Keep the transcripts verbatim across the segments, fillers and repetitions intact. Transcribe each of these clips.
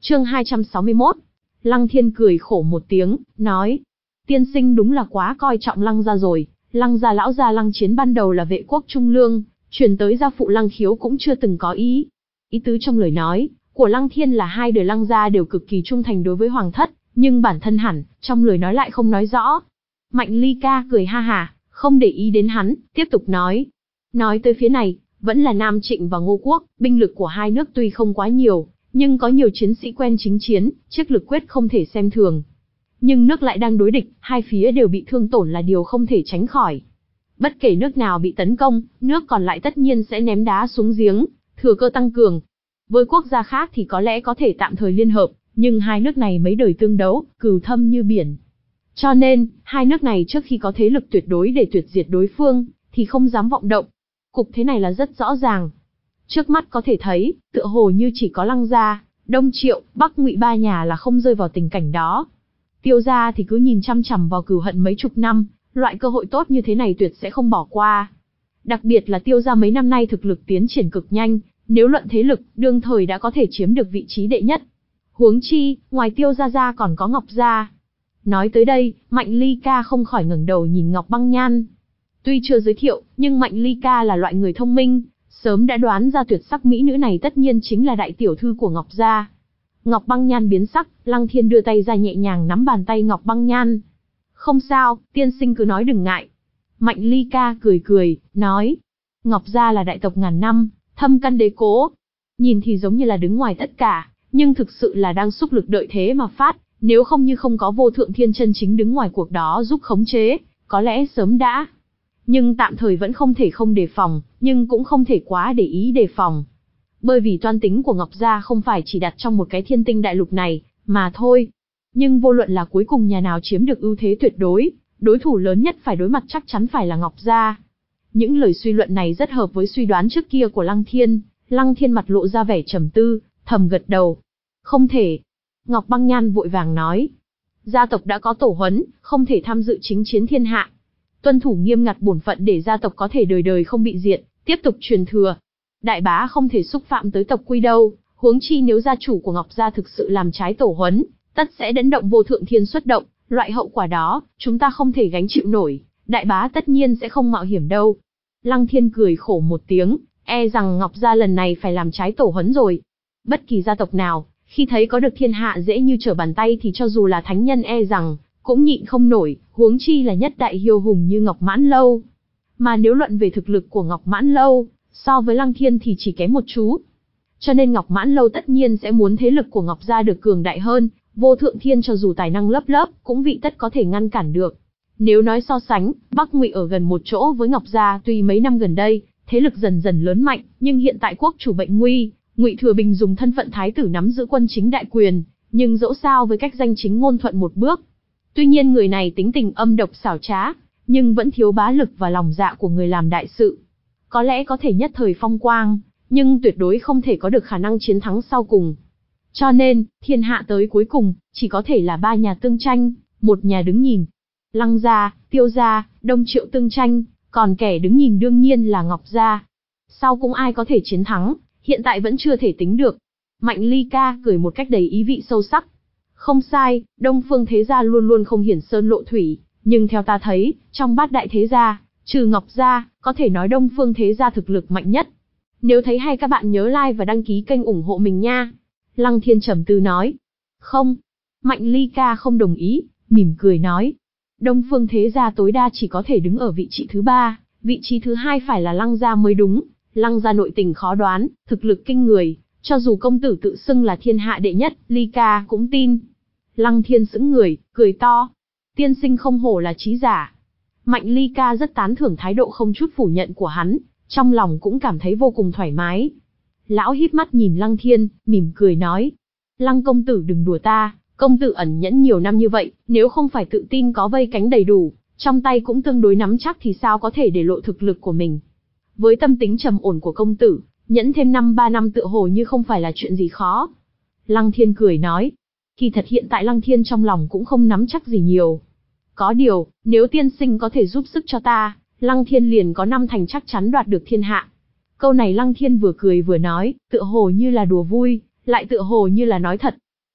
Chương hai trăm sáu mươi mốt. Lăng Thiên cười khổ một tiếng, nói: Tiên sinh đúng là quá coi trọng Lăng gia rồi. Lăng gia lão gia Lăng Chiến ban đầu là vệ quốc trung lương, truyền tới gia phụ Lăng Khiếu cũng chưa từng có ý. Ý tứ trong lời nói của Lăng Thiên là hai đời Lăng gia đều cực kỳ trung thành đối với hoàng thất, nhưng bản thân hẳn, trong lời nói lại không nói rõ. Mạnh Ly ca cười ha hả, không để ý đến hắn, tiếp tục nói. Nói tới phía này, vẫn là Nam Trịnh và Ngô Quốc, binh lực của hai nước tuy không quá nhiều, nhưng có nhiều chiến sĩ quen chính chiến, chức lực quyết không thể xem thường. Nhưng nước lại đang đối địch, hai phía đều bị thương tổn là điều không thể tránh khỏi. Bất kể nước nào bị tấn công, nước còn lại tất nhiên sẽ ném đá xuống giếng, thừa cơ tăng cường. Với quốc gia khác thì có lẽ có thể tạm thời liên hợp, nhưng hai nước này mấy đời tương đấu, cừu thâm như biển. Cho nên, hai nước này trước khi có thế lực tuyệt đối để tuyệt diệt đối phương, thì không dám vọng động. Cục thế này là rất rõ ràng. Trước mắt có thể thấy, tựa hồ như chỉ có Lăng gia, Đông Triệu, Bắc Ngụy ba nhà là không rơi vào tình cảnh đó. Tiêu gia thì cứ nhìn chăm chằm vào cừu hận mấy chục năm, loại cơ hội tốt như thế này tuyệt sẽ không bỏ qua. Đặc biệt là Tiêu gia mấy năm nay thực lực tiến triển cực nhanh, nếu luận thế lực, đương thời đã có thể chiếm được vị trí đệ nhất. Huống chi, ngoài Tiêu gia ra còn có Ngọc gia. Nói tới đây, Mạnh Ly ca không khỏi ngẩng đầu nhìn Ngọc Băng Nhan. Tuy chưa giới thiệu, nhưng Mạnh Ly ca là loại người thông minh, sớm đã đoán ra tuyệt sắc mỹ nữ này tất nhiên chính là đại tiểu thư của Ngọc gia. Ngọc Băng Nhan biến sắc, Lăng Thiên đưa tay ra nhẹ nhàng nắm bàn tay Ngọc Băng Nhan. Không sao, tiên sinh cứ nói đừng ngại. Mạnh Ly ca cười cười, nói. Ngọc gia là đại tộc ngàn năm, thâm căn đế cố. Nhìn thì giống như là đứng ngoài tất cả, nhưng thực sự là đang xúc lực đợi thế mà phát. Nếu không như không có vô thượng thiên chân chính đứng ngoài cuộc đó giúp khống chế, có lẽ sớm đã. Nhưng tạm thời vẫn không thể không đề phòng, nhưng cũng không thể quá để ý đề phòng. Bởi vì toan tính của Ngọc gia không phải chỉ đặt trong một cái thiên tinh đại lục này, mà thôi. Nhưng vô luận là cuối cùng nhà nào chiếm được ưu thế tuyệt đối, đối thủ lớn nhất phải đối mặt chắc chắn phải là Ngọc gia. Những lời suy luận này rất hợp với suy đoán trước kia của Lăng Thiên. Lăng Thiên mặt lộ ra vẻ trầm tư, thầm gật đầu. Không thể. Ngọc Băng Nhan vội vàng nói. Gia tộc đã có tổ huấn, không thể tham dự chính chiến thiên hạ. Tuân thủ nghiêm ngặt bổn phận để gia tộc có thể đời đời không bị diệt, tiếp tục truyền thừa. Đại bá không thể xúc phạm tới tộc quy đâu, huống chi nếu gia chủ của Ngọc gia thực sự làm trái tổ huấn, tất sẽ dẫn động vô thượng thiên xuất động, loại hậu quả đó, chúng ta không thể gánh chịu nổi, đại bá tất nhiên sẽ không mạo hiểm đâu. Lăng Thiên cười khổ một tiếng, e rằng Ngọc gia lần này phải làm trái tổ huấn rồi. Bất kỳ gia tộc nào, khi thấy có được thiên hạ dễ như trở bàn tay thì cho dù là thánh nhân e rằng, cũng nhịn không nổi, huống chi là nhất đại hiêu hùng như Ngọc Mãn Lâu. Mà nếu luận về thực lực của Ngọc Mãn Lâu, so với Lăng Thiên thì chỉ kém một chú. Cho nên Ngọc Mãn Lâu tất nhiên sẽ muốn thế lực của Ngọc gia được cường đại hơn, vô thượng thiên cho dù tài năng lớp lớp, cũng vị tất có thể ngăn cản được. Nếu nói so sánh, Bắc Ngụy ở gần một chỗ với Ngọc gia tuy mấy năm gần đây, thế lực dần dần lớn mạnh, nhưng hiện tại quốc chủ bệnh nguy, Ngụy Thừa Bình dùng thân phận thái tử nắm giữ quân chính đại quyền, nhưng dẫu sao với cách danh chính ngôn thuận một bước. Tuy nhiên người này tính tình âm độc xảo trá, nhưng vẫn thiếu bá lực và lòng dạ của người làm đại sự. Có lẽ có thể nhất thời phong quang, nhưng tuyệt đối không thể có được khả năng chiến thắng sau cùng. Cho nên, thiên hạ tới cuối cùng, chỉ có thể là ba nhà tương tranh, một nhà đứng nhìn. Lăng gia, Tiêu gia, Đông Triệu tương tranh, còn kẻ đứng nhìn đương nhiên là Ngọc gia. Sau cũng ai có thể chiến thắng, hiện tại vẫn chưa thể tính được. Mạnh Ly ca cười một cách đầy ý vị sâu sắc. Không sai, Đông Phương thế gia luôn luôn không hiển sơn lộ thủy, nhưng theo ta thấy, trong bát đại thế gia, trừ Ngọc gia, có thể nói Đông Phương thế gia thực lực mạnh nhất. Nếu thấy hay các bạn nhớ like và đăng ký kênh ủng hộ mình nha. Lăng Thiên trầm tư nói. Không. Mạnh Ly ca không đồng ý, mỉm cười nói. Đông Phương thế gia tối đa chỉ có thể đứng ở vị trí thứ ba, vị trí thứ hai phải là Lăng gia mới đúng. Lăng gia nội tình khó đoán, thực lực kinh người, cho dù công tử tự xưng là thiên hạ đệ nhất, Ly ca cũng tin. Lăng Thiên sững người, cười to. Tiên sinh không hổ là trí giả. Mạnh Ly ca rất tán thưởng thái độ không chút phủ nhận của hắn, trong lòng cũng cảm thấy vô cùng thoải mái. Lão híp mắt nhìn Lăng Thiên, mỉm cười nói. Lăng công tử đừng đùa ta, công tử ẩn nhẫn nhiều năm như vậy, nếu không phải tự tin có vây cánh đầy đủ, trong tay cũng tương đối nắm chắc thì sao có thể để lộ thực lực của mình. Với tâm tính trầm ổn của công tử, nhẫn thêm năm ba năm tựa hồ như không phải là chuyện gì khó. Lăng Thiên cười nói. Kỳ thật hiện tại Lăng Thiên trong lòng cũng không nắm chắc gì nhiều. Có điều, nếu tiên sinh có thể giúp sức cho ta, Lăng Thiên liền có năm thành chắc chắn đoạt được thiên hạ. Câu này Lăng Thiên vừa cười vừa nói, tựa hồ như là đùa vui, lại tựa hồ như là nói thật.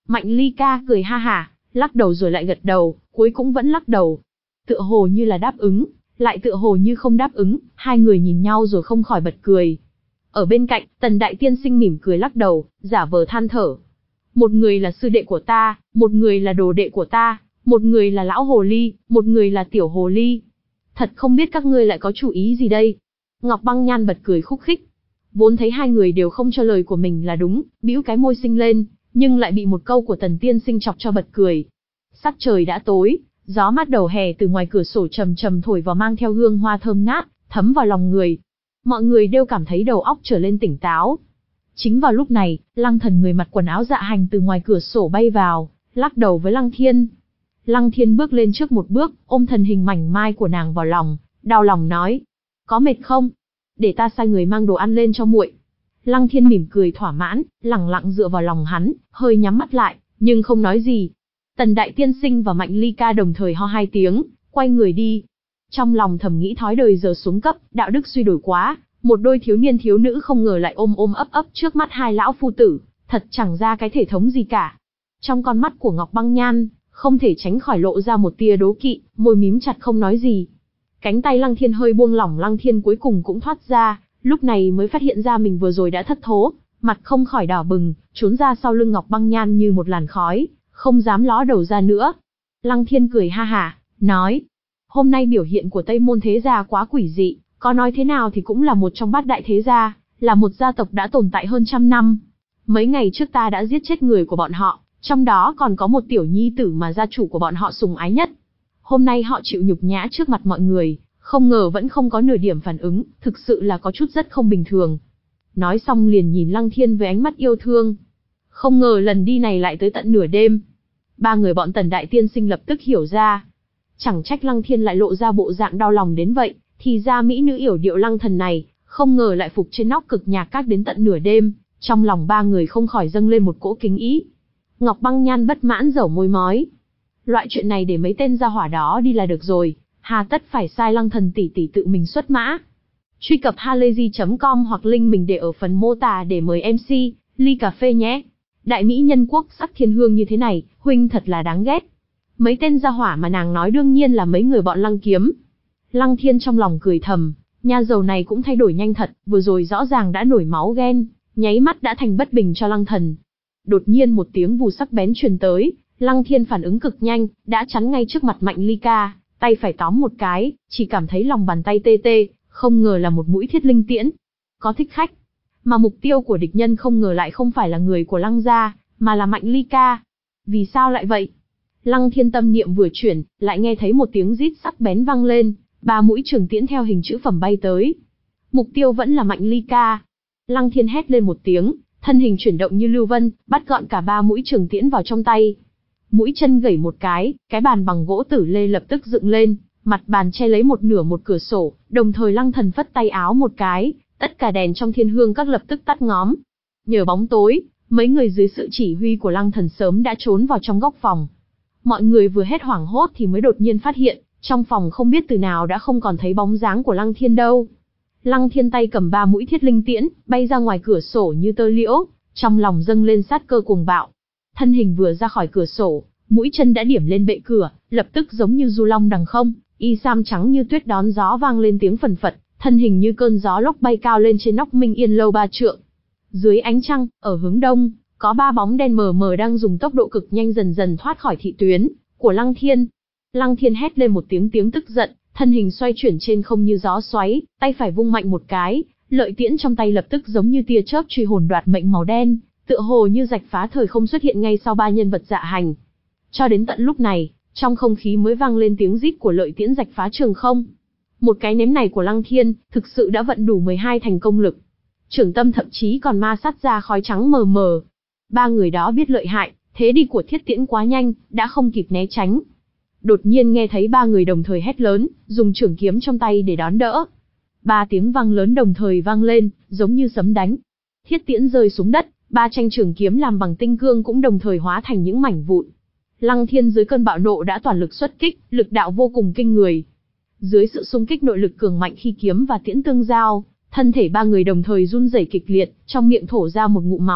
Mạnh Ly Ca cười ha hả, lắc đầu rồi lại gật đầu, cuối cũng vẫn lắc đầu. Tựa hồ như là đáp ứng, lại tựa hồ như không đáp ứng, hai người nhìn nhau rồi không khỏi bật cười. Ở bên cạnh, Tần Đại Tiên Sinh mỉm cười lắc đầu, giả vờ than thở. Một người là sư đệ của ta, một người là đồ đệ của ta, một người là lão hồ ly, một người là tiểu hồ ly. Thật không biết các ngươi lại có chủ ý gì đây? Ngọc Băng Nhan bật cười khúc khích. Vốn thấy hai người đều không cho lời của mình là đúng, bĩu cái môi xinh lên, nhưng lại bị một câu của Tần Tiên Sinh chọc cho bật cười. Sắc trời đã tối, gió mát đầu hè từ ngoài cửa sổ trầm trầm thổi vào mang theo hương hoa thơm ngát, thấm vào lòng người. Mọi người đều cảm thấy đầu óc trở lên tỉnh táo. Chính vào lúc này, Lăng Thần người mặc quần áo dạ hành từ ngoài cửa sổ bay vào, lắc đầu với Lăng Thiên. Lăng Thiên bước lên trước một bước, ôm thần hình mảnh mai của nàng vào lòng, đau lòng nói: "Có mệt không? Để ta sai người mang đồ ăn lên cho muội." Lăng Thiên mỉm cười thỏa mãn, lẳng lặng dựa vào lòng hắn, hơi nhắm mắt lại, nhưng không nói gì. Tần Đại Tiên Sinh và Mạnh Ly Ca đồng thời ho hai tiếng, quay người đi. Trong lòng thầm nghĩ thói đời giờ xuống cấp, đạo đức suy đổi quá, một đôi thiếu niên thiếu nữ không ngờ lại ôm ôm ấp ấp trước mắt hai lão phu tử, thật chẳng ra cái thể thống gì cả. Trong con mắt của Ngọc Băng Nhan, không thể tránh khỏi lộ ra một tia đố kỵ, môi mím chặt không nói gì. Cánh tay Lăng Thiên hơi buông lỏng, Lăng Thiên cuối cùng cũng thoát ra, lúc này mới phát hiện ra mình vừa rồi đã thất thố, mặt không khỏi đỏ bừng, trốn ra sau lưng Ngọc Băng Nhan như một làn khói, không dám ló đầu ra nữa. Lăng Thiên cười ha hả, nói: "Hôm nay biểu hiện của Tây Môn thế gia quá quỷ dị, có nói thế nào thì cũng là một trong bát đại thế gia, là một gia tộc đã tồn tại hơn trăm năm. Mấy ngày trước ta đã giết chết người của bọn họ, trong đó còn có một tiểu nhi tử mà gia chủ của bọn họ sùng ái nhất. Hôm nay họ chịu nhục nhã trước mặt mọi người, không ngờ vẫn không có nửa điểm phản ứng, thực sự là có chút rất không bình thường." Nói xong liền nhìn Lăng Thiên với ánh mắt yêu thương. Không ngờ lần đi này lại tới tận nửa đêm. Ba người bọn Tần Đại Tiên Sinh lập tức hiểu ra. Chẳng trách Lăng Thiên lại lộ ra bộ dạng đau lòng đến vậy, thì ra mỹ nữ yểu điệu Lăng Thần này, không ngờ lại phục trên nóc cực nhạc các đến tận nửa đêm, trong lòng ba người không khỏi dâng lên một cỗ kính ý. Ngọc Băng Nhan bất mãn dẩu môi mói. Loại chuyện này để mấy tên gia hỏa đó đi là được rồi, hà tất phải sai Lăng Thần tỷ tỷ tự mình xuất mã. Truy cập halayzi chấm com hoặc link mình để ở phần mô tả để mời em xê, ly cà phê nhé. Đại mỹ nhân quốc sắc thiên hương như thế này, huynh thật là đáng ghét. Mấy tên gia hỏa mà nàng nói đương nhiên là mấy người bọn Lăng Kiếm. Lăng Thiên trong lòng cười thầm, nha dầu này cũng thay đổi nhanh thật, vừa rồi rõ ràng đã nổi máu ghen, nháy mắt đã thành bất bình cho Lăng Thần. Đột nhiên một tiếng vù sắc bén truyền tới, Lăng Thiên phản ứng cực nhanh, đã chắn ngay trước mặt Mạnh Ly Ca, tay phải tóm một cái, chỉ cảm thấy lòng bàn tay tê tê, không ngờ là một mũi thiết linh tiễn. Có thích khách, mà mục tiêu của địch nhân không ngờ lại không phải là người của Lăng gia, mà là Mạnh Ly Ca. Vì sao lại vậy? Lăng Thiên tâm niệm vừa chuyển, lại nghe thấy một tiếng rít sắc bén vang lên, ba mũi trường tiễn theo hình chữ phẩm bay tới. Mục tiêu vẫn là Mạnh Ly Ca. Lăng Thiên hét lên một tiếng, thân hình chuyển động như lưu vân, bắt gọn cả ba mũi trường tiễn vào trong tay. Mũi chân gẩy một cái, cái bàn bằng gỗ tử lê lập tức dựng lên, mặt bàn che lấy một nửa một cửa sổ, đồng thời Lăng Thần phất tay áo một cái, tất cả đèn trong Thiên Hương các lập tức tắt ngóm. Nhờ bóng tối, mấy người dưới sự chỉ huy của Lăng Thần sớm đã trốn vào trong góc phòng. Mọi người vừa hét hoảng hốt thì mới đột nhiên phát hiện, trong phòng không biết từ nào đã không còn thấy bóng dáng của Lăng Thiên đâu. Lăng Thiên tay cầm ba mũi thiết linh tiễn, bay ra ngoài cửa sổ như tơ liễu, trong lòng dâng lên sát cơ cuồng bạo. Thân hình vừa ra khỏi cửa sổ, mũi chân đã điểm lên bệ cửa, lập tức giống như du long đằng không, y sam trắng như tuyết đón gió vang lên tiếng phần phật, thân hình như cơn gió lốc bay cao lên trên nóc Minh Yên lâu ba trượng. Dưới ánh trăng, ở hướng đông, có ba bóng đen mờ mờ đang dùng tốc độ cực nhanh dần dần thoát khỏi thị tuyến của Lăng Thiên. Lăng Thiên hét lên một tiếng tiếng tức giận, thân hình xoay chuyển trên không như gió xoáy, tay phải vung mạnh một cái, lợi tiễn trong tay lập tức giống như tia chớp truy hồn đoạt mệnh màu đen, tựa hồ như rạch phá thời không xuất hiện ngay sau ba nhân vật dạ hành. Cho đến tận lúc này, trong không khí mới vang lên tiếng rít của lợi tiễn rạch phá trường không. Một cái ném này của Lăng Thiên, thực sự đã vận đủ mười hai thành công lực. Trưởng tâm thậm chí còn ma sát ra khói trắng mờ mờ. Ba người đó biết lợi hại, thế đi của thiết tiễn quá nhanh, đã không kịp né tránh. Đột nhiên nghe thấy ba người đồng thời hét lớn, dùng trường kiếm trong tay để đón đỡ. Ba tiếng vang lớn đồng thời vang lên, giống như sấm đánh. Thiết tiễn rơi xuống đất, ba tranh trường kiếm làm bằng tinh cương cũng đồng thời hóa thành những mảnh vụn. Lăng Thiên dưới cơn bạo nộ đã toàn lực xuất kích, lực đạo vô cùng kinh người. Dưới sự xung kích nội lực cường mạnh khi kiếm và tiễn tương giao, thân thể ba người đồng thời run rẩy kịch liệt, trong miệng thổ ra một ngụm máu,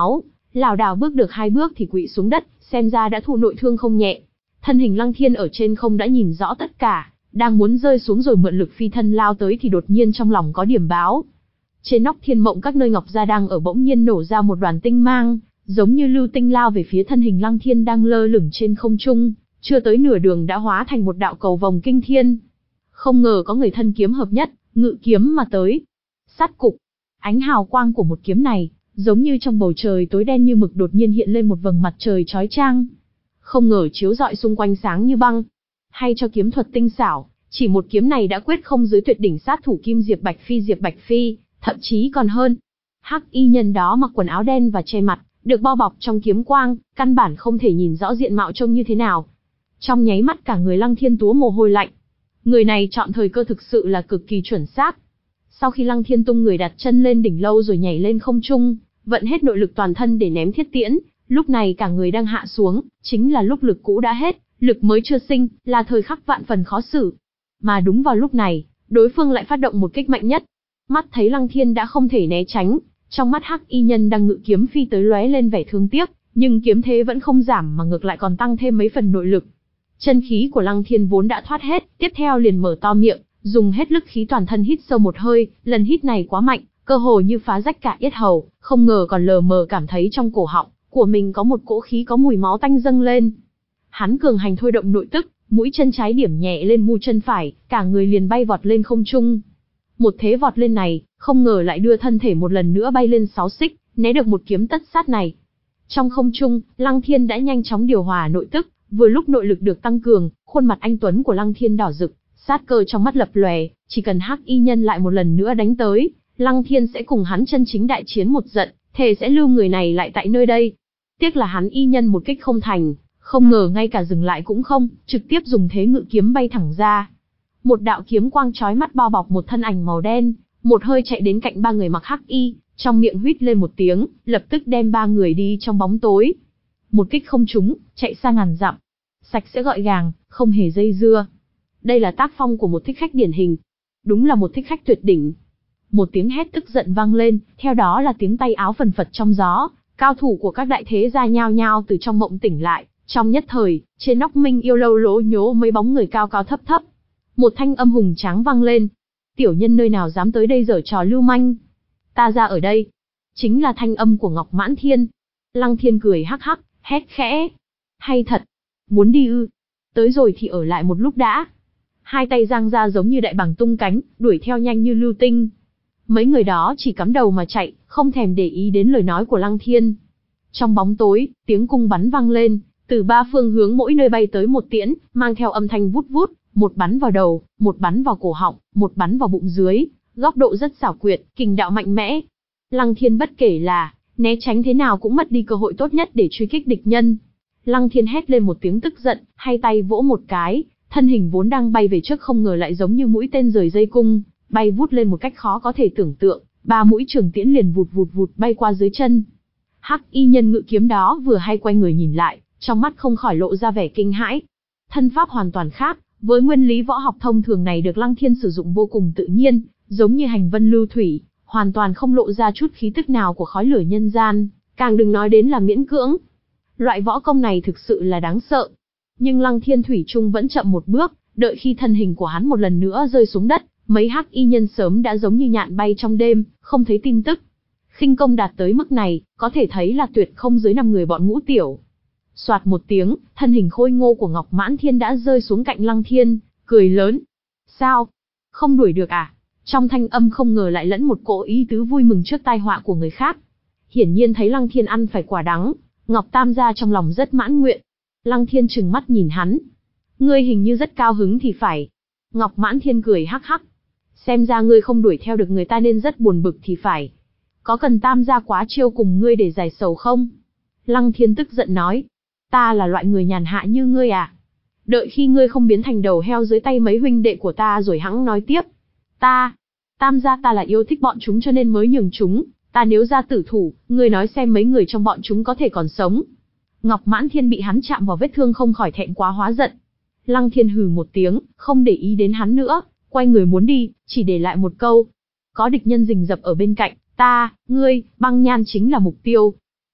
lảo đảo bước được hai bước thì quỵ xuống đất, xem ra đã thụ nội thương không nhẹ. Thân hình Lăng Thiên ở trên không đã nhìn rõ tất cả, đang muốn rơi xuống rồi mượn lực phi thân lao tới thì đột nhiên trong lòng có điểm báo. Trên nóc thiên mộng các nơi ngọc gia đang ở bỗng nhiên nổ ra một đoàn tinh mang, giống như lưu tinh lao về phía thân hình Lăng Thiên đang lơ lửng trên không trung, chưa tới nửa đường đã hóa thành một đạo cầu vòng kinh thiên. Không ngờ có người thân kiếm hợp nhất, ngự kiếm mà tới. Sát cục, ánh hào quang của một kiếm này, giống như trong bầu trời tối đen như mực đột nhiên hiện lên một vầng mặt trời chói chang. Không ngờ chiếu rọi xung quanh sáng như băng. Hay cho kiếm thuật tinh xảo, chỉ một kiếm này đã quyết không dưới tuyệt đỉnh sát thủ Kim Diệp Bạch Phi Diệp Bạch Phi, thậm chí còn hơn. Hắc y nhân đó mặc quần áo đen và che mặt, được bao bọc trong kiếm quang, căn bản không thể nhìn rõ diện mạo trông như thế nào. Trong nháy mắt cả người Lăng Thiên túa mồ hôi lạnh. Người này chọn thời cơ thực sự là cực kỳ chuẩn xác. Sau khi Lăng Thiên tung người đặt chân lên đỉnh lâu rồi nhảy lên không trung, vận hết nội lực toàn thân để ném thiết tiễn, lúc này cả người đang hạ xuống, chính là lúc lực cũ đã hết, lực mới chưa sinh, là thời khắc vạn phần khó xử. Mà đúng vào lúc này, đối phương lại phát động một kích mạnh nhất. Mắt thấy Lăng Thiên đã không thể né tránh, trong mắt hắc y nhân đang ngự kiếm phi tới lóe lên vẻ thương tiếc, nhưng kiếm thế vẫn không giảm mà ngược lại còn tăng thêm mấy phần nội lực. Chân khí của Lăng Thiên vốn đã thoát hết, tiếp theo liền mở to miệng, dùng hết lực khí toàn thân hít sâu một hơi, lần hít này quá mạnh, cơ hồ như phá rách cả yết hầu, không ngờ còn lờ mờ cảm thấy trong cổ họng của mình có một cỗ khí có mùi máu tanh dâng lên. Hắn cường hành thôi động nội tức, mũi chân trái điểm nhẹ lên mu chân phải, cả người liền bay vọt lên không trung. Một thế vọt lên này, không ngờ lại đưa thân thể một lần nữa bay lên sáu xích, né được một kiếm tất sát này. Trong không trung, Lăng Thiên đã nhanh chóng điều hòa nội tức, vừa lúc nội lực được tăng cường, khuôn mặt anh tuấn của Lăng Thiên đỏ rực, sát cơ trong mắt lập lòe, chỉ cần hắc y nhân lại một lần nữa đánh tới, Lăng Thiên sẽ cùng hắn chân chính đại chiến một trận, thề sẽ lưu người này lại tại nơi đây. Tiếc là hắn y nhân một kích không thành, không ngờ ngay cả dừng lại cũng không, trực tiếp dùng thế ngự kiếm bay thẳng ra. Một đạo kiếm quang chói mắt bao bọc một thân ảnh màu đen, một hơi chạy đến cạnh ba người mặc hắc y, trong miệng huýt lên một tiếng, lập tức đem ba người đi trong bóng tối. Một kích không trúng, chạy xa ngàn dặm, sạch sẽ gọn gàng, không hề dây dưa. Đây là tác phong của một thích khách điển hình, đúng là một thích khách tuyệt đỉnh. Một tiếng hét tức giận vang lên, theo đó là tiếng tay áo phần phật trong gió, cao thủ của các đại thế gia nhao nhao từ trong mộng tỉnh lại, trong nhất thời, trên nóc Minh Yêu lâu lố nhố mấy bóng người cao cao thấp thấp. Một thanh âm hùng tráng vang lên, tiểu nhân nơi nào dám tới đây giở trò lưu manh, ta ra ở đây. Chính là thanh âm của Ngọc Mãn Thiên. Lăng Thiên cười hắc hắc, hét khẽ, hay thật, muốn đi ư? Tới rồi thì ở lại một lúc đã. Hai tay giang ra giống như đại bàng tung cánh, đuổi theo nhanh như lưu tinh. Mấy người đó chỉ cắm đầu mà chạy, không thèm để ý đến lời nói của Lăng Thiên. Trong bóng tối, tiếng cung bắn vang lên, từ ba phương hướng mỗi nơi bay tới một tiễn, mang theo âm thanh vút vút, một bắn vào đầu, một bắn vào cổ họng, một bắn vào bụng dưới, góc độ rất xảo quyệt, kình đạo mạnh mẽ. Lăng Thiên bất kể là né tránh thế nào cũng mất đi cơ hội tốt nhất để truy kích địch nhân. Lăng Thiên hét lên một tiếng tức giận, hai tay vỗ một cái, thân hình vốn đang bay về trước không ngờ lại giống như mũi tên rời dây cung, bay vút lên một cách khó có thể tưởng tượng, ba mũi trường tiễn liền vụt vụt vụt bay qua dưới chân. Hắc y nhân ngự kiếm đó vừa hay quay người nhìn lại, trong mắt không khỏi lộ ra vẻ kinh hãi. Thân pháp hoàn toàn khác, với nguyên lý võ học thông thường này được Lăng Thiên sử dụng vô cùng tự nhiên, giống như hành vân lưu thủy, hoàn toàn không lộ ra chút khí tức nào của khói lửa nhân gian, càng đừng nói đến là miễn cưỡng. Loại võ công này thực sự là đáng sợ. Nhưng Lăng Thiên thủy chung vẫn chậm một bước, đợi khi thân hình của hắn một lần nữa rơi xuống đất, mấy hắc y nhân sớm đã giống như nhạn bay trong đêm, không thấy tin tức. Khinh công đạt tới mức này, có thể thấy là tuyệt không dưới năm người bọn Ngũ Tiểu. Soạt một tiếng, thân hình khôi ngô của Ngọc Mãn Thiên đã rơi xuống cạnh Lăng Thiên, cười lớn. Sao? Không đuổi được à? Trong thanh âm không ngờ lại lẫn một cỗ ý tứ vui mừng trước tai họa của người khác. Hiển nhiên thấy Lăng Thiên ăn phải quả đắng, Ngọc Tam gia trong lòng rất mãn nguyện. Lăng Thiên trừng mắt nhìn hắn. Ngươi hình như rất cao hứng thì phải. Ngọc Mãn Thiên cười hắc hắc. Xem ra ngươi không đuổi theo được người ta nên rất buồn bực thì phải. Có cần Tam gia quá chiêu cùng ngươi để giải sầu không? Lăng Thiên tức giận nói. Ta là loại người nhàn hạ như ngươi à? Đợi khi ngươi không biến thành đầu heo dưới tay mấy huynh đệ của ta rồi hẵng nói tiếp. Ta, Tam gia ta là yêu thích bọn chúng cho nên mới nhường chúng. Ta nếu ra tử thủ, ngươi nói xem mấy người trong bọn chúng có thể còn sống. Ngọc Mãn Thiên bị hắn chạm vào vết thương không khỏi thẹn quá hóa giận. Lăng Thiên hừ một tiếng, không để ý đến hắn nữa, quay người muốn đi, chỉ để lại một câu. Có địch nhân rình rập ở bên cạnh, ta, ngươi, Băng Nhan chính là mục tiêu.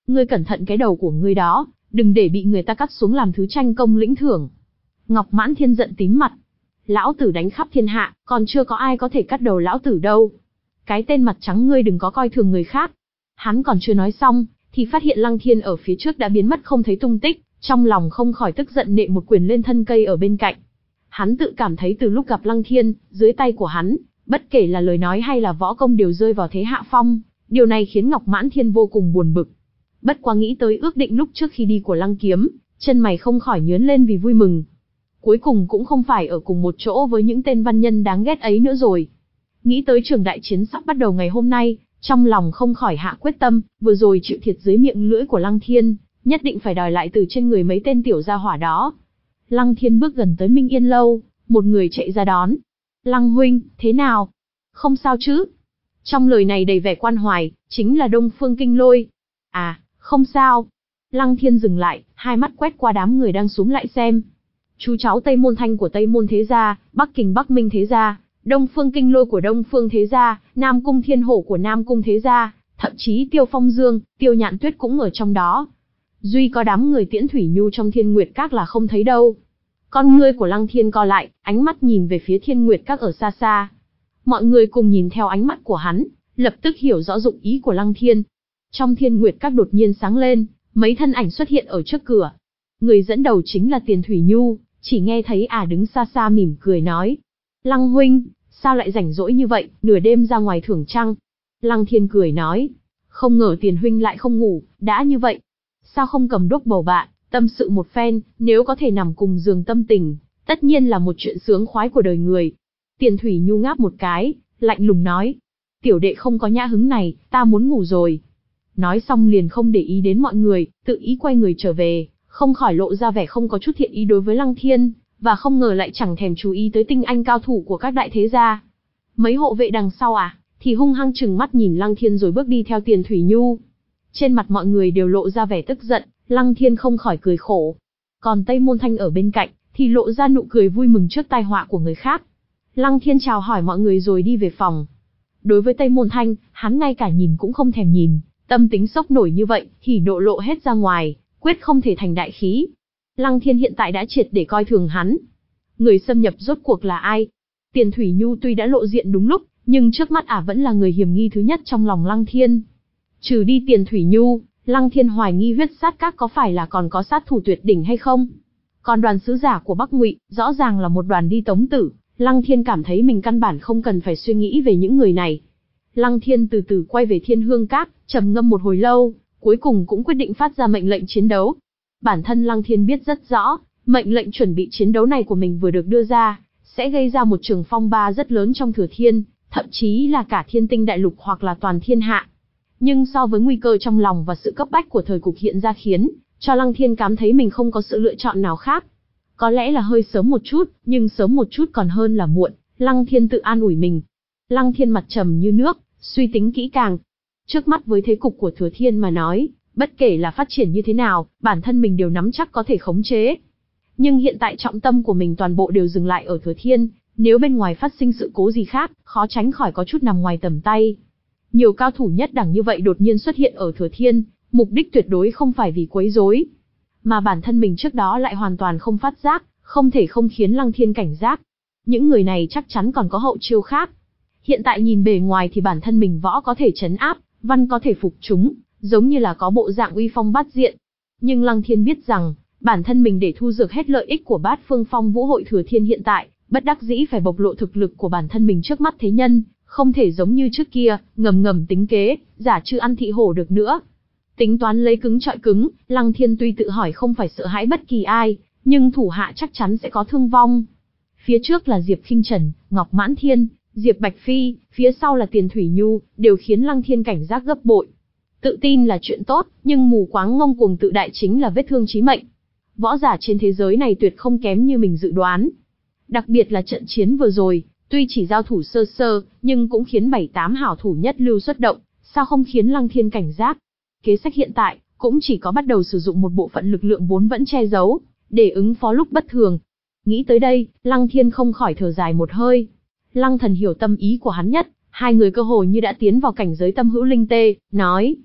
Ngươi cẩn thận cái đầu của ngươi đó, đừng để bị người ta cắt xuống làm thứ tranh công lĩnh thưởng. Ngọc Mãn Thiên giận tím mặt. Lão tử đánh khắp thiên hạ, còn chưa có ai có thể cắt đầu lão tử đâu. Cái tên mặt trắng ngươi đừng có coi thường người khác. Hắn còn chưa nói xong, thì phát hiện Lăng Thiên ở phía trước đã biến mất không thấy tung tích, trong lòng không khỏi tức giận nện một quyền lên thân cây ở bên cạnh. Hắn tự cảm thấy từ lúc gặp Lăng Thiên, dưới tay của hắn, bất kể là lời nói hay là võ công đều rơi vào thế hạ phong, điều này khiến Ngọc Mãn Thiên vô cùng buồn bực. Bất quá nghĩ tới ước định lúc trước khi đi của Lăng Kiếm, chân mày không khỏi nhướng lên vì vui mừng. Cuối cùng cũng không phải ở cùng một chỗ với những tên văn nhân đáng ghét ấy nữa rồi. Nghĩ tới trường đại chiến sắp bắt đầu ngày hôm nay, trong lòng không khỏi hạ quyết tâm, vừa rồi chịu thiệt dưới miệng lưỡi của Lăng Thiên, nhất định phải đòi lại từ trên người mấy tên tiểu gia hỏa đó. Lăng Thiên bước gần tới Minh Yên Lâu, một người chạy ra đón. Lăng huynh, thế nào? Không sao chứ? Trong lời này đầy vẻ quan hoài, chính là Đông Phương Kinh Lôi. À, không sao. Lăng Thiên dừng lại, hai mắt quét qua đám người đang xúm lại xem. Chú cháu Tây Môn Thanh của Tây Môn Thế Gia, Bắc Kình Bắc Minh Thế Gia, Đông Phương Kinh Lôi của Đông Phương Thế Gia, Nam Cung Thiên Hổ của Nam Cung Thế Gia, thậm chí Tiêu Phong Dương, Tiêu Nhạn Tuyết cũng ở trong đó. Duy có đám người Tiễn Thủy Nhu trong Thiên Nguyệt Các là không thấy đâu. Con ngươi của Lăng Thiên co lại, ánh mắt nhìn về phía Thiên Nguyệt Các ở xa xa. Mọi người cùng nhìn theo ánh mắt của hắn, lập tức hiểu rõ dụng ý của Lăng Thiên. Trong Thiên Nguyệt Các đột nhiên sáng lên, mấy thân ảnh xuất hiện ở trước cửa. Người dẫn đầu chính là Tiền Thủy Nhu, chỉ nghe thấy ả à đứng xa xa mỉm cười nói. Lăng huynh, sao lại rảnh rỗi như vậy, nửa đêm ra ngoài thưởng trăng? Lăng Thiên cười nói. Không ngờ Tiền huynh lại không ngủ, đã như vậy. Sao không cầm đuốc bầu bạn, tâm sự một phen, nếu có thể nằm cùng giường tâm tình, tất nhiên là một chuyện sướng khoái của đời người. Tiền Thủy Nhu ngáp một cái, lạnh lùng nói. Tiểu đệ không có nhã hứng này, ta muốn ngủ rồi. Nói xong liền không để ý đến mọi người, tự ý quay người trở về, không khỏi lộ ra vẻ không có chút thiện ý đối với Lăng Thiên, và không ngờ lại chẳng thèm chú ý tới tinh anh cao thủ của các đại thế gia. Mấy hộ vệ đằng sau à, thì hung hăng trừng mắt nhìn Lăng Thiên rồi bước đi theo Tiền Thủy Nhu. Trên mặt mọi người đều lộ ra vẻ tức giận, Lăng Thiên không khỏi cười khổ. Còn Tây Môn Thanh ở bên cạnh, thì lộ ra nụ cười vui mừng trước tai họa của người khác. Lăng Thiên chào hỏi mọi người rồi đi về phòng. Đối với Tây Môn Thanh, hắn ngay cả nhìn cũng không thèm nhìn, tâm tính sốc nổi như vậy, hỉ nộ lộ hết ra ngoài, quyết không thể thành đại khí. Lăng Thiên hiện tại đã triệt để coi thường hắn. Người xâm nhập rốt cuộc là ai? Tiền Thủy Nhu tuy đã lộ diện đúng lúc, nhưng trước mắt ả vẫn là người hiểm nghi thứ nhất trong lòng Lăng Thiên. Trừ đi Tiền Thủy Nhu, Lăng Thiên hoài nghi Huyết Sát Các có phải là còn có sát thủ tuyệt đỉnh hay không? Còn đoàn sứ giả của Bắc Ngụy, rõ ràng là một đoàn đi tống tử, Lăng Thiên cảm thấy mình căn bản không cần phải suy nghĩ về những người này. Lăng Thiên từ từ quay về Thiên Hương Các, trầm ngâm một hồi lâu, cuối cùng cũng quyết định phát ra mệnh lệnh chiến đấu. Bản thân Lăng Thiên biết rất rõ, mệnh lệnh chuẩn bị chiến đấu này của mình vừa được đưa ra, sẽ gây ra một trường phong ba rất lớn trong Thừa Thiên, thậm chí là cả Thiên Tinh Đại Lục hoặc là toàn thiên hạ. Nhưng so với nguy cơ trong lòng và sự cấp bách của thời cục hiện ra khiến cho Lăng Thiên cảm thấy mình không có sự lựa chọn nào khác. Có lẽ là hơi sớm một chút, nhưng sớm một chút còn hơn là muộn, Lăng Thiên tự an ủi mình. Lăng Thiên mặt trầm như nước, suy tính kỹ càng. Trước mắt với thế cục của Thừa Thiên mà nói, bất kể là phát triển như thế nào, bản thân mình đều nắm chắc có thể khống chế. Nhưng hiện tại trọng tâm của mình toàn bộ đều dừng lại ở Thừa Thiên, nếu bên ngoài phát sinh sự cố gì khác, khó tránh khỏi có chút nằm ngoài tầm tay. Nhiều cao thủ nhất đẳng như vậy đột nhiên xuất hiện ở Thừa Thiên, mục đích tuyệt đối không phải vì quấy rối, mà bản thân mình trước đó lại hoàn toàn không phát giác, không thể không khiến Lăng Thiên cảnh giác. Những người này chắc chắn còn có hậu chiêu khác. Hiện tại nhìn bề ngoài thì bản thân mình võ có thể trấn áp, văn có thể phục chúng, giống như là có bộ dạng uy phong bát diện. Nhưng Lăng Thiên biết rằng, bản thân mình để thu dược hết lợi ích của Bát Phương Phong Vũ Hội Thừa Thiên hiện tại, bất đắc dĩ phải bộc lộ thực lực của bản thân mình trước mắt thế nhân, không thể giống như trước kia, ngầm ngầm tính kế, giả trư ăn thị hổ được nữa. Tính toán lấy cứng trọi cứng, Lăng Thiên tuy tự hỏi không phải sợ hãi bất kỳ ai, nhưng thủ hạ chắc chắn sẽ có thương vong. Phía trước là Diệp Khinh Trần, Ngọc Mãn Thiên, Diệp Bạch Phi, phía sau là Tiền Thủy Nhu, đều khiến Lăng Thiên cảnh giác gấp bội. Tự tin là chuyện tốt, nhưng mù quáng ngông cuồng tự đại chính là vết thương chí mệnh. Võ giả trên thế giới này tuyệt không kém như mình dự đoán. Đặc biệt là trận chiến vừa rồi, tuy chỉ giao thủ sơ sơ, nhưng cũng khiến bảy tám hảo thủ nhất lưu xuất động, sao không khiến Lăng Thiên cảnh giác. Kế sách hiện tại, cũng chỉ có bắt đầu sử dụng một bộ phận lực lượng vốn vẫn che giấu, để ứng phó lúc bất thường. Nghĩ tới đây, Lăng Thiên không khỏi thở dài một hơi. Lăng Thần hiểu tâm ý của hắn nhất, hai người cơ hồ như đã tiến vào cảnh giới tâm hữu linh tê, nói.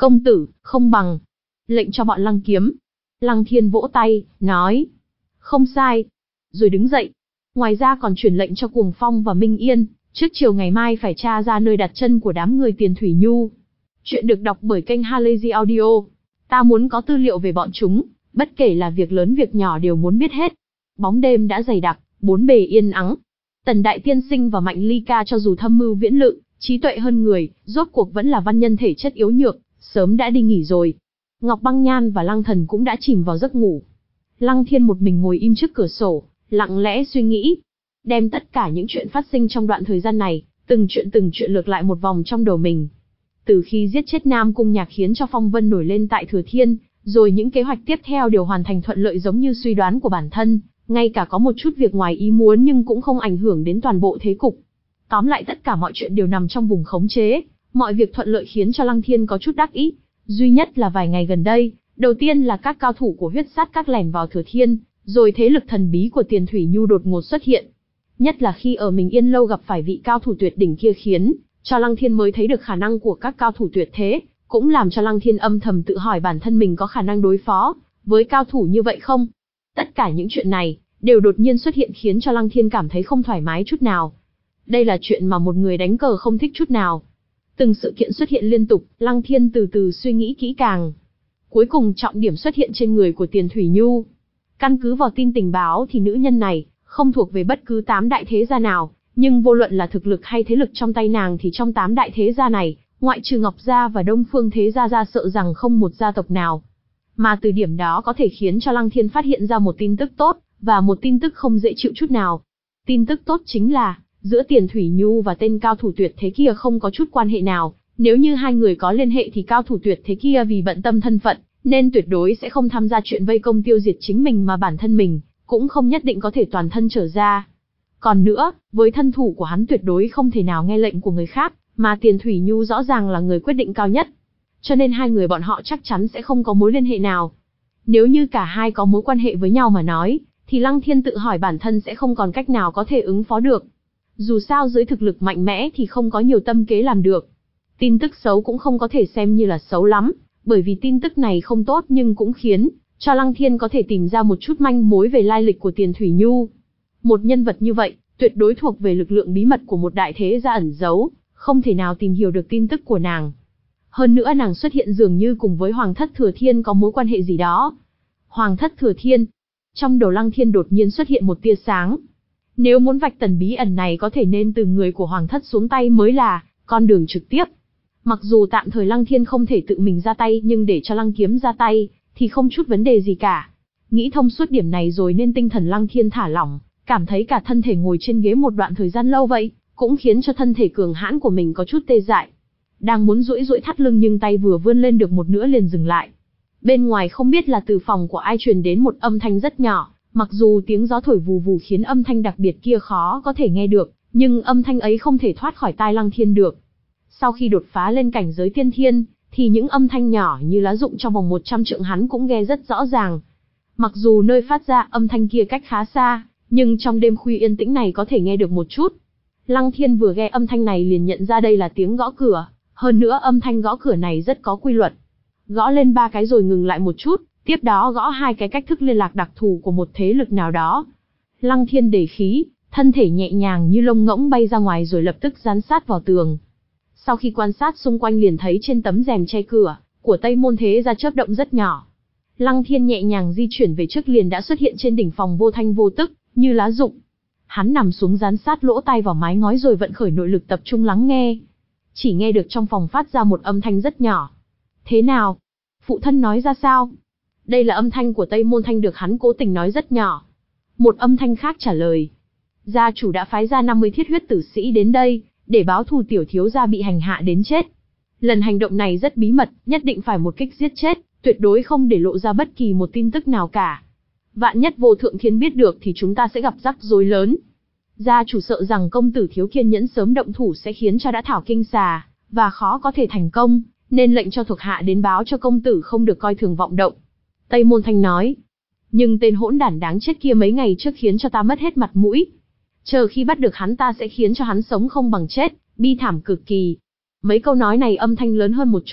Công tử, không bằng. Lệnh cho bọn Lăng Kiếm. Lăng Thiên vỗ tay, nói. Không sai. Rồi đứng dậy. Ngoài ra còn truyền lệnh cho Cuồng Phong và Minh Yên, trước chiều ngày mai phải tra ra nơi đặt chân của đám người Tiền Thủy Nhu. Chuyện được đọc bởi kênh Halazy Audio. Ta muốn có tư liệu về bọn chúng, bất kể là việc lớn việc nhỏ đều muốn biết hết. Bóng đêm đã dày đặc, bốn bề yên ắng. Tần Đại Tiên Sinh và Mạnh Ly Ca cho dù thâm mưu viễn lự, trí tuệ hơn người, rốt cuộc vẫn là văn nhân thể chất yếu nhược, sớm đã đi nghỉ rồi. Ngọc Băng Nhan và Lăng Thần cũng đã chìm vào giấc ngủ. Lăng Thiên một mình ngồi im trước cửa sổ, lặng lẽ suy nghĩ. Đem tất cả những chuyện phát sinh trong đoạn thời gian này, từng chuyện từng chuyện lược lại một vòng trong đầu mình. Từ khi giết chết Nam Cung Nhạc khiến cho phong vân nổi lên tại Thừa Thiên, rồi những kế hoạch tiếp theo đều hoàn thành thuận lợi giống như suy đoán của bản thân, ngay cả có một chút việc ngoài ý muốn nhưng cũng không ảnh hưởng đến toàn bộ thế cục. Tóm lại tất cả mọi chuyện đều nằm trong vùng khống chế, mọi việc thuận lợi khiến cho Lăng Thiên có chút đắc ý. Duy nhất là vài ngày gần đây, đầu tiên là các cao thủ của huyết sát các lẻn vào Thừa Thiên, rồi thế lực thần bí của Tiền Thủy Nhu đột ngột xuất hiện. Nhất là khi ở Mình Yên Lâu gặp phải vị cao thủ tuyệt đỉnh kia khiến cho Lăng Thiên mới thấy được khả năng của các cao thủ tuyệt thế, cũng làm cho Lăng Thiên âm thầm tự hỏi bản thân mình có khả năng đối phó với cao thủ như vậy không. Tất cả những chuyện này đều đột nhiên xuất hiện khiến cho Lăng Thiên cảm thấy không thoải mái chút nào. Đây là chuyện mà một người đánh cờ không thích chút nào. Từng sự kiện xuất hiện liên tục, Lăng Thiên từ từ suy nghĩ kỹ càng. Cuối cùng trọng điểm xuất hiện trên người của Tiền Thủy Nhu. Căn cứ vào tin tình báo thì nữ nhân này không thuộc về bất cứ tám đại thế gia nào, nhưng vô luận là thực lực hay thế lực trong tay nàng thì trong tám đại thế gia này, ngoại trừ Ngọc gia và Đông Phương thế gia ra sợ rằng không một gia tộc nào. Mà từ điểm đó có thể khiến cho Lăng Thiên phát hiện ra một tin tức tốt, và một tin tức không dễ chịu chút nào. Tin tức tốt chính là, giữa Tiền Thủy Nhu và tên cao thủ tuyệt thế kia không có chút quan hệ nào, nếu như hai người có liên hệ thì cao thủ tuyệt thế kia vì bận tâm thân phận, nên tuyệt đối sẽ không tham gia chuyện vây công tiêu diệt chính mình mà bản thân mình cũng không nhất định có thể toàn thân trở ra. Còn nữa, với thân thủ của hắn tuyệt đối không thể nào nghe lệnh của người khác, mà Tiền Thủy Nhu rõ ràng là người quyết định cao nhất. Cho nên hai người bọn họ chắc chắn sẽ không có mối liên hệ nào. Nếu như cả hai có mối quan hệ với nhau mà nói, thì Lăng Thiên tự hỏi bản thân sẽ không còn cách nào có thể ứng phó được. Dù sao dưới thực lực mạnh mẽ thì không có nhiều tâm kế làm được. Tin tức xấu cũng không có thể xem như là xấu lắm, bởi vì tin tức này không tốt nhưng cũng khiến cho Lăng Thiên có thể tìm ra một chút manh mối về lai lịch của Tiền Thủy Nhu. Một nhân vật như vậy, tuyệt đối thuộc về lực lượng bí mật của một đại thế gia ẩn giấu, không thể nào tìm hiểu được tin tức của nàng. Hơn nữa nàng xuất hiện dường như cùng với Hoàng thất Thừa Thiên có mối quan hệ gì đó. Hoàng thất Thừa Thiên. Trong đầu Lăng Thiên đột nhiên xuất hiện một tia sáng. Nếu muốn vạch tần bí ẩn này có thể nên từ người của Hoàng thất xuống tay mới là con đường trực tiếp. Mặc dù tạm thời Lăng Thiên không thể tự mình ra tay nhưng để cho Lăng Kiếm ra tay thì không chút vấn đề gì cả. Nghĩ thông suốt điểm này rồi nên tinh thần Lăng Thiên thả lỏng, cảm thấy cả thân thể ngồi trên ghế một đoạn thời gian lâu vậy, cũng khiến cho thân thể cường hãn của mình có chút tê dại. Đang muốn duỗi duỗi thắt lưng nhưng tay vừa vươn lên được một nửa liền dừng lại. Bên ngoài không biết là từ phòng của ai truyền đến một âm thanh rất nhỏ, mặc dù tiếng gió thổi vù vù khiến âm thanh đặc biệt kia khó có thể nghe được, nhưng âm thanh ấy không thể thoát khỏi tai Lăng Thiên được. Sau khi đột phá lên cảnh giới tiên thiên, thì những âm thanh nhỏ như lá rụng trong vòng một trăm trượng hắn cũng nghe rất rõ ràng. Mặc dù nơi phát ra âm thanh kia cách khá xa, nhưng trong đêm khuya yên tĩnh này có thể nghe được một chút. Lăng Thiên vừa nghe âm thanh này liền nhận ra đây là tiếng gõ cửa, hơn nữa âm thanh gõ cửa này rất có quy luật. Gõ lên ba cái rồi ngừng lại một chút, tiếp đó gõ hai cái cách thức liên lạc đặc thù của một thế lực nào đó. Lăng Thiên để khí, thân thể nhẹ nhàng như lông ngỗng bay ra ngoài rồi lập tức dán sát vào tường. Sau khi quan sát xung quanh liền thấy trên tấm rèm che cửa của Tây Môn Thế Gia chớp động rất nhỏ. Lăng Thiên nhẹ nhàng di chuyển về trước liền đã xuất hiện trên đỉnh phòng vô thanh vô tức, như lá rụng. Hắn nằm xuống dán sát lỗ tai vào mái ngói rồi vận khởi nội lực tập trung lắng nghe. Chỉ nghe được trong phòng phát ra một âm thanh rất nhỏ. Thế nào? Phụ thân nói ra sao? Đây là âm thanh của Tây Môn Thanh được hắn cố tình nói rất nhỏ. Một âm thanh khác trả lời. Gia chủ đã phái ra năm mươi thiết huyết tử sĩ đến đây, để báo thù tiểu thiếu gia bị hành hạ đến chết. Lần hành động này rất bí mật, nhất định phải một kích giết chết, tuyệt đối không để lộ ra bất kỳ một tin tức nào cả. Vạn nhất vô thượng thiên biết được thì chúng ta sẽ gặp rắc rối lớn. Gia chủ sợ rằng công tử thiếu kiên nhẫn sớm động thủ sẽ khiến cho đã thảo kinh xà, và khó có thể thành công, nên lệnh cho thuộc hạ đến báo cho công tử không được coi thường vọng động. Tây Môn Thanh nói. Nhưng tên hỗn đản đáng chết kia mấy ngày trước khiến cho ta mất hết mặt mũi. Chờ khi bắt được hắn ta sẽ khiến cho hắn sống không bằng chết, bi thảm cực kỳ. Mấy câu nói này âm thanh lớn hơn một chút,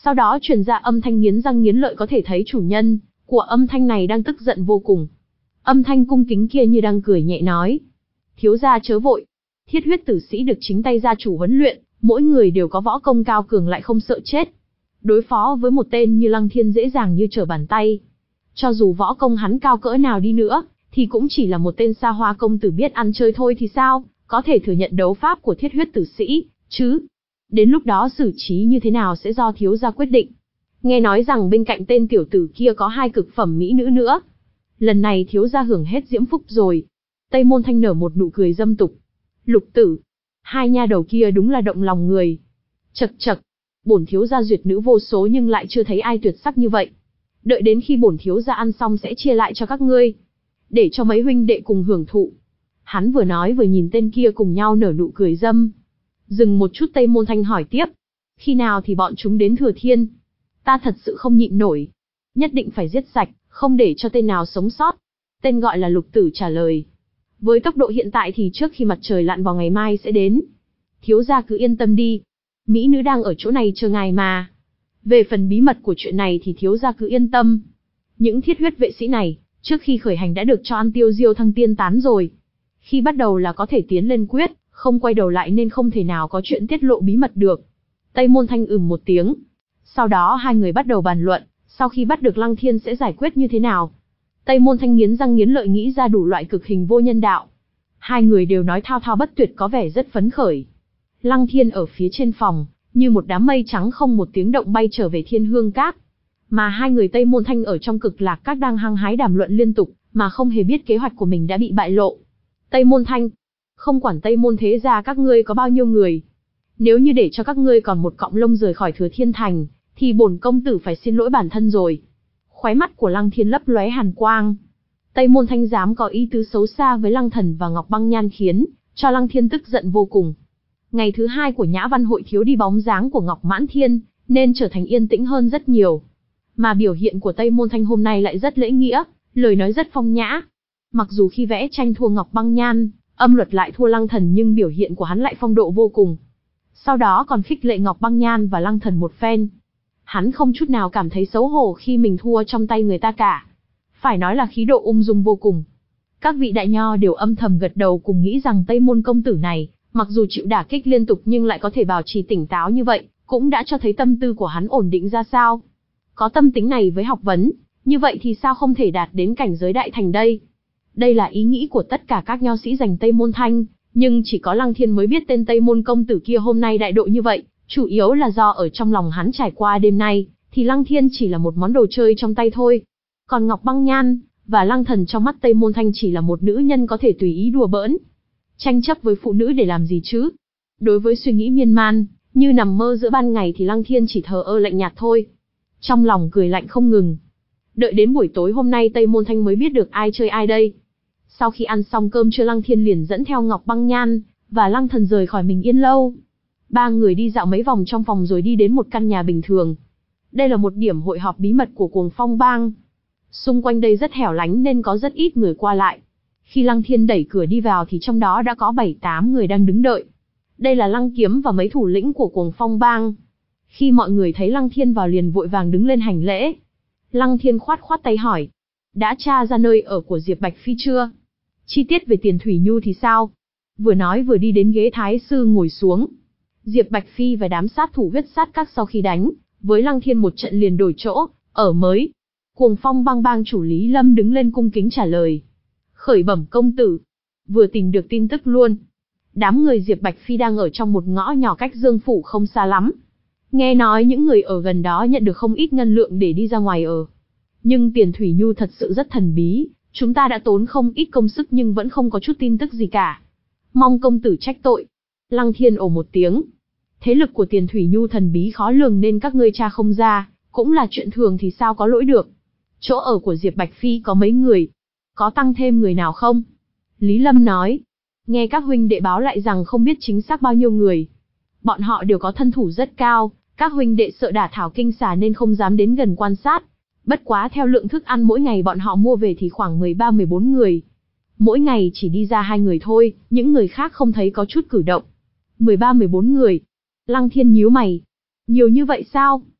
Sau đó truyền ra âm thanh nghiến răng nghiến lợi, có thể thấy chủ nhân của âm thanh này đang tức giận vô cùng. Âm thanh cung kính kia như đang cười nhẹ nói: thiếu gia chớ vội. Thiết huyết tử sĩ được chính tay gia chủ huấn luyện, mỗi người đều có võ công cao cường lại không sợ chết. Đối phó với một tên như Lăng Thiên dễ dàng như trở bàn tay. Cho dù võ công hắn cao cỡ nào đi nữa, thì cũng chỉ là một tên xa hoa công tử biết ăn chơi thôi thì sao, có thể thừa nhận đấu pháp của thiết huyết tử sĩ, chứ. Đến lúc đó xử trí như thế nào sẽ do thiếu gia quyết định. Nghe nói rằng bên cạnh tên tiểu tử kia có hai cực phẩm mỹ nữ nữa. Lần này thiếu gia hưởng hết diễm phúc rồi. Tây Môn Thanh nở một nụ cười dâm tục. Lục tử, hai nha đầu kia đúng là động lòng người. Chậc chậc, bổn thiếu gia duyệt nữ vô số nhưng lại chưa thấy ai tuyệt sắc như vậy. Đợi đến khi bổn thiếu gia ăn xong sẽ chia lại cho các ngươi, để cho mấy huynh đệ cùng hưởng thụ. Hắn vừa nói vừa nhìn tên kia cùng nhau nở nụ cười dâm. Dừng một chút, Tây Môn Thanh hỏi tiếp: khi nào thì bọn chúng đến Thừa Thiên? Ta thật sự không nhịn nổi, nhất định phải giết sạch, không để cho tên nào sống sót. Tên gọi là Lục Tử trả lời: với tốc độ hiện tại thì trước khi mặt trời lặn vào ngày mai sẽ đến. Thiếu gia cứ yên tâm đi, mỹ nữ đang ở chỗ này chờ ngài mà. Về phần bí mật của chuyện này thì thiếu gia cứ yên tâm. Những thiết huyết vệ sĩ này, trước khi khởi hành đã được cho ăn tiêu diêu thăng tiên tán rồi. Khi bắt đầu là có thể tiến lên quyết, không quay đầu lại nên không thể nào có chuyện tiết lộ bí mật được. Tây Môn Thanh ừm một tiếng. Sau đó hai người bắt đầu bàn luận, sau khi bắt được Lăng Thiên sẽ giải quyết như thế nào. Tây Môn Thanh nghiến răng nghiến lợi nghĩ ra đủ loại cực hình vô nhân đạo. Hai người đều nói thao thao bất tuyệt, có vẻ rất phấn khởi. Lăng Thiên ở phía trên phòng, như một đám mây trắng không một tiếng động bay trở về Thiên Hương Các. Mà hai người Tây Môn Thanh ở trong Cực Lạc Các đang hăng hái đàm luận liên tục, mà không hề biết kế hoạch của mình đã bị bại lộ. Tây Môn Thanh, không quản Tây Môn thế gia các ngươi có bao nhiêu người, nếu như để cho các ngươi còn một cọng lông rời khỏi Thừa Thiên Thành, thì bổn công tử phải xin lỗi bản thân rồi. Khóe mắt của Lăng Thiên lấp lóe hàn quang. Tây Môn Thanh dám có ý tứ xấu xa với Lăng Thần và Ngọc Băng Nhan khiến cho Lăng Thiên tức giận vô cùng. Ngày thứ hai của Nhã Văn hội thiếu đi bóng dáng của Ngọc Mãn Thiên, nên trở thành yên tĩnh hơn rất nhiều. Mà biểu hiện của Tây Môn Thanh hôm nay lại rất lễ nghĩa, lời nói rất phong nhã. Mặc dù khi vẽ tranh thua Ngọc Băng Nhan, âm luật lại thua Lăng Thần, nhưng biểu hiện của hắn lại phong độ vô cùng. Sau đó còn khích lệ Ngọc Băng Nhan và Lăng Thần một phen. Hắn không chút nào cảm thấy xấu hổ khi mình thua trong tay người ta cả. Phải nói là khí độ ung dung vô cùng. Các vị đại nho đều âm thầm gật đầu cùng nghĩ rằng Tây Môn công tử này, mặc dù chịu đả kích liên tục nhưng lại có thể bảo trì tỉnh táo như vậy, cũng đã cho thấy tâm tư của hắn ổn định ra sao. Có tâm tính này với học vấn, như vậy thì sao không thể đạt đến cảnh giới đại thành đây? Đây là ý nghĩ của tất cả các nho sĩ dành Tây Môn Thanh, nhưng chỉ có Lăng Thiên mới biết tên Tây Môn công tử kia hôm nay đại độ như vậy, chủ yếu là do ở trong lòng hắn trải qua đêm nay, thì Lăng Thiên chỉ là một món đồ chơi trong tay thôi. Còn Ngọc Băng Nhan và Lăng Thần trong mắt Tây Môn Thanh chỉ là một nữ nhân có thể tùy ý đùa bỡn. Tranh chấp với phụ nữ để làm gì chứ? Đối với suy nghĩ miên man, như nằm mơ giữa ban ngày thì Lăng Thiên chỉ thờ ơ lạnh nhạt thôi. Trong lòng cười lạnh không ngừng. Đợi đến buổi tối hôm nay Tây Môn Thanh mới biết được ai chơi ai đây. Sau khi ăn xong cơm trưa, Lăng Thiên liền dẫn theo Ngọc Băng Nhan và Lăng Thần rời khỏi Mình Yên lâu. Ba người đi dạo mấy vòng trong phòng rồi đi đến một căn nhà bình thường. Đây là một điểm hội họp bí mật của Cuồng Phong Bang. Xung quanh đây rất hẻo lánh nên có rất ít người qua lại. Khi Lăng Thiên đẩy cửa đi vào thì trong đó đã có bảy tám người đang đứng đợi. Đây là Lăng Kiếm và mấy thủ lĩnh của Cuồng Phong Bang. Khi mọi người thấy Lăng Thiên vào liền vội vàng đứng lên hành lễ. Lăng Thiên khoát khoát tay hỏi: đã tra ra nơi ở của Diệp Bạch Phi chưa? Chi tiết về Tiền Thủy Nhu thì sao? Vừa nói vừa đi đến ghế thái sư ngồi xuống. Diệp Bạch Phi và đám sát thủ huyết sát các sau khi đánh với Lăng Thiên một trận liền đổi chỗ, ở mới. Cuồng Phong Bang bang chủ Lý Lâm đứng lên cung kính trả lời: khởi bẩm công tử, vừa tìm được tin tức luôn. Đám người Diệp Bạch Phi đang ở trong một ngõ nhỏ cách Dương phủ không xa lắm. Nghe nói những người ở gần đó nhận được không ít ngân lượng để đi ra ngoài ở. Nhưng Tiền Thủy Nhu thật sự rất thần bí, chúng ta đã tốn không ít công sức nhưng vẫn không có chút tin tức gì cả. Mong công tử trách tội. Lăng Thiên ồ một tiếng. Thế lực của Tiền Thủy Nhu thần bí khó lường nên các ngươi tra không ra, cũng là chuyện thường thì sao có lỗi được. Chỗ ở của Diệp Bạch Phi có mấy người? Có tăng thêm người nào không? Lý Lâm nói. Nghe các huynh đệ báo lại rằng không biết chính xác bao nhiêu người. Bọn họ đều có thân thủ rất cao, các huynh đệ sợ đả thảo kinh xà nên không dám đến gần quan sát. Bất quá theo lượng thức ăn mỗi ngày bọn họ mua về thì khoảng mười ba mười bốn người. Mỗi ngày chỉ đi ra hai người thôi, những người khác không thấy có chút cử động. mười ba mười bốn người. Lăng Thiên nhíu mày. Nhiều như vậy sao?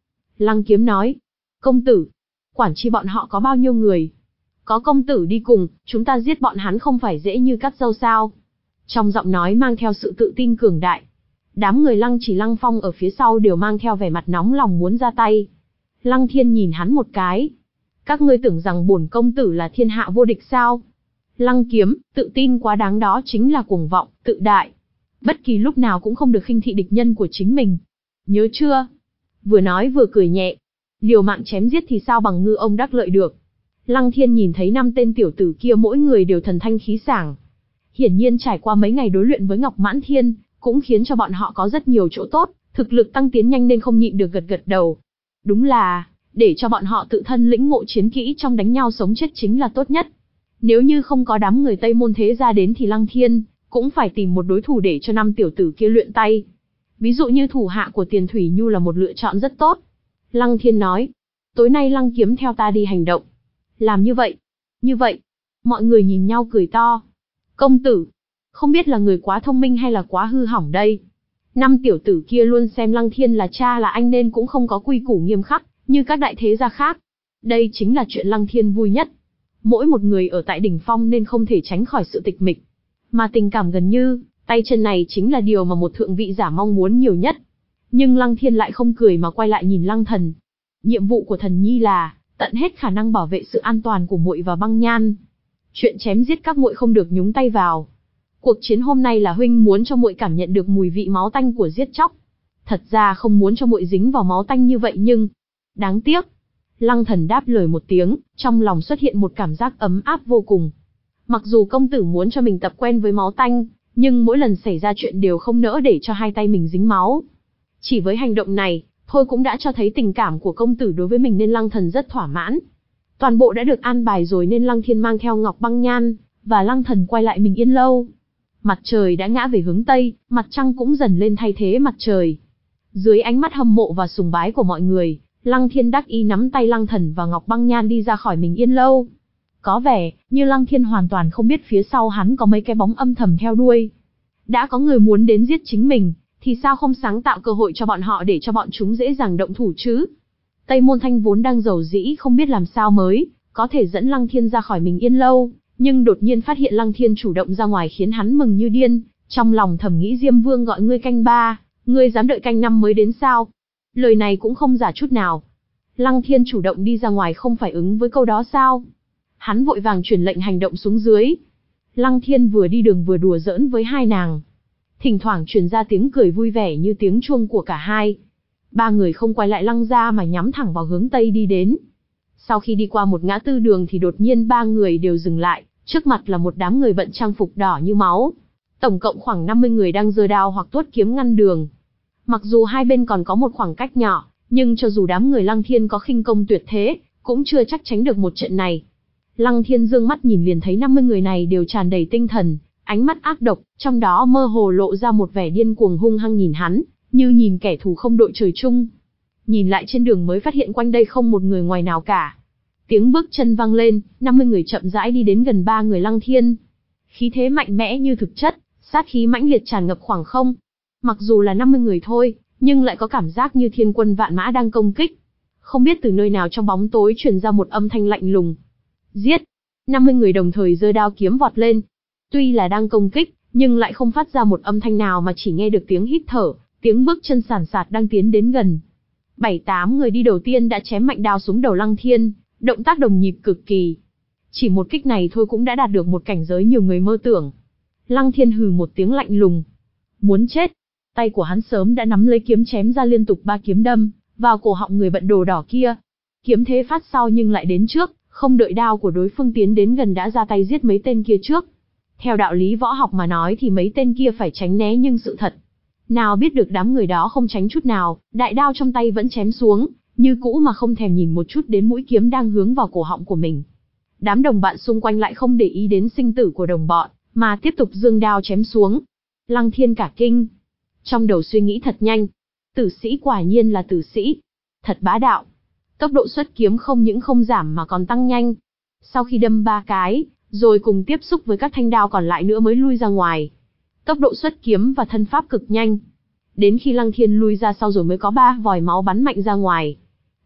Lăng Kiếm nói, công tử, quản chi bọn họ có bao nhiêu người? Có công tử đi cùng, chúng ta giết bọn hắn không phải dễ như cắt rau sao? Trong giọng nói mang theo sự tự tin cường đại. Đám người Lăng Chỉ Lăng Phong ở phía sau đều mang theo vẻ mặt nóng lòng muốn ra tay. Lăng Thiên nhìn hắn một cái. Các ngươi tưởng rằng bổn công tử là thiên hạ vô địch sao? Lăng Kiếm, tự tin quá đáng đó chính là cuồng vọng, tự đại. Bất kỳ lúc nào cũng không được khinh thị địch nhân của chính mình. Nhớ chưa? Vừa nói vừa cười nhẹ. Liều mạng chém giết thì sao bằng ngư ông đắc lợi được. Lăng Thiên nhìn thấy năm tên tiểu tử kia mỗi người đều thần thanh khí sảng. Hiển nhiên trải qua mấy ngày đối luyện với Ngọc Mãn Thiên, cũng khiến cho bọn họ có rất nhiều chỗ tốt, thực lực tăng tiến nhanh nên không nhịn được gật gật đầu. Đúng là, để cho bọn họ tự thân lĩnh ngộ chiến kỹ trong đánh nhau sống chết chính là tốt nhất. Nếu như không có đám người Tây Môn Thế Gia đến thì Lăng Thiên cũng phải tìm một đối thủ để cho năm tiểu tử kia luyện tay. Ví dụ như thủ hạ của Tiền Thủy Nhu là một lựa chọn rất tốt. Lăng Thiên nói, tối nay Lăng Kiếm theo ta đi hành động. Làm như vậy, như vậy. Mọi người nhìn nhau cười to. Công tử, không biết là người quá thông minh hay là quá hư hỏng đây. Năm tiểu tử kia luôn xem Lăng Thiên là cha là anh nên cũng không có quy củ nghiêm khắc, như các đại thế gia khác. Đây chính là chuyện Lăng Thiên vui nhất. Mỗi một người ở tại đỉnh phong nên không thể tránh khỏi sự tịch mịch. Mà tình cảm gần như, tay chân này chính là điều mà một thượng vị giả mong muốn nhiều nhất. Nhưng Lăng Thiên lại không cười mà quay lại nhìn Lăng Thần. Nhiệm vụ của Thần Nhi là tận hết khả năng bảo vệ sự an toàn của muội và Băng Nhan. Chuyện chém giết các muội không được nhúng tay vào. Cuộc chiến hôm nay là huynh muốn cho muội cảm nhận được mùi vị máu tanh của giết chóc. Thật ra không muốn cho muội dính vào máu tanh như vậy nhưng đáng tiếc. Lăng Thần đáp lời một tiếng, trong lòng xuất hiện một cảm giác ấm áp vô cùng. Mặc dù công tử muốn cho mình tập quen với máu tanh, nhưng mỗi lần xảy ra chuyện đều không nỡ để cho hai tay mình dính máu. Chỉ với hành động này, thôi cũng đã cho thấy tình cảm của công tử đối với mình nên Lăng Thần rất thỏa mãn. Toàn bộ đã được an bài rồi nên Lăng Thiên mang theo Ngọc Băng Nhan, và Lăng Thần quay lại Mình Yên Lâu. Mặt trời đã ngã về hướng Tây, mặt trăng cũng dần lên thay thế mặt trời. Dưới ánh mắt hâm mộ và sùng bái của mọi người, Lăng Thiên đắc ý nắm tay Lăng Thần và Ngọc Băng Nhan đi ra khỏi Mình Yên Lâu. Có vẻ như Lăng Thiên hoàn toàn không biết phía sau hắn có mấy cái bóng âm thầm theo đuôi. Đã có người muốn đến giết chính mình, thì sao không sáng tạo cơ hội cho bọn họ để cho bọn chúng dễ dàng động thủ chứ? Tây Môn Thanh vốn đang giàu dĩ không biết làm sao mới có thể dẫn Lăng Thiên ra khỏi Mình Yên Lâu, nhưng đột nhiên phát hiện Lăng Thiên chủ động ra ngoài khiến hắn mừng như điên, trong lòng thầm nghĩ Diêm Vương gọi ngươi canh ba, ngươi dám đợi canh năm mới đến sao? Lời này cũng không giả chút nào. Lăng Thiên chủ động đi ra ngoài không phải ứng với câu đó sao? Hắn vội vàng truyền lệnh hành động xuống dưới. Lăng Thiên vừa đi đường vừa đùa giỡn với hai nàng. Thỉnh thoảng truyền ra tiếng cười vui vẻ như tiếng chuông của cả hai. Ba người không quay lại Lăng gia mà nhắm thẳng vào hướng Tây đi đến. Sau khi đi qua một ngã tư đường thì đột nhiên ba người đều dừng lại, trước mặt là một đám người vận trang phục đỏ như máu. Tổng cộng khoảng năm mươi người đang giơ đao hoặc tuốt kiếm ngăn đường. Mặc dù hai bên còn có một khoảng cách nhỏ, nhưng cho dù đám người Lăng Thiên có khinh công tuyệt thế, cũng chưa chắc tránh được một trận này. Lăng Thiên dương mắt nhìn liền thấy năm mươi người này đều tràn đầy tinh thần, ánh mắt ác độc, trong đó mơ hồ lộ ra một vẻ điên cuồng hung hăng nhìn hắn, như nhìn kẻ thù không đội trời chung. Nhìn lại trên đường mới phát hiện quanh đây không một người ngoài nào cả. Tiếng bước chân vang lên, năm mươi người chậm rãi đi đến gần ba người Lăng Thiên. Khí thế mạnh mẽ như thực chất, sát khí mãnh liệt tràn ngập khoảng không. Mặc dù là năm mươi người thôi, nhưng lại có cảm giác như thiên quân vạn mã đang công kích. Không biết từ nơi nào trong bóng tối truyền ra một âm thanh lạnh lùng. Giết! năm mươi người đồng thời giơ đao kiếm vọt lên. Tuy là đang công kích, nhưng lại không phát ra một âm thanh nào mà chỉ nghe được tiếng hít thở, tiếng bước chân sàn sạt đang tiến đến gần. Bảy tám người đi đầu tiên đã chém mạnh đao xuống đầu Lăng Thiên, động tác đồng nhịp cực kỳ. Chỉ một kích này thôi cũng đã đạt được một cảnh giới nhiều người mơ tưởng. Lăng Thiên hừ một tiếng lạnh lùng. Muốn chết! Tay của hắn sớm đã nắm lấy kiếm chém ra liên tục ba kiếm đâm vào cổ họng người bận đồ đỏ kia. Kiếm thế phát sau nhưng lại đến trước, không đợi đao của đối phương tiến đến gần đã ra tay giết mấy tên kia trước. Theo đạo lý võ học mà nói thì mấy tên kia phải tránh né, nhưng sự thật nào biết được đám người đó không tránh chút nào, đại đao trong tay vẫn chém xuống, như cũ mà không thèm nhìn một chút đến mũi kiếm đang hướng vào cổ họng của mình. Đám đồng bạn xung quanh lại không để ý đến sinh tử của đồng bọn, mà tiếp tục giương đao chém xuống. Lăng Thiên cả kinh, trong đầu suy nghĩ thật nhanh. Tử sĩ quả nhiên là tử sĩ, thật bá đạo. Tốc độ xuất kiếm không những không giảm mà còn tăng nhanh. Sau khi đâm ba cái, rồi cùng tiếp xúc với các thanh đao còn lại nữa mới lui ra ngoài. Tốc độ xuất kiếm và thân pháp cực nhanh. Đến khi Lăng Thiên lui ra sau rồi mới có ba vòi máu bắn mạnh ra ngoài.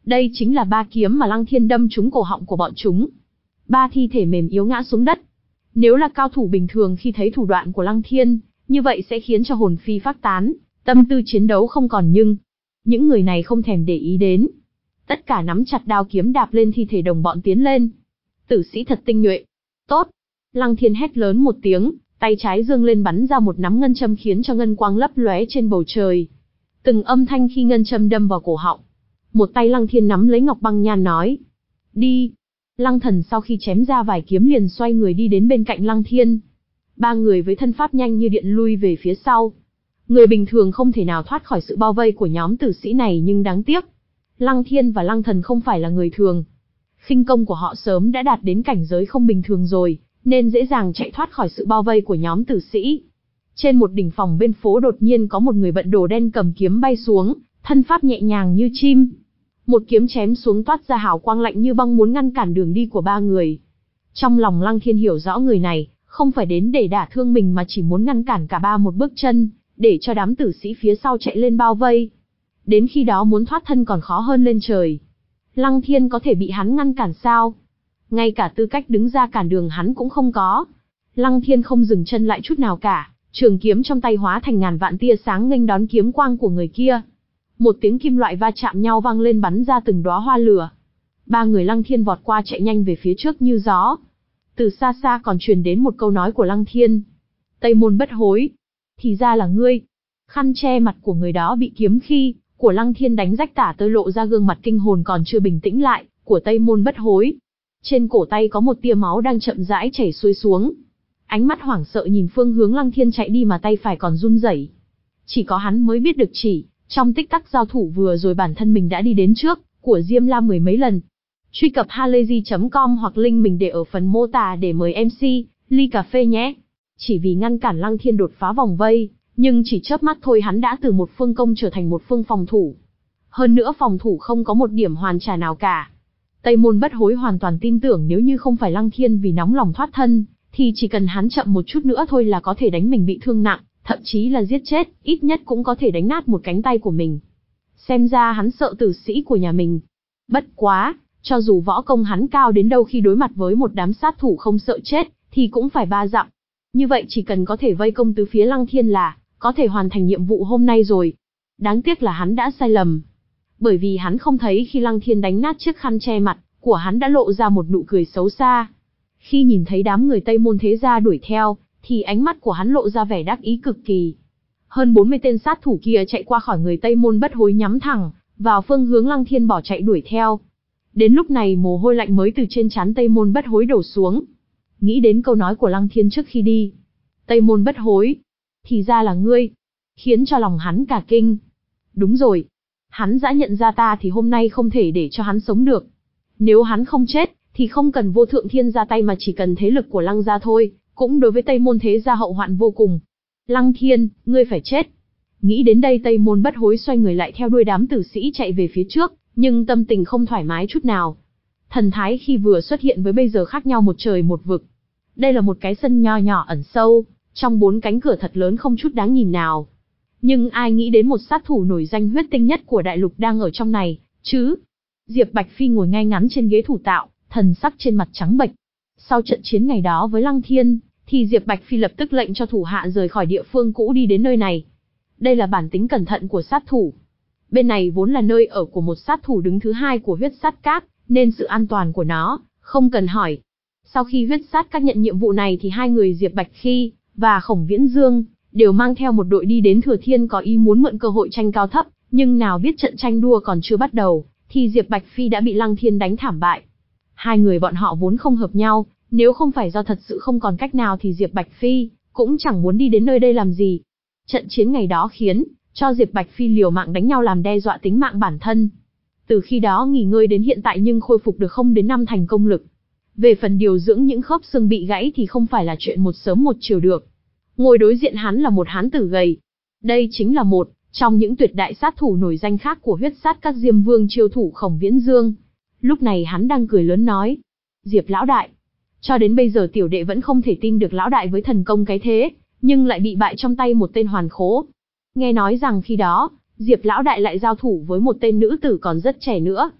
Đây chính là ba kiếm mà Lăng Thiên đâm trúng cổ họng của bọn chúng. Ba thi thể mềm yếu ngã xuống đất. Nếu là cao thủ bình thường khi thấy thủ đoạn của Lăng Thiên, như vậy sẽ khiến cho hồn phi phách tán, tâm tư chiến đấu không còn, nhưng những người này không thèm để ý đến. Tất cả nắm chặt đao kiếm đạp lên thi thể đồng bọn tiến lên. Tử sĩ thật tinh nhuệ. Tốt. Lăng Thiên hét lớn một tiếng, tay trái giương lên bắn ra một nắm ngân châm khiến cho ngân quang lấp lóe trên bầu trời. Từng âm thanh khi ngân châm đâm vào cổ họng. Một tay Lăng Thiên nắm lấy Ngọc Băng Nhan nói. Đi. Lăng Thần sau khi chém ra vài kiếm liền xoay người đi đến bên cạnh Lăng Thiên. Ba người với thân pháp nhanh như điện lui về phía sau. Người bình thường không thể nào thoát khỏi sự bao vây của nhóm tử sĩ này, nhưng đáng tiếc. Lăng Thiên và Lăng Thần không phải là người thường. Khinh công của họ sớm đã đạt đến cảnh giới không bình thường rồi, nên dễ dàng chạy thoát khỏi sự bao vây của nhóm tử sĩ. Trên một đỉnh phòng bên phố đột nhiên có một người bận đồ đen cầm kiếm bay xuống, thân pháp nhẹ nhàng như chim. Một kiếm chém xuống toát ra hào quang lạnh như băng muốn ngăn cản đường đi của ba người. Trong lòng Lăng Thiên hiểu rõ người này, không phải đến để đả thương mình mà chỉ muốn ngăn cản cả ba một bước chân, để cho đám tử sĩ phía sau chạy lên bao vây. Đến khi đó muốn thoát thân còn khó hơn lên trời. Lăng Thiên có thể bị hắn ngăn cản sao? Ngay cả tư cách đứng ra cản đường hắn cũng không có. Lăng Thiên không dừng chân lại chút nào cả, trường kiếm trong tay hóa thành ngàn vạn tia sáng nghênh đón kiếm quang của người kia. Một tiếng kim loại va chạm nhau vang lên bắn ra từng đóa hoa lửa. Ba người Lăng Thiên vọt qua chạy nhanh về phía trước như gió. Từ xa xa còn truyền đến một câu nói của Lăng Thiên. Tây môn bất hối. Thì ra là ngươi. Khăn che mặt của người đó bị kiếm khi của Lăng Thiên đánh rách tả tơi lộ ra gương mặt kinh hồn còn chưa bình tĩnh lại, của Tây môn bất hối. Trên cổ tay có một tia máu đang chậm rãi chảy xuôi xuống. Ánh mắt hoảng sợ nhìn phương hướng Lăng Thiên chạy đi mà tay phải còn run rẩy. Chỉ có hắn mới biết được chỉ, trong tích tắc giao thủ vừa rồi bản thân mình đã đi đến trước của Diêm La mười mấy lần. Truy cập halayzi chấm com hoặc link mình để ở phần mô tả để mời em xê, ly cà phê nhé. Chỉ vì ngăn cản Lăng Thiên đột phá vòng vây, nhưng chỉ chớp mắt thôi hắn đã từ một phương công trở thành một phương phòng thủ. Hơn nữa phòng thủ không có một điểm hoàn trả nào cả. Tây môn bất hối hoàn toàn tin tưởng nếu như không phải Lăng Thiên vì nóng lòng thoát thân, thì chỉ cần hắn chậm một chút nữa thôi là có thể đánh mình bị thương nặng, thậm chí là giết chết, ít nhất cũng có thể đánh nát một cánh tay của mình. Xem ra hắn sợ tử sĩ của nhà mình. Bất quá, cho dù võ công hắn cao đến đâu khi đối mặt với một đám sát thủ không sợ chết, thì cũng phải ba dặm. Như vậy chỉ cần có thể vây công từ phía Lăng Thiên là có thể hoàn thành nhiệm vụ hôm nay rồi. Đáng tiếc là hắn đã sai lầm. Bởi vì hắn không thấy khi Lăng Thiên đánh nát chiếc khăn che mặt của hắn đã lộ ra một nụ cười xấu xa. Khi nhìn thấy đám người Tây môn thế gia đuổi theo, thì ánh mắt của hắn lộ ra vẻ đắc ý cực kỳ. Hơn bốn mươi tên sát thủ kia chạy qua khỏi người Tây môn bất hối nhắm thẳng vào phương hướng Lăng Thiên bỏ chạy đuổi theo. Đến lúc này mồ hôi lạnh mới từ trên trán Tây môn bất hối đổ xuống. Nghĩ đến câu nói của Lăng Thiên trước khi đi. Tây môn bất hối. Thì ra là ngươi. Khiến cho lòng hắn cả kinh. Đúng rồi. Hắn đã nhận ra ta thì hôm nay không thể để cho hắn sống được. Nếu hắn không chết, thì không cần vô thượng thiên ra tay mà chỉ cần thế lực của Lăng gia thôi, cũng đối với Tây môn thế gia hậu hoạn vô cùng. Lăng Thiên, ngươi phải chết. Nghĩ đến đây Tây môn bất hối xoay người lại theo đuôi đám tử sĩ chạy về phía trước, nhưng tâm tình không thoải mái chút nào. Thần thái khi vừa xuất hiện với bây giờ khác nhau một trời một vực. Đây là một cái sân nho nhỏ ẩn sâu, trong bốn cánh cửa thật lớn không chút đáng nhìn nào. Nhưng ai nghĩ đến một sát thủ nổi danh huyết tinh nhất của đại lục đang ở trong này, chứ? Diệp Bạch Phi ngồi ngay ngắn trên ghế thủ tạo, thần sắc trên mặt trắng bệch. Sau trận chiến ngày đó với Lăng Thiên, thì Diệp Bạch Phi lập tức lệnh cho thủ hạ rời khỏi địa phương cũ đi đến nơi này. Đây là bản tính cẩn thận của sát thủ. Bên này vốn là nơi ở của một sát thủ đứng thứ hai của huyết sát các, nên sự an toàn của nó, không cần hỏi. Sau khi huyết sát các nhận nhiệm vụ này thì hai người Diệp Bạch Phi và Khổng Viễn Dương đều mang theo một đội đi đến Thừa Thiên có ý muốn mượn cơ hội tranh cao thấp, nhưng nào biết trận tranh đua còn chưa bắt đầu, thì Diệp Bạch Phi đã bị Lăng Thiên đánh thảm bại. Hai người bọn họ vốn không hợp nhau, nếu không phải do thật sự không còn cách nào thì Diệp Bạch Phi cũng chẳng muốn đi đến nơi đây làm gì. Trận chiến ngày đó khiến cho Diệp Bạch Phi liều mạng đánh nhau làm đe dọa tính mạng bản thân. Từ khi đó nghỉ ngơi đến hiện tại nhưng khôi phục được không đến năm thành công lực. Về phần điều dưỡng những khớp xương bị gãy thì không phải là chuyện một sớm một chiều được. Ngồi đối diện hắn là một hán tử gầy. Đây chính là một trong những tuyệt đại sát thủ nổi danh khác của huyết sát các Diêm Vương chiêu thủ Khổng Viễn Dương. Lúc này hắn đang cười lớn nói: Diệp lão đại, cho đến bây giờ tiểu đệ vẫn không thể tin được lão đại với thần công cái thế, nhưng lại bị bại trong tay một tên hoàn khố. Nghe nói rằng khi đó, Diệp lão đại lại giao thủ với một tên nữ tử còn rất trẻ nữa.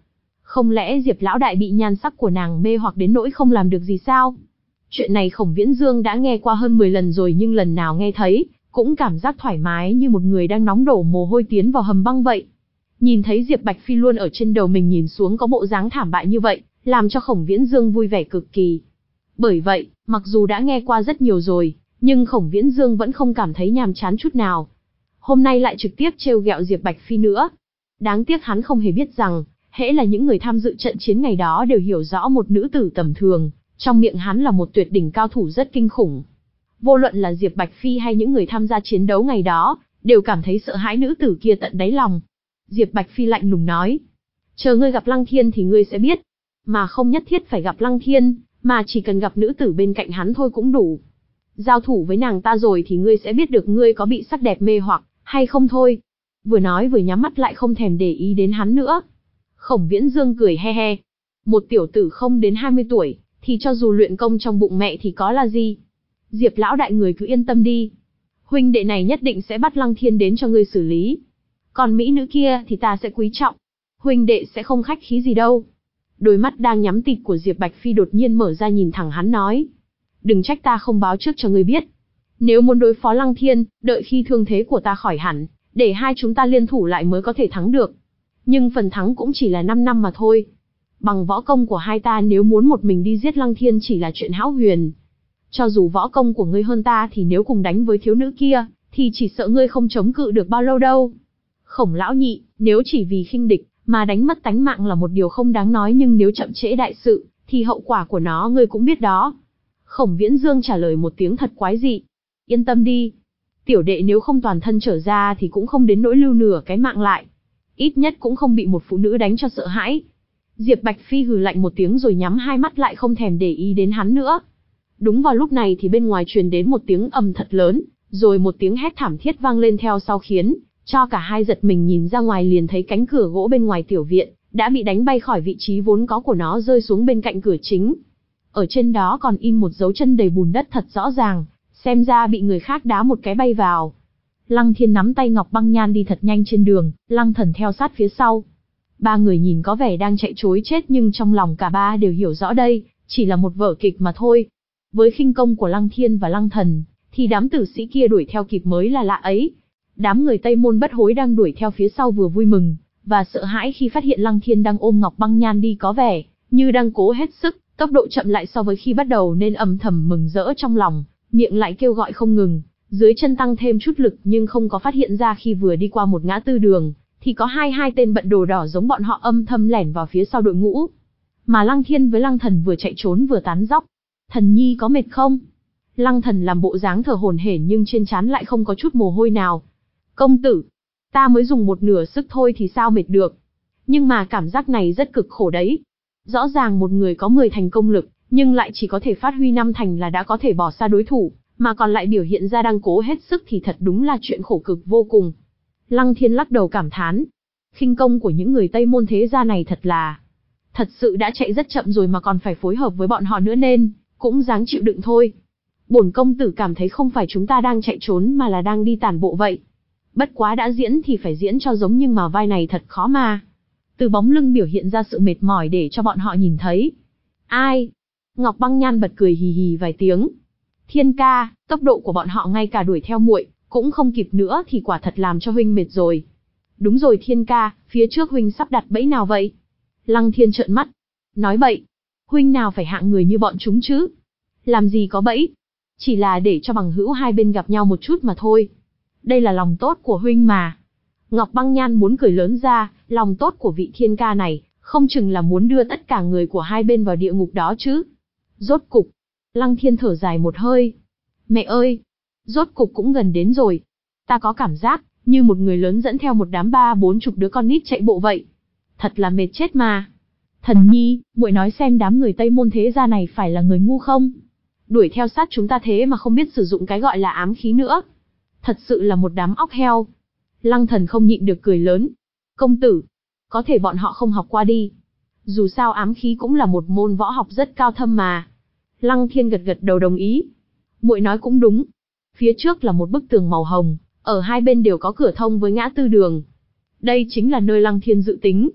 Không lẽ Diệp lão đại bị nhan sắc của nàng mê hoặc đến nỗi không làm được gì sao? Chuyện này Khổng Viễn Dương đã nghe qua hơn mười lần rồi, nhưng lần nào nghe thấy, cũng cảm giác thoải mái như một người đang nóng đổ mồ hôi tiến vào hầm băng vậy. Nhìn thấy Diệp Bạch Phi luôn ở trên đầu mình nhìn xuống có bộ dáng thảm bại như vậy, làm cho Khổng Viễn Dương vui vẻ cực kỳ. Bởi vậy, mặc dù đã nghe qua rất nhiều rồi, nhưng Khổng Viễn Dương vẫn không cảm thấy nhàm chán chút nào. Hôm nay lại trực tiếp trêu ghẹo Diệp Bạch Phi nữa. Đáng tiếc hắn không hề biết rằng, hễ là những người tham dự trận chiến ngày đó đều hiểu rõ một nữ tử tầm thường, trong miệng hắn là một tuyệt đỉnh cao thủ rất kinh khủng. Vô luận là Diệp Bạch Phi hay những người tham gia chiến đấu ngày đó, đều cảm thấy sợ hãi nữ tử kia tận đáy lòng. Diệp Bạch Phi lạnh lùng nói, chờ ngươi gặp Lăng Thiên thì ngươi sẽ biết, mà không nhất thiết phải gặp Lăng Thiên, mà chỉ cần gặp nữ tử bên cạnh hắn thôi cũng đủ. Giao thủ với nàng ta rồi thì ngươi sẽ biết được ngươi có bị sắc đẹp mê hoặc, hay không thôi. Vừa nói vừa nhắm mắt lại không thèm để ý đến hắn nữa. Khổng Viễn Dương cười he he. Một tiểu tử không đến hai mươi tuổi, thì cho dù luyện công trong bụng mẹ thì có là gì. Diệp lão đại người cứ yên tâm đi. Huynh đệ này nhất định sẽ bắt Lăng Thiên đến cho ngươi xử lý. Còn mỹ nữ kia thì ta sẽ quý trọng. Huynh đệ sẽ không khách khí gì đâu. Đôi mắt đang nhắm tịt của Diệp Bạch Phi đột nhiên mở ra nhìn thẳng hắn nói. Đừng trách ta không báo trước cho ngươi biết. Nếu muốn đối phó Lăng Thiên, đợi khi thương thế của ta khỏi hẳn, để hai chúng ta liên thủ lại mới có thể thắng được. Nhưng phần thắng cũng chỉ là năm năm mà thôi. Bằng võ công của hai ta nếu muốn một mình đi giết Lăng Thiên chỉ là chuyện hão huyền. Cho dù võ công của ngươi hơn ta thì nếu cùng đánh với thiếu nữ kia, thì chỉ sợ ngươi không chống cự được bao lâu đâu. Khổng lão nhị, nếu chỉ vì khinh địch, mà đánh mất tánh mạng là một điều không đáng nói, nhưng nếu chậm trễ đại sự, thì hậu quả của nó ngươi cũng biết đó. Khổng Viễn Dương trả lời một tiếng thật quái dị. Yên tâm đi. Tiểu đệ nếu không toàn thân trở ra thì cũng không đến nỗi lưu nửa cái mạng lại. Ít nhất cũng không bị một phụ nữ đánh cho sợ hãi. Diệp Bạch Phi hừ lạnh một tiếng rồi nhắm hai mắt lại không thèm để ý đến hắn nữa. Đúng vào lúc này thì bên ngoài truyền đến một tiếng ầm thật lớn, rồi một tiếng hét thảm thiết vang lên theo sau khiến cho cả hai giật mình nhìn ra ngoài, liền thấy cánh cửa gỗ bên ngoài tiểu viện đã bị đánh bay khỏi vị trí vốn có của nó, rơi xuống bên cạnh cửa chính. Ở trên đó còn in một dấu chân đầy bùn đất thật rõ ràng, xem ra bị người khác đá một cái bay vào. Lăng Thiên nắm tay Ngọc Băng Nhan đi thật nhanh trên đường, Lăng Thần theo sát phía sau. Ba người nhìn có vẻ đang chạy trối chết, nhưng trong lòng cả ba đều hiểu rõ đây chỉ là một vở kịch mà thôi. Với khinh công của Lăng Thiên và Lăng Thần, thì đám tử sĩ kia đuổi theo kịp mới là lạ ấy. Đám người Tây Môn Bất Hối đang đuổi theo phía sau vừa vui mừng và sợ hãi khi phát hiện Lăng Thiên đang ôm Ngọc Băng Nhan đi, có vẻ như đang cố hết sức, tốc độ chậm lại so với khi bắt đầu, nên âm thầm mừng rỡ trong lòng, miệng lại kêu gọi không ngừng, dưới chân tăng thêm chút lực, nhưng không có phát hiện ra khi vừa đi qua một ngã tư đường, thì có hai hai tên bận đồ đỏ giống bọn họ âm thầm lẻn vào phía sau đội ngũ. Mà Lăng Thiên với Lăng Thần vừa chạy trốn vừa tán dóc. Thần nhi có mệt không? Lăng Thần làm bộ dáng thở hổn hển nhưng trên trán lại không có chút mồ hôi nào. Công tử, ta mới dùng một nửa sức thôi thì sao mệt được. Nhưng mà cảm giác này rất cực khổ đấy. Rõ ràng một người có mười thành công lực, nhưng lại chỉ có thể phát huy năm thành là đã có thể bỏ xa đối thủ, mà còn lại biểu hiện ra đang cố hết sức thì thật đúng là chuyện khổ cực vô cùng. Lăng Thiên lắc đầu cảm thán. Khinh công của những người Tây Môn thế gia này thật là... Thật sự đã chạy rất chậm rồi mà còn phải phối hợp với bọn họ nữa nên cũng dáng chịu đựng thôi. Bổn công tử cảm thấy không phải chúng ta đang chạy trốn mà là đang đi tản bộ vậy. Bất quá đã diễn thì phải diễn cho giống, nhưng mà vai này thật khó mà. Từ bóng lưng biểu hiện ra sự mệt mỏi để cho bọn họ nhìn thấy. Ai? Ngọc Băng Nhan bật cười hì hì vài tiếng. Thiên ca, tốc độ của bọn họ ngay cả đuổi theo muội cũng không kịp nữa thì quả thật làm cho huynh mệt rồi. Đúng rồi Thiên ca, phía trước huynh sắp đặt bẫy nào vậy? Lăng Thiên trợn mắt. Nói bậy. Huynh nào phải hạng người như bọn chúng chứ? Làm gì có bẫy? Chỉ là để cho bằng hữu hai bên gặp nhau một chút mà thôi. Đây là lòng tốt của huynh mà. Ngọc Băng Nhan muốn cười lớn ra, lòng tốt của vị Thiên ca này, không chừng là muốn đưa tất cả người của hai bên vào địa ngục đó chứ. Rốt cục, Lăng Thiên thở dài một hơi. Mẹ ơi, rốt cục cũng gần đến rồi. Ta có cảm giác như một người lớn dẫn theo một đám ba bốn chục đứa con nít chạy bộ vậy. Thật là mệt chết mà. Thần nhi, muội nói xem đám người Tây Môn thế gia này phải là người ngu không? Đuổi theo sát chúng ta thế mà không biết sử dụng cái gọi là ám khí nữa. Thật sự là một đám óc heo. Lăng Thần không nhịn được cười lớn. Công tử, có thể bọn họ không học qua đi. Dù sao ám khí cũng là một môn võ học rất cao thâm mà. Lăng Thiên gật gật đầu đồng ý. Muội nói cũng đúng. Phía trước là một bức tường màu hồng, ở hai bên đều có cửa thông với ngã tư đường. Đây chính là nơi Lăng Thiên dự tính.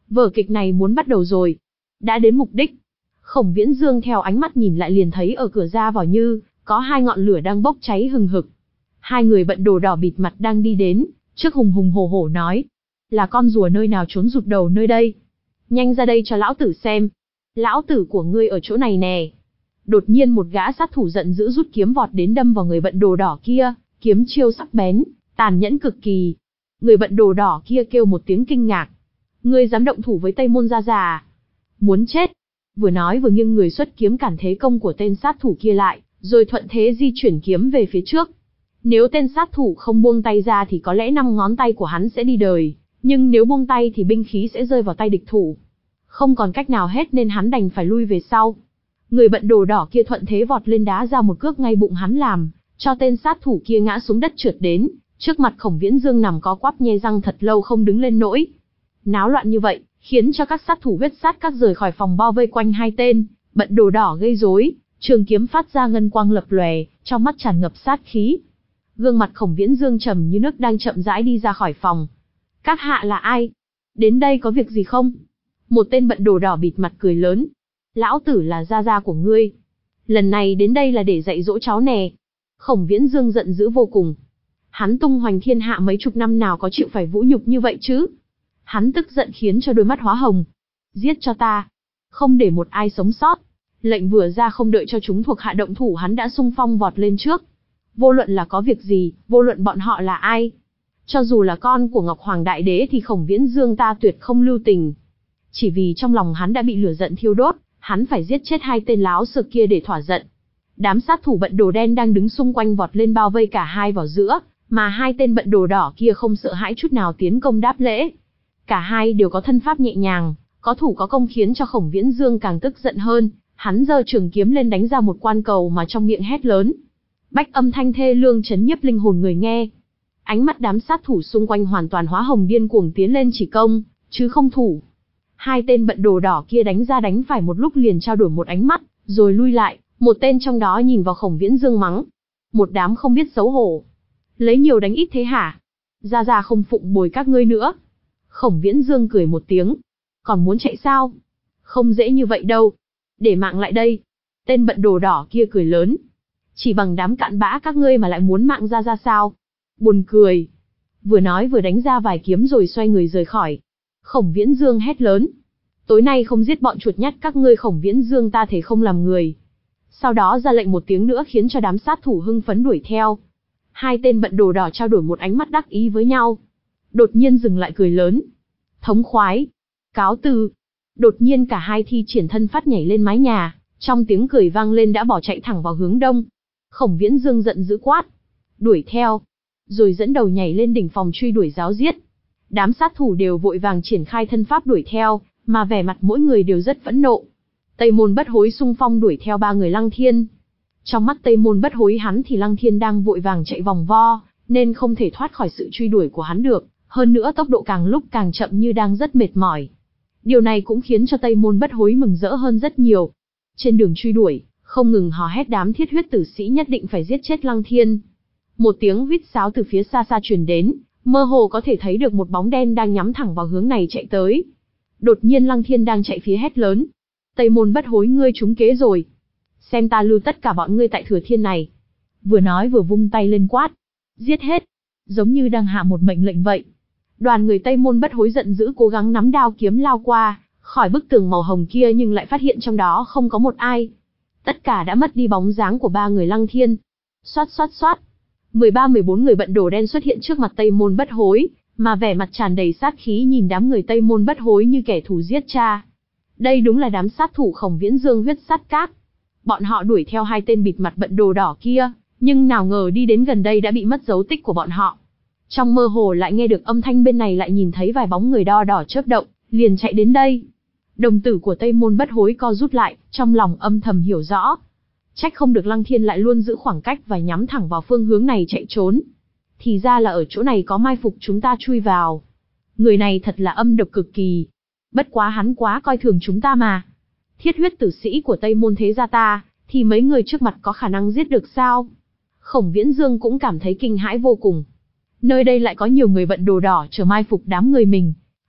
Vở kịch này muốn bắt đầu rồi. Đã đến mục đích. Khổng Viễn Dương theo ánh mắt nhìn lại liền thấy ở cửa ra vào như có hai ngọn lửa đang bốc cháy hừng hực. Hai người bận đồ đỏ bịt mặt đang đi đến, trước hùng hùng hổ hổ nói: "Là con rùa nơi nào trốn rụt đầu nơi đây? Nhanh ra đây cho lão tử xem. Lão tử của ngươi ở chỗ này nè." Đột nhiên một gã sát thủ giận dữ rút kiếm vọt đến đâm vào người bận đồ đỏ kia, kiếm chiêu sắc bén, tàn nhẫn cực kỳ. Người bận đồ đỏ kia kêu một tiếng kinh ngạc: "Ngươi dám động thủ với Tây Môn gia gia à? Muốn chết!" Vừa nói vừa nghiêng người xuất kiếm cản thế công của tên sát thủ kia lại, rồi thuận thế di chuyển kiếm về phía trước. Nếu tên sát thủ không buông tay ra thì có lẽ năm ngón tay của hắn sẽ đi đời, nhưng nếu buông tay thì binh khí sẽ rơi vào tay địch thủ. Không còn cách nào hết nên hắn đành phải lui về sau. Người bận đồ đỏ kia thuận thế vọt lên đá ra một cước ngay bụng hắn, làm cho tên sát thủ kia ngã xuống đất trượt đến, trước mặt Khổng Viễn Dương nằm có quắp nhe răng thật lâu không đứng lên nổi. Náo loạn như vậy, khiến cho các sát thủ huyết sát các rời khỏi phòng bao vây quanh hai tên bận đồ đỏ gây rối, trường kiếm phát ra ngân quang lập lòe, trong mắt tràn ngập sát khí. Gương mặt Khổng Viễn Dương trầm như nước đang chậm rãi đi ra khỏi phòng. "Các hạ là ai? Đến đây có việc gì không?" Một tên bận đồ đỏ bịt mặt cười lớn: "Lão tử là gia gia của ngươi. Lần này đến đây là để dạy dỗ cháu nè." Khổng Viễn Dương giận dữ vô cùng. Hắn tung hoành thiên hạ mấy chục năm nào có chịu phải vũ nhục như vậy chứ? Hắn tức giận khiến cho đôi mắt hóa hồng. "Giết cho ta, không để một ai sống sót." Lệnh vừa ra không đợi cho chúng thuộc hạ động thủ hắn đã xung phong vọt lên trước. Vô luận là có việc gì, vô luận bọn họ là ai, cho dù là con của Ngọc Hoàng Đại Đế thì Khổng Viễn Dương ta tuyệt không lưu tình. Chỉ vì trong lòng hắn đã bị lửa giận thiêu đốt, hắn phải giết chết hai tên láo xược kia để thỏa giận. Đám sát thủ bận đồ đen đang đứng xung quanh vọt lên bao vây cả hai vào giữa, mà hai tên bận đồ đỏ kia không sợ hãi chút nào tiến công đáp lễ. Cả hai đều có thân pháp nhẹ nhàng, có thủ có công khiến cho Khổng Viễn Dương càng tức giận hơn, hắn giơ trường kiếm lên đánh ra một quan cầu mà trong miệng hét lớn. Bách âm thanh thê lương chấn nhiếp linh hồn người nghe. Ánh mắt đám sát thủ xung quanh hoàn toàn hóa hồng, điên cuồng tiến lên chỉ công, chứ không thủ. Hai tên bận đồ đỏ kia đánh ra đánh phải một lúc liền trao đổi một ánh mắt, rồi lui lại, một tên trong đó nhìn vào Khổng Viễn Dương mắng: "Một đám không biết xấu hổ. Lấy nhiều đánh ít thế hả? Gia gia không phụng bồi các ngươi nữa." Khổng Viễn Dương cười một tiếng: "Còn muốn chạy sao? Không dễ như vậy đâu. Để mạng lại đây." Tên bận đồ đỏ kia cười lớn: "Chỉ bằng đám cặn bã các ngươi mà lại muốn mạng gia gia sao? Buồn cười." Vừa nói vừa đánh ra vài kiếm rồi xoay người rời khỏi. Khổng Viễn Dương hét lớn: "Tối nay không giết bọn chuột nhắt các ngươi Khổng Viễn Dương ta thể không làm người." Sau đó ra lệnh một tiếng nữa khiến cho đám sát thủ hưng phấn đuổi theo. Hai tên bận đồ đỏ trao đổi một ánh mắt đắc ý với nhau. Đột nhiên dừng lại cười lớn: "Thống khoái, cáo từ." Đột nhiên cả hai thi triển thân phát nhảy lên mái nhà, trong tiếng cười vang lên đã bỏ chạy thẳng vào hướng đông. Khổng Viễn Dương giận dữ quát: "Đuổi theo!" Rồi dẫn đầu nhảy lên đỉnh phòng truy đuổi ráo giết. Đám sát thủ đều vội vàng triển khai thân pháp đuổi theo, mà vẻ mặt mỗi người đều rất phẫn nộ. Tây Môn Bất Hối xung phong đuổi theo ba người Lăng Thiên. Trong mắt Tây Môn Bất Hối hắn thì Lăng Thiên đang vội vàng chạy vòng vo, nên không thể thoát khỏi sự truy đuổi của hắn được, hơn nữa tốc độ càng lúc càng chậm như đang rất mệt mỏi. Điều này cũng khiến cho Tây Môn Bất Hối mừng rỡ hơn rất nhiều. Trên đường truy đuổi, không ngừng hò hét đám thiết huyết tử sĩ nhất định phải giết chết Lăng Thiên. Một tiếng huýt sáo từ phía xa xa truyền đến, mơ hồ có thể thấy được một bóng đen đang nhắm thẳng vào hướng này chạy tới. Đột nhiên Lăng Thiên đang chạy phía hét lớn: "Tây Môn Bất Hối ngươi trúng kế rồi. Xem ta lưu tất cả bọn ngươi tại Thừa Thiên này." Vừa nói vừa vung tay lên quát: "Giết hết!" Giống như đang hạ một mệnh lệnh vậy. Đoàn người Tây Môn Bất Hối giận dữ cố gắng nắm đao kiếm lao qua khỏi bức tường màu hồng kia, nhưng lại phát hiện trong đó không có một ai. Tất cả đã mất đi bóng dáng của ba người Lăng Thiên. Xoát xoát xoát, mười ba mười bốn người bận đồ đen xuất hiện trước mặt Tây Môn Bất Hối, mà vẻ mặt tràn đầy sát khí nhìn đám người Tây Môn Bất Hối như kẻ thù giết cha. Đây đúng là đám sát thủ Khổng Viễn Dương huyết sát các. Bọn họ đuổi theo hai tên bịt mặt bận đồ đỏ kia, nhưng nào ngờ đi đến gần đây đã bị mất dấu tích của bọn họ. Trong mơ hồ lại nghe được âm thanh bên này, lại nhìn thấy vài bóng người đo đỏ chớp động, liền chạy đến đây. Đồng tử của Tây Môn Bất Hối co rút lại, trong lòng âm thầm hiểu rõ. Trách không được Lăng Thiên lại luôn giữ khoảng cách và nhắm thẳng vào phương hướng này chạy trốn. Thì ra là ở chỗ này có mai phục chúng ta chui vào. Người này thật là âm độc cực kỳ. Bất quá hắn quá coi thường chúng ta mà. Thiết huyết tử sĩ của Tây Môn thế gia ta, thì mấy người trước mặt có khả năng giết được sao? Khổng Viễn Dương cũng cảm thấy kinh hãi vô cùng. Nơi đây lại có nhiều người bận đồ đỏ chờ mai phục đám người mình.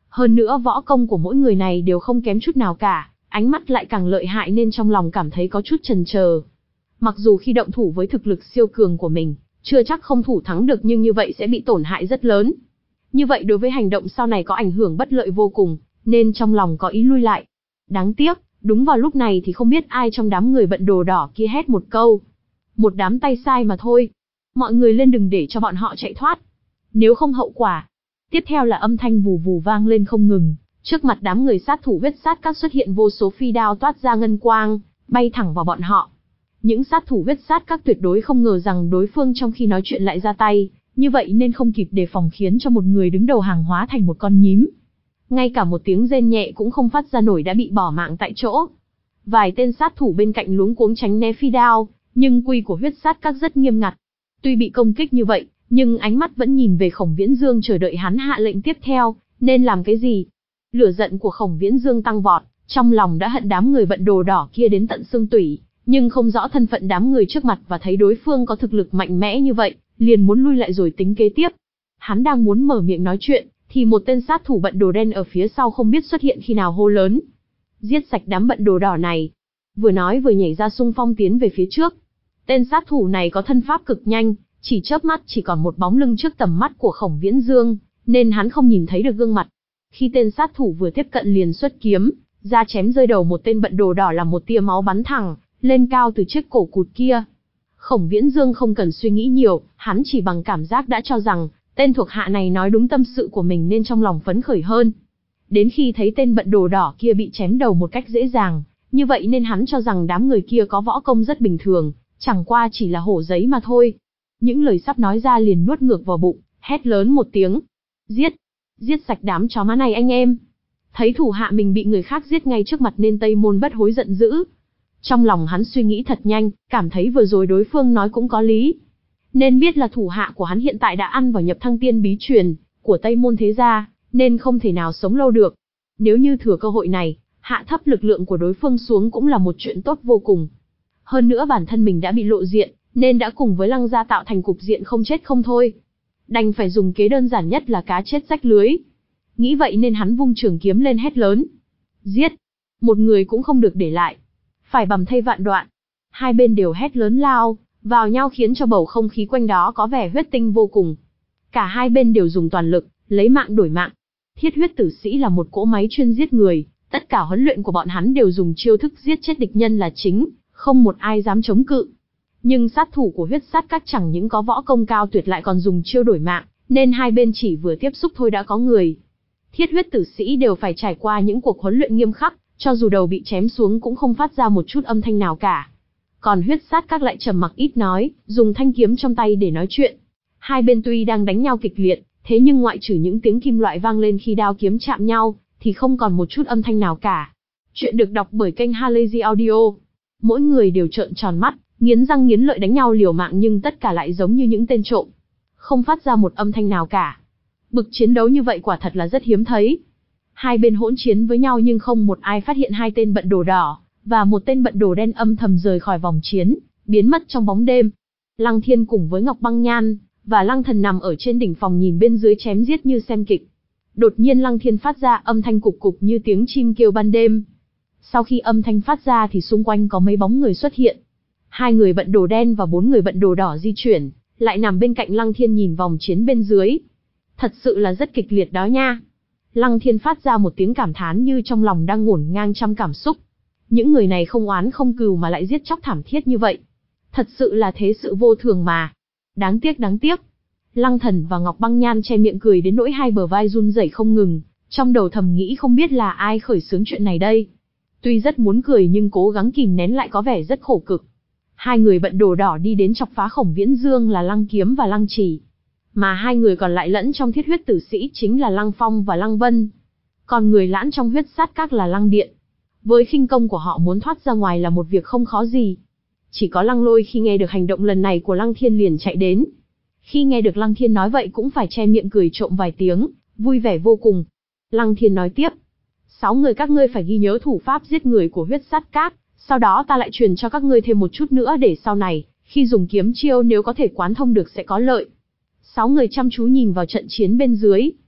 Hơn nữa võ công của mỗi người này đều không kém chút nào cả, ánh mắt lại càng lợi hại nên trong lòng cảm thấy có chút chần chờ. Mặc dù khi động thủ với thực lực siêu cường của mình, chưa chắc không thủ thắng được nhưng như vậy sẽ bị tổn hại rất lớn. Như vậy đối với hành động sau này có ảnh hưởng bất lợi vô cùng, nên trong lòng có ý lui lại. Đáng tiếc, đúng vào lúc này thì không biết ai trong đám người bận đồ đỏ kia hét một câu. Một đám tay sai mà thôi. Mọi người lên đừng để cho bọn họ chạy thoát. Nếu không hậu quả. Tiếp theo là âm thanh vù vù vang lên không ngừng. Trước mặt đám người sát thủ huyết sát các xuất hiện vô số phi đao toát ra ngân quang, bay thẳng vào bọn họ. Những sát thủ huyết sát các tuyệt đối không ngờ rằng đối phương trong khi nói chuyện lại ra tay, như vậy nên không kịp đề phòng khiến cho một người đứng đầu hàng hóa thành một con nhím. Ngay cả một tiếng rên nhẹ cũng không phát ra nổi đã bị bỏ mạng tại chỗ. Vài tên sát thủ bên cạnh luống cuống tránh né phi đao, nhưng quy của huyết sát các rất nghiêm ngặt. Tuy bị công kích như vậy, nhưng ánh mắt vẫn nhìn về Khổng Viễn Dương chờ đợi hắn hạ lệnh tiếp theo, nên làm cái gì. Lửa giận của Khổng Viễn Dương tăng vọt, trong lòng đã hận đám người bận đồ đỏ kia đến tận xương tủy, nhưng không rõ thân phận đám người trước mặt và thấy đối phương có thực lực mạnh mẽ như vậy, liền muốn lui lại rồi tính kế tiếp. Hắn đang muốn mở miệng nói chuyện, thì một tên sát thủ bận đồ đen ở phía sau không biết xuất hiện khi nào hô lớn. Giết sạch đám bận đồ đỏ này. Vừa nói vừa nhảy ra xung phong tiến về phía trước. Tên sát thủ này có thân pháp cực nhanh, chỉ chớp mắt chỉ còn một bóng lưng trước tầm mắt của Khổng Viễn Dương, nên hắn không nhìn thấy được gương mặt. Khi tên sát thủ vừa tiếp cận liền xuất kiếm, ra chém rơi đầu một tên bận đồ đỏ làm một tia máu bắn thẳng lên cao từ chiếc cổ cụt kia. Khổng Viễn Dương không cần suy nghĩ nhiều, hắn chỉ bằng cảm giác đã cho rằng tên thuộc hạ này nói đúng tâm sự của mình nên trong lòng phấn khởi hơn. Đến khi thấy tên bận đồ đỏ kia bị chém đầu một cách dễ dàng, như vậy nên hắn cho rằng đám người kia có võ công rất bình thường, chẳng qua chỉ là hổ giấy mà thôi. Những lời sắp nói ra liền nuốt ngược vào bụng, hét lớn một tiếng. Giết! Giết sạch đám chó má này anh em! Thấy thủ hạ mình bị người khác giết ngay trước mặt nên Tây Môn Bất Hối giận dữ. Trong lòng hắn suy nghĩ thật nhanh, cảm thấy vừa rồi đối phương nói cũng có lý. Nên biết là thủ hạ của hắn hiện tại đã ăn vào nhập thăng tiên bí truyền của Tây Môn thế gia, nên không thể nào sống lâu được. Nếu như thừa cơ hội này, hạ thấp lực lượng của đối phương xuống cũng là một chuyện tốt vô cùng. Hơn nữa bản thân mình đã bị lộ diện, nên đã cùng với Lăng gia tạo thành cục diện không chết không thôi. Đành phải dùng kế đơn giản nhất là cá chết rách lưới. Nghĩ vậy nên hắn vung trường kiếm lên hét lớn. Giết! Một người cũng không được để lại. Phải bầm thây vạn đoạn. Hai bên đều hét lớn lao vào nhau khiến cho bầu không khí quanh đó có vẻ huyết tinh vô cùng. Cả hai bên đều dùng toàn lực, lấy mạng đổi mạng. Thiết huyết tử sĩ là một cỗ máy chuyên giết người, tất cả huấn luyện của bọn hắn đều dùng chiêu thức giết chết địch nhân là chính, không một ai dám chống cự. Nhưng sát thủ của huyết sát các chẳng những có võ công cao tuyệt lại còn dùng chiêu đổi mạng, nên hai bên chỉ vừa tiếp xúc thôi đã có người. Thiết huyết tử sĩ đều phải trải qua những cuộc huấn luyện nghiêm khắc, cho dù đầu bị chém xuống cũng không phát ra một chút âm thanh nào cả. Còn huyết sát các lại trầm mặc ít nói, dùng thanh kiếm trong tay để nói chuyện. Hai bên tuy đang đánh nhau kịch liệt, thế nhưng ngoại trừ những tiếng kim loại vang lên khi đao kiếm chạm nhau, thì không còn một chút âm thanh nào cả. Chuyện được đọc bởi kênh Halazy Audio. Mỗi người đều trợn tròn mắt, nghiến răng nghiến lợi đánh nhau liều mạng nhưng tất cả lại giống như những tên trộm. Không phát ra một âm thanh nào cả. Bực chiến đấu như vậy quả thật là rất hiếm thấy. Hai bên hỗn chiến với nhau nhưng không một ai phát hiện hai tên bận đồ đỏ và một tên bận đồ đen âm thầm rời khỏi vòng chiến, biến mất trong bóng đêm. Lăng Thiên cùng với Ngọc Băng Nhan và Lăng Thần nằm ở trên đỉnh phòng nhìn bên dưới chém giết như xem kịch. Đột nhiên Lăng Thiên phát ra âm thanh cục cục như tiếng chim kêu ban đêm. Sau khi âm thanh phát ra thì xung quanh có mấy bóng người xuất hiện. Hai người bận đồ đen và bốn người bận đồ đỏ di chuyển, lại nằm bên cạnh Lăng Thiên nhìn vòng chiến bên dưới. Thật sự là rất kịch liệt đó nha. Lăng Thiên phát ra một tiếng cảm thán như trong lòng đang ngổn ngang trăm cảm xúc. Những người này không oán không cừu mà lại giết chóc thảm thiết như vậy. Thật sự là thế sự vô thường mà. Đáng tiếc đáng tiếc. Lăng Thần và Ngọc Băng Nhan che miệng cười đến nỗi hai bờ vai run rẩy không ngừng, trong đầu thầm nghĩ không biết là ai khởi xướng chuyện này đây. Tuy rất muốn cười nhưng cố gắng kìm nén lại có vẻ rất khổ cực. Hai người bận đồ đỏ đi đến chọc phá Khổng Viễn Dương là Lăng Kiếm và Lăng Trì. Mà hai người còn lại lẫn trong thiết huyết tử sĩ chính là Lăng Phong và Lăng Vân. Còn người lãn trong huyết sát các là Lăng Điện. Với khinh công của họ muốn thoát ra ngoài là một việc không khó gì. Chỉ có Lăng Lôi khi nghe được hành động lần này của Lăng Thiên liền chạy đến. Khi nghe được Lăng Thiên nói vậy cũng phải che miệng cười trộm vài tiếng, vui vẻ vô cùng. Lăng Thiên nói tiếp. Sáu người các ngươi phải ghi nhớ thủ pháp giết người của huyết sát các, sau đó ta lại truyền cho các ngươi thêm một chút nữa để sau này, khi dùng kiếm chiêu nếu có thể quán thông được sẽ có lợi. Sáu người chăm chú nhìn vào trận chiến bên dưới.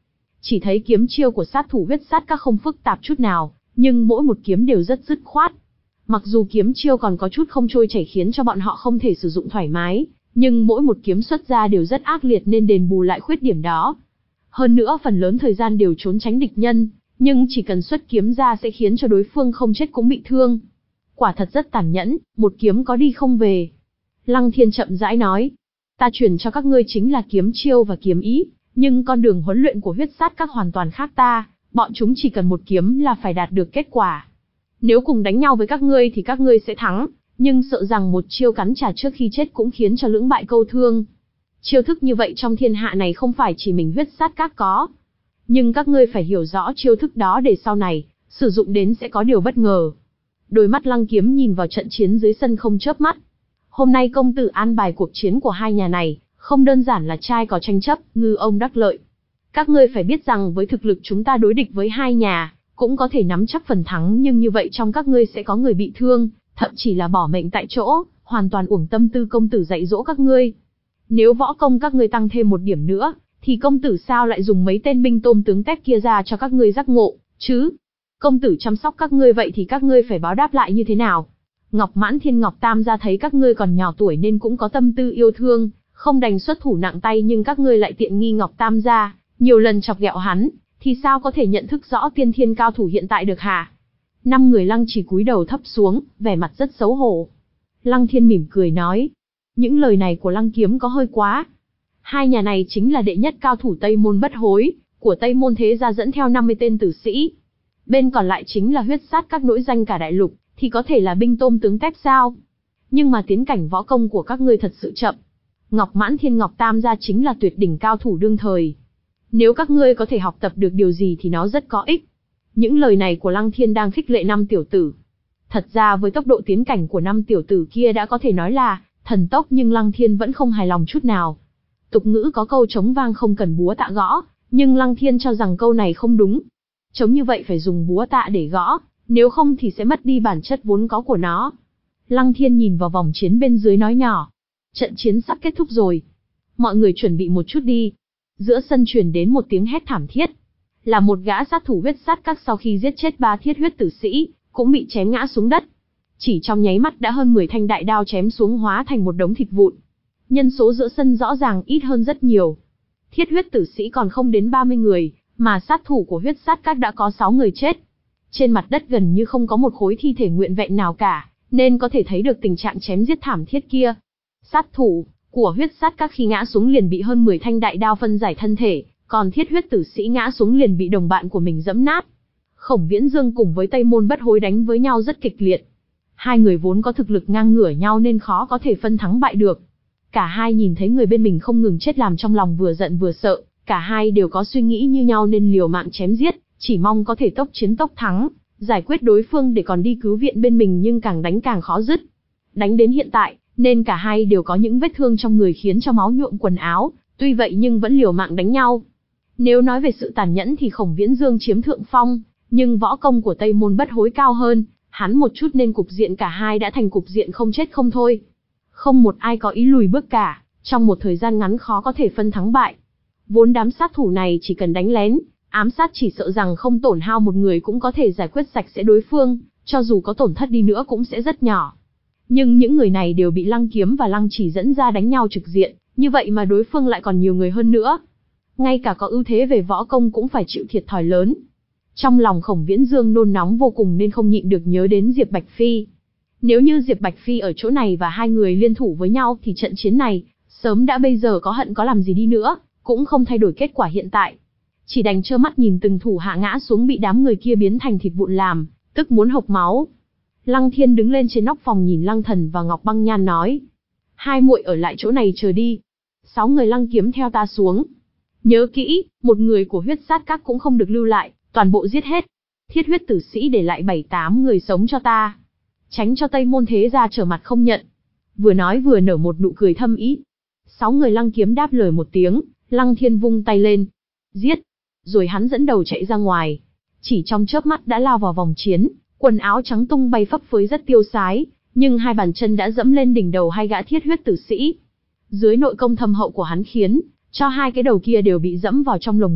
Chỉ thấy kiếm chiêu của sát thủ huyết sát các không phức tạp chút nào, nhưng mỗi một kiếm đều rất dứt khoát. Mặc dù kiếm chiêu còn có chút không trôi chảy khiến cho bọn họ không thể sử dụng thoải mái, nhưng mỗi một kiếm xuất ra đều rất ác liệt nên đền bù lại khuyết điểm đó. Hơn nữa phần lớn thời gian đều trốn tránh địch nhân, nhưng chỉ cần xuất kiếm ra sẽ khiến cho đối phương không chết cũng bị thương. Quả thật rất tàn nhẫn, một kiếm có đi không về. Lăng Thiên chậm rãi nói, ta truyền cho các ngươi chính là kiếm chiêu và kiếm ý, nhưng con đường huấn luyện của huyết sát các hoàn toàn khác ta, bọn chúng chỉ cần một kiếm là phải đạt được kết quả. Nếu cùng đánh nhau với các ngươi thì các ngươi sẽ thắng, nhưng sợ rằng một chiêu cắn trả trước khi chết cũng khiến cho lưỡng bại câu thương. Chiêu thức như vậy trong thiên hạ này không phải chỉ mình huyết sát các có. Nhưng các ngươi phải hiểu rõ chiêu thức đó để sau này, sử dụng đến sẽ có điều bất ngờ. Đôi mắt Lăng Kiếm nhìn vào trận chiến dưới sân không chớp mắt. Hôm nay công tử an bài cuộc chiến của hai nhà này, không đơn giản là trai có tranh chấp, ngư ông đắc lợi. Các ngươi phải biết rằng với thực lực chúng ta đối địch với hai nhà, cũng có thể nắm chắc phần thắng, nhưng như vậy trong các ngươi sẽ có người bị thương, thậm chí là bỏ mệnh tại chỗ, hoàn toàn uổng tâm tư công tử dạy dỗ các ngươi. Nếu võ công các ngươi tăng thêm một điểm nữa, thì công tử sao lại dùng mấy tên binh tôm tướng tép kia ra cho các ngươi giác ngộ, chứ? Công tử chăm sóc các ngươi vậy thì các ngươi phải báo đáp lại như thế nào? Ngọc Mãn Thiên Ngọc Tam gia thấy các ngươi còn nhỏ tuổi nên cũng có tâm tư yêu thương, không đành xuất thủ nặng tay, nhưng các ngươi lại tiện nghi Ngọc Tam gia, nhiều lần chọc ghẹo hắn, thì sao có thể nhận thức rõ tiên thiên cao thủ hiện tại được hả? Năm người Lăng Chỉ cúi đầu thấp xuống, vẻ mặt rất xấu hổ. Lăng Thiên mỉm cười nói, những lời này của Lăng Kiếm có hơi quá. Hai nhà này chính là đệ nhất cao thủ Tây Môn Bất Hối, của Tây Môn thế gia dẫn theo năm mươi tên tử sĩ. Bên còn lại chính là huyết sát các nổi danh cả đại lục, thì có thể là binh tôm tướng tép sao? Nhưng mà tiến cảnh võ công của các ngươi thật sự chậm. Ngọc Mãn Thiên Ngọc Tam gia chính là tuyệt đỉnh cao thủ đương thời. Nếu các ngươi có thể học tập được điều gì thì nó rất có ích. Những lời này của Lăng Thiên đang khích lệ năm tiểu tử. Thật ra với tốc độ tiến cảnh của năm tiểu tử kia đã có thể nói là thần tốc, nhưng Lăng Thiên vẫn không hài lòng chút nào. Tục ngữ có câu trống vang không cần búa tạ gõ, nhưng Lăng Thiên cho rằng câu này không đúng. Trống như vậy phải dùng búa tạ để gõ, nếu không thì sẽ mất đi bản chất vốn có của nó. Lăng Thiên nhìn vào vòng chiến bên dưới nói nhỏ, trận chiến sắp kết thúc rồi. Mọi người chuẩn bị một chút đi. Giữa sân truyền đến một tiếng hét thảm thiết. Là một gã sát thủ huyết sát các sau khi giết chết ba thiết huyết tử sĩ, cũng bị chém ngã xuống đất. Chỉ trong nháy mắt đã hơn mười thanh đại đao chém xuống hóa thành một đống thịt vụn. Nhân số giữa sân rõ ràng ít hơn rất nhiều. Thiết huyết tử sĩ còn không đến ba mươi người, mà sát thủ của huyết sát các đã có sáu người chết. Trên mặt đất gần như không có một khối thi thể nguyên vẹn nào cả, nên có thể thấy được tình trạng chém giết thảm thiết kia. Sát thủ của huyết sát các khi ngã xuống liền bị hơn mười thanh đại đao phân giải thân thể, còn thiết huyết tử sĩ ngã xuống liền bị đồng bạn của mình giẫm nát. Khổng Viễn Dương cùng với Tây Môn Bất Hối đánh với nhau rất kịch liệt. Hai người vốn có thực lực ngang ngửa nhau nên khó có thể phân thắng bại được. Cả hai nhìn thấy người bên mình không ngừng chết làm trong lòng vừa giận vừa sợ, cả hai đều có suy nghĩ như nhau nên liều mạng chém giết, chỉ mong có thể tốc chiến tốc thắng, giải quyết đối phương để còn đi cứu viện bên mình, nhưng càng đánh càng khó dứt. Đánh đến hiện tại, nên cả hai đều có những vết thương trong người khiến cho máu nhuộm quần áo, tuy vậy nhưng vẫn liều mạng đánh nhau. Nếu nói về sự tàn nhẫn thì Khổng Viễn Dương chiếm thượng phong, nhưng võ công của Tây Môn Bất Hối cao hơn hắn một chút nên cục diện cả hai đã thành cục diện không chết không thôi. Không một ai có ý lùi bước cả, trong một thời gian ngắn khó có thể phân thắng bại. Vốn đám sát thủ này chỉ cần đánh lén, ám sát chỉ sợ rằng không tổn hao một người cũng có thể giải quyết sạch sẽ đối phương, cho dù có tổn thất đi nữa cũng sẽ rất nhỏ. Nhưng những người này đều bị Lăng Kiếm và Lăng Chỉ dẫn ra đánh nhau trực diện, như vậy mà đối phương lại còn nhiều người hơn nữa. Ngay cả có ưu thế về võ công cũng phải chịu thiệt thòi lớn. Trong lòng Khổng Viễn Dương nôn nóng vô cùng nên không nhịn được nhớ đến Diệp Bạch Phi. Nếu như Diệp Bạch Phi ở chỗ này và hai người liên thủ với nhau thì trận chiến này, sớm đã bây giờ có hận có làm gì đi nữa, cũng không thay đổi kết quả hiện tại. Chỉ đành trơ mắt nhìn từng thủ hạ ngã xuống bị đám người kia biến thành thịt vụn làm, tức muốn hộc máu. Lăng Thiên đứng lên trên nóc phòng nhìn Lăng Thần và Ngọc Băng Nhan nói. Hai muội ở lại chỗ này chờ đi. Sáu người Lăng Kiếm theo ta xuống. Nhớ kỹ, một người của huyết sát các cũng không được lưu lại, toàn bộ giết hết. Thiết huyết tử sĩ để lại bảy tám người sống cho ta. Tránh cho Tây Môn thế gia trở mặt không nhận. Vừa nói vừa nở một nụ cười thâm ý. Sáu người Lăng Kiếm đáp lời một tiếng, Lăng Thiên vung tay lên. Giết! Rồi hắn dẫn đầu chạy ra ngoài. Chỉ trong chớp mắt đã lao vào vòng chiến, quần áo trắng tung bay phấp phới rất tiêu sái, nhưng hai bàn chân đã dẫm lên đỉnh đầu hai gã thiết huyết tử sĩ. Dưới nội công thâm hậu của hắn khiến cho hai cái đầu kia đều bị dẫm vào trong lồng ngực,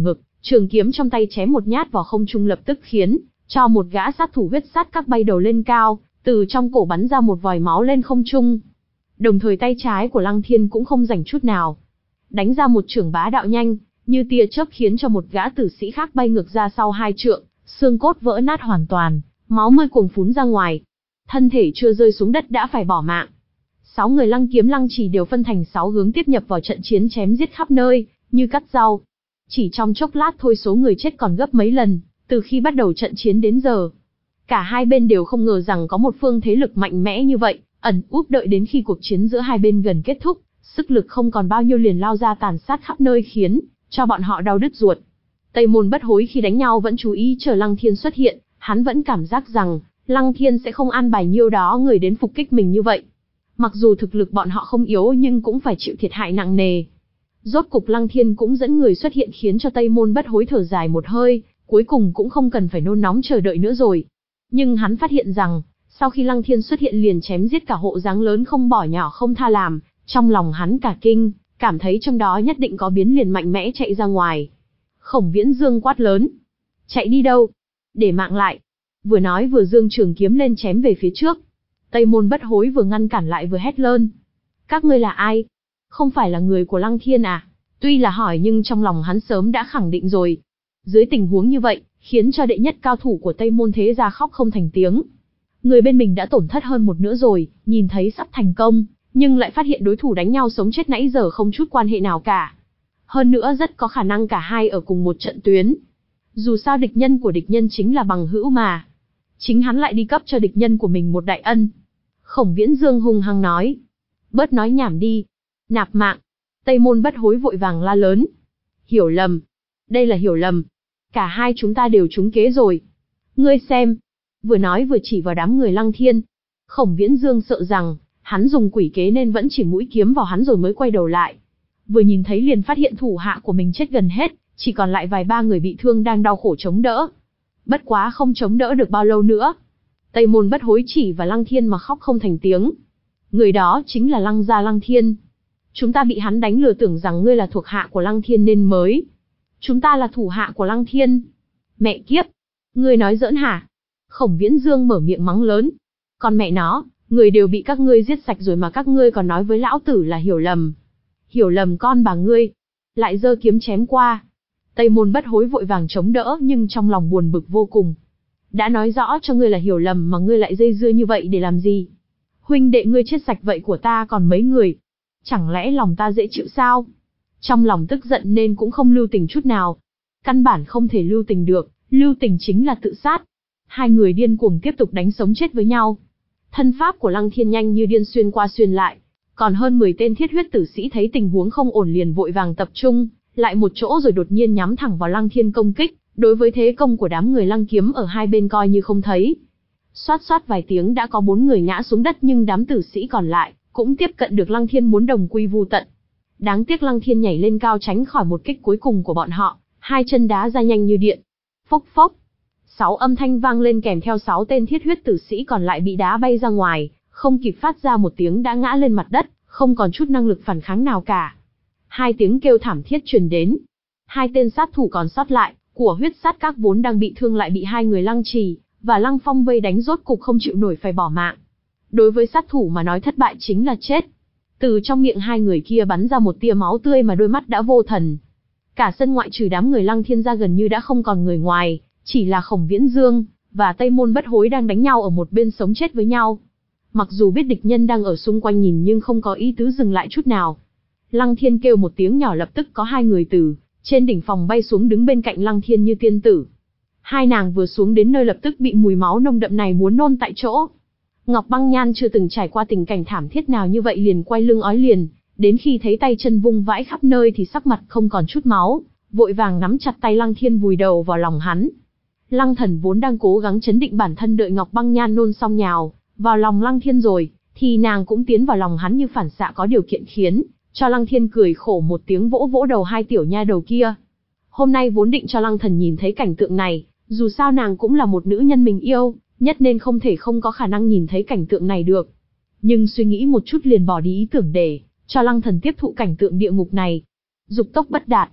Trường kiếm trong tay chém một nhát vào không trung lập tức khiến cho một gã sát thủ huyết sát các bay đầu lên cao, từ trong cổ bắn ra một vòi máu lên không trung. Đồng thời tay trái của Lăng Thiên cũng không rảnh chút nào, đánh ra một chưởng bá đạo nhanh, như tia chớp khiến cho một gã tử sĩ khác bay ngược ra sau hai trượng, xương cốt vỡ nát hoàn toàn, máu me cuồng phún ra ngoài. Thân thể chưa rơi xuống đất đã phải bỏ mạng. Sáu người Lăng Kiếm Lăng Trì đều phân thành sáu hướng tiếp nhập vào trận chiến chém giết khắp nơi, như cắt rau. Chỉ trong chốc lát thôi số người chết còn gấp mấy lần, từ khi bắt đầu trận chiến đến giờ. Cả hai bên đều không ngờ rằng có một phương thế lực mạnh mẽ như vậy, ẩn úp đợi đến khi cuộc chiến giữa hai bên gần kết thúc, sức lực không còn bao nhiêu liền lao ra tàn sát khắp nơi khiến cho bọn họ đau đứt ruột. Tây Môn Bất Hối khi đánh nhau vẫn chú ý chờ Lăng Thiên xuất hiện, hắn vẫn cảm giác rằng Lăng Thiên sẽ không an bài nhiêu đó người đến phục kích mình như vậy. Mặc dù thực lực bọn họ không yếu nhưng cũng phải chịu thiệt hại nặng nề. Rốt cục Lăng Thiên cũng dẫn người xuất hiện khiến cho Tây Môn Bất Hối thở dài một hơi, cuối cùng cũng không cần phải nôn nóng chờ đợi nữa rồi. Nhưng hắn phát hiện rằng, sau khi Lăng Thiên xuất hiện liền chém giết cả hộ dáng lớn không bỏ nhỏ không tha làm, trong lòng hắn cả kinh, cảm thấy trong đó nhất định có biến liền mạnh mẽ chạy ra ngoài. Khổng Viễn Dương quát lớn. Chạy đi đâu? Để mạng lại. Vừa nói vừa giương trường kiếm lên chém về phía trước. Tây Môn Bất Hối vừa ngăn cản lại vừa hét lớn. Các ngươi là ai? Không phải là người của Lăng Thiên à? Tuy là hỏi nhưng trong lòng hắn sớm đã khẳng định rồi. Dưới tình huống như vậy, khiến cho đệ nhất cao thủ của Tây Môn thế gia khóc không thành tiếng. Người bên mình đã tổn thất hơn một nửa rồi, nhìn thấy sắp thành công, nhưng lại phát hiện đối thủ đánh nhau sống chết nãy giờ không chút quan hệ nào cả. Hơn nữa rất có khả năng cả hai ở cùng một trận tuyến. Dù sao địch nhân của địch nhân chính là bằng hữu mà. Chính hắn lại đi cấp cho địch nhân của mình một đại ân. Khổng Viễn Dương hung hăng nói. Bớt nói nhảm đi. Nạp mạng. Tây Môn Bất Hối vội vàng la lớn. Hiểu lầm. Đây là hiểu lầm. Cả hai chúng ta đều trúng kế rồi. Ngươi xem. Vừa nói vừa chỉ vào đám người Lăng Thiên. Khổng Viễn Dương sợ rằng, hắn dùng quỷ kế nên vẫn chỉ mũi kiếm vào hắn rồi mới quay đầu lại. Vừa nhìn thấy liền phát hiện thủ hạ của mình chết gần hết, chỉ còn lại vài ba người bị thương đang đau khổ chống đỡ. Bất quá không chống đỡ được bao lâu nữa. Tây Môn Bất Hối chỉ vào Lăng Thiên mà khóc không thành tiếng. Người đó chính là Lăng gia Lăng Thiên. Chúng ta bị hắn đánh lừa tưởng rằng ngươi là thuộc hạ của Lăng Thiên nên mới. Chúng ta là thủ hạ của Lăng Thiên. Mẹ kiếp! Ngươi nói giỡn hả? Khổng Viễn Dương mở miệng mắng lớn. Còn mẹ nó, người đều bị các ngươi giết sạch rồi mà các ngươi còn nói với lão tử là hiểu lầm. Hiểu lầm con bà ngươi. Lại giơ kiếm chém qua. Tây Môn Bất Hối vội vàng chống đỡ nhưng trong lòng buồn bực vô cùng. Đã nói rõ cho ngươi là hiểu lầm mà ngươi lại dây dưa như vậy để làm gì? Huynh đệ ngươi chết sạch vậy của ta còn mấy người? Chẳng lẽ lòng ta dễ chịu sao? Trong lòng tức giận nên cũng không lưu tình chút nào. Căn bản không thể lưu tình được, lưu tình chính là tự sát. Hai người điên cuồng tiếp tục đánh sống chết với nhau. Thân pháp của Lăng Thiên nhanh như điên xuyên qua xuyên lại. Còn hơn mười tên thiết huyết tử sĩ thấy tình huống không ổn liền vội vàng tập trung lại một chỗ rồi đột nhiên nhắm thẳng vào Lăng Thiên công kích. Đối với thế công của đám người Lăng Kiếm ở hai bên coi như không thấy. Xoát xoát vài tiếng đã có bốn người ngã xuống đất nhưng đám tử sĩ còn lại cũng tiếp cận được Lăng Thiên muốn đồng quy vu tận. Đáng tiếc Lăng Thiên nhảy lên cao tránh khỏi một kích cuối cùng của bọn họ, hai chân đá ra nhanh như điện. Phốc phốc. Sáu âm thanh vang lên kèm theo sáu tên thiết huyết tử sĩ còn lại bị đá bay ra ngoài, không kịp phát ra một tiếng đã ngã lên mặt đất, không còn chút năng lực phản kháng nào cả. Hai tiếng kêu thảm thiết truyền đến. Hai tên sát thủ còn sót lại của huyết sát các vốn đang bị thương lại bị hai người Lăng Trì và Lăng Phong vây đánh rốt cục không chịu nổi phải bỏ mạng. Đối với sát thủ mà nói thất bại chính là chết. Từ trong miệng hai người kia bắn ra một tia máu tươi mà đôi mắt đã vô thần. Cả sân ngoại trừ đám người Lăng Thiên ra gần như đã không còn người ngoài, chỉ là Khổng Viễn Dương và Tây Môn Bất Hối đang đánh nhau ở một bên sống chết với nhau. Mặc dù biết địch nhân đang ở xung quanh nhìn nhưng không có ý tứ dừng lại chút nào. Lăng Thiên kêu một tiếng nhỏ lập tức có hai người từ trên đỉnh phòng bay xuống đứng bên cạnh Lăng Thiên như tiên tử. Hai nàng vừa xuống đến nơi lập tức bị mùi máu nồng đậm này muốn nôn tại chỗ. Ngọc Băng Nhan chưa từng trải qua tình cảnh thảm thiết nào như vậy liền quay lưng ói liền, đến khi thấy tay chân vung vãi khắp nơi thì sắc mặt không còn chút máu, vội vàng nắm chặt tay Lăng Thiên vùi đầu vào lòng hắn. Lăng Thần vốn đang cố gắng chấn định bản thân đợi Ngọc Băng Nhan nôn xong nhào vào lòng Lăng Thiên rồi, thì nàng cũng tiến vào lòng hắn như phản xạ có điều kiện khiến cho Lăng Thiên cười khổ một tiếng vỗ vỗ đầu hai tiểu nha đầu kia. Hôm nay vốn định cho Lăng Thần nhìn thấy cảnh tượng này, dù sao nàng cũng là một nữ nhân mình yêu, nhất nên không thể không có khả năng nhìn thấy cảnh tượng này được. Nhưng suy nghĩ một chút liền bỏ đi ý tưởng để cho Lăng Thần tiếp thụ cảnh tượng địa ngục này. Dục tốc bất đạt.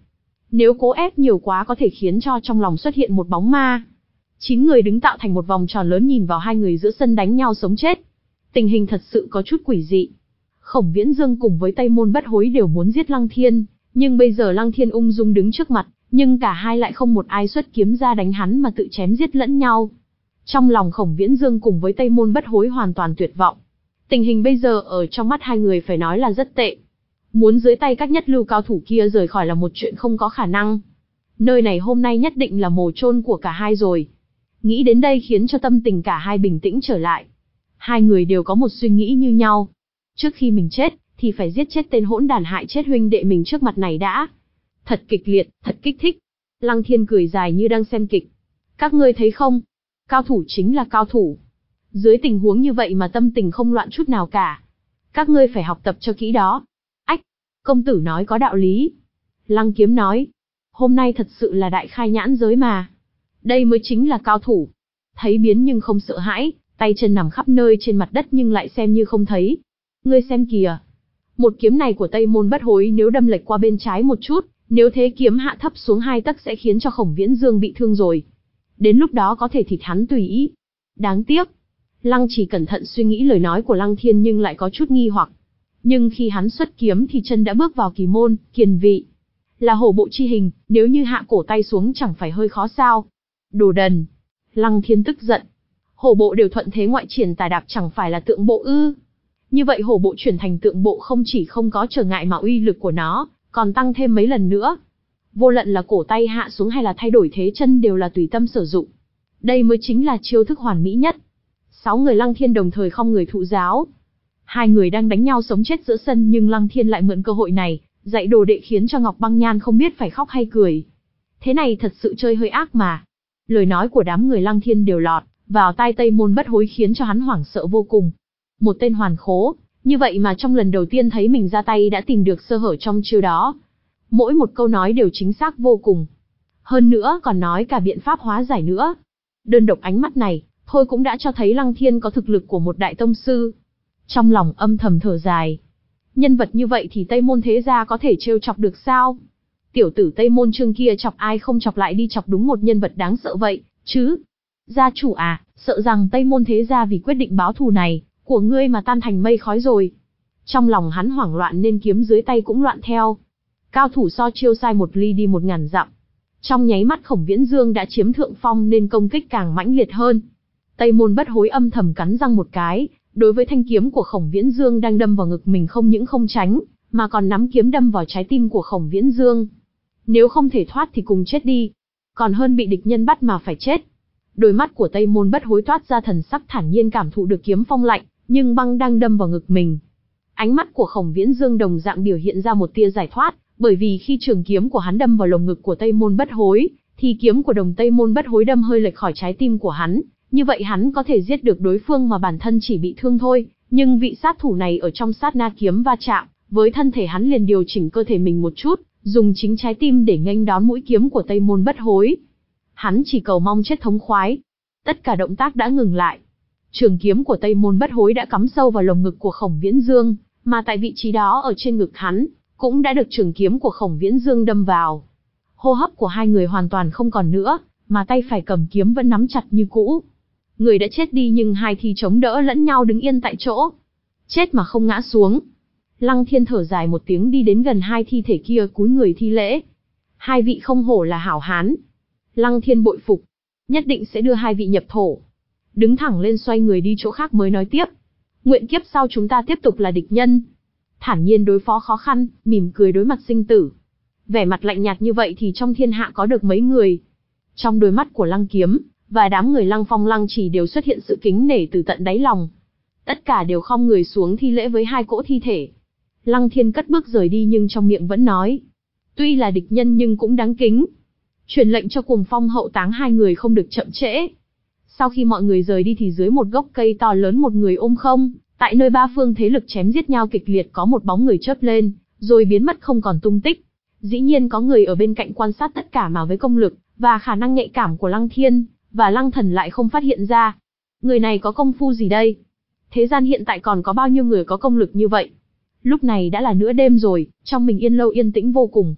Nếu cố ép nhiều quá có thể khiến cho trong lòng xuất hiện một bóng ma. Chín người đứng tạo thành một vòng tròn lớn nhìn vào hai người giữa sân đánh nhau sống chết. Tình hình thật sự có chút quỷ dị. Khổng Viễn Dương cùng với Tây Môn Bất Hối đều muốn giết Lăng Thiên, nhưng bây giờ Lăng Thiên ung dung đứng trước mặt, nhưng cả hai lại không một ai xuất kiếm ra đánh hắn mà tự chém giết lẫn nhau. Trong lòng Khổng Viễn Dương cùng với Tây Môn Bất Hối hoàn toàn tuyệt vọng. Tình hình bây giờ ở trong mắt hai người phải nói là rất tệ. Muốn dưới tay các nhất lưu cao thủ kia rời khỏi là một chuyện không có khả năng. Nơi này hôm nay nhất định là mồ chôn của cả hai rồi. Nghĩ đến đây khiến cho tâm tình cả hai bình tĩnh trở lại. Hai người đều có một suy nghĩ như nhau. Trước khi mình chết, thì phải giết chết tên hỗn đản hại chết huynh đệ mình trước mặt này đã. Thật kịch liệt, thật kích thích. Lăng Thiên cười dài như đang xem kịch. Các ngươi thấy không? Cao thủ chính là cao thủ. Dưới tình huống như vậy mà tâm tình không loạn chút nào cả. Các ngươi phải học tập cho kỹ đó. Ách, công tử nói có đạo lý. Lăng Kiếm nói. Hôm nay thật sự là đại khai nhãn giới mà. Đây mới chính là cao thủ. Thấy biến nhưng không sợ hãi, tay chân nằm khắp nơi trên mặt đất nhưng lại xem như không thấy. Ngươi xem kìa. Một kiếm này của Tây Môn Bất Hối nếu đâm lệch qua bên trái một chút, nếu thế kiếm hạ thấp xuống hai tấc sẽ khiến cho Khổng Viễn Dương bị thương rồi. Đến lúc đó có thể thịt hắn tùy ý. Đáng tiếc. Lăng Chỉ cẩn thận suy nghĩ lời nói của Lăng Thiên nhưng lại có chút nghi hoặc. Nhưng khi hắn xuất kiếm thì chân đã bước vào kỳ môn, kiền vị. Là hổ bộ chi hình, nếu như hạ cổ tay xuống chẳng phải hơi khó sao. Đồ đần. Lăng Thiên tức giận. Hổ bộ đều thuận thế ngoại triển tà đạp chẳng phải là tượng bộ ư. Như vậy hổ bộ chuyển thành tượng bộ không chỉ không có trở ngại mà uy lực của nó, còn tăng thêm mấy lần nữa. Vô luận là cổ tay hạ xuống hay là thay đổi thế chân đều là tùy tâm sử dụng. Đây mới chính là chiêu thức hoàn mỹ nhất. Sáu người Lăng Thiên đồng thời không người thụ giáo. Hai người đang đánh nhau sống chết giữa sân nhưng Lăng Thiên lại mượn cơ hội này, dạy đồ đệ khiến cho Ngọc Băng Nhan không biết phải khóc hay cười. Thế này thật sự chơi hơi ác mà. Lời nói của đám người Lăng Thiên đều lọt vào tai Tây Môn Bất Hối khiến cho hắn hoảng sợ vô cùng. Một tên hoàn khố, như vậy mà trong lần đầu tiên thấy mình ra tay đã tìm được sơ hở trong chiêu đó. Mỗi một câu nói đều chính xác vô cùng. Hơn nữa còn nói cả biện pháp hóa giải nữa. Đơn độc ánh mắt này, thôi cũng đã cho thấy Lăng Thiên có thực lực của một đại tông sư. Trong lòng âm thầm thở dài. Nhân vật như vậy thì Tây Môn thế gia có thể trêu chọc được sao? Tiểu tử Tây Môn Trương kia chọc ai không chọc lại đi chọc đúng một nhân vật đáng sợ vậy, chứ? Gia chủ à, sợ rằng Tây Môn thế gia vì quyết định báo thù này của ngươi mà tan thành mây khói rồi. Trong lòng hắn hoảng loạn nên kiếm dưới tay cũng loạn theo. Cao thủ so chiêu sai một ly đi một ngàn dặm. Trong nháy mắt Khổng Viễn Dương đã chiếm thượng phong nên công kích càng mãnh liệt hơn. Tây Môn Bất Hối âm thầm cắn răng một cái, đối với thanh kiếm của Khổng Viễn Dương đang đâm vào ngực mình không những không tránh, mà còn nắm kiếm đâm vào trái tim của Khổng Viễn Dương. Nếu không thể thoát thì cùng chết đi, còn hơn bị địch nhân bắt mà phải chết. Đôi mắt của Tây Môn Bất Hối toát ra thần sắc thản nhiên cảm thụ được kiếm phong lạnh, nhưng băng đang đâm vào ngực mình. Ánh mắt của Khổng Viễn Dương đồng dạng biểu hiện ra một tia giải thoát, bởi vì khi trường kiếm của hắn đâm vào lồng ngực của Tây Môn Bất Hối, thì kiếm của đồng Tây Môn Bất Hối đâm hơi lệch khỏi trái tim của hắn, như vậy hắn có thể giết được đối phương mà bản thân chỉ bị thương thôi, nhưng vị sát thủ này ở trong sát na kiếm va chạm, với thân thể hắn liền điều chỉnh cơ thể mình một chút, dùng chính trái tim để nghênh đón mũi kiếm của Tây Môn Bất Hối. Hắn chỉ cầu mong chết thống khoái. Tất cả động tác đã ngừng lại. Trường kiếm của Tây Môn Bất Hối đã cắm sâu vào lồng ngực của Khổng Viễn Dương, mà tại vị trí đó ở trên ngực hắn, cũng đã được trường kiếm của Khổng Viễn Dương đâm vào. Hô hấp của hai người hoàn toàn không còn nữa, mà tay phải cầm kiếm vẫn nắm chặt như cũ. Người đã chết đi nhưng hai thi chống đỡ lẫn nhau đứng yên tại chỗ. Chết mà không ngã xuống. Lăng Thiên thở dài một tiếng đi đến gần hai thi thể kia cúi người thi lễ. Hai vị không hổ là hảo hán. Lăng Thiên bội phục. Nhất định sẽ đưa hai vị nhập thổ. Đứng thẳng lên xoay người đi chỗ khác mới nói tiếp. Nguyện kiếp sau chúng ta tiếp tục là địch nhân. Thản nhiên đối phó khó khăn, mỉm cười đối mặt sinh tử. Vẻ mặt lạnh nhạt như vậy thì trong thiên hạ có được mấy người. Trong đôi mắt của Lăng Kiếm và đám người Lăng Phong Lăng Chỉ đều xuất hiện sự kính nể từ tận đáy lòng. Tất cả đều khom người xuống thi lễ với hai cỗ thi thể. Lăng Thiên cất bước rời đi nhưng trong miệng vẫn nói. Tuy là địch nhân nhưng cũng đáng kính. Truyền lệnh cho Cuồng Phong hậu táng hai người không được chậm trễ. Sau khi mọi người rời đi thì dưới một gốc cây to lớn một người ôm không, tại nơi ba phương thế lực chém giết nhau kịch liệt có một bóng người chớp lên, rồi biến mất không còn tung tích. Dĩ nhiên có người ở bên cạnh quan sát tất cả mà với công lực và khả năng nhạy cảm của Lăng Thiên và Lăng Thần lại không phát hiện ra. Người này có công phu gì đây? Thế gian hiện tại còn có bao nhiêu người có công lực như vậy? Lúc này đã là nửa đêm rồi, trong mình Yên Lâu yên tĩnh vô cùng.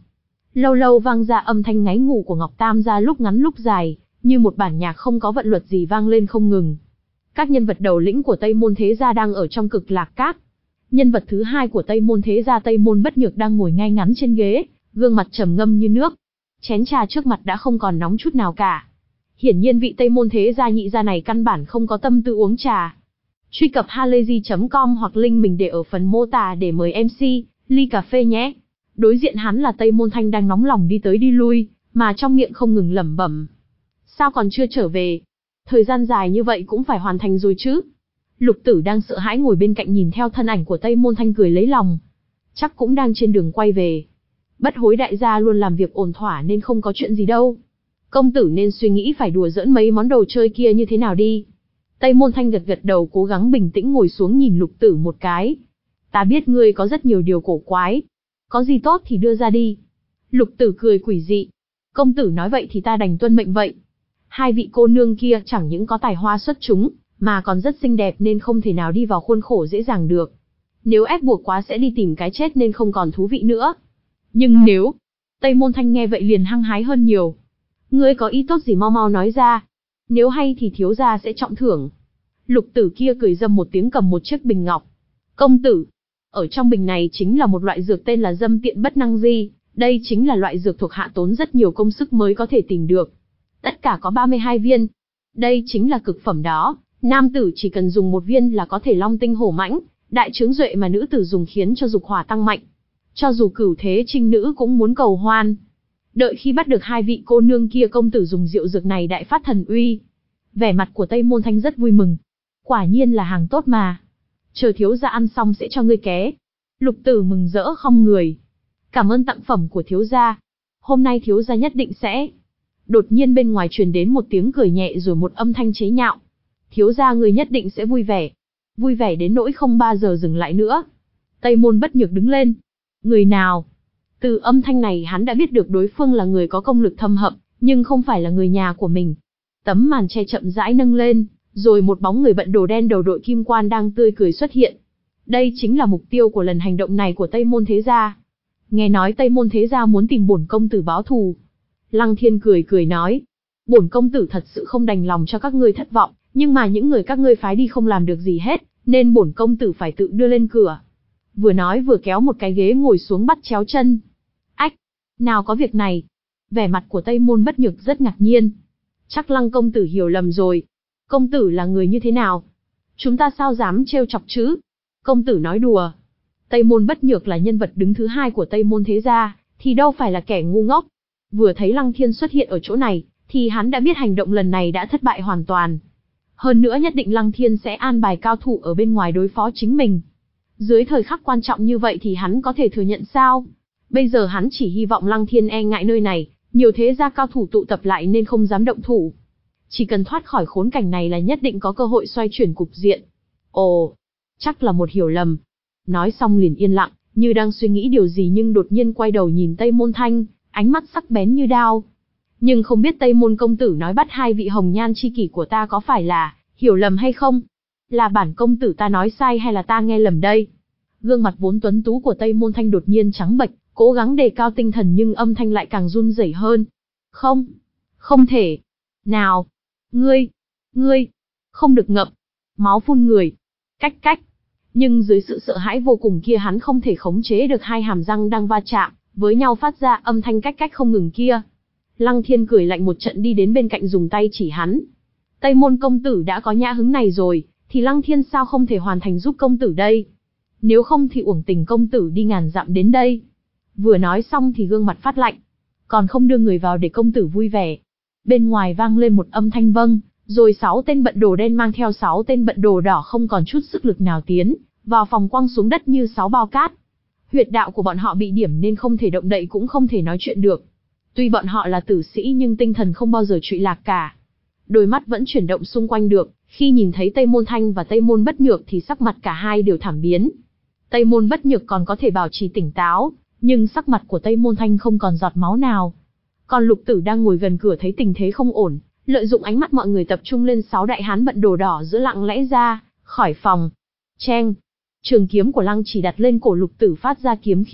Lâu lâu vang ra âm thanh ngáy ngủ của Ngọc Tam gia lúc ngắn lúc dài, như một bản nhạc không có vận luật gì vang lên không ngừng. Các nhân vật đầu lĩnh của Tây Môn Thế Gia đang ở trong Cực Lạc Cát. Nhân vật thứ hai của Tây Môn Thế Gia Tây Môn Bất Nhược đang ngồi ngay ngắn trên ghế, gương mặt trầm ngâm như nước. Chén trà trước mặt đã không còn nóng chút nào cả. Hiển nhiên vị Tây Môn Thế Gia nhị gia này căn bản không có tâm tư uống trà. Truy cập halayzi chấm com hoặc link mình để ở phần mô tả để mời em xê, ly cà phê nhé. Đối diện hắn là Tây Môn Thanh đang nóng lòng đi tới đi lui, mà trong miệng không ngừng lẩm bẩm. Sao còn chưa trở về? Thời gian dài như vậy cũng phải hoàn thành rồi chứ? Lục Tử đang sợ hãi ngồi bên cạnh nhìn theo thân ảnh của Tây Môn Thanh cười lấy lòng. Chắc cũng đang trên đường quay về. Bất Hối đại gia luôn làm việc ổn thỏa nên không có chuyện gì đâu. Công tử nên suy nghĩ phải đùa giỡn mấy món đồ chơi kia như thế nào đi. Tây Môn Thanh gật gật đầu cố gắng bình tĩnh ngồi xuống nhìn Lục Tử một cái. Ta biết ngươi có rất nhiều điều cổ quái. Có gì tốt thì đưa ra đi. Lục Tử cười quỷ dị. Công tử nói vậy thì ta đành tuân mệnh vậy. Hai vị cô nương kia chẳng những có tài hoa xuất chúng, mà còn rất xinh đẹp nên không thể nào đi vào khuôn khổ dễ dàng được. Nếu ép buộc quá sẽ đi tìm cái chết nên không còn thú vị nữa. Nhưng nếu... Tây Môn Thanh nghe vậy liền hăng hái hơn nhiều. Ngươi có ý tốt gì mau mau nói ra. Nếu hay thì thiếu gia sẽ trọng thưởng. Lục Tử kia cười dâm một tiếng cầm một chiếc bình ngọc. Công tử, ở trong bình này chính là một loại dược tên là dâm tiện bất năng di. Đây chính là loại dược thuộc hạ tốn rất nhiều công sức mới có thể tìm được. Tất cả có ba mươi hai viên. Đây chính là cực phẩm đó. Nam tử chỉ cần dùng một viên là có thể long tinh hổ mãnh, đại trướng duệ, mà nữ tử dùng khiến cho dục hỏa tăng mạnh. Cho dù cửu thế trinh nữ cũng muốn cầu hoan. Đợi khi bắt được hai vị cô nương kia, công tử dùng rượu dược này đại phát thần uy. Vẻ mặt của Tây Môn Thanh rất vui mừng. Quả nhiên là hàng tốt mà. Chờ thiếu gia ăn xong sẽ cho ngươi ké. Lục Tử mừng rỡ không người. Cảm ơn tặng phẩm của thiếu gia. Hôm nay thiếu gia nhất định sẽ... Đột nhiên bên ngoài truyền đến một tiếng cười nhẹ rồi một âm thanh chế nhạo. Thiếu gia người nhất định sẽ vui vẻ. Vui vẻ đến nỗi không bao giờ dừng lại nữa. Tây Môn Bất Nhược đứng lên. Người nào? Từ âm thanh này hắn đã biết được đối phương là người có công lực thâm hậu, nhưng không phải là người nhà của mình. Tấm màn che chậm rãi nâng lên, rồi một bóng người bận đồ đen đầu đội kim quan đang tươi cười xuất hiện. Đây chính là mục tiêu của lần hành động này của Tây Môn Thế Gia. Nghe nói Tây Môn Thế Gia muốn tìm bổn công tử báo thù. Lăng Thiên cười cười nói, bổn công tử thật sự không đành lòng cho các ngươi thất vọng, nhưng mà những người các ngươi phái đi không làm được gì hết, nên bổn công tử phải tự đưa lên cửa. Vừa nói vừa kéo một cái ghế ngồi xuống bắt chéo chân. Ách, nào có việc này. Vẻ mặt của Tây Môn Bất Nhược rất ngạc nhiên. Chắc Lăng công tử hiểu lầm rồi. Công tử là người như thế nào? Chúng ta sao dám trêu chọc chứ? Công tử nói đùa. Tây Môn Bất Nhược là nhân vật đứng thứ hai của Tây Môn Thế Gia, thì đâu phải là kẻ ngu ngốc. Vừa thấy Lăng Thiên xuất hiện ở chỗ này, thì hắn đã biết hành động lần này đã thất bại hoàn toàn. Hơn nữa nhất định Lăng Thiên sẽ an bài cao thủ ở bên ngoài đối phó chính mình. Dưới thời khắc quan trọng như vậy thì hắn có thể thừa nhận sao? Bây giờ hắn chỉ hy vọng Lăng Thiên e ngại nơi này, nhiều thế gia cao thủ tụ tập lại nên không dám động thủ. Chỉ cần thoát khỏi khốn cảnh này là nhất định có cơ hội xoay chuyển cục diện. Ồ, chắc là một hiểu lầm. Nói xong liền yên lặng, như đang suy nghĩ điều gì nhưng đột nhiên quay đầu nhìn Tây Môn Thanh, ánh mắt sắc bén như đao. Nhưng không biết Tây Môn công tử nói bắt hai vị hồng nhan chi kỷ của ta có phải là hiểu lầm hay không? Là bản công tử ta nói sai hay là ta nghe lầm đây? Gương mặt vốn tuấn tú của Tây Môn Thanh đột nhiên trắng bệch, cố gắng đề cao tinh thần nhưng âm thanh lại càng run rẩy hơn. Không, không thể. Nào, ngươi, ngươi, không được ngậm, máu phun người. Cách cách. Nhưng dưới sự sợ hãi vô cùng kia hắn không thể khống chế được hai hàm răng đang va chạm với nhau phát ra âm thanh cách cách không ngừng kia. Lăng Thiên cười lạnh một trận đi đến bên cạnh dùng tay chỉ hắn. Tây Môn công tử đã có nhã hứng này rồi, thì Lăng Thiên sao không thể hoàn thành giúp công tử đây? Nếu không thì uổng tình công tử đi ngàn dặm đến đây. Vừa nói xong thì gương mặt phát lạnh. Còn không đưa người vào để công tử vui vẻ. Bên ngoài vang lên một âm thanh vâng, rồi sáu tên bận đồ đen mang theo sáu tên bận đồ đỏ không còn chút sức lực nào tiến vào phòng quăng xuống đất như sáu bao cát. Huyệt đạo của bọn họ bị điểm nên không thể động đậy cũng không thể nói chuyện được. Tuy bọn họ là tử sĩ nhưng tinh thần không bao giờ trụy lạc cả. Đôi mắt vẫn chuyển động xung quanh được, khi nhìn thấy Tây Môn Thanh và Tây Môn Bất Nhược thì sắc mặt cả hai đều thảm biến. Tây Môn Bất Nhược còn có thể bảo trì tỉnh táo, nhưng sắc mặt của Tây Môn Thanh không còn giọt máu nào. Còn Lục Tử đang ngồi gần cửa thấy tình thế không ổn, lợi dụng ánh mắt mọi người tập trung lên sáu đại hán bận đồ đỏ giữa lặng lẽ ra khỏi phòng. Cheng, trường kiếm của Lăng Chỉ đặt lên cổ Lục Tử phát ra kiếm khí lạnh,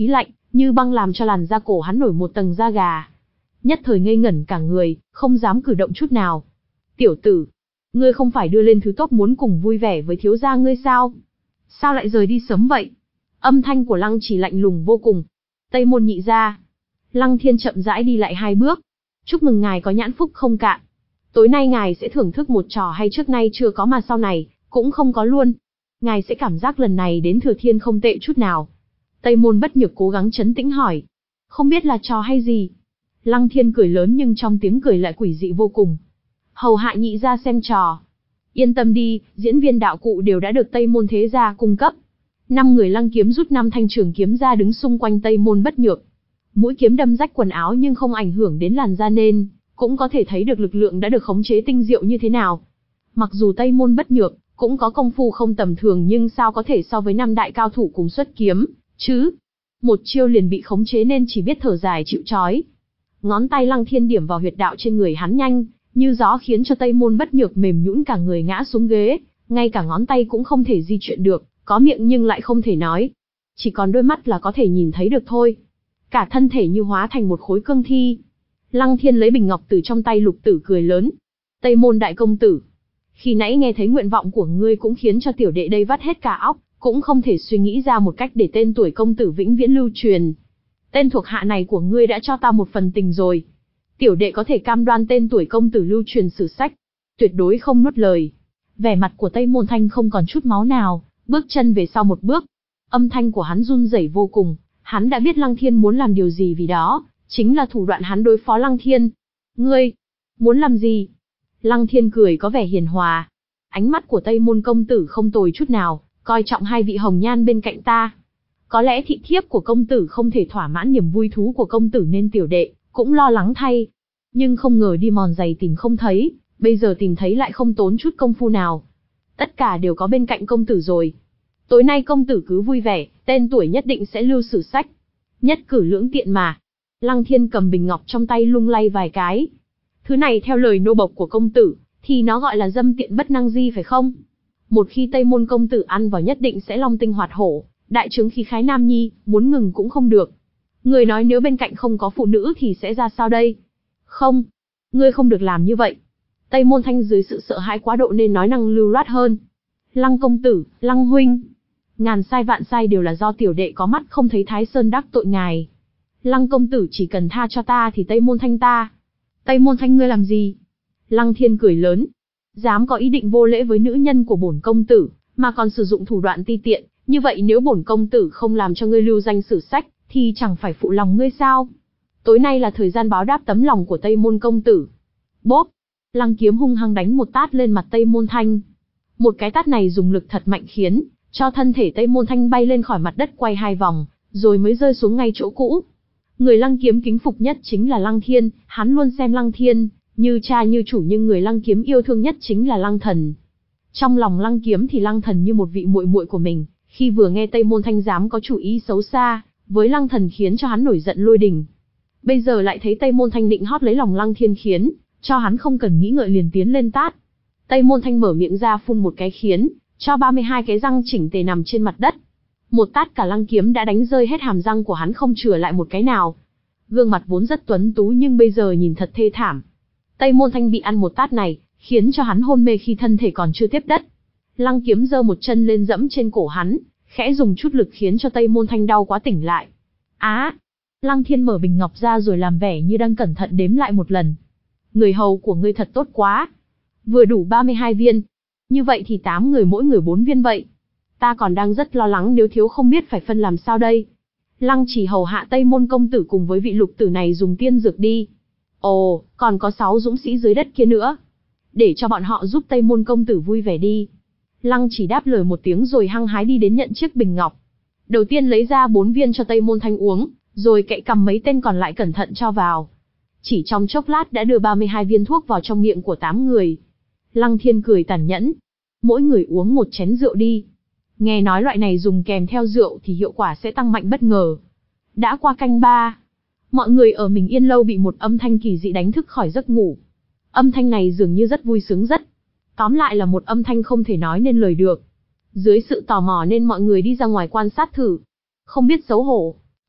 như băng làm cho làn da cổ hắn nổi một tầng da gà. Nhất thời ngây ngẩn cả người, không dám cử động chút nào. Tiểu tử, ngươi không phải đưa lên thứ tốt muốn cùng vui vẻ với thiếu gia ngươi sao? Sao lại rời đi sớm vậy? Âm thanh của Lăng Chỉ lạnh lùng vô cùng. Tây môn nhị gia. Lăng Thiên chậm rãi đi lại hai bước. Chúc mừng ngài có nhãn phúc không cạn. Tối nay ngài sẽ thưởng thức một trò hay trước nay chưa có mà sau này, cũng không có luôn. Ngài sẽ cảm giác lần này đến Thừa Thiên không tệ chút nào. Tây môn bất nhược cố gắng trấn tĩnh hỏi. Không biết là trò hay gì? Lăng Thiên cười lớn nhưng trong tiếng cười lại quỷ dị vô cùng. Hầu hạ nhị gia xem trò. Yên tâm đi, diễn viên đạo cụ đều đã được Tây môn thế gia cung cấp. Năm người Lăng Kiếm rút năm thanh trường kiếm ra đứng xung quanh Tây môn bất nhược. Mũi kiếm đâm rách quần áo nhưng không ảnh hưởng đến làn da nên, cũng có thể thấy được lực lượng đã được khống chế tinh diệu như thế nào. Mặc dù Tây môn bất nhược cũng có công phu không tầm thường nhưng sao có thể so với năm đại cao thủ cùng xuất kiếm, chứ? Một chiêu liền bị khống chế nên chỉ biết thở dài chịu trói. Ngón tay Lăng Thiên điểm vào huyệt đạo trên người hắn nhanh, như gió khiến cho Tây môn bất nhược mềm nhũn cả người ngã xuống ghế, ngay cả ngón tay cũng không thể di chuyển được, có miệng nhưng lại không thể nói. Chỉ còn đôi mắt là có thể nhìn thấy được thôi. Cả thân thể như hóa thành một khối cương thi. Lăng Thiên lấy bình ngọc từ trong tay Lục Tử cười lớn. Tây môn đại công tử. Khi nãy nghe thấy nguyện vọng của ngươi cũng khiến cho tiểu đệ đây vắt hết cả óc, cũng không thể suy nghĩ ra một cách để tên tuổi công tử vĩnh viễn lưu truyền. Tên thuộc hạ này của ngươi đã cho ta một phần tình rồi. Tiểu đệ có thể cam đoan tên tuổi công tử lưu truyền sử sách. Tuyệt đối không nuốt lời. Vẻ mặt của Tây Môn Thanh không còn chút máu nào, bước chân về sau một bước. Âm thanh của hắn run rẩy vô cùng, hắn đã biết Lăng Thiên muốn làm điều gì vì đó, chính là thủ đoạn hắn đối phó Lăng Thiên. Ngươi, muốn làm gì? Lăng Thiên cười có vẻ hiền hòa. Ánh mắt của Tây Môn công tử không tồi chút nào, coi trọng hai vị hồng nhan bên cạnh ta. Có lẽ thị thiếp của công tử không thể thỏa mãn niềm vui thú của công tử nên tiểu đệ cũng lo lắng thay. Nhưng không ngờ đi mòn giày tìm không thấy, bây giờ tìm thấy lại không tốn chút công phu nào. Tất cả đều có bên cạnh công tử rồi. Tối nay công tử cứ vui vẻ, tên tuổi nhất định sẽ lưu sử sách. Nhất cử lưỡng tiện mà. Lăng Thiên cầm bình ngọc trong tay lung lay vài cái. Thứ này theo lời nô bộc của công tử, thì nó gọi là dâm tiện bất năng di phải không? Một khi Tây Môn công tử ăn vào nhất định sẽ long tinh hoạt hổ, đại trướng khí khái nam nhi, muốn ngừng cũng không được. Người nói nếu bên cạnh không có phụ nữ thì sẽ ra sao đây? Không, ngươi không được làm như vậy. Tây Môn Thanh dưới sự sợ hãi quá độ nên nói năng lưu loát hơn. Lăng công tử, Lăng huynh, ngàn sai vạn sai đều là do tiểu đệ có mắt không thấy Thái Sơn đắc tội ngài. Lăng công tử chỉ cần tha cho ta thì Tây Môn Thanh ta. Tây Môn Thanh ngươi làm gì? Lăng Thiên cười lớn. Dám có ý định vô lễ với nữ nhân của bổn công tử, mà còn sử dụng thủ đoạn ti tiện, như vậy nếu bổn công tử không làm cho ngươi lưu danh sử sách, thì chẳng phải phụ lòng ngươi sao? Tối nay là thời gian báo đáp tấm lòng của Tây Môn công tử. Bốp! Lăng Kiếm hung hăng đánh một tát lên mặt Tây Môn Thanh. Một cái tát này dùng lực thật mạnh khiến cho thân thể Tây Môn Thanh bay lên khỏi mặt đất quay hai vòng, rồi mới rơi xuống ngay chỗ cũ. Người Lăng Kiếm kính phục nhất chính là Lăng Thiên, hắn luôn xem Lăng Thiên như cha như chủ, nhưng người Lăng Kiếm yêu thương nhất chính là Lăng Thần. Trong lòng Lăng Kiếm thì Lăng Thần như một vị muội muội của mình, khi vừa nghe Tây Môn Thanh dám có chủ ý xấu xa với Lăng Thần khiến cho hắn nổi giận lôi đình. Bây giờ lại thấy Tây Môn Thanh định hót lấy lòng Lăng Thiên khiến cho hắn không cần nghĩ ngợi liền tiến lên tát. Tây Môn Thanh mở miệng ra phun một cái khiến cho ba mươi hai cái răng chỉnh tề nằm trên mặt đất. Một tát cả Lăng Kiếm đã đánh rơi hết hàm răng của hắn không chừa lại một cái nào. Gương mặt vốn rất tuấn tú nhưng bây giờ nhìn thật thê thảm. Tây Môn Thanh bị ăn một tát này, khiến cho hắn hôn mê khi thân thể còn chưa tiếp đất. Lăng Kiếm giơ một chân lên dẫm trên cổ hắn, khẽ dùng chút lực khiến cho Tây Môn Thanh đau quá tỉnh lại. Á! Lăng Thiên mở bình ngọc ra rồi làm vẻ như đang cẩn thận đếm lại một lần. Người hầu của ngươi thật tốt quá. Vừa đủ ba mươi hai viên. Như vậy thì tám người mỗi người bốn viên vậy. Ta còn đang rất lo lắng nếu thiếu không biết phải phân làm sao đây. Lăng chỉ hầu hạ Tây Môn công tử cùng với vị Lục tử này dùng tiên dược đi. Ồ, còn có sáu dũng sĩ dưới đất kia nữa. Để cho bọn họ giúp Tây Môn công tử vui vẻ đi. Lăng chỉ đáp lời một tiếng rồi hăng hái đi đến nhận chiếc bình ngọc. Đầu tiên lấy ra bốn viên cho Tây Môn Thanh uống, rồi cậy cầm mấy tên còn lại cẩn thận cho vào. Chỉ trong chốc lát đã đưa ba mươi hai viên thuốc vào trong miệng của tám người. Lăng Thiên cười tàn nhẫn. Mỗi người uống một chén rượu đi. Nghe nói loại này dùng kèm theo rượu thì hiệu quả sẽ tăng mạnh bất ngờ. Đã qua canh ba. Mọi người ở Mình Yên lâu bị một âm thanh kỳ dị đánh thức khỏi giấc ngủ. Âm thanh này dường như rất vui sướng rất. Tóm lại là một âm thanh không thể nói nên lời được. Dưới sự tò mò nên mọi người đi ra ngoài quan sát thử. Không biết xấu hổ.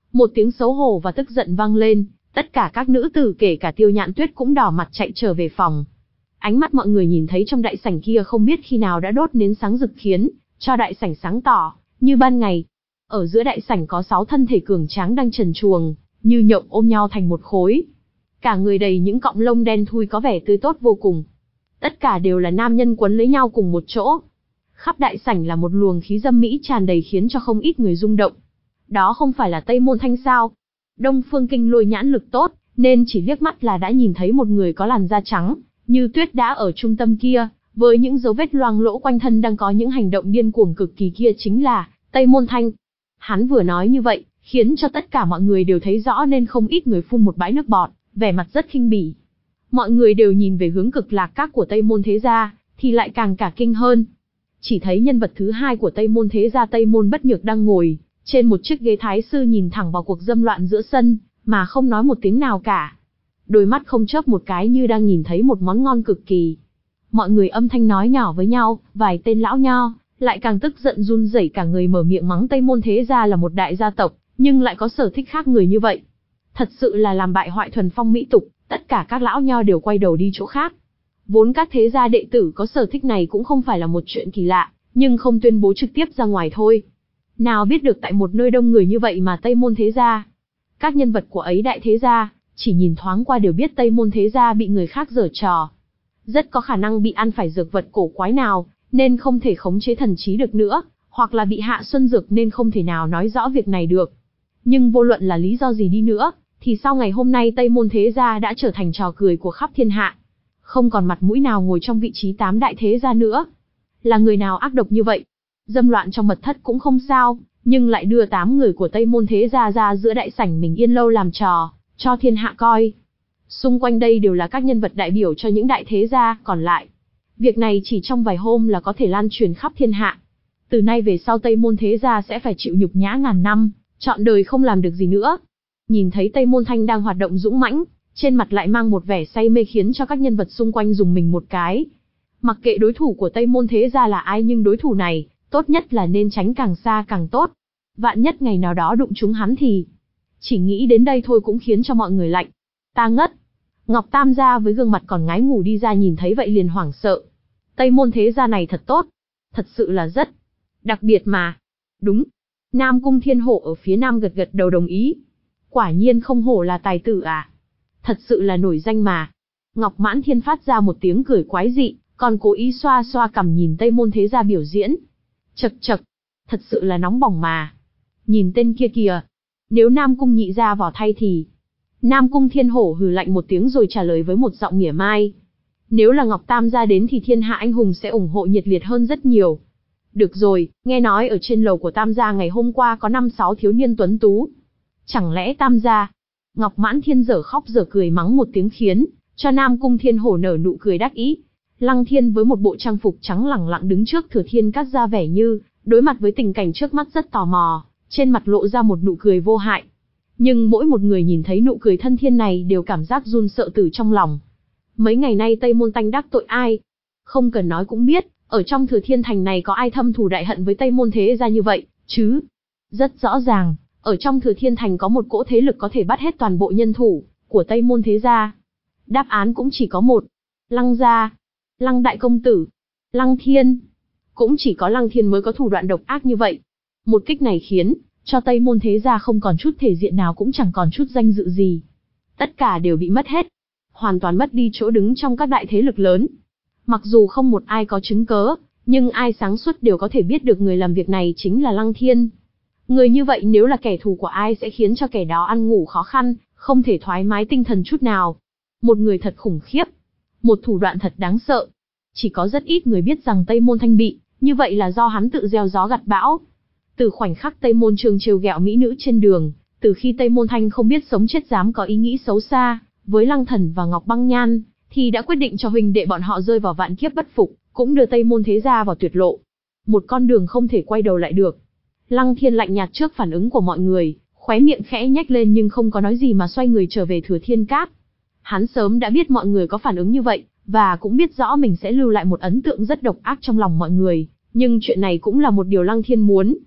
Một tiếng xấu hổ và tức giận vang lên, tất cả các nữ tử kể cả Tiêu Nhạn Tuyết cũng đỏ mặt chạy trở về phòng. Ánh mắt mọi người nhìn thấy trong đại sảnh kia không biết khi nào đã đốt nến sáng rực khiến cho đại sảnh sáng tỏ như ban ngày. Ở giữa đại sảnh có sáu thân thể cường tráng đang trần truồng, như nhộng ôm nhau thành một khối. Cả người đầy những cọng lông đen thui có vẻ tươi tốt vô cùng. Tất cả đều là nam nhân quấn lấy nhau cùng một chỗ. Khắp đại sảnh là một luồng khí dâm mỹ tràn đầy khiến cho không ít người rung động. Đó không phải là Tây Môn Thanh sao? Đông Phương Kinh Lôi nhãn lực tốt, nên chỉ liếc mắt là đã nhìn thấy một người có làn da trắng, như tuyết đã ở trung tâm kia, với những dấu vết loang lỗ quanh thân đang có những hành động điên cuồng cực kỳ kia chính là Tây Môn Thanh. Hắn vừa nói như vậy, khiến cho tất cả mọi người đều thấy rõ nên không ít người phun một bãi nước bọt, vẻ mặt rất khinh bỉ. Mọi người đều nhìn về hướng Cực Lạc Các của Tây Môn Thế Gia, thì lại càng cả kinh hơn. Chỉ thấy nhân vật thứ hai của Tây Môn Thế Gia Tây Môn Bất Nhược đang ngồi trên một chiếc ghế thái sư nhìn thẳng vào cuộc dâm loạn giữa sân, mà không nói một tiếng nào cả. Đôi mắt không chớp một cái như đang nhìn thấy một món ngon cực kỳ. Mọi người âm thanh nói nhỏ với nhau, vài tên lão nho lại càng tức giận run rẩy cả người mở miệng mắng Tây Môn Thế Gia là một đại gia tộc, nhưng lại có sở thích khác người như vậy. Thật sự là làm bại hoại thuần phong mỹ tục, tất cả các lão nho đều quay đầu đi chỗ khác. Vốn các thế gia đệ tử có sở thích này cũng không phải là một chuyện kỳ lạ, nhưng không tuyên bố trực tiếp ra ngoài thôi. Nào biết được tại một nơi đông người như vậy mà Tây Môn Thế Gia, các nhân vật của ấy đại thế gia, chỉ nhìn thoáng qua đều biết Tây Môn Thế Gia bị người khác giở trò. Rất có khả năng bị ăn phải dược vật cổ quái nào, nên không thể khống chế thần trí được nữa, hoặc là bị hạ xuân dược nên không thể nào nói rõ việc này được. Nhưng vô luận là lý do gì đi nữa, thì sau ngày hôm nay Tây Môn Thế Gia đã trở thành trò cười của khắp thiên hạ. Không còn mặt mũi nào ngồi trong vị trí tám đại thế gia nữa. Là người nào ác độc như vậy? Dâm loạn trong mật thất cũng không sao, nhưng lại đưa tám người của Tây Môn Thế Gia ra giữa đại sảnh mình yên lâu làm trò, cho thiên hạ coi. Xung quanh đây đều là các nhân vật đại biểu cho những đại thế gia còn lại. Việc này chỉ trong vài hôm là có thể lan truyền khắp thiên hạ. Từ nay về sau Tây Môn Thế Gia sẽ phải chịu nhục nhã ngàn năm, trọn đời không làm được gì nữa. Nhìn thấy Tây Môn Thanh đang hoạt động dũng mãnh, trên mặt lại mang một vẻ say mê khiến cho các nhân vật xung quanh dùng mình một cái. Mặc kệ đối thủ của Tây Môn Thế Gia là ai nhưng đối thủ này, tốt nhất là nên tránh càng xa càng tốt. Vạn nhất ngày nào đó đụng trúng hắn thì... Chỉ nghĩ đến đây thôi cũng khiến cho mọi người lạnh. Ta ngất. Ngọc Tam gia với gương mặt còn ngái ngủ đi ra nhìn thấy vậy liền hoảng sợ. Tây Môn Thế Gia này thật tốt. Thật sự là rất đặc biệt mà. Đúng. Nam Cung Thiên Hổ ở phía nam gật gật đầu đồng ý. Quả nhiên không hổ là tài tử à. Thật sự là nổi danh mà. Ngọc Mãn Thiên phát ra một tiếng cười quái dị, còn cố ý xoa xoa cằm nhìn Tây Môn Thế Gia biểu diễn. Chậc chậc. Thật sự là nóng bỏng mà. Nhìn tên kia kìa. Nếu Nam Cung nhị gia vào thay thì... Nam Cung Thiên Hổ hừ lạnh một tiếng rồi trả lời với một giọng mỉa mai. Nếu là Ngọc Tam gia đến thì thiên hạ anh hùng sẽ ủng hộ nhiệt liệt hơn rất nhiều. Được rồi, nghe nói ở trên lầu của Tam gia ngày hôm qua có năm sáu thiếu niên tuấn tú. Chẳng lẽ Tam gia... Ngọc Mãn Thiên dở khóc dở cười mắng một tiếng khiến cho Nam Cung Thiên Hổ nở nụ cười đắc ý. Lăng Thiên với một bộ trang phục trắng lẳng lặng đứng trước Thừa Thiên Các ra vẻ như đối mặt với tình cảnh trước mắt rất tò mò, trên mặt lộ ra một nụ cười vô hại. Nhưng mỗi một người nhìn thấy nụ cười thân thiên này đều cảm giác run sợ từ trong lòng. Mấy ngày nay Tây Môn Thanh đắc tội ai? Không cần nói cũng biết, ở trong Thừa Thiên Thành này có ai thâm thù đại hận với Tây Môn Thế Gia như vậy, chứ? Rất rõ ràng, ở trong Thừa Thiên Thành có một cỗ thế lực có thể bắt hết toàn bộ nhân thủ của Tây Môn Thế Gia. Đáp án cũng chỉ có một. Lăng gia. Lăng đại công tử. Lăng Thiên. Cũng chỉ có Lăng Thiên mới có thủ đoạn độc ác như vậy. Một kích này khiến cho Tây Môn Thế Gia không còn chút thể diện nào cũng chẳng còn chút danh dự gì. Tất cả đều bị mất hết. Hoàn toàn mất đi chỗ đứng trong các đại thế lực lớn. Mặc dù không một ai có chứng cớ, nhưng ai sáng suốt đều có thể biết được người làm việc này chính là Lăng Thiên. Người như vậy nếu là kẻ thù của ai sẽ khiến cho kẻ đó ăn ngủ khó khăn, không thể thoải mái tinh thần chút nào. Một người thật khủng khiếp. Một thủ đoạn thật đáng sợ. Chỉ có rất ít người biết rằng Tây Môn Thanh bị, như vậy là do hắn tự gieo gió gặt bão. Từ khoảnh khắc Tây Môn Trường trêu ghẹo mỹ nữ trên đường, từ khi Tây Môn Thanh không biết sống chết dám có ý nghĩ xấu xa với Lăng Thần và Ngọc Băng Nhan, thì đã quyết định cho huynh đệ bọn họ rơi vào vạn kiếp bất phục, cũng đưa Tây Môn Thế Gia vào tuyệt lộ. Một con đường không thể quay đầu lại được. Lăng Thiên lạnh nhạt trước phản ứng của mọi người, khóe miệng khẽ nhếch lên nhưng không có nói gì mà xoay người trở về Thừa Thiên Các. Hắn sớm đã biết mọi người có phản ứng như vậy, và cũng biết rõ mình sẽ lưu lại một ấn tượng rất độc ác trong lòng mọi người, nhưng chuyện này cũng là một điều Lăng Thiên muốn.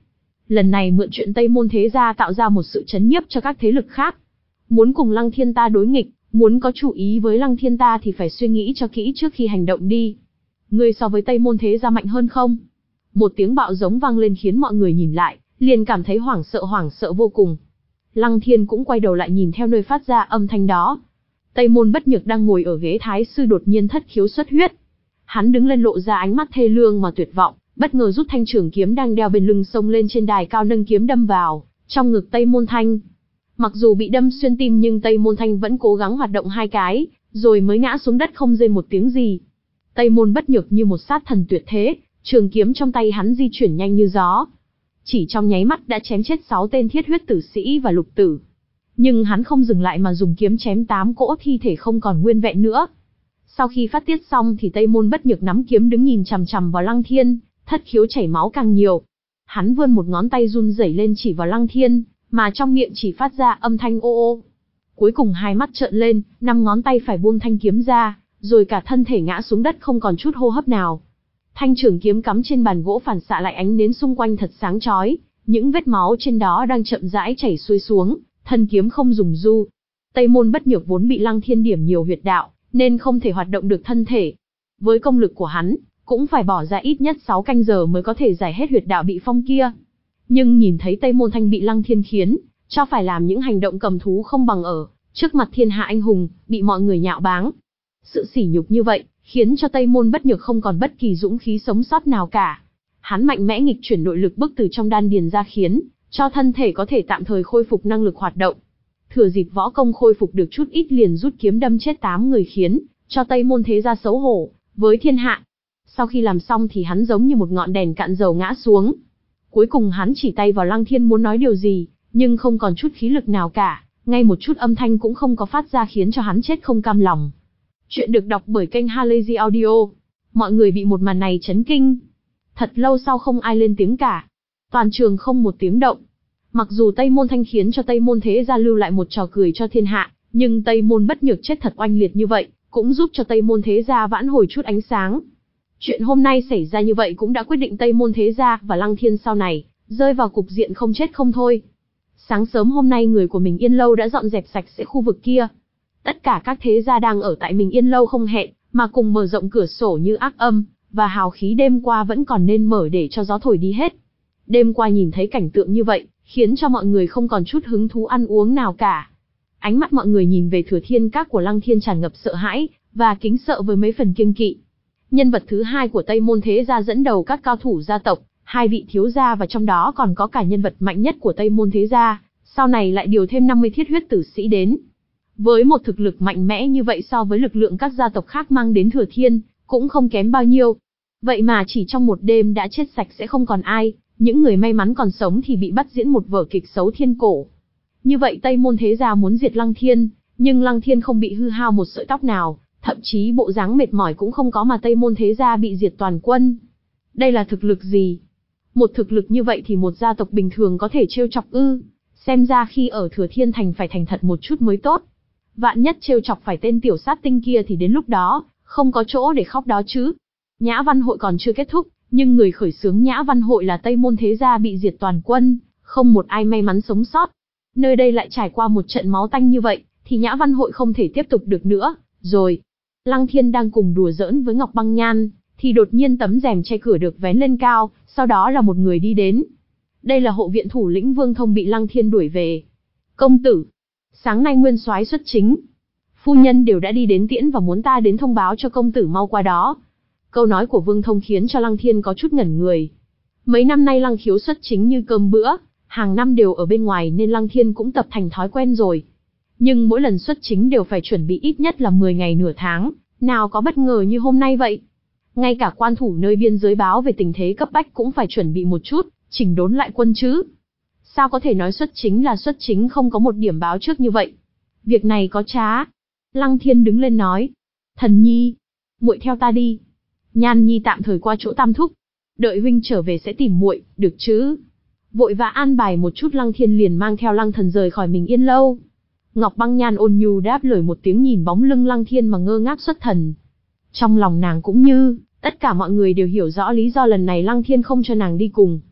lần này mượn chuyện Tây Môn Thế Gia tạo ra một sự chấn nhiếp cho các thế lực khác. Muốn cùng Lăng Thiên ta đối nghịch, muốn có chủ ý với Lăng Thiên ta thì phải suy nghĩ cho kỹ trước khi hành động đi. Ngươi so với Tây Môn Thế Gia mạnh hơn không? Một tiếng bạo giống vang lên khiến mọi người nhìn lại, liền cảm thấy hoảng sợ hoảng sợ vô cùng. Lăng Thiên cũng quay đầu lại nhìn theo nơi phát ra âm thanh đó. Tây Môn Bất Nhược đang ngồi ở ghế thái sư đột nhiên thất khiếu xuất huyết. Hắn đứng lên lộ ra ánh mắt thê lương mà tuyệt vọng, bất ngờ rút thanh trường kiếm đang đeo bên lưng xông lên trên đài cao nâng kiếm đâm vào trong ngực Tây Môn Thanh. Mặc dù bị đâm xuyên tim nhưng Tây Môn Thanh vẫn cố gắng hoạt động hai cái, rồi mới ngã xuống đất không rên một tiếng gì. Tây Môn Bất Nhược như một sát thần tuyệt thế, trường kiếm trong tay hắn di chuyển nhanh như gió. Chỉ trong nháy mắt đã chém chết sáu tên thiết huyết tử sĩ và lục tử. Nhưng hắn không dừng lại mà dùng kiếm chém tám cỗ thi thể không còn nguyên vẹn nữa. Sau khi phát tiết xong thì Tây Môn Bất Nhược nắm kiếm đứng nhìn chằm chằm vào Lăng Thiên, thất khiếu chảy máu càng nhiều. Hắn vươn một ngón tay run rẩy lên chỉ vào Lăng Thiên, mà trong miệng chỉ phát ra âm thanh ô ô. Cuối cùng hai mắt trợn lên, năm ngón tay phải buông thanh kiếm ra, rồi cả thân thể ngã xuống đất không còn chút hô hấp nào. Thanh trường kiếm cắm trên bàn gỗ phản xạ lại ánh nến xung quanh thật sáng chói, những vết máu trên đó đang chậm rãi chảy xuôi xuống, thân kiếm không dùng du. Tây Môn Bất Nhược vốn bị Lăng Thiên điểm nhiều huyệt đạo, nên không thể hoạt động được thân thể. Với công lực của hắn, cũng phải bỏ ra ít nhất sáu canh giờ mới có thể giải hết huyệt đạo bị phong kia. Nhưng nhìn thấy Tây Môn Thanh bị Lăng Thiên khiến cho phải làm những hành động cầm thú không bằng ở trước mặt thiên hạ anh hùng, bị mọi người nhạo báng. Sự sỉ nhục như vậy, khiến cho Tây Môn Bất Nhược không còn bất kỳ dũng khí sống sót nào cả. Hắn mạnh mẽ nghịch chuyển nội lực bức từ trong đan điền ra khiến cho thân thể có thể tạm thời khôi phục năng lực hoạt động. Thừa dịp võ công khôi phục được chút ít liền rút kiếm đâm chết tám người khiến cho Tây Môn Thế Gia xấu hổ với thiên hạ. Sau khi làm xong thì hắn giống như một ngọn đèn cạn dầu ngã xuống. Cuối cùng hắn chỉ tay vào Lăng Thiên muốn nói điều gì, nhưng không còn chút khí lực nào cả, ngay một chút âm thanh cũng không có phát ra khiến cho hắn chết không cam lòng. Chuyện được đọc bởi kênh Halazy Audio. Mọi người bị một màn này chấn kinh. Thật lâu sau không ai lên tiếng cả. Toàn trường không một tiếng động. Mặc dù Tây Môn Thanh khiến cho Tây Môn Thế Gia lưu lại một trò cười cho thiên hạ, nhưng Tây Môn Bất Nhược chết thật oanh liệt như vậy, cũng giúp cho Tây Môn Thế Gia vãn hồi chút ánh sáng. Chuyện hôm nay xảy ra như vậy cũng đã quyết định Tây Môn Thế Gia và Lăng Thiên sau này rơi vào cục diện không chết không thôi. Sáng sớm hôm nay người của Mình Yên Lâu đã dọn dẹp sạch sẽ khu vực kia. Tất cả các thế gia đang ở tại Mình Yên Lâu không hẹn mà cùng mở rộng cửa sổ như ác âm, và hào khí đêm qua vẫn còn nên mở để cho gió thổi đi hết. Đêm qua nhìn thấy cảnh tượng như vậy, khiến cho mọi người không còn chút hứng thú ăn uống nào cả. Ánh mắt mọi người nhìn về Thừa Thiên Các của Lăng Thiên tràn ngập sợ hãi và kính sợ với mấy phần kiêng kỵ. Nhân vật thứ hai của Tây Môn Thế Gia dẫn đầu các cao thủ gia tộc, hai vị thiếu gia và trong đó còn có cả nhân vật mạnh nhất của Tây Môn Thế Gia, sau này lại điều thêm năm mươi thiết huyết tử sĩ đến. Với một thực lực mạnh mẽ như vậy so với lực lượng các gia tộc khác mang đến Thừa Thiên, cũng không kém bao nhiêu. Vậy mà chỉ trong một đêm đã chết sạch sẽ không còn ai, những người may mắn còn sống thì bị bắt diễn một vở kịch xấu thiên cổ. Như vậy Tây Môn Thế Gia muốn diệt Lăng Thiên, nhưng Lăng Thiên không bị hư hao một sợi tóc nào, thậm chí bộ dáng mệt mỏi cũng không có mà Tây Môn Thế Gia bị diệt toàn quân. Đây là thực lực gì? Một thực lực như vậy thì một gia tộc bình thường có thể trêu chọc ư? Xem ra khi ở Thừa Thiên Thành phải thành thật một chút mới tốt. Vạn nhất trêu chọc phải tên tiểu sát tinh kia thì đến lúc đó, không có chỗ để khóc đó chứ. Nhã Văn Hội còn chưa kết thúc, nhưng người khởi xướng Nhã Văn Hội là Tây Môn Thế Gia bị diệt toàn quân, không một ai may mắn sống sót. Nơi đây lại trải qua một trận máu tanh như vậy, thì Nhã Văn Hội không thể tiếp tục được nữa, rồi. Lăng Thiên đang cùng đùa giỡn với Ngọc Băng Nhan, thì đột nhiên tấm rèm che cửa được vén lên cao, sau đó là một người đi đến. Đây là hộ viện thủ lĩnh Vương Thông bị Lăng Thiên đuổi về. Công tử, sáng nay Nguyên Soái xuất chính. Phu nhân đều đã đi đến tiễn và muốn ta đến thông báo cho công tử mau qua đó. Câu nói của Vương Thông khiến cho Lăng Thiên có chút ngẩn người. Mấy năm nay Lăng Khiếu xuất chính như cơm bữa, hàng năm đều ở bên ngoài nên Lăng Thiên cũng tập thành thói quen rồi. Nhưng mỗi lần xuất chính đều phải chuẩn bị ít nhất là mười ngày nửa tháng, nào có bất ngờ như hôm nay vậy. Ngay cả quan thủ nơi biên giới báo về tình thế cấp bách cũng phải chuẩn bị một chút, chỉnh đốn lại quân chứ. Sao có thể nói xuất chính là xuất chính không có một điểm báo trước như vậy? Việc này có trá. Lăng Thiên đứng lên nói. Thần nhi, muội theo ta đi. Nhan nhi tạm thời qua chỗ Tam thúc. Đợi huynh trở về sẽ tìm muội, được chứ? Vội vã an bài một chút Lăng Thiên liền mang theo Lăng Thần rời khỏi Mình Yên Lâu. Ngọc Băng Nhan ôn nhu đáp lời một tiếng nhìn bóng lưng Lăng Thiên mà ngơ ngác xuất thần. Trong lòng nàng cũng như, tất cả mọi người đều hiểu rõ lý do lần này Lăng Thiên không cho nàng đi cùng.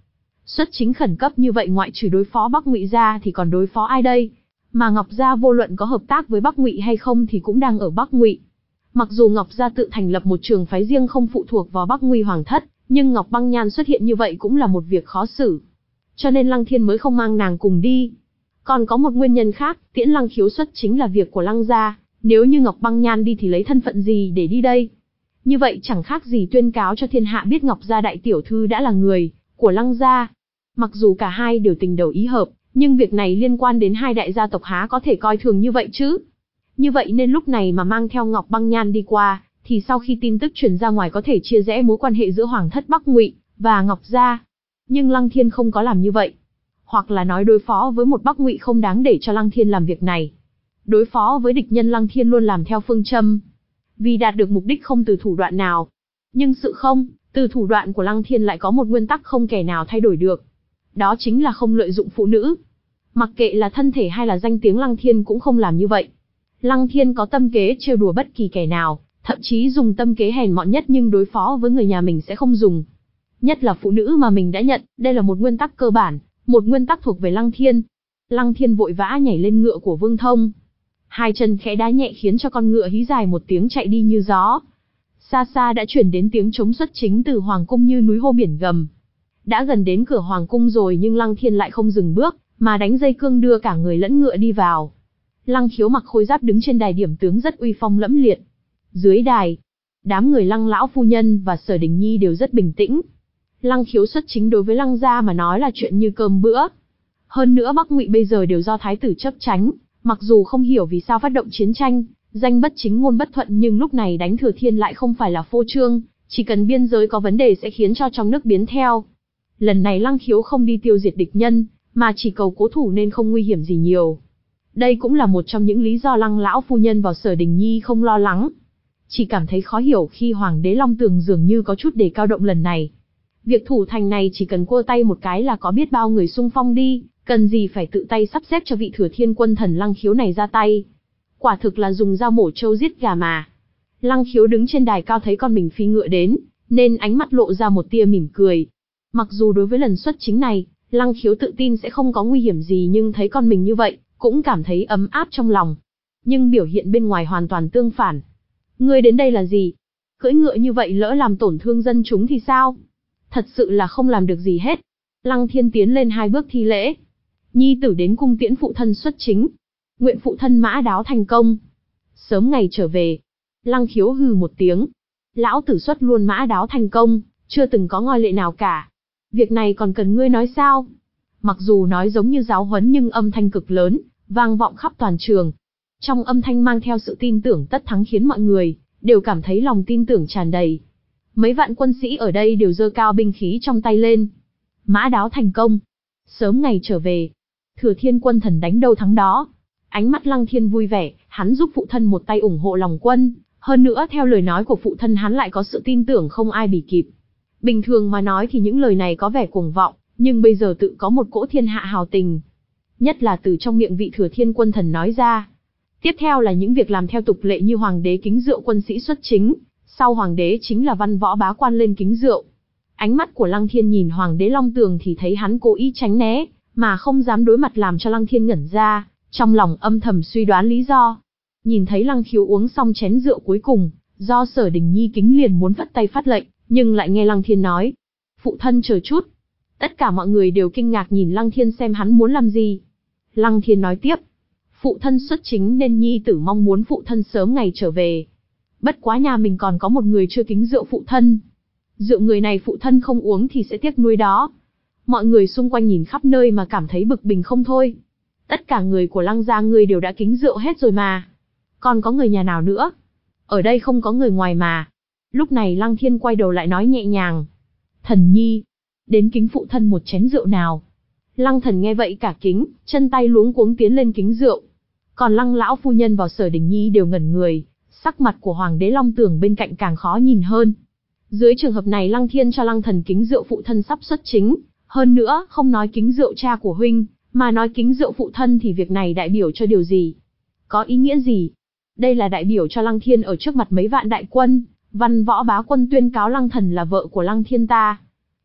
Xuất chính khẩn cấp như vậy ngoại trừ đối phó Bắc Ngụy ra thì còn đối phó ai đây? Mà Ngọc gia vô luận có hợp tác với Bắc Ngụy hay không thì cũng đang ở Bắc Ngụy. Mặc dù Ngọc gia tự thành lập một trường phái riêng không phụ thuộc vào Bắc Ngụy hoàng thất, nhưng Ngọc Băng Nhan xuất hiện như vậy cũng là một việc khó xử. Cho nên Lăng Thiên mới không mang nàng cùng đi. Còn có một nguyên nhân khác, tiễn Lăng Khiếu xuất chính là việc của Lăng gia, nếu như Ngọc Băng Nhan đi thì lấy thân phận gì để đi đây? Như vậy chẳng khác gì tuyên cáo cho thiên hạ biết Ngọc gia đại tiểu thư đã là người của Lăng gia. Mặc dù cả hai đều tình đầu ý hợp, nhưng việc này liên quan đến hai đại gia tộc há có thể coi thường như vậy chứ? Như vậy nên lúc này mà mang theo Ngọc Băng Nhan đi qua, thì sau khi tin tức truyền ra ngoài có thể chia rẽ mối quan hệ giữa Hoàng thất Bắc Ngụy và Ngọc gia. Nhưng Lăng Thiên không có làm như vậy. Hoặc là nói đối phó với một Bắc Ngụy không đáng để cho Lăng Thiên làm việc này. Đối phó với địch nhân Lăng Thiên luôn làm theo phương châm. Vì đạt được mục đích không từ thủ đoạn nào. Nhưng sự không, từ thủ đoạn của Lăng Thiên lại có một nguyên tắc không kẻ nào thay đổi được. Đó chính là không lợi dụng phụ nữ. Mặc kệ là thân thể hay là danh tiếng Lăng Thiên cũng không làm như vậy. Lăng Thiên có tâm kế trêu đùa bất kỳ kẻ nào, thậm chí dùng tâm kế hèn mọn nhất nhưng đối phó với người nhà mình sẽ không dùng. Nhất là phụ nữ mà mình đã nhận, đây là một nguyên tắc cơ bản, một nguyên tắc thuộc về Lăng Thiên. Lăng Thiên vội vã nhảy lên ngựa của Vương Thông. Hai chân khẽ đá nhẹ khiến cho con ngựa hí dài một tiếng chạy đi như gió. Xa xa đã chuyển đến tiếng trống xuất chính từ Hoàng cung như núi hô biển gầm. Đã gần đến cửa Hoàng cung rồi nhưng Lăng Thiên lại không dừng bước, mà đánh dây cương đưa cả người lẫn ngựa đi vào. Lăng Khiếu mặc khôi giáp đứng trên đài điểm tướng rất uy phong lẫm liệt. Dưới đài, đám người Lăng lão phu nhân và Sở Đình Nhi đều rất bình tĩnh. Lăng Khiếu xuất chính đối với Lăng gia mà nói là chuyện như cơm bữa. Hơn nữa Bắc Ngụy bây giờ đều do thái tử chấp chánh, mặc dù không hiểu vì sao phát động chiến tranh, danh bất chính ngôn bất thuận nhưng lúc này đánh Thừa Thiên lại không phải là phô trương, chỉ cần biên giới có vấn đề sẽ khiến cho trong nước biến theo. Lần này Lăng Khiếu không đi tiêu diệt địch nhân, mà chỉ cầu cố thủ nên không nguy hiểm gì nhiều. Đây cũng là một trong những lý do Lăng lão phu nhân và Sở Đình Nhi không lo lắng. Chỉ cảm thấy khó hiểu khi Hoàng đế Long Tường dường như có chút đề cao động lần này. Việc thủ thành này chỉ cần cua tay một cái là có biết bao người xung phong đi, cần gì phải tự tay sắp xếp cho vị Thừa Thiên quân thần Lăng Khiếu này ra tay. Quả thực là dùng dao mổ trâu giết gà mà. Lăng Khiếu đứng trên đài cao thấy con mình phi ngựa đến, nên ánh mắt lộ ra một tia mỉm cười. Mặc dù đối với lần xuất chính này, Lăng Khiếu tự tin sẽ không có nguy hiểm gì nhưng thấy con mình như vậy, cũng cảm thấy ấm áp trong lòng. Nhưng biểu hiện bên ngoài hoàn toàn tương phản. Ngươi đến đây là gì? Cưỡi ngựa như vậy lỡ làm tổn thương dân chúng thì sao? Thật sự là không làm được gì hết. Lăng Thiên tiến lên hai bước thi lễ. Nhi tử đến cung tiễn phụ thân xuất chính. Nguyện phụ thân mã đáo thành công. Sớm ngày trở về. Lăng Khiếu hừ một tiếng. Lão tử xuất luôn mã đáo thành công, chưa từng có ngoi lệ nào cả. Việc này còn cần ngươi nói sao? Mặc dù nói giống như giáo huấn nhưng âm thanh cực lớn, vang vọng khắp toàn trường. Trong âm thanh mang theo sự tin tưởng tất thắng khiến mọi người đều cảm thấy lòng tin tưởng tràn đầy. Mấy vạn quân sĩ ở đây đều giơ cao binh khí trong tay lên. Mã đáo thành công. Sớm ngày trở về. Thừa Thiên quân thần đánh đâu thắng đó. Ánh mắt Lăng Thiên vui vẻ, hắn giúp phụ thân một tay ủng hộ lòng quân. Hơn nữa theo lời nói của phụ thân hắn lại có sự tin tưởng không ai bì kịp. Bình thường mà nói thì những lời này có vẻ cuồng vọng, nhưng bây giờ tự có một cỗ thiên hạ hào tình. Nhất là từ trong miệng vị Thừa Thiên quân thần nói ra. Tiếp theo là những việc làm theo tục lệ như hoàng đế kính rượu quân sĩ xuất chính. Sau hoàng đế chính là văn võ bá quan lên kính rượu. Ánh mắt của Lăng Thiên nhìn hoàng đế Long Tường thì thấy hắn cố ý tránh né, mà không dám đối mặt làm cho Lăng Thiên ngẩn ra, trong lòng âm thầm suy đoán lý do. Nhìn thấy Lăng Khiếu uống xong chén rượu cuối cùng, do Sở Đình Nhi kính liền muốn vất tay phát lệnh, nhưng lại nghe Lăng Thiên nói. Phụ thân chờ chút. Tất cả mọi người đều kinh ngạc nhìn Lăng Thiên xem hắn muốn làm gì. Lăng Thiên nói tiếp. Phụ thân xuất chính nên nhi tử mong muốn phụ thân sớm ngày trở về. Bất quá nhà mình còn có một người chưa kính rượu phụ thân. Rượu người này phụ thân không uống thì sẽ tiếc nuối đó. Mọi người xung quanh nhìn khắp nơi mà cảm thấy bực bình không thôi. Tất cả người của Lăng gia người đều đã kính rượu hết rồi mà. Còn có người nhà nào nữa? Ở đây không có người ngoài mà. Lúc này Lăng Thiên quay đầu lại nói nhẹ nhàng. Thần nhi, đến kính phụ thân một chén rượu nào. Lăng Thần nghe vậy cả kính, chân tay luống cuống tiến lên kính rượu. Còn Lăng lão phu nhân và Sở Đình Nhi đều ngẩn người, sắc mặt của hoàng đế Long Tường bên cạnh càng khó nhìn hơn. Dưới trường hợp này Lăng Thiên cho Lăng Thần kính rượu phụ thân sắp xuất chính, hơn nữa không nói kính rượu cha của huynh, mà nói kính rượu phụ thân thì việc này đại biểu cho điều gì? Có ý nghĩa gì? Đây là đại biểu cho Lăng Thiên ở trước mặt mấy vạn đại quân, văn võ bá quân tuyên cáo Lăng Thần là vợ của Lăng Thiên ta.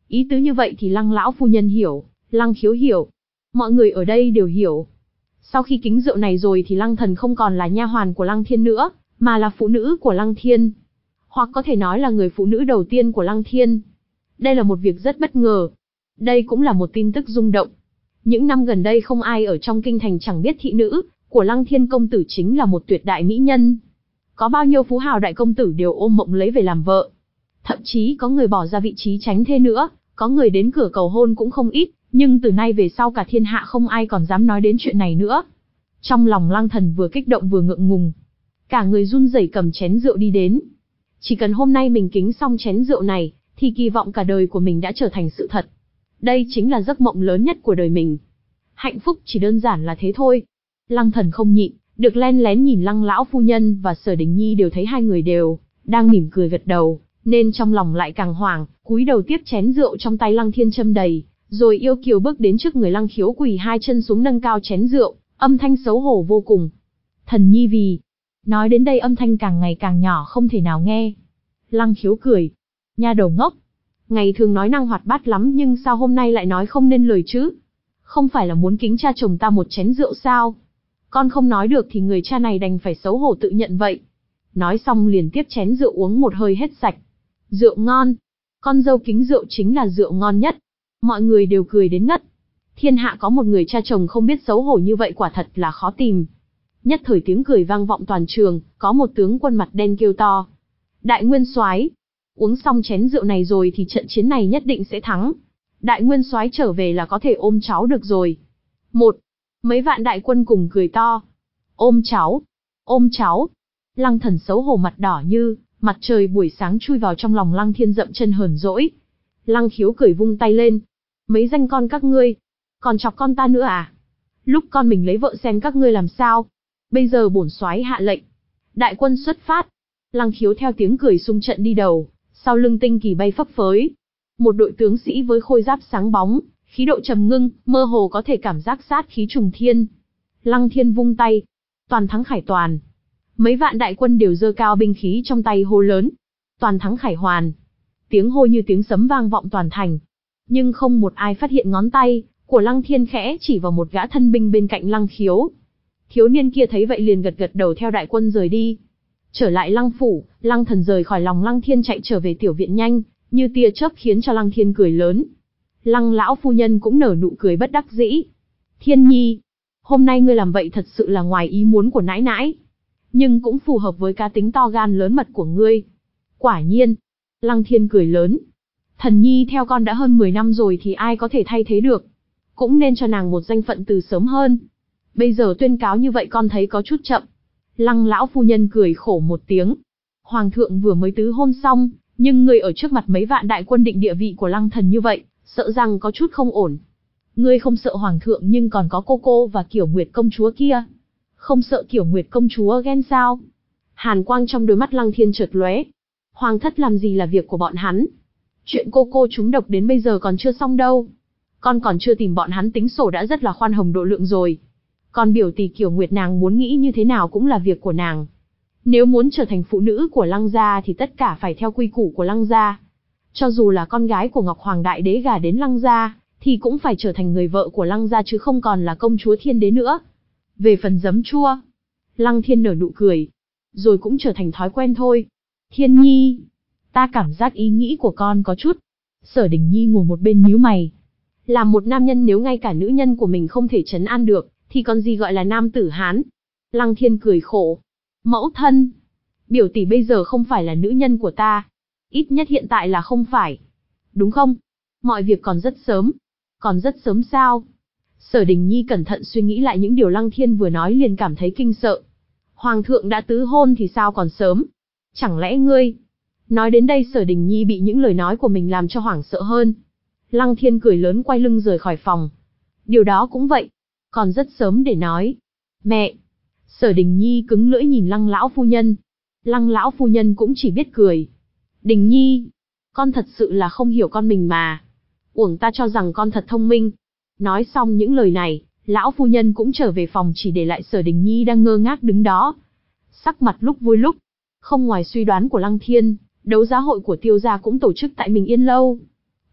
Ý tứ như vậy thì Lăng lão phu nhân hiểu, Lăng Khiếu hiểu, mọi người ở đây đều hiểu. Sau khi kính rượu này rồi thì Lăng Thần không còn là nha hoàn của Lăng Thiên nữa, mà là phụ nữ của Lăng Thiên. Hoặc có thể nói là người phụ nữ đầu tiên của Lăng Thiên. Đây là một việc rất bất ngờ. Đây cũng là một tin tức rung động. Những năm gần đây không ai ở trong kinh thành chẳng biết thị nữ của Lăng Thiên công tử chính là một tuyệt đại mỹ nhân. Có bao nhiêu phú hào đại công tử đều ôm mộng lấy về làm vợ. Thậm chí có người bỏ ra vị trí tránh thê nữa, có người đến cửa cầu hôn cũng không ít, nhưng từ nay về sau cả thiên hạ không ai còn dám nói đến chuyện này nữa. Trong lòng Lăng Thần vừa kích động vừa ngượng ngùng. Cả người run rẩy cầm chén rượu đi đến. Chỉ cần hôm nay mình kính xong chén rượu này, thì kỳ vọng cả đời của mình đã trở thành sự thật. Đây chính là giấc mộng lớn nhất của đời mình. Hạnh phúc chỉ đơn giản là thế thôi. Lăng Thần không nhịn, được len lén nhìn Lăng lão phu nhân và Sở Đình Nhi đều thấy hai người đều đang mỉm cười gật đầu, nên trong lòng lại càng hoảng, cúi đầu tiếp chén rượu trong tay Lăng Thiên châm đầy, rồi yêu kiều bước đến trước người Lăng Khiếu quỳ hai chân xuống nâng cao chén rượu, âm thanh xấu hổ vô cùng. Thần Nhi vì... Nói đến đây âm thanh càng ngày càng nhỏ không thể nào nghe. Lăng Khiếu cười. Nha đầu ngốc. Ngày thường nói năng hoạt bát lắm nhưng sao hôm nay lại nói không nên lời chứ? Không phải là muốn kính cha chồng ta một chén rượu sao? Con không nói được thì người cha này đành phải xấu hổ tự nhận vậy. Nói xong liền tiếp chén rượu uống một hơi hết sạch. Rượu ngon. Con dâu kính rượu chính là rượu ngon nhất. Mọi người đều cười đến ngất. Thiên hạ có một người cha chồng không biết xấu hổ như vậy quả thật là khó tìm. Nhất thời tiếng cười vang vọng toàn trường, có một tướng quân mặt đen kêu to. Đại nguyên soái, uống xong chén rượu này rồi thì trận chiến này nhất định sẽ thắng. Đại nguyên soái trở về là có thể ôm cháu được rồi. Một, mấy vạn đại quân cùng cười to. Ôm cháu, ôm cháu. Lăng Thần xấu hổ mặt đỏ như mặt trời buổi sáng chui vào trong lòng Lăng Thiên dậm chân hờn dỗi. Lăng Khiếu cười vung tay lên. Mấy danh con các ngươi, còn chọc con ta nữa à? Lúc con mình lấy vợ xem các ngươi làm sao? Bây giờ bổn soái hạ lệnh. Đại quân xuất phát. Lăng Khiếu theo tiếng cười xung trận đi đầu, sau lưng tinh kỳ bay phấp phới. Một đội tướng sĩ với khôi giáp sáng bóng, khí độ trầm ngưng, mơ hồ có thể cảm giác sát khí trùng thiên. Lăng Thiên vung tay. Toàn thắng khải toàn. Mấy vạn đại quân đều giơ cao binh khí trong tay hô lớn. Toàn thắng khải hoàn. Tiếng hô như tiếng sấm vang vọng toàn thành. Nhưng không một ai phát hiện ngón tay của Lăng Thiên khẽ chỉ vào một gã thân binh bên cạnh Lăng Khiếu. Thiếu niên kia thấy vậy liền gật gật đầu theo đại quân rời đi. Trở lại Lăng phủ, Lăng Thần rời khỏi lòng Lăng Thiên chạy trở về tiểu viện nhanh, như tia chớp khiến cho Lăng Thiên cười lớn. Lăng lão phu nhân cũng nở nụ cười bất đắc dĩ. Thiên Nhi, hôm nay ngươi làm vậy thật sự là ngoài ý muốn của nãi nãi, nhưng cũng phù hợp với cá tính to gan lớn mật của ngươi. Quả nhiên. Lăng Thiên cười lớn. Thần Nhi theo con đã hơn mười năm rồi thì ai có thể thay thế được. Cũng nên cho nàng một danh phận từ sớm hơn. Bây giờ tuyên cáo như vậy con thấy có chút chậm. Lăng lão phu nhân cười khổ một tiếng. Hoàng thượng vừa mới tứ hôn xong, nhưng ngươi ở trước mặt mấy vạn đại quân định địa vị của Lăng thần như vậy, sợ rằng có chút không ổn. Ngươi không sợ hoàng thượng nhưng còn có cô cô và Kiểu Nguyệt công chúa kia. Không sợ Kiểu Nguyệt công chúa ghen sao? Hàn quang trong đôi mắt Lăng Thiên chợt lóe. Hoàng thất làm gì là việc của bọn hắn. Chuyện cô cô trúng độc đến bây giờ còn chưa xong đâu. Con còn chưa tìm bọn hắn tính sổ đã rất là khoan hồng độ lượng rồi. Còn biểu tỷ Kiểu Nguyệt nàng muốn nghĩ như thế nào cũng là việc của nàng. Nếu muốn trở thành phụ nữ của Lăng gia thì tất cả phải theo quy củ của Lăng gia. Cho dù là con gái của Ngọc Hoàng Đại Đế gả đến Lăng gia, thì cũng phải trở thành người vợ của Lăng gia chứ không còn là công chúa Thiên Đế nữa. Về phần giấm chua, Lăng Thiên nở nụ cười. Rồi cũng trở thành thói quen thôi. Thiên Nhi, ta cảm giác ý nghĩ của con có chút. Sở Đình Nhi ngồi một bên nhíu mày. Làm một nam nhân nếu ngay cả nữ nhân của mình không thể trấn an được, thì còn gì gọi là nam tử Hán. Lăng Thiên cười khổ. Mẫu thân, biểu tỷ bây giờ không phải là nữ nhân của ta. Ít nhất hiện tại là không phải. Đúng không? Mọi việc còn rất sớm. Còn rất sớm sao? Sở Đình Nhi cẩn thận suy nghĩ lại những điều Lăng Thiên vừa nói liền cảm thấy kinh sợ. Hoàng thượng đã tứ hôn thì sao còn sớm? Chẳng lẽ ngươi... Nói đến đây Sở Đình Nhi bị những lời nói của mình làm cho hoảng sợ hơn. Lăng Thiên cười lớn quay lưng rời khỏi phòng. Điều đó cũng vậy. Còn rất sớm để nói. Mẹ! Sở Đình Nhi cứng lưỡi nhìn Lăng lão phu nhân. Lăng lão phu nhân cũng chỉ biết cười. Đình Nhi! Con thật sự là không hiểu con mình mà. Uổng ta cho rằng con thật thông minh. Nói xong những lời này, lão phu nhân cũng trở về phòng chỉ để lại Sở Đình Nhi đang ngơ ngác đứng đó. Sắc mặt lúc vui lúc. Không ngoài suy đoán của Lăng Thiên, đấu giá hội của Tiêu gia cũng tổ chức tại Mình Yên Lâu.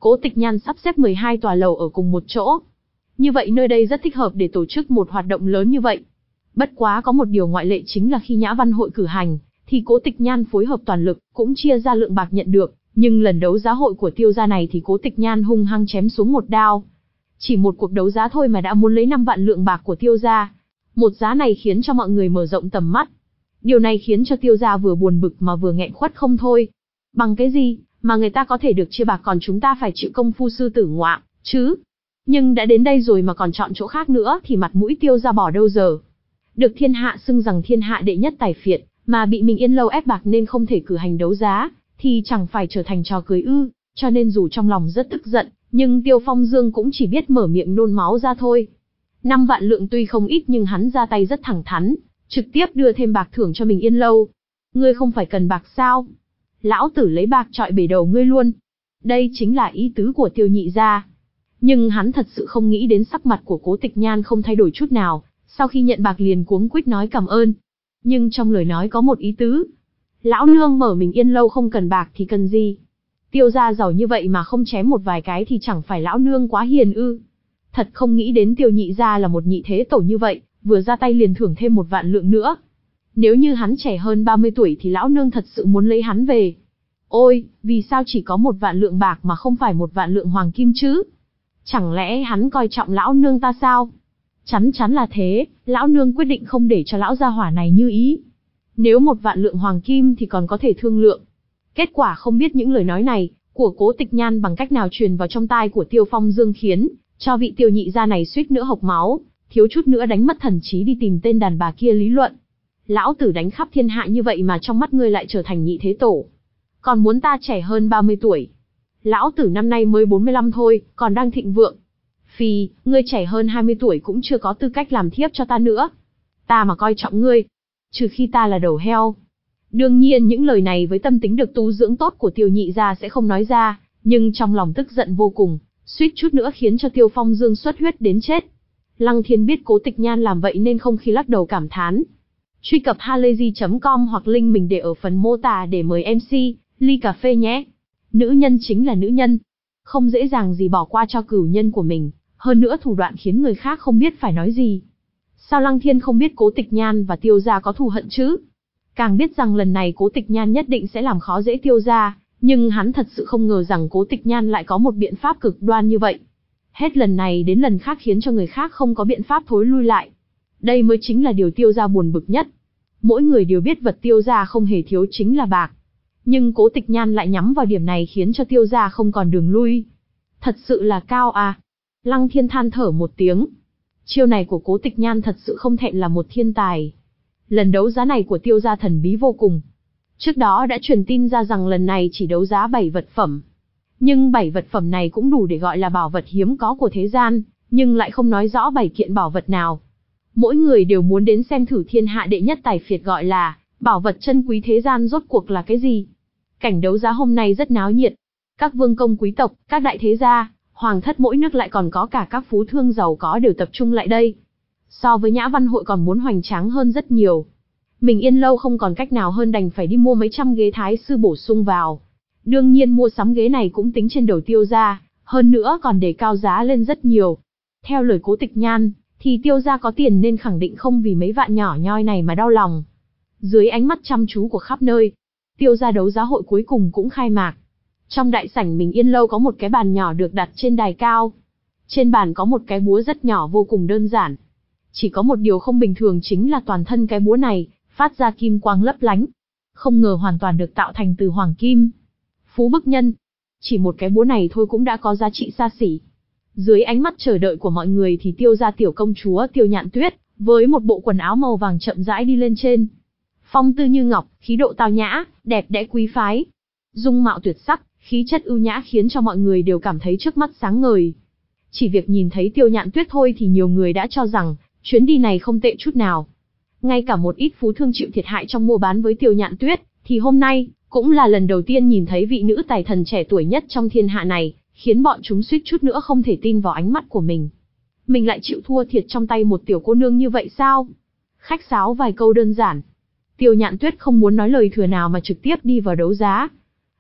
Cố Tịch Nhan sắp xếp mười hai tòa lầu ở cùng một chỗ. Như vậy nơi đây rất thích hợp để tổ chức một hoạt động lớn như vậy. Bất quá có một điều ngoại lệ chính là khi Nhã Văn hội cử hành, thì Cố Tịch Nhan phối hợp toàn lực, cũng chia ra lượng bạc nhận được, nhưng lần đấu giá hội của Tiêu gia này thì Cố Tịch Nhan hung hăng chém xuống một đao. Chỉ một cuộc đấu giá thôi mà đã muốn lấy năm vạn lượng bạc của Tiêu gia. Một giá này khiến cho mọi người mở rộng tầm mắt. Điều này khiến cho Tiêu gia vừa buồn bực mà vừa nghẹn khuất không thôi. Bằng cái gì mà người ta có thể được chia bạc còn chúng ta phải chịu công phu sư tử ngoạm, chứ? Nhưng đã đến đây rồi mà còn chọn chỗ khác nữa thì mặt mũi Tiêu gia bỏ đâu giờ? Được thiên hạ xưng rằng thiên hạ đệ nhất tài phiệt, mà bị mình Yên Lâu ép bạc nên không thể cử hành đấu giá, thì chẳng phải trở thành trò cười ư? Cho nên dù trong lòng rất tức giận, nhưng Tiêu Phong Dương cũng chỉ biết mở miệng nôn máu ra thôi. Năm vạn lượng tuy không ít nhưng hắn ra tay rất thẳng thắn, trực tiếp đưa thêm bạc thưởng cho mình Yên Lâu. Ngươi không phải cần bạc sao? Lão tử lấy bạc trọi bể đầu ngươi luôn. Đây chính là ý tứ của Tiêu nhị gia. Nhưng hắn thật sự không nghĩ đến sắc mặt của Cố Tịch Nhan không thay đổi chút nào, sau khi nhận bạc liền cuống quýt nói cảm ơn. Nhưng trong lời nói có một ý tứ. Lão nương mở mình Yên Lâu không cần bạc thì cần gì? Tiêu gia giàu như vậy mà không chém một vài cái thì chẳng phải lão nương quá hiền ư? Thật không nghĩ đến Tiêu nhị gia là một nhị thế tổ như vậy, vừa ra tay liền thưởng thêm một vạn lượng nữa. Nếu như hắn trẻ hơn ba mươi tuổi thì lão nương thật sự muốn lấy hắn về. Ôi, vì sao chỉ có một vạn lượng bạc mà không phải một vạn lượng hoàng kim chứ? Chẳng lẽ hắn coi trọng lão nương ta sao? Chắn chắn là thế, lão nương quyết định không để cho lão gia hỏa này như ý. Nếu một vạn lượng hoàng kim thì còn có thể thương lượng. Kết quả không biết những lời nói này của Cố Tịch Nhan bằng cách nào truyền vào trong tai của Tiêu Phong Dương khiến cho vị Tiêu nhị gia này suýt nữa hộc máu, thiếu chút nữa đánh mất thần trí đi tìm tên đàn bà kia lý luận. Lão tử đánh khắp thiên hạ như vậy mà trong mắt ngươi lại trở thành nhị thế tổ. Còn muốn ta trẻ hơn ba mươi tuổi. Lão tử năm nay mới bốn mươi lăm thôi, còn đang thịnh vượng. Phì, ngươi trẻ hơn hai mươi tuổi cũng chưa có tư cách làm thiếp cho ta nữa. Ta mà coi trọng ngươi, trừ khi ta là đầu heo. Đương nhiên những lời này với tâm tính được tu dưỡng tốt của Tiêu nhị gia sẽ không nói ra, nhưng trong lòng tức giận vô cùng, suýt chút nữa khiến cho Tiêu Phong Dương xuất huyết đến chết. Lăng Thiên biết Cố Tịch Nhan làm vậy nên không khí lắc đầu cảm thán. Truy cập halayzi chấm com hoặc link mình để ở phần mô tả để mời em xê, ly cà phê nhé. Nữ nhân chính là nữ nhân, không dễ dàng gì bỏ qua cho cửu nhân của mình, hơn nữa thủ đoạn khiến người khác không biết phải nói gì. Sao Lăng Thiên không biết Cố Tịch Nhan và Tiêu gia có thù hận chứ? Càng biết rằng lần này Cố Tịch Nhan nhất định sẽ làm khó dễ Tiêu gia, nhưng hắn thật sự không ngờ rằng Cố Tịch Nhan lại có một biện pháp cực đoan như vậy. Hết lần này đến lần khác khiến cho người khác không có biện pháp thối lui lại. Đây mới chính là điều Tiêu gia buồn bực nhất. Mỗi người đều biết vật Tiêu gia không hề thiếu chính là bạc. Nhưng Cố Tịch Nhan lại nhắm vào điểm này khiến cho Tiêu gia không còn đường lui. Thật sự là cao à. Lăng Thiên than thở một tiếng. Chiêu này của Cố Tịch Nhan thật sự không thẹn là một thiên tài. Lần đấu giá này của Tiêu gia thần bí vô cùng. Trước đó đã truyền tin ra rằng lần này chỉ đấu giá bảy vật phẩm. Nhưng bảy vật phẩm này cũng đủ để gọi là bảo vật hiếm có của thế gian, nhưng lại không nói rõ bảy kiện bảo vật nào. Mỗi người đều muốn đến xem thử thiên hạ đệ nhất tài phiệt gọi là bảo vật chân quý thế gian rốt cuộc là cái gì. Cảnh đấu giá hôm nay rất náo nhiệt. Các vương công quý tộc, các đại thế gia, hoàng thất mỗi nước lại còn có cả các phú thương giàu có đều tập trung lại đây. So với Nhã Văn hội còn muốn hoành tráng hơn rất nhiều. Mình Yên Lâu không còn cách nào hơn đành phải đi mua mấy trăm ghế thái sư bổ sung vào. Đương nhiên mua sắm ghế này cũng tính trên đầu Tiêu gia, hơn nữa còn đề cao giá lên rất nhiều. Theo lời Cố Tịch Nhan, thì Tiêu gia có tiền nên khẳng định không vì mấy vạn nhỏ nhoi này mà đau lòng. Dưới ánh mắt chăm chú của khắp nơi, Tiêu gia đấu giá hội cuối cùng cũng khai mạc. Trong đại sảnh mình Yên Lâu có một cái bàn nhỏ được đặt trên đài cao. Trên bàn có một cái búa rất nhỏ vô cùng đơn giản. Chỉ có một điều không bình thường chính là toàn thân cái búa này phát ra kim quang lấp lánh. Không ngờ hoàn toàn được tạo thành từ hoàng kim. Phú bức nhân. Chỉ một cái búa này thôi cũng đã có giá trị xa xỉ. Dưới ánh mắt chờ đợi của mọi người thì Tiêu gia tiểu công chúa Tiêu Nhạn Tuyết, với một bộ quần áo màu vàng chậm rãi đi lên trên. Phong tư như ngọc, khí độ tao nhã, đẹp đẽ quý phái. Dung mạo tuyệt sắc, khí chất ưu nhã khiến cho mọi người đều cảm thấy trước mắt sáng ngời. Chỉ việc nhìn thấy Tiêu Nhạn Tuyết thôi thì nhiều người đã cho rằng chuyến đi này không tệ chút nào. Ngay cả một ít phú thương chịu thiệt hại trong mua bán với Tiêu Nhạn Tuyết, thì hôm nay cũng là lần đầu tiên nhìn thấy vị nữ tài thần trẻ tuổi nhất trong thiên hạ này, khiến bọn chúng suýt chút nữa không thể tin vào ánh mắt của mình. Mình lại chịu thua thiệt trong tay một tiểu cô nương như vậy sao? Khách sáo vài câu đơn giản. Tiêu Nhạn Tuyết không muốn nói lời thừa nào mà trực tiếp đi vào đấu giá.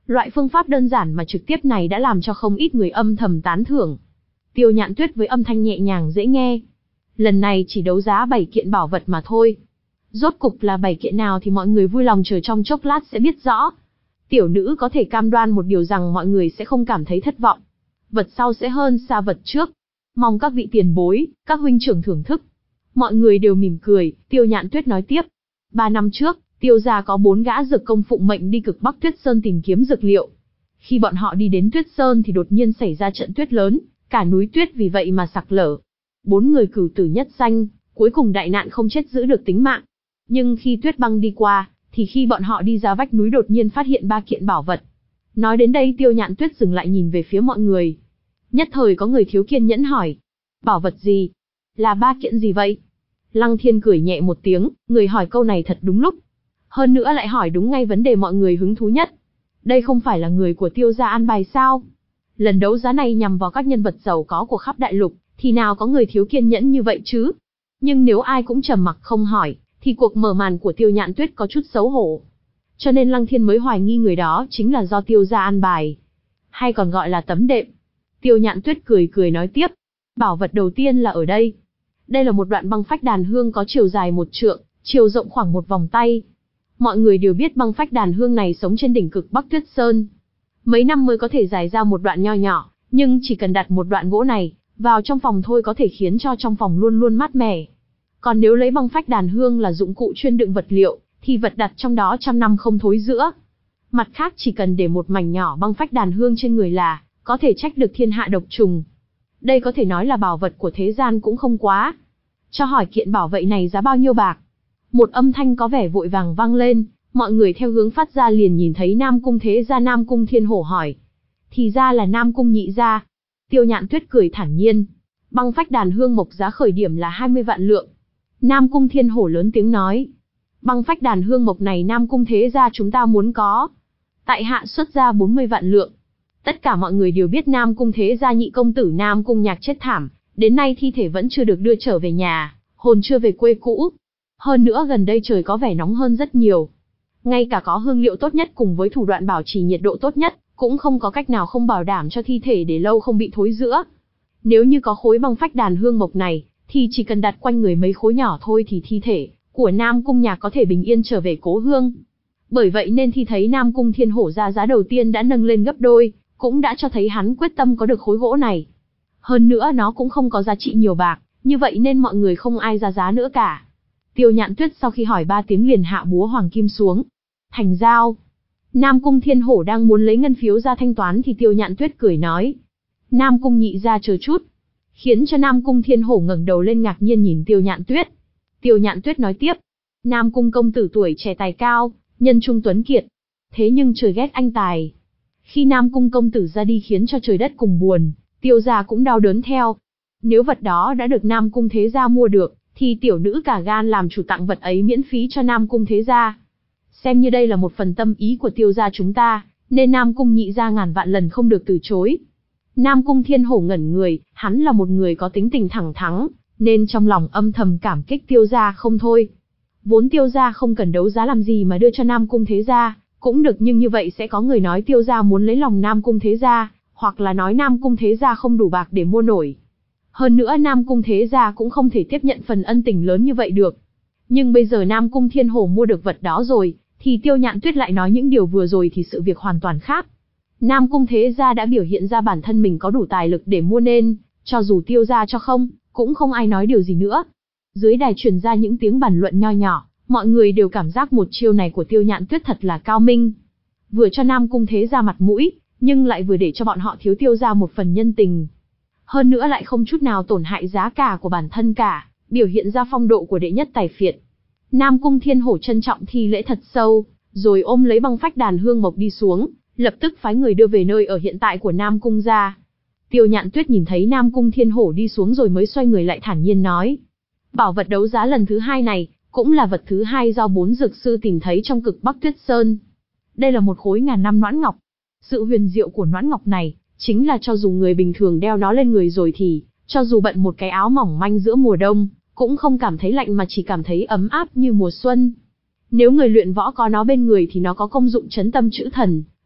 Loại phương pháp đơn giản mà trực tiếp này đã làm cho không ít người âm thầm tán thưởng. Tiêu Nhạn Tuyết với âm thanh nhẹ nhàng dễ nghe. Lần này chỉ đấu giá bảy kiện bảo vật mà thôi. Rốt cục là bảy kiện nào thì mọi người vui lòng chờ trong chốc lát sẽ biết rõ. Tiểu nữ có thể cam đoan một điều rằng mọi người sẽ không cảm thấy thất vọng. Vật sau sẽ hơn xa vật trước. Mong các vị tiền bối, các huynh trưởng thưởng thức. Mọi người đều mỉm cười, Tiêu Nhạn Tuyết nói tiếp. Ba năm trước, Tiêu gia có bốn gã dược công phụng mệnh đi cực Bắc Tuyết Sơn tìm kiếm dược liệu. Khi bọn họ đi đến Tuyết Sơn thì đột nhiên xảy ra trận tuyết lớn, cả núi tuyết vì vậy mà sặc lở. Bốn người cửu tử nhất danh, cuối cùng đại nạn không chết giữ được tính mạng. Nhưng khi tuyết băng đi qua, thì khi bọn họ đi ra vách núi đột nhiên phát hiện ba kiện bảo vật. Nói đến đây Tiêu Nhạn Tuyết dừng lại nhìn về phía mọi người. Nhất thời có người thiếu kiên nhẫn hỏi. Bảo vật gì? Là ba kiện gì vậy? Lăng Thiên cười nhẹ một tiếng, người hỏi câu này thật đúng lúc. Hơn nữa lại hỏi đúng ngay vấn đề mọi người hứng thú nhất. Đây không phải là người của Tiêu gia an bài sao? Lần đấu giá này nhằm vào các nhân vật giàu có của khắp đại lục, thì nào có người thiếu kiên nhẫn như vậy chứ? Nhưng nếu ai cũng trầm mặc không hỏi, thì cuộc mở màn của Tiêu Nhạn Tuyết có chút xấu hổ. Cho nên Lăng Thiên mới hoài nghi người đó chính là do Tiêu gia an bài. Hay còn gọi là tấm đệm. Tiêu Nhạn Tuyết cười cười nói tiếp. Bảo vật đầu tiên là ở đây. Đây là một đoạn băng phách đàn hương có chiều dài một trượng, chiều rộng khoảng một vòng tay. Mọi người đều biết băng phách đàn hương này sống trên đỉnh cực Bắc Tuyết Sơn. Mấy năm mới có thể dài ra một đoạn nho nhỏ, nhưng chỉ cần đặt một đoạn gỗ này vào trong phòng thôi có thể khiến cho trong phòng luôn luôn mát mẻ. Còn nếu lấy băng phách đàn hương là dụng cụ chuyên đựng vật liệu, thì vật đặt trong đó trăm năm không thối rữa. Mặt khác chỉ cần để một mảnh nhỏ băng phách đàn hương trên người là có thể trách được thiên hạ độc trùng. Đây có thể nói là bảo vật của thế gian cũng không quá. Cho hỏi kiện bảo vậy này giá bao nhiêu bạc? Một âm thanh có vẻ vội vàng vang lên, mọi người theo hướng phát ra liền nhìn thấy Nam Cung Thế Gia Nam Cung Thiên Hổ hỏi. Thì ra là Nam Cung Nhị Gia. Tiêu Nhạn Tuyết cười thản nhiên. Băng phách đàn hương mộc giá khởi điểm là hai mươi vạn lượng. Nam Cung Thiên Hổ lớn tiếng nói. Băng phách đàn hương mộc này Nam Cung Thế Gia chúng ta muốn có. Tại hạ xuất ra bốn mươi vạn lượng. Tất cả mọi người đều biết Nam Cung Thế Gia nhị công tử Nam Cung Nhạc chết thảm, đến nay thi thể vẫn chưa được đưa trở về nhà, hồn chưa về quê cũ. Hơn nữa gần đây trời có vẻ nóng hơn rất nhiều. Ngay cả có hương liệu tốt nhất cùng với thủ đoạn bảo trì nhiệt độ tốt nhất, cũng không có cách nào không bảo đảm cho thi thể để lâu không bị thối rữa. Nếu như có khối băng phách đàn hương mộc này, thì chỉ cần đặt quanh người mấy khối nhỏ thôi thì thi thể của Nam Cung Nhạc có thể bình yên trở về cố hương. Bởi vậy nên khi thấy Nam Cung Thiên Hổ ra giá đầu tiên đã nâng lên gấp đôi, cũng đã cho thấy hắn quyết tâm có được khối gỗ này. Hơn nữa nó cũng không có giá trị nhiều bạc, như vậy nên mọi người không ai ra giá nữa cả. Tiêu Nhạn Tuyết sau khi hỏi ba tiếng liền hạ búa hoàng kim xuống. Thành giao. Nam Cung Thiên Hổ đang muốn lấy ngân phiếu ra thanh toán thì Tiêu Nhạn Tuyết cười nói. Nam Cung Nhị Gia chờ chút. Khiến cho Nam Cung Thiên Hổ ngẩng đầu lên ngạc nhiên nhìn Tiêu Nhạn Tuyết. Tiêu Nhạn Tuyết nói tiếp. Nam Cung công tử tuổi trẻ tài cao, nhân trung tuấn kiệt. Thế nhưng trời ghét anh tài. Khi Nam Cung công tử ra đi khiến cho trời đất cùng buồn, Tiêu gia cũng đau đớn theo. Nếu vật đó đã được Nam Cung Thế Gia mua được, thì tiểu nữ cả gan làm chủ tặng vật ấy miễn phí cho Nam Cung Thế Gia. Xem như đây là một phần tâm ý của Tiêu gia chúng ta, nên Nam Cung Nhị Gia ngàn vạn lần không được từ chối. Nam Cung Thiên Hổ ngẩn người, hắn là một người có tính tình thẳng thắn, nên trong lòng âm thầm cảm kích Tiêu gia không thôi. Vốn Tiêu gia không cần đấu giá làm gì mà đưa cho Nam Cung Thế Gia, cũng được, nhưng như vậy sẽ có người nói Tiêu gia muốn lấy lòng Nam Cung Thế Gia, hoặc là nói Nam Cung Thế Gia không đủ bạc để mua nổi. Hơn nữa Nam Cung Thế Gia cũng không thể tiếp nhận phần ân tình lớn như vậy được. Nhưng bây giờ Nam Cung Thiên Hổ mua được vật đó rồi, thì Tiêu Nhạn Tuyết lại nói những điều vừa rồi thì sự việc hoàn toàn khác. Nam Cung Thế Gia đã biểu hiện ra bản thân mình có đủ tài lực để mua nên, cho dù Tiêu gia cho không, cũng không ai nói điều gì nữa. Dưới đài truyền ra những tiếng bàn luận nho nhỏ, mọi người đều cảm giác một chiêu này của Tiêu Nhạn Tuyết thật là cao minh. Vừa cho Nam Cung Thế Gia mặt mũi, nhưng lại vừa để cho bọn họ thiếu Tiêu gia một phần nhân tình. Hơn nữa lại không chút nào tổn hại giá cả của bản thân cả, biểu hiện ra phong độ của đệ nhất tài phiệt. Nam Cung Thiên Hổ trân trọng thi lễ thật sâu, rồi ôm lấy băng phách đàn hương mộc đi xuống, lập tức phái người đưa về nơi ở hiện tại của Nam Cung gia. Tiêu Nhạn Tuyết nhìn thấy Nam Cung Thiên Hổ đi xuống rồi mới xoay người lại thản nhiên nói. Bảo vật đấu giá lần thứ hai này, cũng là vật thứ hai do bốn dược sư tìm thấy trong cực Bắc Tuyết Sơn. Đây là một khối ngàn năm noãn ngọc. Sự huyền diệu của noãn ngọc này, chính là cho dù người bình thường đeo nó lên người rồi thì, cho dù bận một cái áo mỏng manh giữa mùa đông, cũng không cảm thấy lạnh mà chỉ cảm thấy ấm áp như mùa xuân. Nếu người luyện võ có nó bên người thì nó có công dụng trấn tâm trữ thần,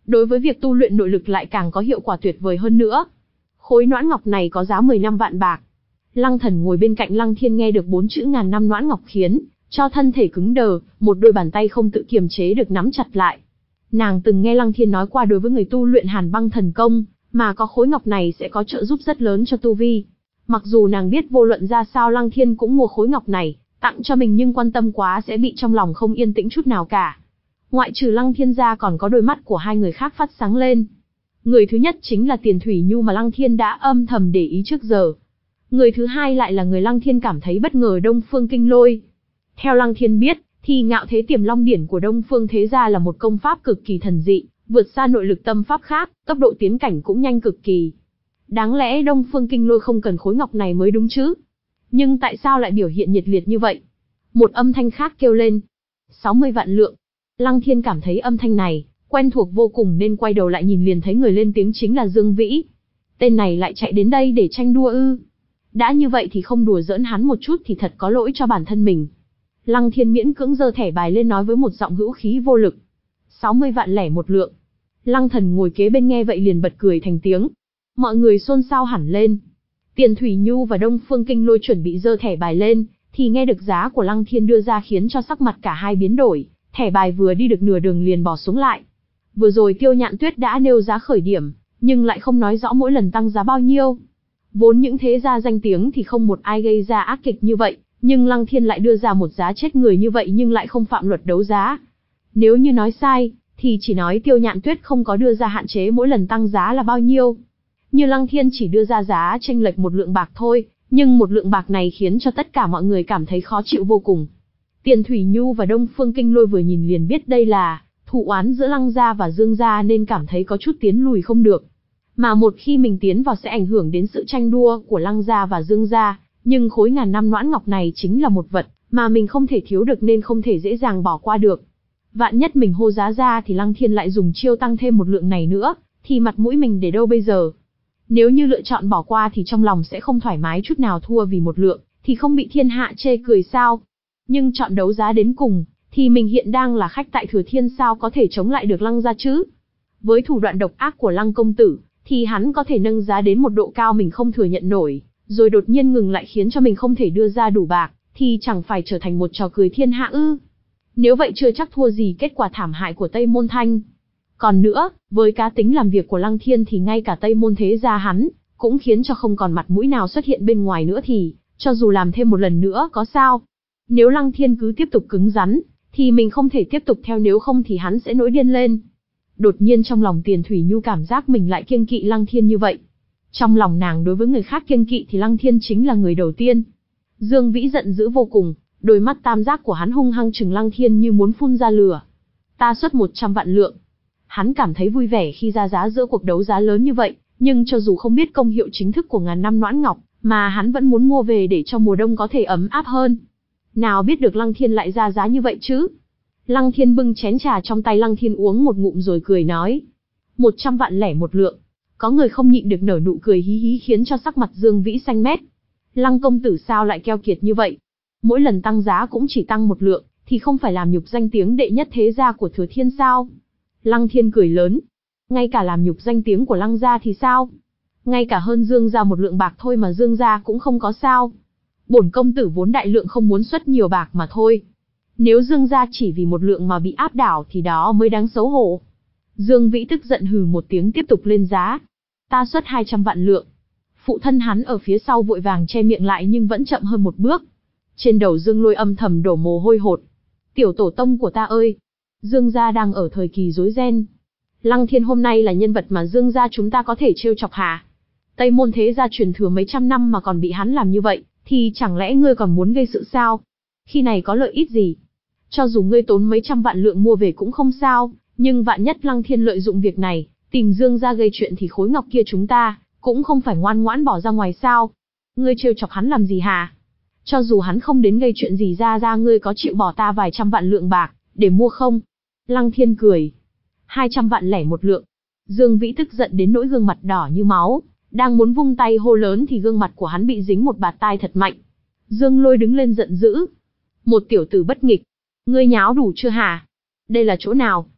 đối với việc tu luyện nội lực lại càng có hiệu quả tuyệt vời hơn nữa. Khối noãn ngọc này có giá mười lăm vạn bạc. Lăng Thần ngồi bên cạnh Lăng Thiên nghe được bốn chữ ngàn năm noãn ngọc khiến cho thân thể cứng đờ, một đôi bàn tay không tự kiềm chế được nắm chặt lại. Nàng từng nghe Lăng Thiên nói qua đối với người tu luyện Hàn Băng thần công, mà có khối ngọc này sẽ có trợ giúp rất lớn cho tu vi. Mặc dù nàng biết vô luận ra sao Lăng Thiên cũng mua khối ngọc này, tặng cho mình, nhưng quan tâm quá sẽ bị trong lòng không yên tĩnh chút nào cả. Ngoại trừ Lăng Thiên ra còn có đôi mắt của hai người khác phát sáng lên. Người thứ nhất chính là Tiền Thủy Nhu mà Lăng Thiên đã âm thầm để ý trước giờ. Người thứ hai lại là người Lăng Thiên cảm thấy bất ngờ, Đông Phương Kinh Lôi. Theo Lăng Thiên biết, thì Ngạo Thế Tiềm Long Điển của Đông Phương Thế Gia là một công pháp cực kỳ thần dị, vượt xa nội lực tâm pháp khác, tốc độ tiến cảnh cũng nhanh cực kỳ. Đáng lẽ Đông Phương Kinh Lôi không cần khối ngọc này mới đúng chứ? Nhưng tại sao lại biểu hiện nhiệt liệt như vậy? Một âm thanh khác kêu lên. sáu mươi vạn lượng. Lăng Thiên cảm thấy âm thanh này quen thuộc vô cùng nên quay đầu lại nhìn liền thấy người lên tiếng chính là Dương Vĩ. Tên này lại chạy đến đây để tranh đua ư? Đã như vậy thì không đùa giỡn hắn một chút thì thật có lỗi cho bản thân mình. Lăng Thiên miễn cưỡng giơ thẻ bài lên nói với một giọng hữu khí vô lực. sáu mươi vạn lẻ một lượng. Lăng Thần ngồi kế bên nghe vậy liền bật cười thành tiếng. Mọi người xôn xao hẳn lên. Tiền Thủy Nhu và Đông Phương Kinh Lôi chuẩn bị giơ thẻ bài lên, thì nghe được giá của Lăng Thiên đưa ra khiến cho sắc mặt cả hai biến đổi. Thẻ bài vừa đi được nửa đường liền bỏ xuống lại. Vừa rồi Tiêu Nhạn Tuyết đã nêu giá khởi điểm, nhưng lại không nói rõ mỗi lần tăng giá bao nhiêu. Vốn những thế gia danh tiếng thì không một ai gây ra ác kịch như vậy, nhưng Lăng Thiên lại đưa ra một giá chết người như vậy nhưng lại không phạm luật đấu giá. Nếu như nói sai, thì chỉ nói Tiêu Nhạn Tuyết không có đưa ra hạn chế mỗi lần tăng giá là bao nhiêu. Như Lăng Thiên chỉ đưa ra giá chênh lệch một lượng bạc thôi, nhưng một lượng bạc này khiến cho tất cả mọi người cảm thấy khó chịu vô cùng. Tiền Thủy Nhu và Đông Phương Kinh Lôi vừa nhìn liền biết đây là thù oán giữa Lăng gia và Dương gia nên cảm thấy có chút tiến lùi không được. Mà một khi mình tiến vào sẽ ảnh hưởng đến sự tranh đua của Lăng gia và Dương gia, nhưng khối ngàn năm noãn ngọc này chính là một vật mà mình không thể thiếu được nên không thể dễ dàng bỏ qua được. Vạn nhất mình hô giá ra thì Lăng Thiên lại dùng chiêu tăng thêm một lượng này nữa, thì mặt mũi mình để đâu bây giờ? Nếu như lựa chọn bỏ qua thì trong lòng sẽ không thoải mái chút nào, thua vì một lượng, thì không bị thiên hạ chê cười sao? Nhưng chọn đấu giá đến cùng, thì mình hiện đang là khách tại Thừa Thiên sao có thể chống lại được Lăng gia chứ? Với thủ đoạn độc ác của Lăng công tử, thì hắn có thể nâng giá đến một độ cao mình không thừa nhận nổi, rồi đột nhiên ngừng lại khiến cho mình không thể đưa ra đủ bạc, thì chẳng phải trở thành một trò cười thiên hạ ư? Nếu vậy chưa chắc thua gì kết quả thảm hại của Tây Môn Thanh. Còn nữa, với cá tính làm việc của Lăng Thiên thì ngay cả Tây Môn Thế gia hắn cũng khiến cho không còn mặt mũi nào xuất hiện bên ngoài nữa thì, cho dù làm thêm một lần nữa có sao? Nếu Lăng Thiên cứ tiếp tục cứng rắn, thì mình không thể tiếp tục theo, nếu không thì hắn sẽ nổi điên lên. Đột nhiên trong lòng Tiền Thủy Nhu cảm giác mình lại kiêng kỵ Lăng Thiên như vậy. Trong lòng nàng đối với người khác kiêng kỵ thì Lăng Thiên chính là người đầu tiên. Dương Vĩ giận dữ vô cùng, đôi mắt tam giác của hắn hung hăng trừng Lăng Thiên như muốn phun ra lửa. Ta xuất một trăm vạn lượng. Hắn cảm thấy vui vẻ khi ra giá giữa cuộc đấu giá lớn như vậy, nhưng cho dù không biết công hiệu chính thức của ngàn năm noãn ngọc, mà hắn vẫn muốn mua về để cho mùa đông có thể ấm áp hơn. Nào biết được Lăng Thiên lại ra giá như vậy chứ? Lăng Thiên bưng chén trà trong tay Lăng Thiên uống một ngụm rồi cười nói. Một trăm vạn lẻ một lượng. Có người không nhịn được nở nụ cười hí hí khiến cho sắc mặt Dương Vĩ xanh mét. Lăng công tử sao lại keo kiệt như vậy? Mỗi lần tăng giá cũng chỉ tăng một lượng, thì không phải làm nhục danh tiếng đệ nhất thế gia của Thừa Thiên sao? Lăng Thiên cười lớn. Ngay cả làm nhục danh tiếng của Lăng gia thì sao? Ngay cả hơn Dương gia một lượng bạc thôi mà Dương gia cũng không có sao? Bổn công tử vốn đại lượng không muốn xuất nhiều bạc mà thôi. Nếu Dương gia chỉ vì một lượng mà bị áp đảo thì đó mới đáng xấu hổ. Dương Vĩ tức giận hừ một tiếng tiếp tục lên giá. Ta xuất hai trăm vạn lượng. Phụ thân hắn ở phía sau vội vàng che miệng lại nhưng vẫn chậm hơn một bước. Trên đầu Dương Lôi âm thầm đổ mồ hôi hột. Tiểu tổ tông của ta ơi! Dương gia đang ở thời kỳ rối ren. Lăng Thiên hôm nay là nhân vật mà Dương gia chúng ta có thể trêu chọc hả? Tây Môn Thế gia truyền thừa mấy trăm năm mà còn bị hắn làm như vậy, thì chẳng lẽ ngươi còn muốn gây sự sao? Khi này có lợi ích gì? Cho dù ngươi tốn mấy trăm vạn lượng mua về cũng không sao, nhưng vạn nhất Lăng Thiên lợi dụng việc này, tìm Dương gia gây chuyện thì khối ngọc kia chúng ta cũng không phải ngoan ngoãn bỏ ra ngoài sao? Ngươi trêu chọc hắn làm gì hả? Cho dù hắn không đến gây chuyện gì ra ra, ngươi có chịu bỏ ta vài trăm vạn lượng bạc để mua không? Lăng Thiên cười. Hai trăm vạn lẻ một lượng. Dương Vĩ tức giận đến nỗi gương mặt đỏ như máu, đang muốn vung tay hô lớn thì gương mặt của hắn bị dính một bạt tai thật mạnh. Dương Lôi đứng lên giận dữ. Một tiểu tử bất nghịch. Ngươi nháo đủ chưa hả? Đây là chỗ nào?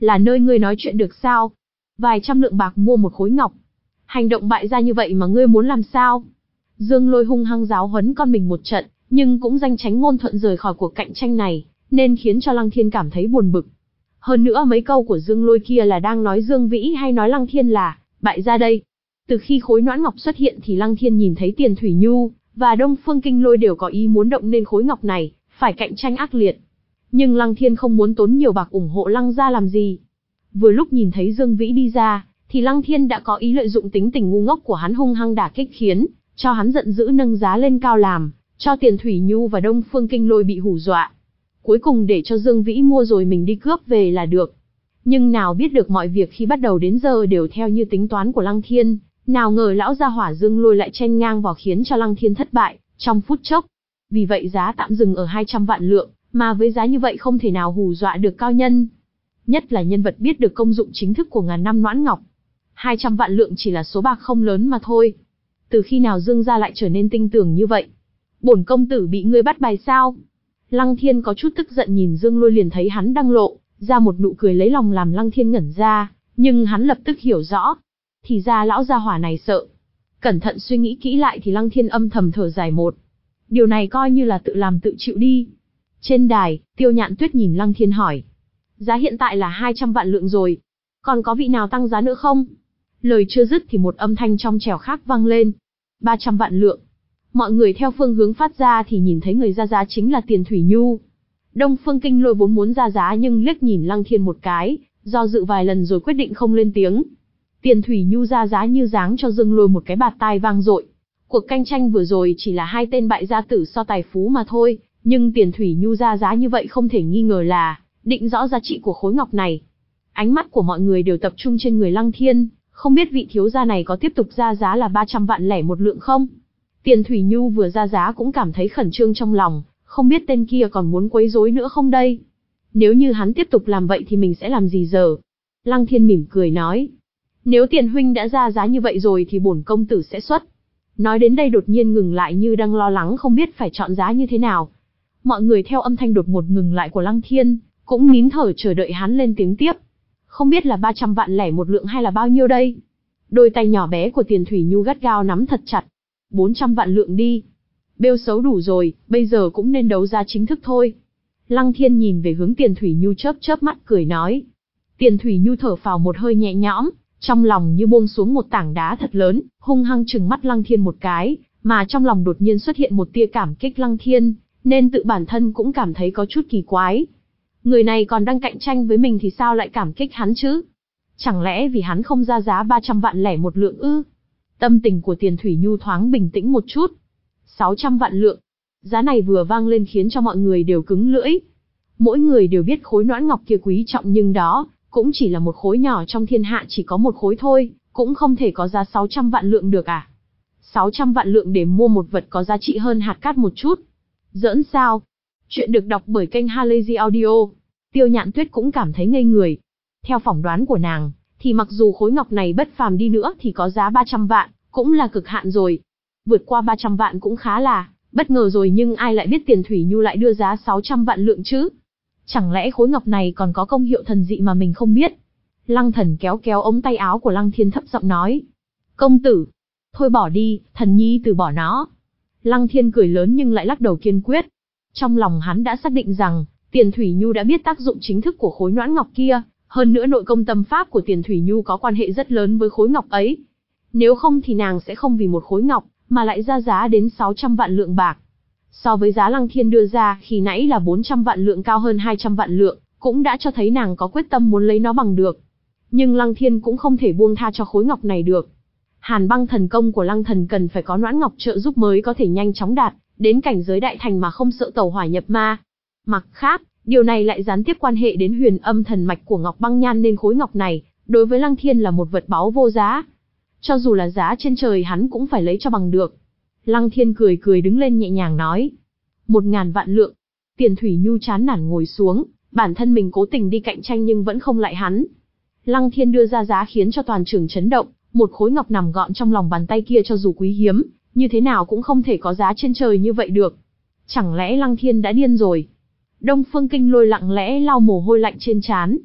là nơi ngươi nói chuyện được sao? Vài trăm lượng bạc mua một khối ngọc. Hành động bại gia như vậy mà ngươi muốn làm sao? Dương Lôi hung hăng giáo huấn con mình một trận, nhưng cũng danh tránh ngôn thuận rời khỏi cuộc cạnh tranh này, nên khiến cho Lăng Thiên cảm thấy buồn bực. Hơn nữa mấy câu của Dương Lôi kia là đang nói Dương Vĩ hay nói Lăng Thiên là bại gia đây? Từ khi khối noãn ngọc xuất hiện thì Lăng Thiên nhìn thấy Tiền Thủy Nhu và Đông Phương Kinh Lôi đều có ý muốn động nên khối ngọc này, phải cạnh tranh ác liệt. Nhưng Lăng Thiên không muốn tốn nhiều bạc ủng hộ Lăng gia làm gì. Vừa lúc nhìn thấy Dương Vĩ đi ra, thì Lăng Thiên đã có ý lợi dụng tính tình ngu ngốc của hắn hung hăng đả kích khiến cho hắn giận dữ nâng giá lên cao làm, cho Tiền Thủy Nhu và Đông Phương Kinh Lôi bị hù dọa. Cuối cùng để cho Dương Vĩ mua rồi mình đi cướp về là được. Nhưng nào biết được mọi việc khi bắt đầu đến giờ đều theo như tính toán của Lăng Thiên, nào ngờ lão gia hỏa Dương Lôi lại chen ngang vào khiến cho Lăng Thiên thất bại trong phút chốc. Vì vậy giá tạm dừng ở hai trăm vạn lượng, mà với giá như vậy không thể nào hù dọa được cao nhân. Nhất là nhân vật biết được công dụng chính thức của ngàn năm noãn ngọc. hai trăm vạn lượng chỉ là số bạc không lớn mà thôi. Từ khi nào Dương gia lại trở nên tinh tường như vậy? Bổn công tử bị ngươi bắt bài sao? Lăng Thiên có chút tức giận nhìn Dương Lôi, liền thấy hắn đang lộ ra một nụ cười lấy lòng làm Lăng Thiên ngẩn ra, nhưng hắn lập tức hiểu rõ. Thì ra lão gia hỏa này sợ. Cẩn thận suy nghĩ kỹ lại thì Lăng Thiên âm thầm thở dài một. Điều này coi như là tự làm tự chịu đi. Trên đài, Tiêu Nhạn Tuyết nhìn Lăng Thiên hỏi. Giá hiện tại là hai trăm vạn lượng rồi. Còn có vị nào tăng giá nữa không? Lời chưa dứt thì một âm thanh trong trẻo khác vang lên. ba trăm vạn lượng. Mọi người theo phương hướng phát ra thì nhìn thấy người ra giá chính là Tiền Thủy Nhu. Đông Phương Kinh Lôi vốn muốn ra giá nhưng liếc nhìn Lăng Thiên một cái, do dự vài lần rồi quyết định không lên tiếng. Tiền Thủy Nhu ra giá như giáng cho Dương Lôi một cái bạt tai vang dội. Cuộc cạnh tranh vừa rồi chỉ là hai tên bại gia tử so tài phú mà thôi, nhưng Tiền Thủy Nhu ra giá như vậy không thể nghi ngờ là định rõ giá trị của khối ngọc này. Ánh mắt của mọi người đều tập trung trên người Lăng Thiên, không biết vị thiếu gia này có tiếp tục ra giá là ba trăm vạn lẻ một lượng không? Tiền Thủy Nhu vừa ra giá cũng cảm thấy khẩn trương trong lòng, không biết tên kia còn muốn quấy rối nữa không đây? Nếu như hắn tiếp tục làm vậy thì mình sẽ làm gì giờ? Lăng Thiên mỉm cười nói. Nếu Tiền huynh đã ra giá như vậy rồi thì bổn công tử sẽ xuất. Nói đến đây đột nhiên ngừng lại như đang lo lắng không biết phải chọn giá như thế nào. Mọi người theo âm thanh đột ngột ngừng lại của Lăng Thiên, cũng nín thở chờ đợi hắn lên tiếng tiếp. Không biết là ba trăm vạn lẻ một lượng hay là bao nhiêu đây? Đôi tay nhỏ bé của Tiền Thủy Nhu gắt gao nắm thật chặt. bốn trăm vạn lượng đi. Bêu xấu đủ rồi, bây giờ cũng nên đấu giá chính thức thôi. Lăng Thiên nhìn về hướng Tiền Thủy Nhu chớp chớp mắt cười nói. Tiền Thủy Nhu thở phào một hơi nhẹ nhõm, trong lòng như buông xuống một tảng đá thật lớn, hung hăng trừng mắt Lăng Thiên một cái, mà trong lòng đột nhiên xuất hiện một tia cảm kích Lăng Thiên, nên tự bản thân cũng cảm thấy có chút kỳ quái. Người này còn đang cạnh tranh với mình thì sao lại cảm kích hắn chứ? Chẳng lẽ vì hắn không ra giá ba trăm vạn lẻ một lượng ư? Tâm tình của Tiền Thủy Nhu thoáng bình tĩnh một chút. sáu trăm vạn lượng. Giá này vừa vang lên khiến cho mọi người đều cứng lưỡi. Mỗi người đều biết khối noãn ngọc kia quý trọng nhưng đó cũng chỉ là một khối nhỏ trong thiên hạ, chỉ có một khối thôi, cũng không thể có giá sáu trăm vạn lượng được à? sáu trăm vạn lượng để mua một vật có giá trị hơn hạt cát một chút. Giỡn sao? Chuyện được đọc bởi kênh Halazy Audio. Tiêu Nhạn Tuyết cũng cảm thấy ngây người. Theo phỏng đoán của nàng, thì mặc dù khối ngọc này bất phàm đi nữa thì có giá ba trăm vạn, cũng là cực hạn rồi. Vượt qua ba trăm vạn cũng khá là bất ngờ rồi, nhưng ai lại biết Tiền Thủy Nhu lại đưa giá sáu trăm vạn lượng chứ? Chẳng lẽ khối ngọc này còn có công hiệu thần dị mà mình không biết? Lăng Thần kéo kéo ống tay áo của Lăng Thiên thấp giọng nói. Công tử, thôi bỏ đi, thần nhi từ bỏ nó. Lăng Thiên cười lớn nhưng lại lắc đầu kiên quyết. Trong lòng hắn đã xác định rằng, Tiền Thủy Nhu đã biết tác dụng chính thức của khối noãn ngọc kia, hơn nữa nội công tâm pháp của Tiền Thủy Nhu có quan hệ rất lớn với khối ngọc ấy. Nếu không thì nàng sẽ không vì một khối ngọc, mà lại ra giá đến sáu trăm vạn lượng bạc. So với giá Lăng Thiên đưa ra khi nãy là bốn trăm vạn lượng cao hơn hai trăm vạn lượng, cũng đã cho thấy nàng có quyết tâm muốn lấy nó bằng được. Nhưng Lăng Thiên cũng không thể buông tha cho khối ngọc này được. Hàn băng thần công của Lăng Thần cần phải có noãn ngọc trợ giúp mới có thể nhanh chóng đạt đến cảnh giới đại thành mà không sợ tẩu hỏa nhập ma. Mặt khác, điều này lại gián tiếp quan hệ đến huyền âm thần mạch của Ngọc Băng Nhan, nên khối ngọc này, đối với Lăng Thiên là một vật báu vô giá. Cho dù là giá trên trời hắn cũng phải lấy cho bằng được. Lăng Thiên cười cười đứng lên nhẹ nhàng nói. Một ngàn vạn lượng. Tiền Thủy Nhu chán nản ngồi xuống, bản thân mình cố tình đi cạnh tranh nhưng vẫn không lại hắn. Lăng Thiên đưa ra giá khiến cho toàn trường chấn động, một khối ngọc nằm gọn trong lòng bàn tay kia cho dù quý hiếm, như thế nào cũng không thể có giá trên trời như vậy được. Chẳng lẽ Lăng Thiên đã điên rồi? Đông Phương Kinh Lôi lặng lẽ lau mồ hôi lạnh trên trán.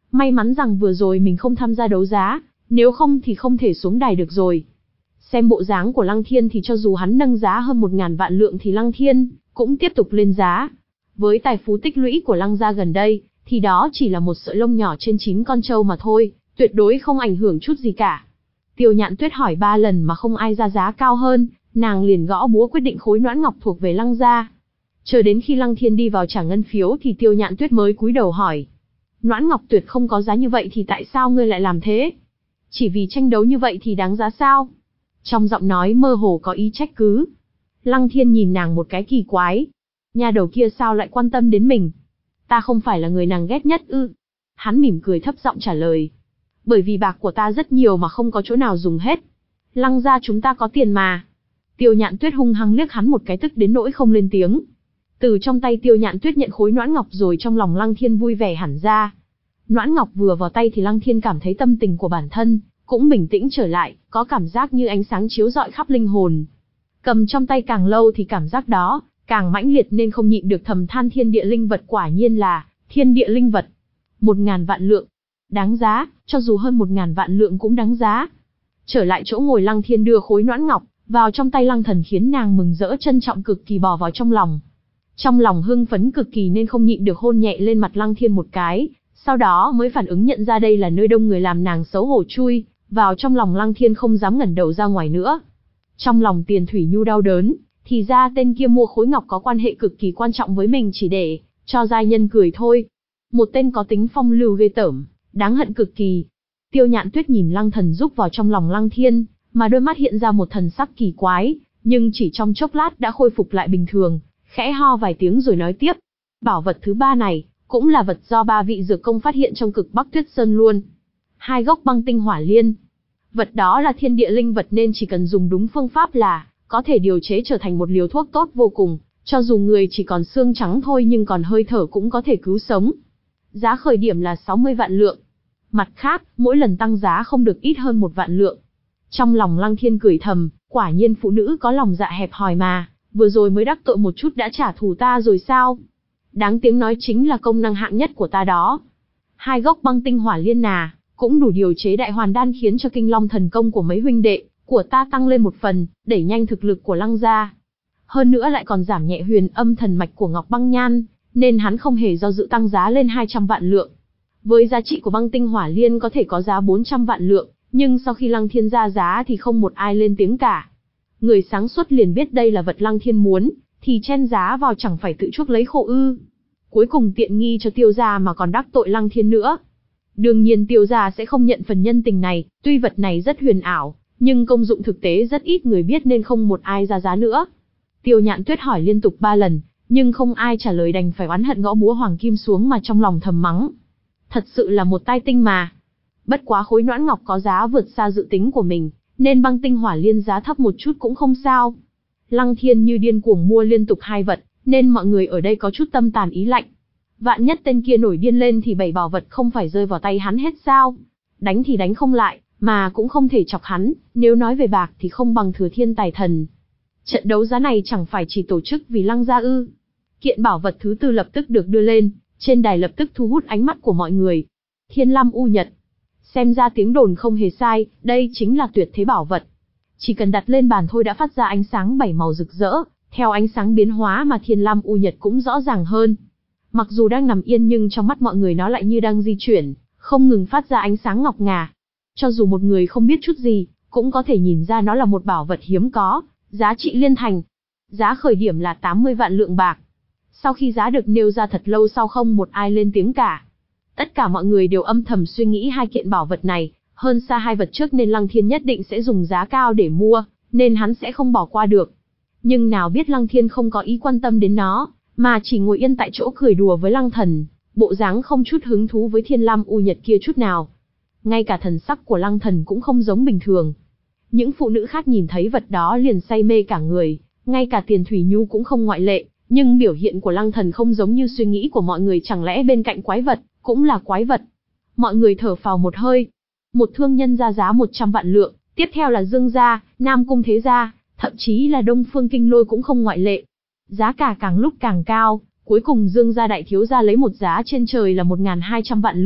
May mắn rằng vừa rồi mình không tham gia đấu giá, nếu không thì không thể xuống đài được rồi. Xem bộ dáng của Lăng Thiên thì cho dù hắn nâng giá hơn một ngàn vạn lượng thì Lăng Thiên cũng tiếp tục lên giá. Với tài phú tích lũy của Lăng gia gần đây, thì đó chỉ là một sợi lông nhỏ trên chín con trâu mà thôi, tuyệt đối không ảnh hưởng chút gì cả. Tiêu Nhạn Tuyết hỏi ba lần mà không ai ra giá cao hơn, nàng liền gõ búa quyết định khối noãn ngọc thuộc về Lăng gia. Chờ đến khi Lăng Thiên đi vào trả ngân phiếu thì Tiêu Nhạn Tuyết mới cúi đầu hỏi. Noãn ngọc tuyệt không có giá như vậy thì tại sao ngươi lại làm thế? Chỉ vì tranh đấu như vậy thì đáng giá sao? Trong giọng nói mơ hồ có ý trách cứ. Lăng Thiên nhìn nàng một cái kỳ quái. Nhà đầu kia sao lại quan tâm đến mình? Ta không phải là người nàng ghét nhất ư? Hắn mỉm cười thấp giọng trả lời. Bởi vì bạc của ta rất nhiều mà không có chỗ nào dùng hết. Lăng gia chúng ta có tiền mà. Tiêu Nhạn Tuyết hung hăng liếc hắn một cái tức đến nỗi không lên tiếng. Từ trong tay Tiêu Nhạn Tuyết nhận khối noãn ngọc rồi trong lòng Lăng Thiên vui vẻ hẳn ra. Noãn ngọc vừa vào tay thì Lăng Thiên cảm thấy tâm tình của bản thân cũng bình tĩnh trở lại, có cảm giác như ánh sáng chiếu rọi khắp linh hồn. Cầm trong tay càng lâu thì cảm giác đó càng mãnh liệt nên không nhịn được thầm than thiên địa linh vật quả nhiên là thiên địa linh vật. Một ngàn vạn lượng. Đáng giá, cho dù hơn một ngàn vạn lượng cũng đáng giá. Trở lại chỗ ngồi Lăng Thiên đưa khối noãn ngọc vào trong tay Lăng Thần khiến nàng mừng rỡ trân trọng cực kỳ bò vào trong lòng. Trong lòng hưng phấn cực kỳ nên không nhịn được hôn nhẹ lên mặt Lăng Thiên một cái, sau đó mới phản ứng nhận ra đây là nơi đông người làm nàng xấu hổ chui vào trong lòng Lăng Thiên không dám ngẩng đầu ra ngoài nữa. Trong lòng Tiền Thủy Nhu đau đớn, thì ra tên kia mua khối ngọc có quan hệ cực kỳ quan trọng với mình chỉ để cho giai nhân cười thôi. Một tên có tính phong lưu ghê tởm, đáng hận cực kỳ. Tiêu Nhạn Tuyết nhìn Lăng Thần rúc vào trong lòng Lăng Thiên, mà đôi mắt hiện ra một thần sắc kỳ quái, nhưng chỉ trong chốc lát đã khôi phục lại bình thường, khẽ ho vài tiếng rồi nói tiếp. Bảo vật thứ ba này, cũng là vật do ba vị dược công phát hiện trong Cực Bắc Tuyết Sơn luôn. Hai gốc băng tinh hỏa liên. Vật đó là thiên địa linh vật nên chỉ cần dùng đúng phương pháp là có thể điều chế trở thành một liều thuốc tốt vô cùng, cho dù người chỉ còn xương trắng thôi nhưng còn hơi thở cũng có thể cứu sống. Giá khởi điểm là sáu mươi vạn lượng. Mặt khác, mỗi lần tăng giá không được ít hơn một vạn lượng. Trong lòng Lăng Thiên cười thầm, quả nhiên phụ nữ có lòng dạ hẹp hòi mà, vừa rồi mới đắc tội một chút đã trả thù ta rồi sao? Đáng tiếng nói chính là công năng hạng nhất của ta đó. Hai gốc băng tinh hỏa liên nà, cũng đủ điều chế đại hoàn đan khiến cho kinh long thần công của mấy huynh đệ của ta tăng lên một phần, đẩy nhanh thực lực của Lăng gia. Hơn nữa lại còn giảm nhẹ huyền âm thần mạch của Ngọc Băng Nhan, nên hắn không hề do dự tăng giá lên hai trăm vạn lượng. Với giá trị của băng tinh hỏa liên có thể có giá bốn trăm vạn lượng, nhưng sau khi Lăng Thiên ra giá thì không một ai lên tiếng cả. Người sáng suốt liền biết đây là vật Lăng Thiên muốn, thì chen giá vào chẳng phải tự chuốc lấy khổ ư. Cuối cùng tiện nghi cho Tiêu gia mà còn đắc tội Lăng Thiên nữa. Đương nhiên Tiêu gia sẽ không nhận phần nhân tình này, tuy vật này rất huyền ảo, nhưng công dụng thực tế rất ít người biết nên không một ai ra giá nữa. Tiêu Nhạn Tuyết hỏi liên tục ba lần, nhưng không ai trả lời đành phải oán hận gõ búa hoàng kim xuống mà trong lòng thầm mắng. Thật sự là một tai tinh mà. Bất quá khối noãn ngọc có giá vượt xa dự tính của mình, nên băng tinh hỏa liên giá thấp một chút cũng không sao. Lăng Thiên như điên cuồng mua liên tục hai vật, nên mọi người ở đây có chút tâm tàn ý lạnh. Vạn nhất tên kia nổi điên lên thì bảy bảo vật không phải rơi vào tay hắn hết sao? Đánh thì đánh không lại, mà cũng không thể chọc hắn, nếu nói về bạc thì không bằng Thừa Thiên Tài Thần. Trận đấu giá này chẳng phải chỉ tổ chức vì Lăng gia ư? Kiện bảo vật thứ tư lập tức được đưa lên, trên đài lập tức thu hút ánh mắt của mọi người. Thiên Lam U Nhật. Xem ra tiếng đồn không hề sai, đây chính là tuyệt thế bảo vật. Chỉ cần đặt lên bàn thôi đã phát ra ánh sáng bảy màu rực rỡ, theo ánh sáng biến hóa mà Thiên Lam U Nhật cũng rõ ràng hơn. Mặc dù đang nằm yên nhưng trong mắt mọi người nó lại như đang di chuyển, không ngừng phát ra ánh sáng ngọc ngà. Cho dù một người không biết chút gì, cũng có thể nhìn ra nó là một bảo vật hiếm có, giá trị liên thành. Giá khởi điểm là tám mươi vạn lượng bạc. Sau khi giá được nêu ra thật lâu sau không một ai lên tiếng cả. Tất cả mọi người đều âm thầm suy nghĩ hai kiện bảo vật này, hơn xa hai vật trước nên Lăng Thiên nhất định sẽ dùng giá cao để mua, nên hắn sẽ không bỏ qua được. Nhưng nào biết Lăng Thiên không có ý quan tâm đến nó, mà chỉ ngồi yên tại chỗ cười đùa với Lăng Thần, bộ dáng không chút hứng thú với Thiên Lam U Nhật kia chút nào. Ngay cả thần sắc của Lăng Thần cũng không giống bình thường. Những phụ nữ khác nhìn thấy vật đó liền say mê cả người, ngay cả Tiền Thủy Nhu cũng không ngoại lệ, nhưng biểu hiện của Lăng Thần không giống như suy nghĩ của mọi người, chẳng lẽ bên cạnh quái vật cũng là quái vật. Mọi người thở phào một hơi. Một thương nhân ra giá một trăm vạn lượng, tiếp theo là Dương gia, Nam Cung Thế gia, thậm chí là Đông Phương Kinh Lôi cũng không ngoại lệ. Giá cả càng lúc càng cao, cuối cùng Dương gia đại thiếu gia lấy một giá trên trời là một nghìn hai trăm vạn lượng,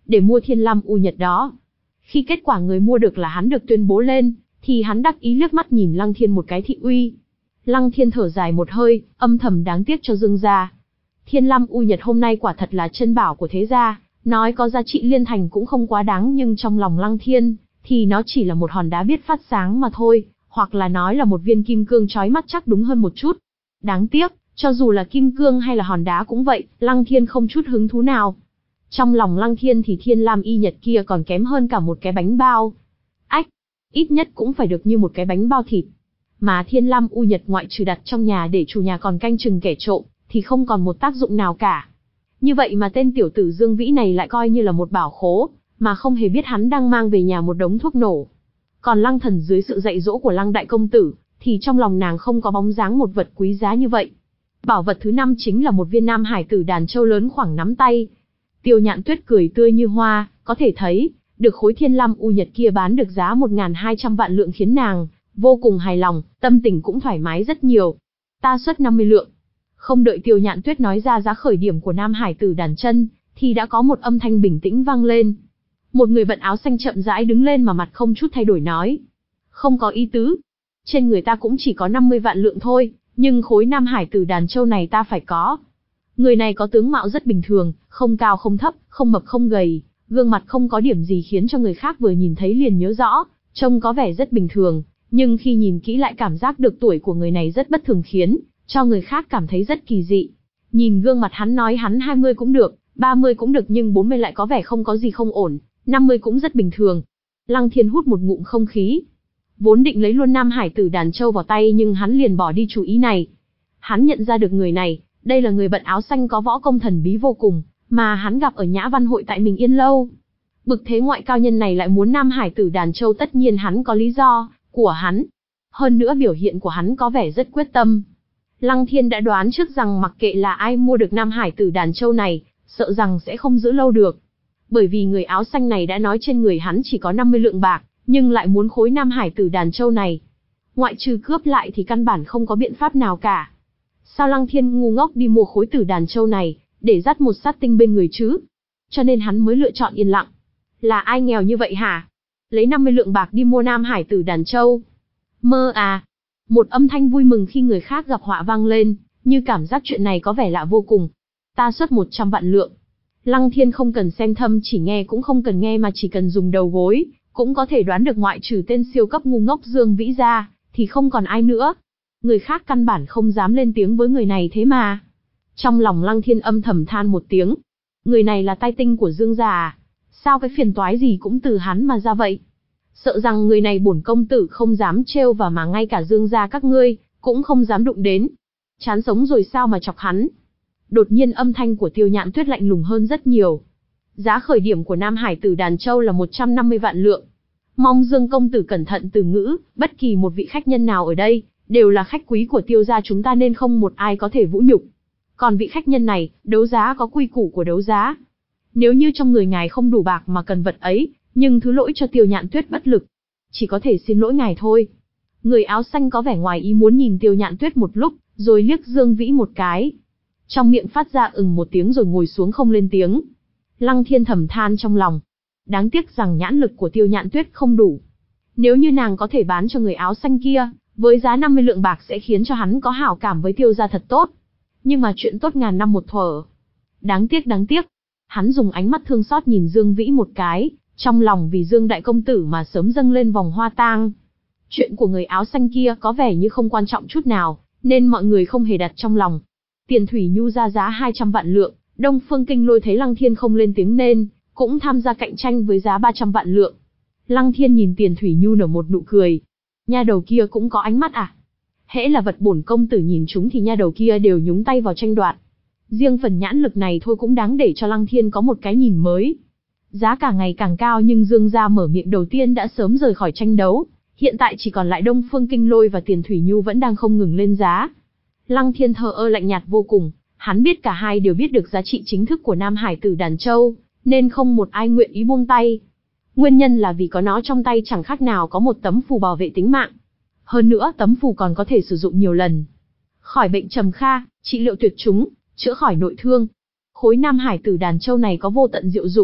để mua Thiên Lam U Nhật đó. Khi kết quả người mua được là hắn được tuyên bố lên, thì hắn đắc ý liếc mắt nhìn Lăng Thiên một cái thị uy. Lăng Thiên thở dài một hơi, âm thầm đáng tiếc cho Dương gia. Thiên Lam U Nhật hôm nay quả thật là chân bảo của thế gia, nói có giá trị liên thành cũng không quá đáng, nhưng trong lòng Lăng Thiên, thì nó chỉ là một hòn đá biết phát sáng mà thôi, hoặc là nói là một viên kim cương chói mắt chắc đúng hơn một chút. Đáng tiếc, cho dù là kim cương hay là hòn đá cũng vậy, Lăng Thiên không chút hứng thú nào. Trong lòng Lăng Thiên thì Thiên Lam Y Nhật kia còn kém hơn cả một cái bánh bao. Ách, ít nhất cũng phải được như một cái bánh bao thịt. Mà Thiên Lam U Nhật ngoại trừ đặt trong nhà để chủ nhà còn canh chừng kẻ trộm, thì không còn một tác dụng nào cả. Như vậy mà tên tiểu tử Dương Vĩ này lại coi như là một bảo khố, mà không hề biết hắn đang mang về nhà một đống thuốc nổ. Còn Lăng Thần dưới sự dạy dỗ của Lăng đại công tử, thì trong lòng nàng không có bóng dáng một vật quý giá như vậy. Bảo vật thứ năm chính là một viên nam hải tử đàn châu lớn khoảng nắm tay. Tiêu Nhạn Tuyết cười tươi như hoa, có thể thấy, được khối Thiên Lam U Nhật kia bán được giá một nghìn hai trăm vạn lượng khiến nàng vô cùng hài lòng, tâm tình cũng thoải mái rất nhiều. Ta xuất năm mươi lượng. Không đợi Tiêu Nhạn Tuyết nói ra giá khởi điểm của nam hải tử đàn chân, thì đã có một âm thanh bình tĩnh vang lên. Một người bận áo xanh chậm rãi đứng lên mà mặt không chút thay đổi nói. Không có ý tứ. Trên người ta cũng chỉ có năm mươi vạn lượng thôi, nhưng khối nam hải tử đàn châu này ta phải có. Người này có tướng mạo rất bình thường, không cao không thấp, không mập không gầy, gương mặt không có điểm gì khiến cho người khác vừa nhìn thấy liền nhớ rõ, trông có vẻ rất bình thường, nhưng khi nhìn kỹ lại cảm giác được tuổi của người này rất bất thường khiến cho người khác cảm thấy rất kỳ dị. Nhìn gương mặt hắn nói hắn hai mươi cũng được, ba mươi cũng được, nhưng bốn mươi lại có vẻ không có gì không ổn, năm mươi cũng rất bình thường. Lăng Thiên hút một ngụm không khí. Vốn định lấy luôn nam hải tử đàn châu vào tay, nhưng hắn liền bỏ đi chủ ý này. Hắn nhận ra được người này, đây là người bận áo xanh có võ công thần bí vô cùng, mà hắn gặp ở Nhã Văn hội tại Mình Yên lâu. Bực thế ngoại cao nhân này lại muốn nam hải tử đàn châu, tất nhiên hắn có lý do của hắn. Hơn nữa biểu hiện của hắn có vẻ rất quyết tâm. Lăng Thiên đã đoán trước rằng mặc kệ là ai mua được nam hải tử đàn châu này, sợ rằng sẽ không giữ lâu được. Bởi vì người áo xanh này đã nói trên người hắn chỉ có năm mươi lượng bạc, nhưng lại muốn khối nam hải tử đàn châu này. Ngoại trừ cướp lại thì căn bản không có biện pháp nào cả. Sao Lăng Thiên ngu ngốc đi mua khối tử đàn châu này, để dắt một sát tinh bên người chứ? Cho nên hắn mới lựa chọn yên lặng. Là ai nghèo như vậy hả? Lấy năm mươi lượng bạc đi mua nam hải tử đàn châu. Mơ à! Một âm thanh vui mừng khi người khác gặp họa vang lên, như cảm giác chuyện này có vẻ lạ vô cùng. Ta xuất một trăm vạn lượng. Lăng Thiên không cần xem thâm, chỉ nghe cũng không cần nghe mà chỉ cần dùng đầu gối, cũng có thể đoán được ngoại trừ tên siêu cấp ngu ngốc Dương Vĩ ra, thì không còn ai nữa. Người khác căn bản không dám lên tiếng với người này thế mà. Trong lòng Lăng Thiên âm thầm than một tiếng. Người này là tai tinh của Dương gia à? Sao cái phiền toái gì cũng từ hắn mà ra vậy? Sợ rằng người này bổn công tử không dám trêu và mà ngay cả Dương gia các ngươi cũng không dám đụng đến. Chán sống rồi sao mà chọc hắn? Đột nhiên âm thanh của Tiêu Nhạn Tuyết lạnh lùng hơn rất nhiều. Giá khởi điểm của nam hải tử đàn châu là một trăm năm mươi vạn lượng. Mong Dương công tử cẩn thận từ ngữ, bất kỳ một vị khách nhân nào ở đây đều là khách quý của Tiêu gia chúng ta nên không một ai có thể vũ nhục. Còn vị khách nhân này, đấu giá có quy củ của đấu giá. Nếu như trong người ngài không đủ bạc mà cần vật ấy, nhưng thứ lỗi cho Tiêu Nhạn Tuyết bất lực. Chỉ có thể xin lỗi ngài thôi. Người áo xanh có vẻ ngoài ý muốn nhìn Tiêu Nhạn Tuyết một lúc, rồi liếc Dương Vĩ một cái. Trong miệng phát ra ừm một tiếng rồi ngồi xuống không lên tiếng. Lăng Thiên thầm than trong lòng. Đáng tiếc rằng nhãn lực của Tiêu Nhạn Tuyết không đủ. Nếu như nàng có thể bán cho người áo xanh kia, với giá năm mươi lượng bạc sẽ khiến cho hắn có hảo cảm với Tiêu gia thật tốt. Nhưng mà chuyện tốt ngàn năm một thuở. Đáng tiếc đáng tiếc. Hắn dùng ánh mắt thương xót nhìn Dương Vĩ một cái, trong lòng vì Dương đại công tử mà sớm dâng lên vòng hoa tang. Chuyện của người áo xanh kia có vẻ như không quan trọng chút nào, nên mọi người không hề đặt trong lòng. Tiền Thủy Nhu ra giá hai trăm vạn lượng, Đông Phương Kinh Lôi thấy Lăng Thiên không lên tiếng nên cũng tham gia cạnh tranh với giá ba trăm vạn lượng. Lăng Thiên nhìn Tiền Thủy Nhu nở một nụ cười. Nha đầu kia cũng có ánh mắt à? Hễ là vật bổn công tử nhìn chúng thì nha đầu kia đều nhúng tay vào tranh đoạt. Riêng phần nhãn lực này thôi cũng đáng để cho Lăng Thiên có một cái nhìn mới. Giá cả ngày càng cao nhưng Dương gia mở miệng đầu tiên đã sớm rời khỏi tranh đấu. Hiện tại chỉ còn lại Đông Phương Kinh Lôi và Tiền Thủy Nhu vẫn đang không ngừng lên giá. Lăng Thiên thờ ơ lạnh nhạt vô cùng, hắn biết cả hai đều biết được giá trị chính thức của nam hải tử đàn châu, nên không một ai nguyện ý buông tay. Nguyên nhân là vì có nó trong tay chẳng khác nào có một tấm phù bảo vệ tính mạng. Hơn nữa tấm phù còn có thể sử dụng nhiều lần. Khỏi bệnh trầm kha, trị liệu tuyệt trúng, chữa khỏi nội thương. Khối nam hải tử đàn châu này có vô tận diệu dụng.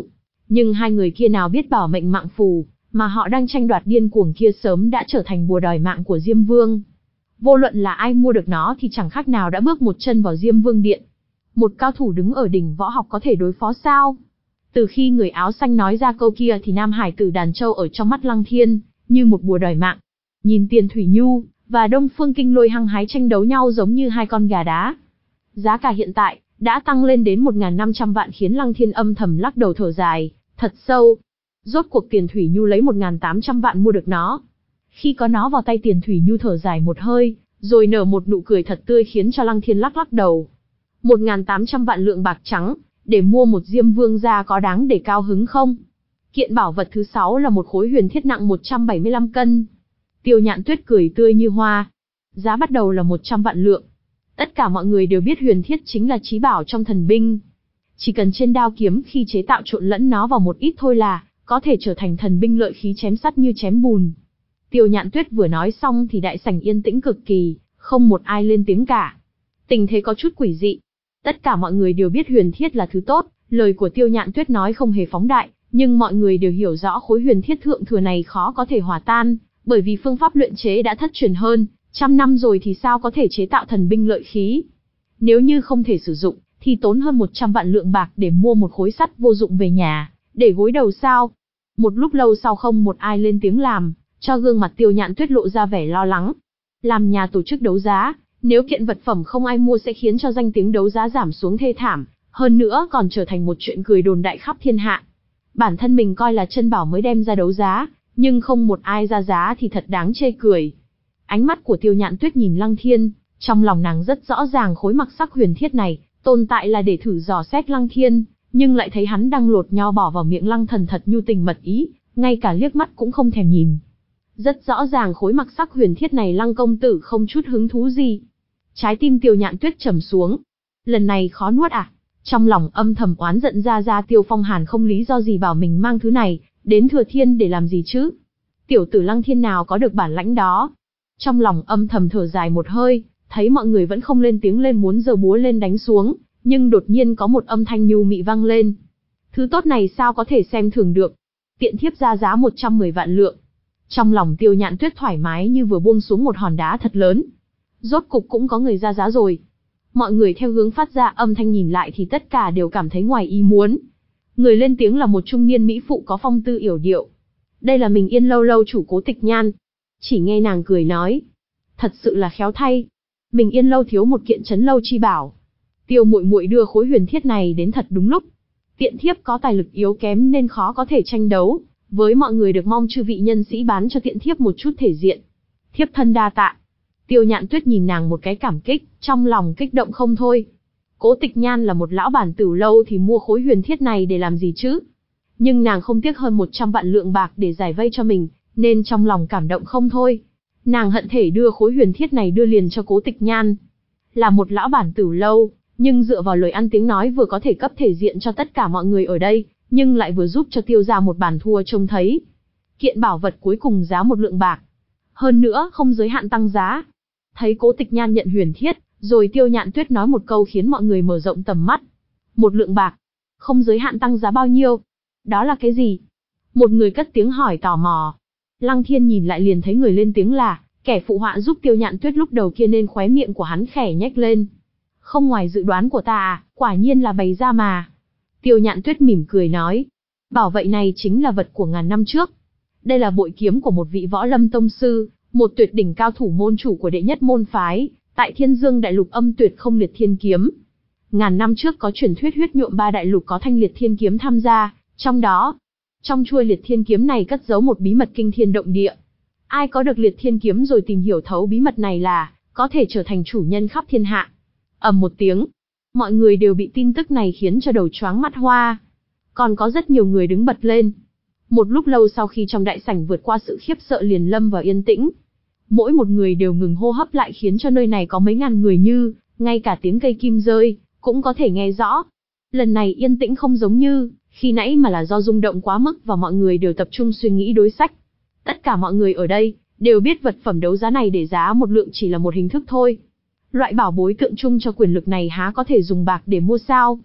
Nhưng hai người kia nào biết bảo mệnh mạng phù, mà họ đang tranh đoạt điên cuồng kia sớm đã trở thành bùa đòi mạng của Diêm Vương. Vô luận là ai mua được nó thì chẳng khác nào đã bước một chân vào Diêm Vương điện. Một cao thủ đứng ở đỉnh võ học có thể đối phó sao? Từ khi người áo xanh nói ra câu kia thì Nam Hải tử Đàn Châu ở trong mắt Lăng Thiên, như một bùa đòi mạng. Nhìn Tiền Thủy Nhu và Đông Phương Kinh Lôi hăng hái tranh đấu nhau giống như hai con gà đá. Giá cả hiện tại đã tăng lên đến một nghìn năm trăm vạn khiến Lăng Thiên âm thầm lắc đầu thở dài, thật sâu. Rốt cuộc Tiền Thủy Nhu lấy một nghìn tám trăm vạn mua được nó. Khi có nó vào tay Tiền Thủy Nhu thở dài một hơi, rồi nở một nụ cười thật tươi khiến cho Lăng Thiên lắc lắc đầu. một nghìn tám trăm vạn lượng bạc trắng, để mua một Diêm Vương gia có đáng để cao hứng không? Kiện bảo vật thứ sáu là một khối huyền thiết nặng một trăm bảy mươi lăm cân. Tiêu Nhạn Tuyết cười tươi như hoa. Giá bắt đầu là một trăm vạn lượng. Tất cả mọi người đều biết huyền thiết chính là chí bảo trong thần binh. Chỉ cần trên đao kiếm khi chế tạo trộn lẫn nó vào một ít thôi là có thể trở thành thần binh lợi khí chém sắt như chém bùn. Tiêu Nhạn Tuyết vừa nói xong thì đại sảnh yên tĩnh cực kỳ, không một ai lên tiếng cả. Tình thế có chút quỷ dị. Tất cả mọi người đều biết huyền thiết là thứ tốt, lời của Tiêu Nhạn Tuyết nói không hề phóng đại, nhưng mọi người đều hiểu rõ khối huyền thiết thượng thừa này khó có thể hòa tan, bởi vì phương pháp luyện chế đã thất truyền hơn trăm năm rồi thì sao có thể chế tạo thần binh lợi khí. Nếu như không thể sử dụng, thì tốn hơn một trăm vạn lượng bạc để mua một khối sắt vô dụng về nhà, để gối đầu sao. Một lúc lâu sau không một ai lên tiếng làm, cho gương mặt Tiêu Nhạn Tuyết lộ ra vẻ lo lắng. Làm nhà tổ chức đấu giá, nếu kiện vật phẩm không ai mua sẽ khiến cho danh tiếng đấu giá giảm xuống thê thảm, hơn nữa còn trở thành một chuyện cười đồn đại khắp thiên hạ. Bản thân mình coi là chân bảo mới đem ra đấu giá, nhưng không một ai ra giá thì thật đáng chê cười. Ánh mắt của Tiêu Nhạn Tuyết nhìn Lăng Thiên, trong lòng nàng rất rõ ràng khối mặc sắc huyền thiết này, tồn tại là để thử dò xét Lăng Thiên, nhưng lại thấy hắn đang lột nho bỏ vào miệng Lăng Thần thật nhu tình mật ý, ngay cả liếc mắt cũng không thèm nhìn. Rất rõ ràng khối mặc sắc huyền thiết này Lăng công tử không chút hứng thú gì. Trái tim Tiêu Nhạn Tuyết trầm xuống. Lần này khó nuốt à? Trong lòng âm thầm oán giận ra ra Tiêu Phong Hàn không lý do gì bảo mình mang thứ này đến Thừa Thiên để làm gì chứ? Tiểu tử Lăng Thiên nào có được bản lãnh đó? Trong lòng âm thầm thở dài một hơi, thấy mọi người vẫn không lên tiếng lên muốn giơ búa lên đánh xuống, nhưng đột nhiên có một âm thanh nhu mị vang lên. Thứ tốt này sao có thể xem thường được? Tiện thiếp ra giá một trăm mười vạn lượng. Trong lòng Tiêu Nhạn Tuyết thoải mái như vừa buông xuống một hòn đá thật lớn. Rốt cục cũng có người ra giá rồi. Mọi người theo hướng phát ra âm thanh nhìn lại thì tất cả đều cảm thấy ngoài ý muốn. Người lên tiếng là một trung niên mỹ phụ có phong tư yểu điệu. Đây là mình Yên Lâu lâu chủ Cố Tịch Nhan. Chỉ nghe nàng cười nói. Thật sự là khéo thay. Mình Yên Lâu thiếu một kiện trấn lâu chi bảo. Tiêu muội muội đưa khối huyền thiết này đến thật đúng lúc. Tiện thiếp có tài lực yếu kém nên khó có thể tranh đấu. Với mọi người được mong chư vị nhân sĩ bán cho tiện thiếp một chút thể diện. Thiếp thân đa tạ. Tiêu Nhạn Tuyết nhìn nàng một cái cảm kích, trong lòng kích động không thôi. Cố Tịch Nhan là một lão bản tửu lâu thì mua khối huyền thiết này để làm gì chứ? Nhưng nàng không tiếc hơn một trăm vạn lượng bạc để giải vây cho mình, nên trong lòng cảm động không thôi. Nàng hận thể đưa khối huyền thiết này đưa liền cho Cố Tịch Nhan. Là một lão bản tửu lâu, nhưng dựa vào lời ăn tiếng nói vừa có thể cấp thể diện cho tất cả mọi người ở đây, nhưng lại vừa giúp cho Tiêu gia một bàn thua trông thấy. Kiện bảo vật cuối cùng giá một lượng bạc. Hơn nữa không giới hạn tăng giá. Thấy Cố Tịch Nhan nhận huyền thiết, rồi Tiêu Nhạn Tuyết nói một câu khiến mọi người mở rộng tầm mắt. Một lượng bạc. Không giới hạn tăng giá bao nhiêu? Đó là cái gì? Một người cất tiếng hỏi tò mò. Lăng Thiên nhìn lại liền thấy người lên tiếng là kẻ phụ họa giúp Tiêu Nhạn Tuyết lúc đầu kia nên khóe miệng của hắn khẽ nhếch lên. Không ngoài dự đoán của ta à, quả nhiên là bày ra mà. Tiêu Nhạn Tuyết mỉm cười nói. Bảo vậy này chính là vật của ngàn năm trước. Đây là bội kiếm của một vị võ lâm tông sư, một tuyệt đỉnh cao thủ môn chủ của đệ nhất môn phái, tại Thiên Dương đại lục âm tuyệt không liệt thiên kiếm. Ngàn năm trước có truyền thuyết huyết nhuộm ba đại lục có thanh liệt thiên kiếm tham gia, trong đó, trong chuôi liệt thiên kiếm này cất giấu một bí mật kinh thiên động địa. Ai có được liệt thiên kiếm rồi tìm hiểu thấu bí mật này là có thể trở thành chủ nhân khắp thiên hạ. Ầm một tiếng, mọi người đều bị tin tức này khiến cho đầu choáng mắt hoa. Còn có rất nhiều người đứng bật lên. Một lúc lâu sau khi trong đại sảnh vượt qua sự khiếp sợ liền lâm vào yên tĩnh. Mỗi một người đều ngừng hô hấp lại khiến cho nơi này có mấy ngàn người như, ngay cả tiếng cây kim rơi, cũng có thể nghe rõ. Lần này yên tĩnh không giống như khi nãy mà là do rung động quá mức và mọi người đều tập trung suy nghĩ đối sách. Tất cả mọi người ở đây đều biết vật phẩm đấu giá này để giá một lượng chỉ là một hình thức thôi. Loại bảo bối tượng trưng cho quyền lực này há có thể dùng bạc để mua sao?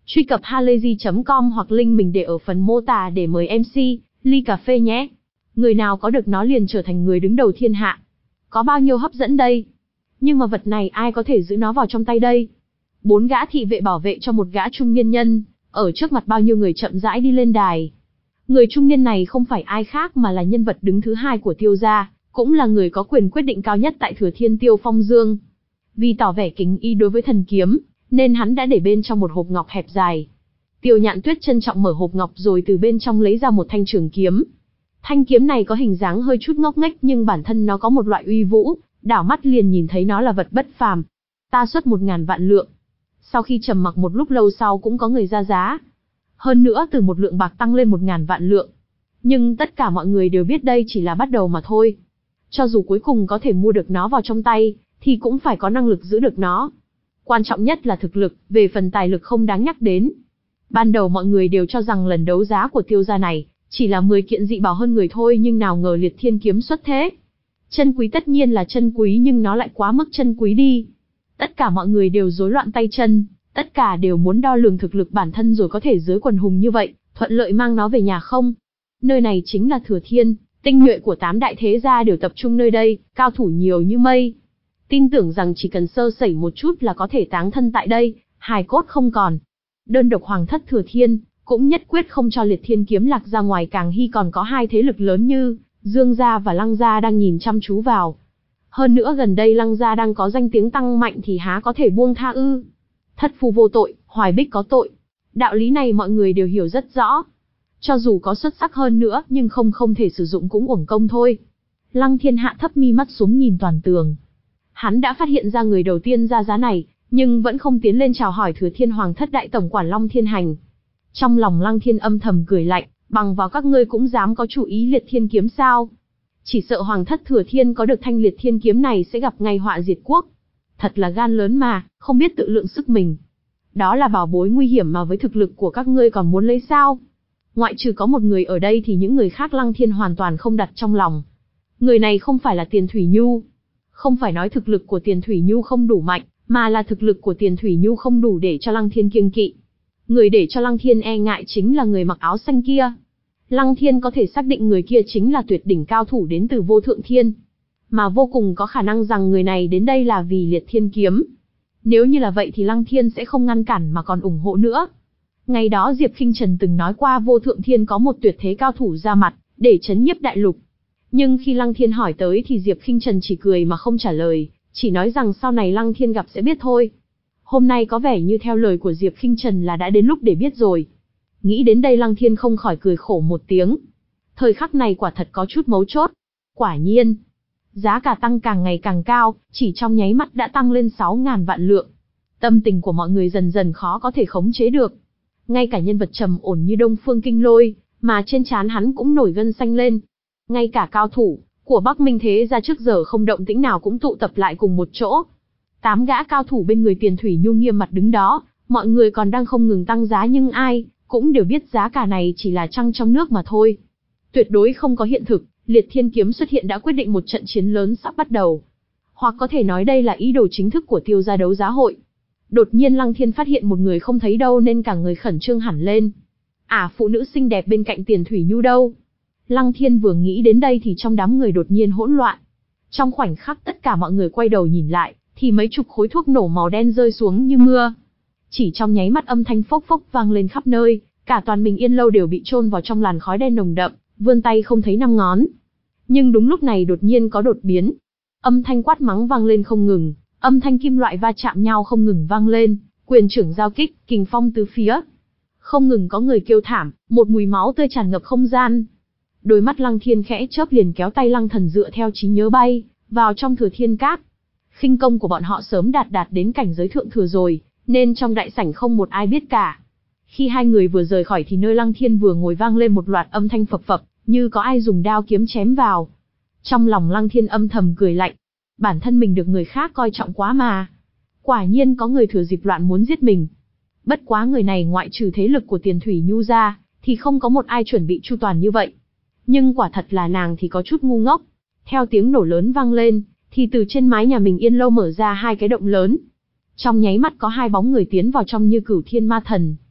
Truy cập halayzi chấm com hoặc link mình để ở phần mô tả để mời em xê, ly cà phê nhé. Người nào có được nó liền trở thành người đứng đầu thiên hạ. Có bao nhiêu hấp dẫn đây? Nhưng mà vật này ai có thể giữ nó vào trong tay đây? Bốn gã thị vệ bảo vệ cho một gã trung niên nhân, ở trước mặt bao nhiêu người chậm rãi đi lên đài. Người trung niên này không phải ai khác mà là nhân vật đứng thứ hai của Tiêu gia, cũng là người có quyền quyết định cao nhất tại Thừa Thiên Tiêu Phong Dương. Vì tỏ vẻ kính ý đối với thần kiếm, nên hắn đã để bên trong một hộp ngọc hẹp dài. Tiêu Nhạn Tuyết trân trọng mở hộp ngọc rồi từ bên trong lấy ra một thanh trường kiếm. Thanh kiếm này có hình dáng hơi chút ngốc nghếch nhưng bản thân nó có một loại uy vũ, đảo mắt liền nhìn thấy nó là vật bất phàm. Ta xuất một ngàn vạn lượng. Sau khi trầm mặc một lúc lâu sau cũng có người ra giá. Hơn nữa từ một lượng bạc tăng lên một ngàn vạn lượng. Nhưng tất cả mọi người đều biết đây chỉ là bắt đầu mà thôi. Cho dù cuối cùng có thể mua được nó vào trong tay, thì cũng phải có năng lực giữ được nó. Quan trọng nhất là thực lực, về phần tài lực không đáng nhắc đến. Ban đầu mọi người đều cho rằng lần đấu giá của Tiêu gia này chỉ là mười kiện dị bảo hơn người thôi, nhưng nào ngờ Liệt Thiên kiếm xuất thế. Chân quý tất nhiên là chân quý nhưng nó lại quá mức chân quý đi. Tất cả mọi người đều rối loạn tay chân, tất cả đều muốn đo lường thực lực bản thân rồi có thể dưới quần hùng như vậy, thuận lợi mang nó về nhà không. Nơi này chính là Thừa Thiên, tinh nhuệ của tám đại thế gia đều tập trung nơi đây, cao thủ nhiều như mây. Tin tưởng rằng chỉ cần sơ sẩy một chút là có thể táng thân tại đây, hài cốt không còn. Đơn độc Hoàng thất Thừa Thiên cũng nhất quyết không cho Liệt Thiên kiếm lạc ra ngoài, càng hy còn có hai thế lực lớn như Dương gia và Lăng gia đang nhìn chăm chú vào. Hơn nữa gần đây Lăng gia đang có danh tiếng tăng mạnh thì há có thể buông tha ư? Thất phu vô tội, Hoài Bích có tội. Đạo lý này mọi người đều hiểu rất rõ. Cho dù có xuất sắc hơn nữa nhưng không không thể sử dụng cũng uổng công thôi. Lăng Thiên hạ thấp mi mắt xuống nhìn toàn tường. Hắn đã phát hiện ra người đầu tiên ra giá này, nhưng vẫn không tiến lên chào hỏi Thừa Thiên Hoàng thất đại tổng quản Long Thiên Hành. Trong lòng Lăng Thiên âm thầm cười lạnh, bằng vào các ngươi cũng dám có chủ ý Liệt Thiên kiếm sao? Chỉ sợ Hoàng thất Thừa Thiên có được thanh Liệt Thiên kiếm này sẽ gặp ngay họa diệt quốc. Thật là gan lớn mà, không biết tự lượng sức mình. Đó là bảo bối nguy hiểm mà với thực lực của các ngươi còn muốn lấy sao? Ngoại trừ có một người ở đây thì những người khác Lăng Thiên hoàn toàn không đặt trong lòng. Người này không phải là Tiền Thủy Nhu. Không phải nói thực lực của Tiền Thủy Nhu không đủ mạnh, mà là thực lực của Tiền Thủy Nhu không đủ để cho Lăng Thiên kiêng kỵ. Người để cho Lăng Thiên e ngại chính là người mặc áo xanh kia. Lăng Thiên có thể xác định người kia chính là tuyệt đỉnh cao thủ đến từ Vô Thượng Thiên. Mà vô cùng có khả năng rằng người này đến đây là vì Liệt Thiên kiếm. Nếu như là vậy thì Lăng Thiên sẽ không ngăn cản mà còn ủng hộ nữa. Ngày đó Diệp Khinh Trần từng nói qua Vô Thượng Thiên có một tuyệt thế cao thủ ra mặt, để chấn nhiếp đại lục. Nhưng khi Lăng Thiên hỏi tới thì Diệp Khinh Trần chỉ cười mà không trả lời, chỉ nói rằng sau này Lăng Thiên gặp sẽ biết thôi. Hôm nay có vẻ như theo lời của Diệp Khinh Trần là đã đến lúc để biết rồi. Nghĩ đến đây Lăng Thiên không khỏi cười khổ một tiếng. Thời khắc này quả thật có chút mấu chốt. Quả nhiên, giá cả tăng càng ngày càng cao, chỉ trong nháy mắt đã tăng lên sáu ngàn vạn lượng. Tâm tình của mọi người dần dần khó có thể khống chế được. Ngay cả nhân vật trầm ổn như Đông Phương Kinh Lôi, mà trên trán hắn cũng nổi gân xanh lên. Ngay cả cao thủ của Bắc Minh thế gia trước giờ không động tĩnh nào cũng tụ tập lại cùng một chỗ. Tám gã cao thủ bên người Tiền Thủy Nhu nghiêm mặt đứng đó, mọi người còn đang không ngừng tăng giá nhưng ai cũng đều biết giá cả này chỉ là trăng trong nước mà thôi. Tuyệt đối không có hiện thực, Liệt Thiên kiếm xuất hiện đã quyết định một trận chiến lớn sắp bắt đầu. Hoặc có thể nói đây là ý đồ chính thức của Tiêu gia đấu giá hội. Đột nhiên Lăng Thiên phát hiện một người không thấy đâu nên cả người khẩn trương hẳn lên. À, phụ nữ xinh đẹp bên cạnh Tiền Thủy Nhu đâu? Lăng Thiên vừa nghĩ đến đây thì trong đám người đột nhiên hỗn loạn. Trong khoảnh khắc tất cả mọi người quay đầu nhìn lại, thì mấy chục khối thuốc nổ màu đen rơi xuống như mưa. Chỉ trong nháy mắt âm thanh phốc phốc vang lên khắp nơi, cả toàn Bình Yên lâu đều bị chôn vào trong làn khói đen nồng đậm, vươn tay không thấy năm ngón. Nhưng đúng lúc này đột nhiên có đột biến. Âm thanh quát mắng vang lên không ngừng, âm thanh kim loại va chạm nhau không ngừng vang lên, quyền trưởng giao kích, kình phong tứ phía. Không ngừng có người kêu thảm, một mùi máu tươi tràn ngập không gian. Đôi mắt Lăng Thiên khẽ chớp liền kéo tay Lăng Thần dựa theo trí nhớ bay vào trong Thừa Thiên Các. Khinh công của bọn họ sớm đạt đạt đến cảnh giới thượng thừa rồi, nên trong đại sảnh không một ai biết cả. Khi hai người vừa rời khỏi thì nơi Lăng Thiên vừa ngồi vang lên một loạt âm thanh phập phập, như có ai dùng đao kiếm chém vào. Trong lòng Lăng Thiên âm thầm cười lạnh, bản thân mình được người khác coi trọng quá mà. Quả nhiên có người thừa dịp loạn muốn giết mình. Bất quá người này ngoại trừ thế lực của Tiền Thủy Nhu ra, thì không có một ai chuẩn bị chu toàn như vậy. Nhưng quả thật là nàng thì có chút ngu ngốc. Theo tiếng nổ lớn vang lên, thì từ trên mái nhà mình Yên lâu mở ra hai cái động lớn. Trong nháy mắt có hai bóng người tiến vào trong như Cửu Thiên Ma Thần.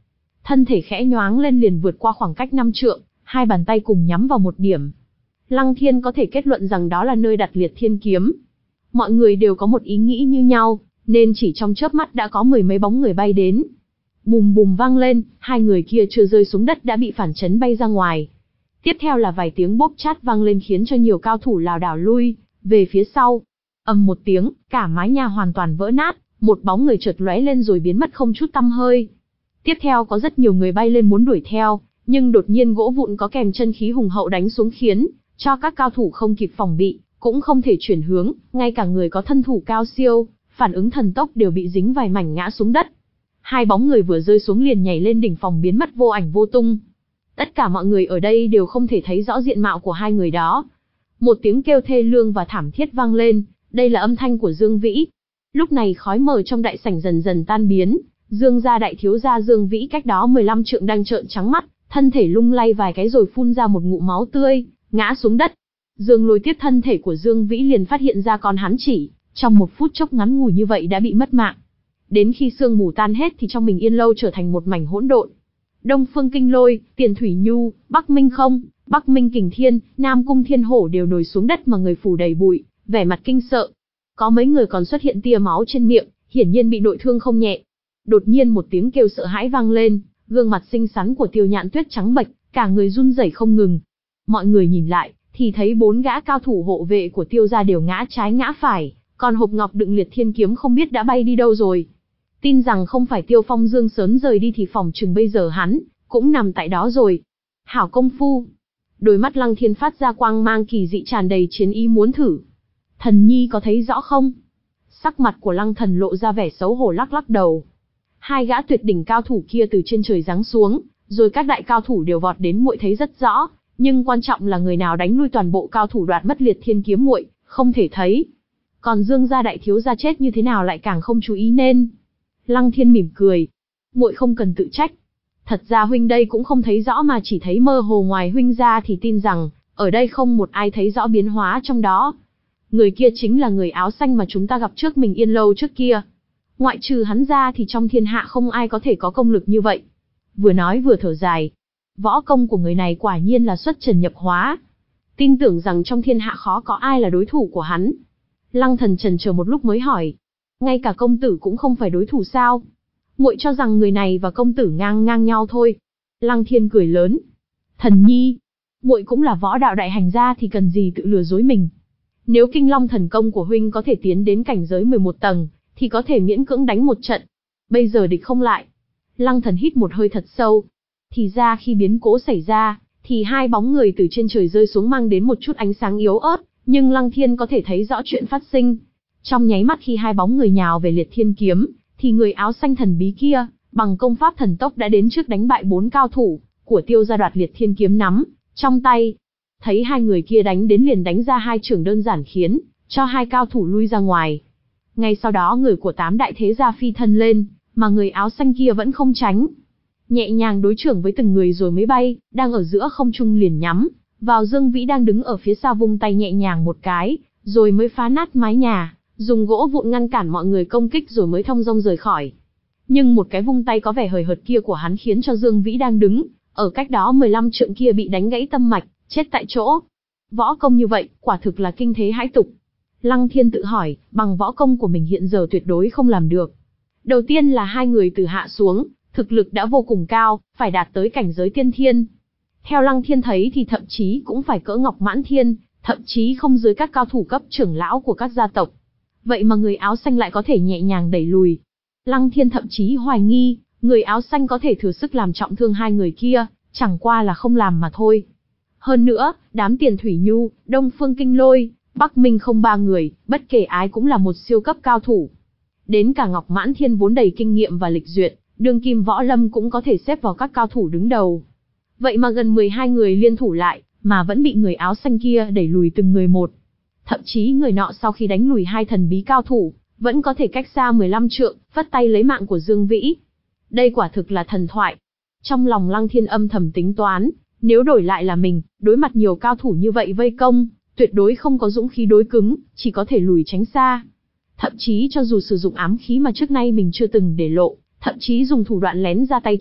thân thể khẽ nhoáng lên liền vượt qua khoảng cách năm trượng, hai bàn tay cùng nhắm vào một điểm. Lăng Thiên có thể kết luận rằng đó là nơi đặt liệt thiên kiếm. Mọi người đều có một ý nghĩ như nhau, nên chỉ trong chớp mắt đã có mười mấy bóng người bay đến. Bùm bùm vang lên, hai người kia chưa rơi xuống đất đã bị phản chấn bay ra ngoài. Tiếp theo là vài tiếng bốp chát vang lên khiến cho nhiều cao thủ lảo đảo lui về phía sau. Ầm một tiếng, cả mái nhà hoàn toàn vỡ nát, một bóng người chợt lóe lên rồi biến mất không chút tăm hơi. Tiếp theo có rất nhiều người bay lên muốn đuổi theo, nhưng đột nhiên gỗ vụn có kèm chân khí hùng hậu đánh xuống khiến cho các cao thủ không kịp phòng bị, cũng không thể chuyển hướng, ngay cả người có thân thủ cao siêu, phản ứng thần tốc đều bị dính vài mảnh ngã xuống đất. Hai bóng người vừa rơi xuống liền nhảy lên đỉnh phòng biến mất vô ảnh vô tung. Tất cả mọi người ở đây đều không thể thấy rõ diện mạo của hai người đó. Một tiếng kêu thê lương và thảm thiết vang lên, đây là âm thanh của Dương Vĩ. Lúc này khói mờ trong đại sảnh dần dần tan biến, Dương gia đại thiếu gia Dương Vĩ cách đó mười lăm trượng đang trợn trắng mắt, thân thể lung lay vài cái rồi phun ra một ngụm máu tươi, ngã xuống đất. Dương Lôi tiếp thân thể của Dương Vĩ liền phát hiện ra con hắn chỉ trong một phút chốc ngắn ngủi như vậy đã bị mất mạng. Đến khi sương mù tan hết thì trong mình Yên Lâu trở thành một mảnh hỗn độn. Đông Phương Kinh Lôi, Tiền Thủy Nhu, Bắc Minh Không, Bắc Minh Kình Thiên, Nam Cung Thiên Hổ đều nổi xuống đất mà người phủ đầy bụi, vẻ mặt kinh sợ. Có mấy người còn xuất hiện tia máu trên miệng, hiển nhiên bị nội thương không nhẹ. Đột nhiên một tiếng kêu sợ hãi vang lên, gương mặt xinh xắn của Tiêu Nhạn Tuyết trắng bệch, cả người run rẩy không ngừng. Mọi người nhìn lại, thì thấy bốn gã cao thủ hộ vệ của Tiêu gia đều ngã trái ngã phải, còn hộp ngọc đựng liệt thiên kiếm không biết đã bay đi đâu rồi. Tin rằng không phải Tiêu Phong Dương sớm rời đi thì phòng chừng bây giờ hắn cũng nằm tại đó rồi. Hảo công phu. Đôi mắt Lăng Thiên phát ra quang mang kỳ dị tràn đầy chiến ý muốn thử. Thần nhi có thấy rõ không? Sắc mặt của Lăng Thần lộ ra vẻ xấu hổ lắc lắc đầu. Hai gã tuyệt đỉnh cao thủ kia từ trên trời giáng xuống, rồi các đại cao thủ đều vọt đến muội thấy rất rõ, nhưng quan trọng là người nào đánh lui toàn bộ cao thủ đoạt mất liệt thiên kiếm muội, không thể thấy. Còn Dương gia đại thiếu gia chết như thế nào lại càng không chú ý nên. Lăng Thiên mỉm cười, muội không cần tự trách. Thật ra huynh đây cũng không thấy rõ mà chỉ thấy mơ hồ, ngoài huynh ra thì tin rằng ở đây không một ai thấy rõ biến hóa trong đó. Người kia chính là người áo xanh mà chúng ta gặp trước mình Yên Lâu trước kia. Ngoại trừ hắn ra thì trong thiên hạ không ai có thể có công lực như vậy. Vừa nói vừa thở dài. Võ công của người này quả nhiên là xuất trần nhập hóa. Tin tưởng rằng trong thiên hạ khó có ai là đối thủ của hắn. Lăng Thần chần chờ một lúc mới hỏi. Ngay cả công tử cũng không phải đối thủ sao? Muội cho rằng người này và công tử ngang ngang nhau thôi. Lăng Thiên cười lớn. Thần nhi, muội cũng là võ đạo đại hành gia thì cần gì tự lừa dối mình. Nếu Kinh Long thần công của huynh có thể tiến đến cảnh giới mười một tầng, thì có thể miễn cưỡng đánh một trận. Bây giờ địch không lại. Lăng Thần hít một hơi thật sâu. Thì ra khi biến cố xảy ra, thì hai bóng người từ trên trời rơi xuống mang đến một chút ánh sáng yếu ớt, nhưng Lăng Thiên có thể thấy rõ chuyện phát sinh. Trong nháy mắt khi hai bóng người nhào về liệt thiên kiếm, thì người áo xanh thần bí kia, bằng công pháp thần tốc đã đến trước đánh bại bốn cao thủ của Tiêu gia, đoạt liệt thiên kiếm nắm trong tay. Thấy hai người kia đánh đến liền đánh ra hai chưởng đơn giản khiến cho hai cao thủ lui ra ngoài. Ngay sau đó người của tám đại thế gia phi thân lên, mà người áo xanh kia vẫn không tránh. Nhẹ nhàng đối chưởng với từng người rồi mới bay, đang ở giữa không trung liền nhắm vào Dương Vĩ đang đứng ở phía xa, vung tay nhẹ nhàng một cái, rồi mới phá nát mái nhà, dùng gỗ vụn ngăn cản mọi người công kích rồi mới thong dong rời khỏi. Nhưng một cái vung tay có vẻ hời hợt kia của hắn khiến cho Dương Vĩ đang đứng ở cách đó mười lăm trượng kia bị đánh gãy tâm mạch, chết tại chỗ. Võ công như vậy, quả thực là kinh thế hãi tục. Lăng Thiên tự hỏi, bằng võ công của mình hiện giờ tuyệt đối không làm được. Đầu tiên là hai người từ hạ xuống, thực lực đã vô cùng cao, phải đạt tới cảnh giới tiên thiên. Theo Lăng Thiên thấy thì thậm chí cũng phải cỡ Ngọc Mãn Thiên, thậm chí không dưới các cao thủ cấp trưởng lão của các gia tộc. Vậy mà người áo xanh lại có thể nhẹ nhàng đẩy lùi. Lăng Thiên thậm chí hoài nghi, người áo xanh có thể thừa sức làm trọng thương hai người kia, chẳng qua là không làm mà thôi. Hơn nữa, đám Tiền Thủy Nhu, Đông Phương Kinh Lôi, Bắc Minh Không ba người, bất kể ai cũng là một siêu cấp cao thủ. Đến cả Ngọc Mãn Thiên vốn đầy kinh nghiệm và lịch duyệt, đương kim võ lâm cũng có thể xếp vào các cao thủ đứng đầu. Vậy mà gần mười hai người liên thủ lại, mà vẫn bị người áo xanh kia đẩy lùi từng người một. Thậm chí người nọ sau khi đánh lùi hai thần bí cao thủ, vẫn có thể cách xa mười lăm trượng, phất tay lấy mạng của Dương Vĩ. Đây quả thực là thần thoại. Trong lòng Lăng Thiên âm thầm tính toán, nếu đổi lại là mình, đối mặt nhiều cao thủ như vậy vây công, tuyệt đối không có dũng khí đối cứng, chỉ có thể lùi tránh xa. Thậm chí cho dù sử dụng ám khí mà trước nay mình chưa từng để lộ, thậm chí dùng thủ đoạn lén ra tay trộm,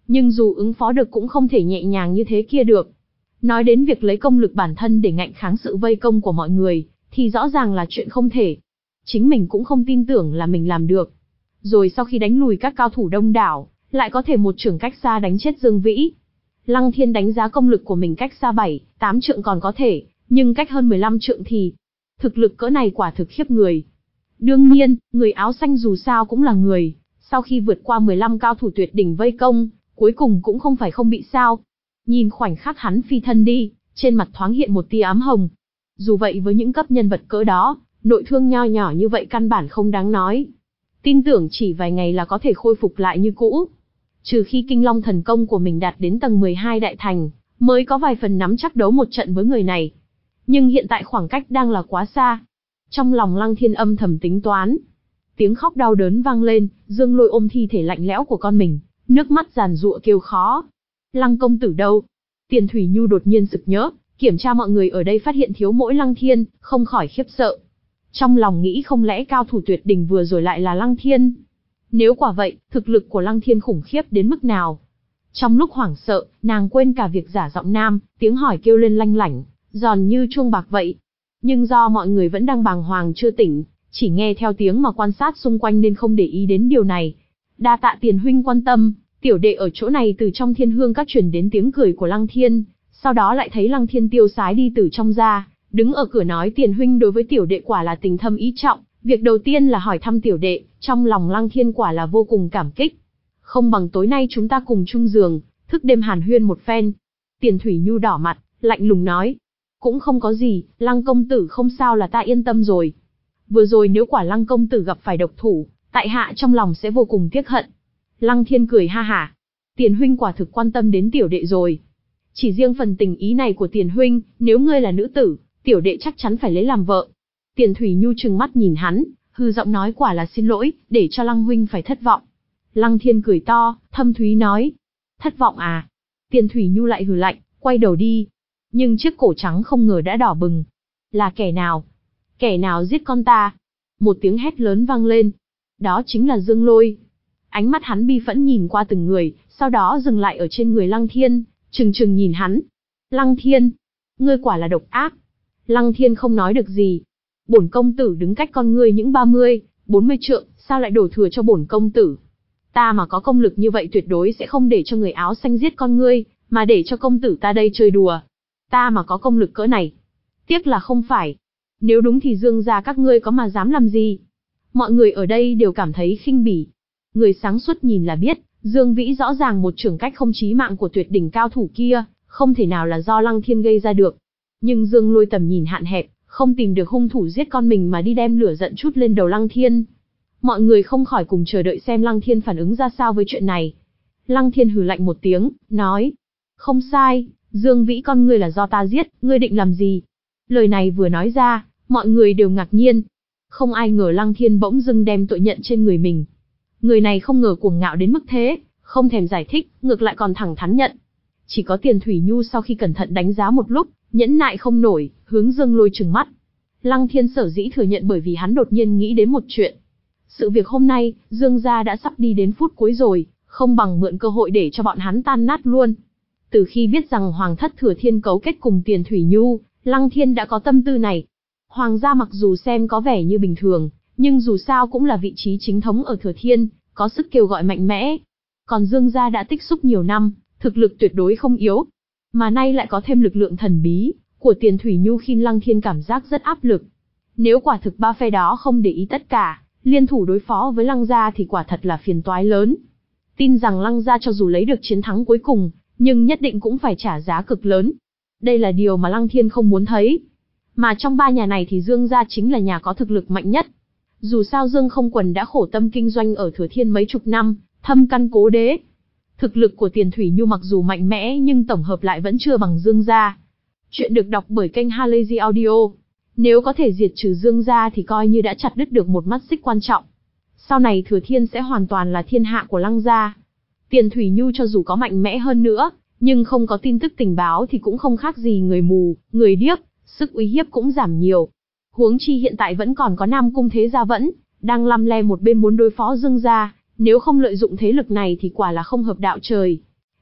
Nhưng dù ứng phó được cũng không thể nhẹ nhàng như thế kia được. Nói đến việc lấy công lực bản thân để ngạnh kháng sự vây công của mọi người, thì rõ ràng là chuyện không thể. Chính mình cũng không tin tưởng là mình làm được. Rồi sau khi đánh lùi các cao thủ đông đảo, lại có thể một chưởng cách xa đánh chết Dương Vĩ. Lăng Thiên đánh giá công lực của mình cách xa bảy, tám trượng còn có thể, nhưng cách hơn mười lăm trượng thì... Thực lực cỡ này quả thực khiếp người. Đương nhiên, người áo xanh dù sao cũng là người. Sau khi vượt qua mười lăm cao thủ tuyệt đỉnh vây công, cuối cùng cũng không phải không bị sao. Nhìn khoảnh khắc hắn phi thân đi, trên mặt thoáng hiện một tia ám hồng. Dù vậy với những cấp nhân vật cỡ đó, nội thương nho nhỏ như vậy căn bản không đáng nói. Tin tưởng chỉ vài ngày là có thể khôi phục lại như cũ. Trừ khi Kinh Long thần công của mình đạt đến tầng mười hai đại thành, mới có vài phần nắm chắc đấu một trận với người này. Nhưng hiện tại khoảng cách đang là quá xa. Trong lòng Lăng Thiên âm thầm tính toán. Tiếng khóc đau đớn vang lên, Dương Lôi ôm thi thể lạnh lẽo của con mình, nước mắt giàn giụa kêu khó. Lăng công tử đâu? Tiền Thủy Nhu đột nhiên sực nhớ, kiểm tra mọi người ở đây phát hiện thiếu mỗi Lăng Thiên, không khỏi khiếp sợ. Trong lòng nghĩ không lẽ cao thủ tuyệt đỉnh vừa rồi lại là Lăng Thiên? Nếu quả vậy, thực lực của Lăng Thiên khủng khiếp đến mức nào? Trong lúc hoảng sợ, nàng quên cả việc giả giọng nam, tiếng hỏi kêu lên lanh lảnh, giòn như chuông bạc vậy. Nhưng do mọi người vẫn đang bàng hoàng chưa tỉnh, chỉ nghe theo tiếng mà quan sát xung quanh nên không để ý đến điều này. Đa tạ Tiền huynh quan tâm, tiểu đệ ở chỗ này. Từ trong Thiên Hương Các truyền đến tiếng cười của Lăng Thiên, sau đó lại thấy Lăng Thiên tiêu sái đi từ trong ra, đứng ở cửa nói Tiền huynh đối với tiểu đệ quả là tình thâm ý trọng, việc đầu tiên là hỏi thăm tiểu đệ, trong lòng Lăng Thiên quả là vô cùng cảm kích. Không bằng tối nay chúng ta cùng chung giường, thức đêm hàn huyên một phen. Tiền Thủy Nhu đỏ mặt, lạnh lùng nói. Cũng không có gì, Lăng công tử không sao là ta yên tâm rồi. Vừa rồi nếu quả Lăng công tử gặp phải độc thủ, tại hạ trong lòng sẽ vô cùng tiếc hận. Lăng Thiên cười ha hả. Tiền huynh quả thực quan tâm đến tiểu đệ rồi. Chỉ riêng phần tình ý này của Tiền huynh, nếu ngươi là nữ tử, tiểu đệ chắc chắn phải lấy làm vợ. Tiền Thủy Nhu trừng mắt nhìn hắn, hư giọng nói quả là xin lỗi, để cho Lăng huynh phải thất vọng. Lăng Thiên cười to, thâm thúy nói. Thất vọng à? Tiền Thủy Nhu lại hừ lạnh, quay đầu đi. Nhưng chiếc cổ trắng không ngờ đã đỏ bừng. Là kẻ nào? Kẻ nào giết con ta? Một tiếng hét lớn vang lên. Đó chính là Dương Lôi. Ánh mắt hắn bi phẫn nhìn qua từng người, sau đó dừng lại ở trên người Lăng Thiên, trừng trừng nhìn hắn. Lăng Thiên, ngươi quả là độc ác. Lăng Thiên không nói được gì. Bổn công tử đứng cách con ngươi những ba mươi, bốn mươi trượng, sao lại đổ thừa cho bổn công tử? Ta mà có công lực như vậy tuyệt đối sẽ không để cho người áo xanh giết con ngươi, mà để cho công tử ta đây chơi đùa. Ta mà có công lực cỡ này. Tiếc là không phải. Nếu đúng thì Dương gia các ngươi có mà dám làm gì? Mọi người ở đây đều cảm thấy khinh bỉ. Người sáng suốt nhìn là biết, Dương Vĩ rõ ràng một chưởng cách không chí mạng của tuyệt đỉnh cao thủ kia, không thể nào là do Lăng Thiên gây ra được. Nhưng Dương Lôi tầm nhìn hạn hẹp, không tìm được hung thủ giết con mình mà đi đem lửa giận chút lên đầu Lăng Thiên. Mọi người không khỏi cùng chờ đợi xem Lăng Thiên phản ứng ra sao với chuyện này. Lăng Thiên hừ lạnh một tiếng, nói. Không sai, Dương Vĩ con ngươi là do ta giết, ngươi định làm gì? Lời này vừa nói ra, mọi người đều ngạc nhiên. Không ai ngờ Lăng Thiên bỗng dưng đem tội nhận trên người mình. Người này không ngờ cuồng ngạo đến mức thế, không thèm giải thích, ngược lại còn thẳng thắn nhận. Chỉ có Tiền Thủy Nhu sau khi cẩn thận đánh giá một lúc, nhẫn nại không nổi, hướng Dương Lôi trừng mắt. Lăng Thiên sở dĩ thừa nhận bởi vì hắn đột nhiên nghĩ đến một chuyện. Sự việc hôm nay, Dương gia đã sắp đi đến phút cuối rồi, không bằng mượn cơ hội để cho bọn hắn tan nát luôn. Từ khi biết rằng Hoàng thất Thừa Thiên cấu kết cùng Tiền Thủy Nhu, Lăng Thiên đã có tâm tư này. Hoàng gia mặc dù xem có vẻ như bình thường, nhưng dù sao cũng là vị trí chính thống ở Thừa Thiên, có sức kêu gọi mạnh mẽ. Còn Dương gia đã tích xúc nhiều năm, thực lực tuyệt đối không yếu. Mà nay lại có thêm lực lượng thần bí của Tiền Thủy Nhu khiến Lăng Thiên cảm giác rất áp lực. Nếu quả thực ba phe đó không để ý tất cả, liên thủ đối phó với Lăng gia thì quả thật là phiền toái lớn. Tin rằng Lăng gia cho dù lấy được chiến thắng cuối cùng, nhưng nhất định cũng phải trả giá cực lớn. Đây là điều mà Lăng Thiên không muốn thấy. Mà trong ba nhà này thì Dương gia chính là nhà có thực lực mạnh nhất. Dù sao Dương Không Quần đã khổ tâm kinh doanh ở Thừa Thiên mấy chục năm, thâm căn cố đế. Thực lực của Tiền Thủy Nhu mặc dù mạnh mẽ nhưng tổng hợp lại vẫn chưa bằng Dương gia. Chuyện được đọc bởi kênh Halazy Audio. Nếu có thể diệt trừ Dương gia thì coi như đã chặt đứt được một mắt xích quan trọng. Sau này Thừa Thiên sẽ hoàn toàn là thiên hạ của Lăng gia. Tiền Thủy Nhu cho dù có mạnh mẽ hơn nữa, nhưng không có tin tức tình báo thì cũng không khác gì người mù, người điếc, sức uy hiếp cũng giảm nhiều. Huống chi hiện tại vẫn còn có Nam Cung Thế Gia vẫn đang lăm le một bên muốn đối phó Dương gia, nếu không lợi dụng thế lực này thì quả là không hợp đạo trời.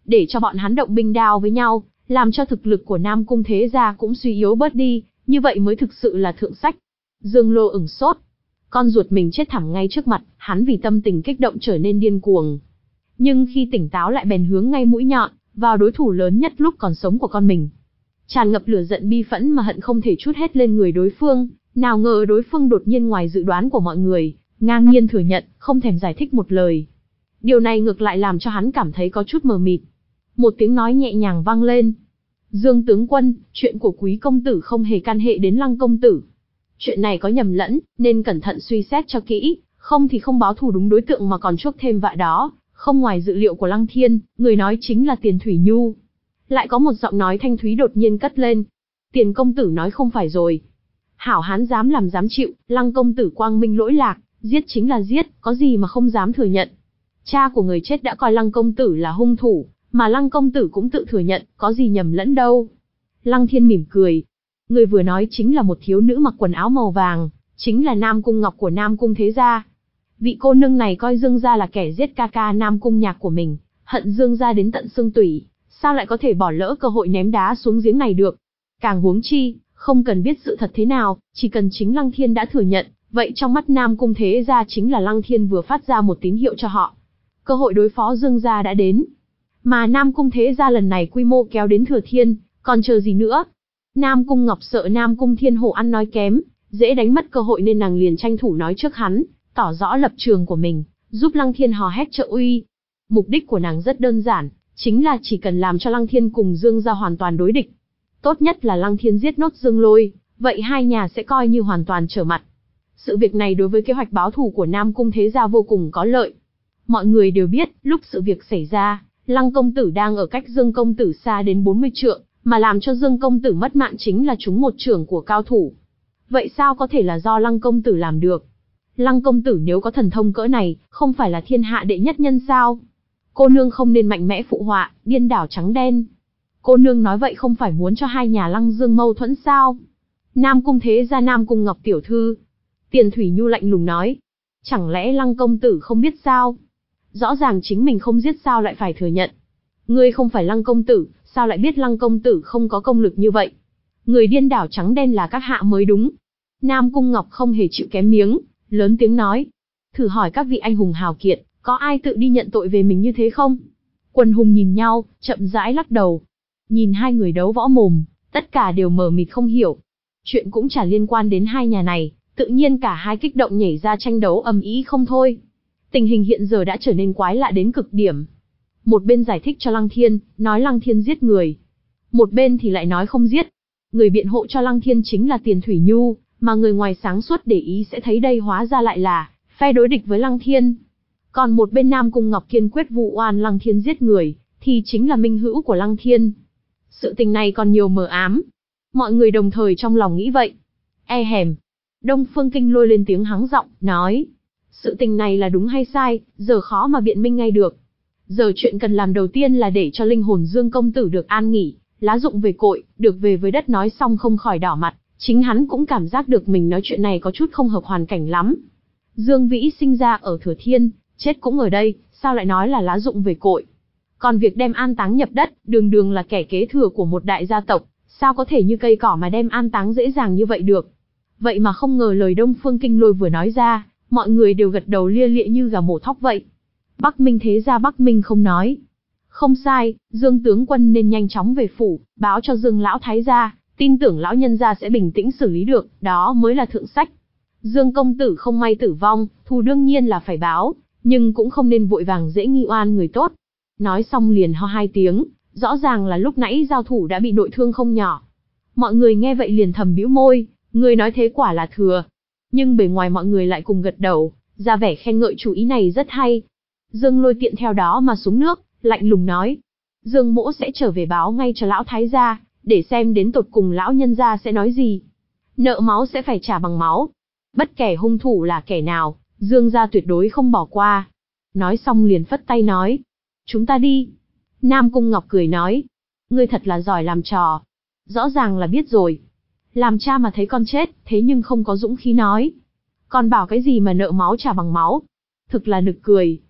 để cho bọn hắn động binh đao với nhau, làm cho thực lực của Nam Cung thế gia cũng suy yếu bớt đi, như vậy mới thực sự là thượng sách. Dương Lô ửng sốt. Con ruột mình chết thảm ngay trước mặt, hắn vì tâm tình kích động trở nên điên cuồng. Nhưng khi tỉnh táo lại bèn hướng ngay mũi nhọn vào đối thủ lớn nhất lúc còn sống của con mình. Tràn ngập lửa giận bi phẫn mà hận không thể trút hết lên người đối phương, nào ngờ đối phương đột nhiên ngoài dự đoán của mọi người, ngang nhiên thừa nhận, không thèm giải thích một lời. Điều này ngược lại làm cho hắn cảm thấy có chút mờ mịt. Một tiếng nói nhẹ nhàng vang lên. Dương tướng quân, chuyện của quý công tử không hề can hệ đến Lăng công tử. Chuyện này có nhầm lẫn, nên cẩn thận suy xét cho kỹ, không thì không báo thù đúng đối tượng mà còn chuốc thêm vạ đó. Không ngoài dự liệu của Lăng Thiên, người nói chính là Tiền Thủy Nhu. Lại có một giọng nói thanh thúy đột nhiên cất lên. Tiền công tử nói không phải rồi. Hảo hán dám làm dám chịu, Lăng công tử quang minh lỗi lạc, giết chính là giết, có gì mà không dám thừa nhận. Cha của người chết đã coi Lăng công tử là hung thủ, mà Lăng công tử cũng tự thừa nhận, có gì nhầm lẫn đâu. Lăng Thiên mỉm cười. Người vừa nói chính là một thiếu nữ mặc quần áo màu vàng, chính là Nam Cung Ngọc của Nam Cung thế gia. Vị cô nương này coi Dương gia là kẻ giết ca ca Nam Cung Nhạc của mình, hận Dương gia đến tận xương tủy, sao lại có thể bỏ lỡ cơ hội ném đá xuống giếng này được. Càng huống chi, không cần biết sự thật thế nào, chỉ cần chính Lăng Thiên đã thừa nhận, vậy trong mắt Nam Cung thế gia chính là Lăng Thiên vừa phát ra một tín hiệu cho họ. Cơ hội đối phó Dương gia đã đến. Mà Nam Cung thế gia lần này quy mô kéo đến Thừa Thiên, còn chờ gì nữa? Nam Cung Ngọc sợ Nam Cung Thiên Hổ ăn nói kém, dễ đánh mất cơ hội nên nàng liền tranh thủ nói trước hắn, tỏ rõ lập trường của mình, giúp Lăng Thiên hò hét trợ uy. Mục đích của nàng rất đơn giản, chính là chỉ cần làm cho Lăng Thiên cùng Dương gia hoàn toàn đối địch. Tốt nhất là Lăng Thiên giết nốt Dương Lôi, vậy hai nhà sẽ coi như hoàn toàn trở mặt. Sự việc này đối với kế hoạch báo thù của Nam Cung thế gia vô cùng có lợi. Mọi người đều biết, lúc sự việc xảy ra, Lăng công tử đang ở cách Dương công tử xa đến bốn mươi trượng, mà làm cho Dương công tử mất mạng chính là trúng một chưởng của cao thủ. Vậy sao có thể là do Lăng công tử làm được? Lăng công tử nếu có thần thông cỡ này, không phải là thiên hạ đệ nhất nhân sao? Cô nương không nên mạnh mẽ phụ họa, điên đảo trắng đen. Cô nương nói vậy không phải muốn cho hai nhà Lăng Dương mâu thuẫn sao? Nam Cung thế gia Nam Cung Ngọc tiểu thư. Tiền Thủy Nhu lạnh lùng nói. Chẳng lẽ Lăng công tử không biết sao? Rõ ràng chính mình không giết sao lại phải thừa nhận. Ngươi không phải Lăng công tử, sao lại biết Lăng công tử không có công lực như vậy? Người điên đảo trắng đen là các hạ mới đúng. Nam Cung Ngọc không hề chịu kém miếng, lớn tiếng nói. Thử hỏi các vị anh hùng hào kiệt, có ai tự đi nhận tội về mình như thế không? Quần hùng nhìn nhau, chậm rãi lắc đầu. Nhìn hai người đấu võ mồm, tất cả đều mờ mịt không hiểu. Chuyện cũng chả liên quan đến hai nhà này, tự nhiên cả hai kích động nhảy ra tranh đấu ầm ĩ không thôi. Tình hình hiện giờ đã trở nên quái lạ đến cực điểm. Một bên giải thích cho Lăng Thiên, nói Lăng Thiên giết người. Một bên thì lại nói không giết. Người biện hộ cho Lăng Thiên chính là Tiền Thủy Nhu, mà người ngoài sáng suốt để ý sẽ thấy đây hóa ra lại là phe đối địch với Lăng Thiên. Còn một bên Nam Cung Ngọc kiên quyết vụ oan Lăng Thiên giết người, thì chính là minh hữu của Lăng Thiên. Sự tình này còn nhiều mờ ám. Mọi người đồng thời trong lòng nghĩ vậy. E hèm. Đông Phương Kinh Lôi lên tiếng hắng giọng, nói. Sự tình này là đúng hay sai, giờ khó mà biện minh ngay được. Giờ chuyện cần làm đầu tiên là để cho linh hồn Dương công tử được an nghỉ, lá dụng về cội, được về với đất. Nói xong không khỏi đỏ mặt, chính hắn cũng cảm giác được mình nói chuyện này có chút không hợp hoàn cảnh lắm. Dương Vĩ sinh ra ở Thừa Thiên, chết cũng ở đây, sao lại nói là lá dụng về cội? Còn việc đem an táng nhập đất, đường đường là kẻ kế thừa của một đại gia tộc, sao có thể như cây cỏ mà đem an táng dễ dàng như vậy được? Vậy mà không ngờ lời Đông Phương Kinh Lôi vừa nói ra, mọi người đều gật đầu lia lịa như gà mổ thóc vậy. Bắc Minh thế gia Bắc Minh không nói. Không sai, Dương tướng quân nên nhanh chóng về phủ, báo cho Dương lão thái gia, tin tưởng lão nhân gia sẽ bình tĩnh xử lý được, đó mới là thượng sách. Dương công tử không may tử vong, thù đương nhiên là phải báo, nhưng cũng không nên vội vàng dễ nghi oan người tốt. Nói xong liền ho hai tiếng, rõ ràng là lúc nãy giao thủ đã bị nội thương không nhỏ. Mọi người nghe vậy liền thầm bĩu môi, người nói thế quả là thừa. Nhưng bề ngoài mọi người lại cùng gật đầu, ra vẻ khen ngợi chủ ý này rất hay. Dương Lôi tiện theo đó mà xuống nước, lạnh lùng nói. Dương mỗ sẽ trở về báo ngay cho lão thái gia, để xem đến tột cùng lão nhân gia sẽ nói gì. Nợ máu sẽ phải trả bằng máu. Bất kể hung thủ là kẻ nào, Dương gia tuyệt đối không bỏ qua. Nói xong liền phất tay nói. Chúng ta đi. Nam Cung Ngọc cười nói. Ngươi thật là giỏi làm trò. Rõ ràng là biết rồi. Làm cha mà thấy con chết, thế nhưng không có dũng khí nói. Còn bảo cái gì mà nợ máu trả bằng máu. Thực là nực cười.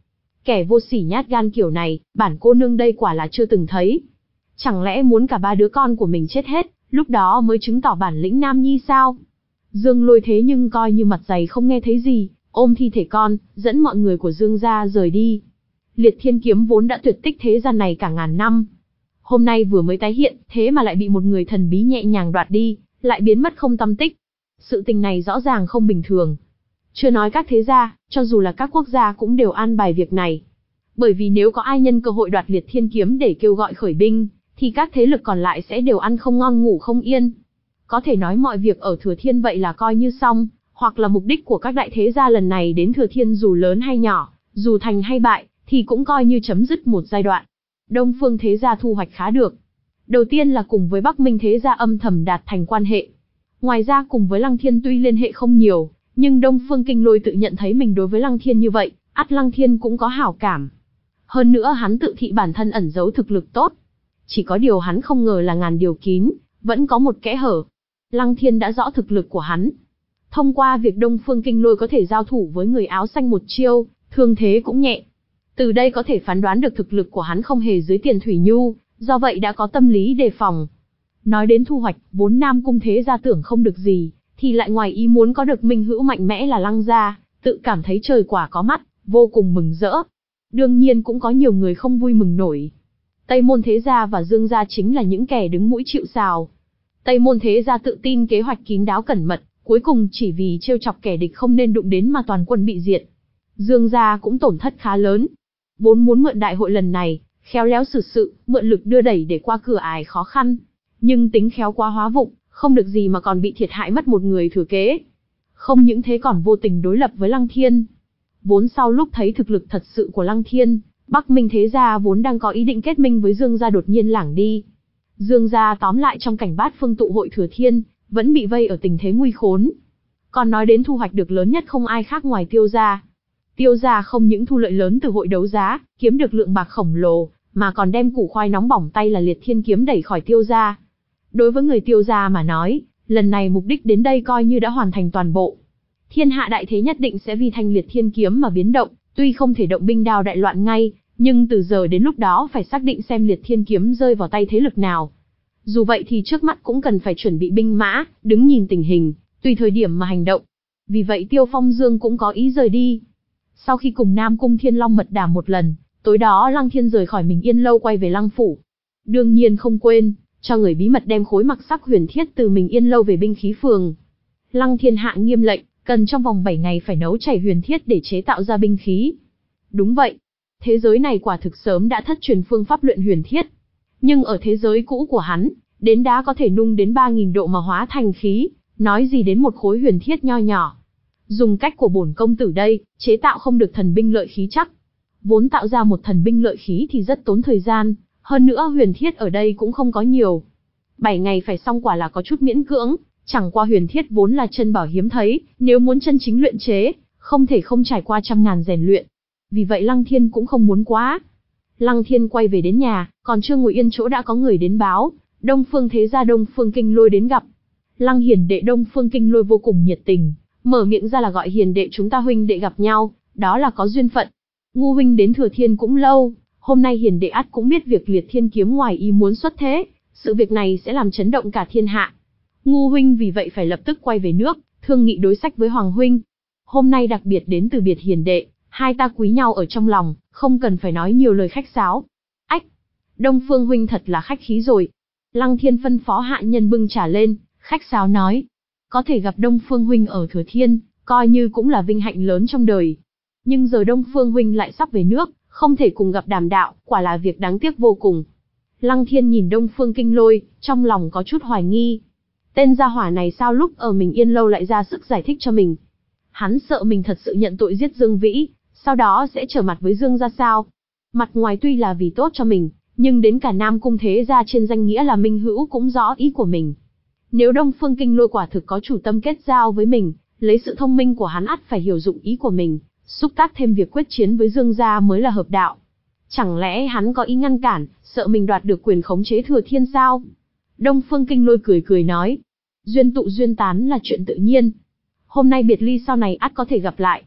Kẻ vô sỉ nhát gan kiểu này, bản cô nương đây quả là chưa từng thấy. Chẳng lẽ muốn cả ba đứa con của mình chết hết, lúc đó mới chứng tỏ bản lĩnh nam nhi sao? Dương Lôi thế nhưng coi như mặt dày không nghe thấy gì, ôm thi thể con, dẫn mọi người của Dương gia rời đi. Liệt Thiên Kiếm vốn đã tuyệt tích thế gian này cả ngàn năm. Hôm nay vừa mới tái hiện, thế mà lại bị một người thần bí nhẹ nhàng đoạt đi, lại biến mất không tăm tích. Sự tình này rõ ràng không bình thường. Chưa nói các thế gia, cho dù là các quốc gia cũng đều an bài việc này. Bởi vì nếu có ai nhân cơ hội đoạt Liệt Thiên Kiếm để kêu gọi khởi binh, thì các thế lực còn lại sẽ đều ăn không ngon ngủ không yên. Có thể nói mọi việc ở Thừa Thiên vậy là coi như xong, hoặc là mục đích của các đại thế gia lần này đến Thừa Thiên dù lớn hay nhỏ, dù thành hay bại, thì cũng coi như chấm dứt một giai đoạn. Đông Phương thế gia thu hoạch khá được. Đầu tiên là cùng với Bắc Minh thế gia âm thầm đạt thành quan hệ. Ngoài ra cùng với Lăng Thiên tuy liên hệ không nhiều, nhưng Đông Phương Kinh Lôi tự nhận thấy mình đối với Lăng Thiên như vậy, ắt Lăng Thiên cũng có hảo cảm. Hơn nữa hắn tự thị bản thân ẩn giấu thực lực tốt. Chỉ có điều hắn không ngờ là ngàn điều kín, vẫn có một kẽ hở. Lăng Thiên đã rõ thực lực của hắn. Thông qua việc Đông Phương Kinh Lôi có thể giao thủ với người áo xanh một chiêu, thương thế cũng nhẹ. Từ đây có thể phán đoán được thực lực của hắn không hề dưới Tiền Thủy Nhu, do vậy đã có tâm lý đề phòng. Nói đến thu hoạch, vốn Nam Cung thế gia tưởng không được gì, thì lại ngoài ý muốn có được minh hữu mạnh mẽ là Lăng gia, tự cảm thấy trời quả có mắt, vô cùng mừng rỡ. Đương nhiên cũng có nhiều người không vui mừng nổi. Tây Môn thế gia và Dương gia chính là những kẻ đứng mũi chịu sào. Tây Môn thế gia tự tin kế hoạch kín đáo cẩn mật, cuối cùng chỉ vì trêu chọc kẻ địch không nên đụng đến mà toàn quân bị diệt. Dương gia cũng tổn thất khá lớn. Vốn muốn mượn đại hội lần này, khéo léo xử sự, mượn lực đưa đẩy để qua cửa ải khó khăn. Nhưng tính khéo quá hóa vụng, không được gì mà còn bị thiệt hại mất một người thừa kế. Không những thế còn vô tình đối lập với Lăng Thiên. Vốn sau lúc thấy thực lực thật sự của Lăng Thiên, Bắc Minh thế gia vốn đang có ý định kết minh với Dương gia đột nhiên lảng đi. Dương gia tóm lại trong cảnh bát phương tụ hội Thừa Thiên, vẫn bị vây ở tình thế nguy khốn. Còn nói đến thu hoạch được lớn nhất không ai khác ngoài Tiêu gia. Tiêu gia không những thu lợi lớn từ hội đấu giá, kiếm được lượng bạc khổng lồ, mà còn đem củ khoai nóng bỏng tay là Liệt Thiên Kiếm đẩy khỏi Tiêu gia. Đối với người Tiêu gia mà nói, lần này mục đích đến đây coi như đã hoàn thành toàn bộ. Thiên hạ đại thế nhất định sẽ vì thanh Liệt Thiên Kiếm mà biến động, tuy không thể động binh đao đại loạn ngay, nhưng từ giờ đến lúc đó phải xác định xem Liệt Thiên Kiếm rơi vào tay thế lực nào. Dù vậy thì trước mắt cũng cần phải chuẩn bị binh mã, đứng nhìn tình hình, tùy thời điểm mà hành động. Vì vậy Tiêu Phong Dương cũng có ý rời đi. Sau khi cùng Nam Cung Thiên Long mật đàm một lần, tối đó Lăng Thiên rời khỏi Mình Yên lâu quay về Lăng phủ. Đương nhiên không quên cho người bí mật đem khối mặc sắc huyền thiết từ Mình Yên lâu về binh khí phường. Lăng Thiên hạ nghiêm lệnh, cần trong vòng bảy ngày phải nấu chảy huyền thiết để chế tạo ra binh khí. Đúng vậy, thế giới này quả thực sớm đã thất truyền phương pháp luyện huyền thiết. Nhưng ở thế giới cũ của hắn, đến đá có thể nung đến ba nghìn độ mà hóa thành khí, nói gì đến một khối huyền thiết nho nhỏ. Dùng cách của bổn công tử đây, chế tạo không được thần binh lợi khí chắc. Vốn tạo ra một thần binh lợi khí thì rất tốn thời gian, hơn nữa huyền thiết ở đây cũng không có nhiều. Bảy ngày phải xong quả là có chút miễn cưỡng, chẳng qua huyền thiết vốn là chân bảo hiếm thấy, nếu muốn chân chính luyện chế, không thể không trải qua trăm ngàn rèn luyện. Vì vậy Lăng Thiên cũng không muốn quá. Lăng Thiên quay về đến nhà, còn chưa ngồi yên chỗ đã có người đến báo, Đông Phương thế gia Đông Phương Kinh Lôi đến gặp. Lăng hiền đệ Đông Phương Kinh Lôi vô cùng nhiệt tình, mở miệng ra là gọi hiền đệ chúng ta huynh đệ gặp nhau, đó là có duyên phận. Ngu huynh đến Thừa Thiên cũng lâu, hôm nay hiền đệ ắt cũng biết việc Liệt Thiên Kiếm ngoài ý muốn xuất thế, sự việc này sẽ làm chấn động cả thiên hạ. Ngu huynh vì vậy phải lập tức quay về nước, thương nghị đối sách với Hoàng huynh. Hôm nay đặc biệt đến từ biệt hiền đệ, hai ta quý nhau ở trong lòng, không cần phải nói nhiều lời khách sáo. Ách, Đông Phương huynh thật là khách khí rồi. Lăng Thiên phân phó hạ nhân bưng trà lên, khách sáo nói, có thể gặp Đông Phương huynh ở Thừa Thiên, coi như cũng là vinh hạnh lớn trong đời. Nhưng giờ Đông Phương huynh lại sắp về nước, không thể cùng gặp đàm đạo, quả là việc đáng tiếc vô cùng. Lăng Thiên nhìn Đông Phương Kinh Lôi, trong lòng có chút hoài nghi. Tên gia hỏa này sao lúc ở Mình Yên lâu lại ra sức giải thích cho mình. Hắn sợ mình thật sự nhận tội giết Dương Vĩ, sau đó sẽ trở mặt với Dương gia sao. Mặt ngoài tuy là vì tốt cho mình, nhưng đến cả Nam Cung thế gia trên danh nghĩa là minh hữu cũng rõ ý của mình. Nếu Đông Phương Kinh Lôi quả thực có chủ tâm kết giao với mình, lấy sự thông minh của hắn ắt phải hiểu dụng ý của mình, xúc tác thêm việc quyết chiến với Dương gia mới là hợp đạo. Chẳng lẽ hắn có ý ngăn cản, sợ mình đoạt được quyền khống chế Thừa Thiên sao? Đông Phương Kinh Lôi cười cười nói, duyên tụ duyên tán là chuyện tự nhiên. Hôm nay biệt ly sau này ắt có thể gặp lại.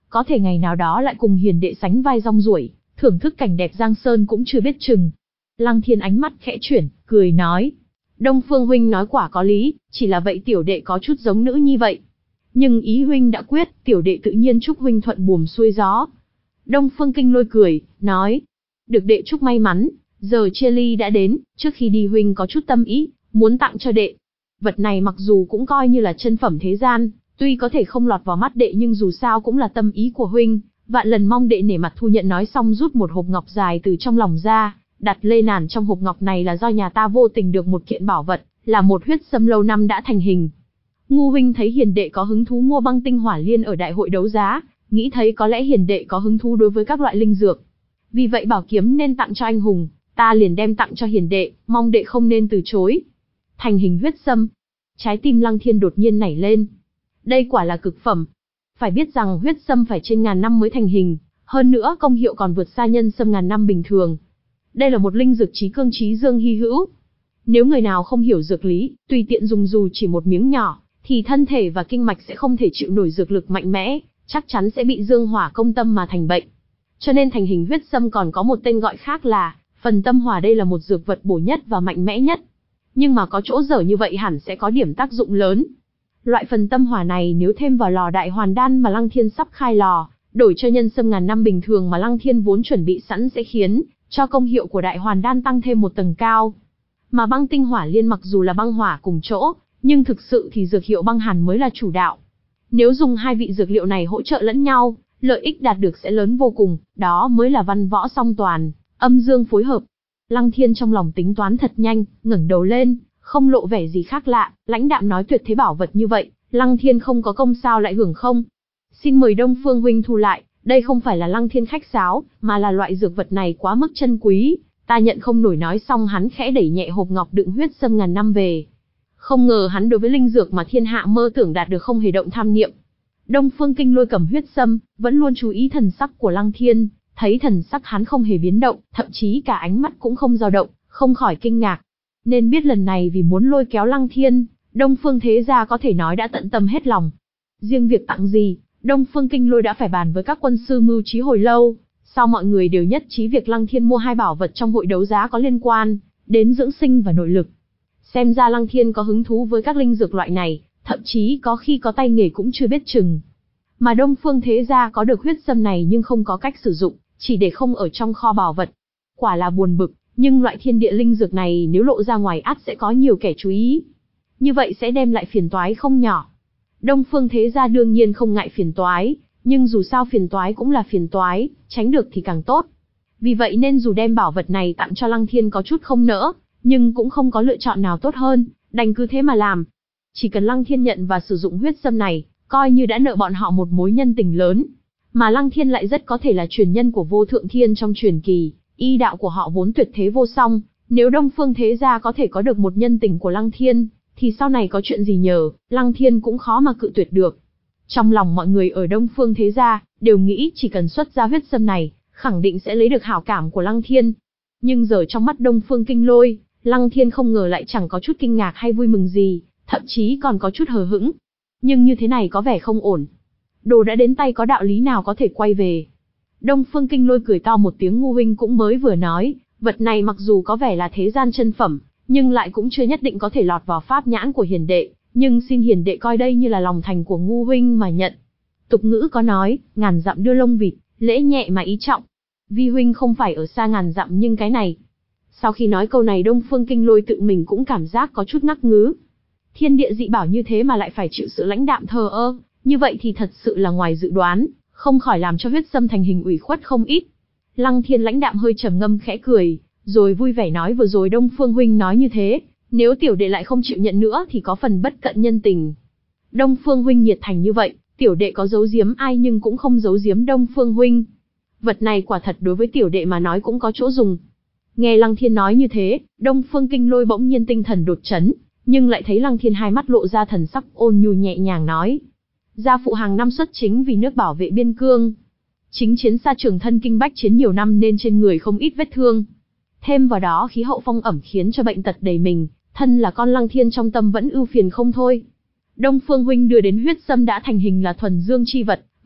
có thể ngày nào đó lại cùng hiền đệ sánh vai rong ruổi, thưởng thức cảnh đẹp Giang Sơn cũng chưa biết chừng. Lăng Thiên ánh mắt khẽ chuyển, cười nói. Đông Phương huynh nói quả có lý, chỉ là vậy tiểu đệ có chút giống nữ nhi vậy. Nhưng ý huynh đã quyết, tiểu đệ tự nhiên chúc huynh thuận buồm xuôi gió. Đông Phương Kinh Lôi cười, nói. Được đệ chúc may mắn, giờ chia ly đã đến, trước khi đi huynh có chút tâm ý, muốn tặng cho đệ. Vật này mặc dù cũng coi như là chân phẩm thế gian, tuy có thể không lọt vào mắt đệ nhưng dù sao cũng là tâm ý của huynh, vạn lần mong đệ nể mặt thu nhận. Nói xong rút một hộp ngọc dài từ trong lòng ra, đặt lên nàn. Trong hộp ngọc này là do nhà ta vô tình được một kiện bảo vật, là một huyết sâm lâu năm đã thành hình. Ngu huynh thấy hiền đệ có hứng thú mua băng tinh hỏa liên ở đại hội đấu giá, nghĩ thấy có lẽ hiền đệ có hứng thú đối với các loại linh dược. Vì vậy bảo kiếm nên tặng cho anh hùng, ta liền đem tặng cho hiền đệ, mong đệ không nên từ chối. Thành hình huyết sâm. Trái tim Lăng Thiên đột nhiên nảy lên. Đây quả là cực phẩm. Phải biết rằng huyết sâm phải trên ngàn năm mới thành hình, hơn nữa công hiệu còn vượt xa nhân sâm ngàn năm bình thường. Đây là một linh dược chí cương chí dương hy hữu. Nếu người nào không hiểu dược lý, tùy tiện dùng dù chỉ một miếng nhỏ, thì thân thể và kinh mạch sẽ không thể chịu nổi dược lực mạnh mẽ, chắc chắn sẽ bị dương hỏa công tâm mà thành bệnh. Cho nên thành hình huyết sâm còn có một tên gọi khác là phần tâm hỏa. Đây là một dược vật bổ nhất và mạnh mẽ nhất. Nhưng mà có chỗ dở như vậy hẳn sẽ có điểm tác dụng lớn. Loại phần tâm hỏa này nếu thêm vào lò đại hoàn đan mà Lăng Thiên sắp khai lò, đổi cho nhân sâm ngàn năm bình thường mà Lăng Thiên vốn chuẩn bị sẵn sẽ khiến cho công hiệu của đại hoàn đan tăng thêm một tầng cao. Mà băng tinh hỏa liên mặc dù là băng hỏa cùng chỗ, nhưng thực sự thì dược hiệu băng hàn mới là chủ đạo. Nếu dùng hai vị dược liệu này hỗ trợ lẫn nhau, lợi ích đạt được sẽ lớn vô cùng, đó mới là văn võ song toàn, âm dương phối hợp. Lăng Thiên trong lòng tính toán thật nhanh, ngẩng đầu lên, không lộ vẻ gì khác lạ, lãnh đạm nói tuyệt thế bảo vật như vậy, Lăng Thiên không có công sao lại hưởng không? Xin mời Đông Phương huynh thu lại, đây không phải là Lăng Thiên khách sáo, mà là loại dược vật này quá mức chân quý, ta nhận không nổi. Nói xong hắn khẽ đẩy nhẹ hộp ngọc đựng huyết sâm ngàn năm về. Không ngờ hắn đối với linh dược mà thiên hạ mơ tưởng đạt được không hề động tham niệm. Đông Phương Kinh Lôi cầm huyết sâm, vẫn luôn chú ý thần sắc của Lăng Thiên, thấy thần sắc hắn không hề biến động, thậm chí cả ánh mắt cũng không dao động, không khỏi kinh ngạc. Nên biết lần này vì muốn lôi kéo Lăng Thiên, Đông Phương thế gia có thể nói đã tận tâm hết lòng. Riêng việc tặng gì, Đông Phương Kinh Lôi đã phải bàn với các quân sư mưu trí hồi lâu, sau mọi người đều nhất trí việc Lăng Thiên mua hai bảo vật trong hội đấu giá có liên quan đến dưỡng sinh và nội lực. Xem ra Lăng Thiên có hứng thú với các linh dược loại này, thậm chí có khi có tay nghề cũng chưa biết chừng. Mà Đông Phương thế gia có được huyết sâm này nhưng không có cách sử dụng, chỉ để không ở trong kho bảo vật. Quả là buồn bực, nhưng loại thiên địa linh dược này nếu lộ ra ngoài ắt sẽ có nhiều kẻ chú ý. Như vậy sẽ đem lại phiền toái không nhỏ. Đông Phương thế gia đương nhiên không ngại phiền toái, nhưng dù sao phiền toái cũng là phiền toái, tránh được thì càng tốt. Vì vậy nên dù đem bảo vật này tặng cho Lăng Thiên có chút không nỡ, nhưng cũng không có lựa chọn nào tốt hơn, đành cứ thế mà làm. Chỉ cần Lăng Thiên nhận và sử dụng huyết sâm này, coi như đã nợ bọn họ một mối nhân tình lớn. Mà Lăng Thiên lại rất có thể là truyền nhân của Vô Thượng Thiên trong truyền kỳ, y đạo của họ vốn tuyệt thế vô song, nếu Đông Phương thế gia có thể có được một nhân tình của Lăng Thiên, thì sau này có chuyện gì nhờ, Lăng Thiên cũng khó mà cự tuyệt được. Trong lòng mọi người ở Đông Phương thế gia, đều nghĩ chỉ cần xuất ra huyết sâm này, khẳng định sẽ lấy được hảo cảm của Lăng Thiên. Nhưng giờ trong mắt Đông Phương Kinh Lôi, Lăng Thiên không ngờ lại chẳng có chút kinh ngạc hay vui mừng gì, thậm chí còn có chút hờ hững. Nhưng như thế này có vẻ không ổn. Đồ đã đến tay có đạo lý nào có thể quay về. Đông Phương Kinh Lôi cười to một tiếng. Ngu huynh cũng mới vừa nói, vật này mặc dù có vẻ là thế gian chân phẩm, nhưng lại cũng chưa nhất định có thể lọt vào pháp nhãn của hiền đệ, nhưng xin hiền đệ coi đây như là lòng thành của ngu huynh mà nhận. Tục ngữ có nói, ngàn dặm đưa lông vịt, lễ nhẹ mà ý trọng. Vi huynh không phải ở xa ngàn dặm nhưng cái này. Sau khi nói câu này Đông Phương Kinh Lôi tự mình cũng cảm giác có chút ngắc ngứ. Thiên địa dị bảo như thế mà lại phải chịu sự lãnh đạm thờ ơ, như vậy thì thật sự là ngoài dự đoán, không khỏi làm cho huyết sâm thành hình ủy khuất không ít. Lăng Thiên lãnh đạm hơi trầm ngâm khẽ cười, rồi vui vẻ nói vừa rồi Đông Phương huynh nói như thế, nếu tiểu đệ lại không chịu nhận nữa thì có phần bất cận nhân tình. Đông Phương huynh nhiệt thành như vậy, tiểu đệ có giấu giếm ai nhưng cũng không giấu giếm Đông Phương huynh. Vật này quả thật đối với tiểu đệ mà nói cũng có chỗ dùng. Nghe Lăng Thiên nói như thế, Đông Phương Kinh Lôi bỗng nhiên tinh thần đột chấn, nhưng lại thấy Lăng Thiên hai mắt lộ ra thần sắc ôn nhu nhẹ nhàng nói: gia phụ hàng năm xuất chính vì nước bảo vệ biên cương, chính chiến xa trường thân kinh bách chiến nhiều năm nên trên người không ít vết thương. Thêm vào đó khí hậu phong ẩm khiến cho bệnh tật đầy mình, thân là con Lăng Thiên trong tâm vẫn ưu phiền không thôi. Đông Phương huynh đưa đến huyết sâm đã thành hình là thuần dương chi vật,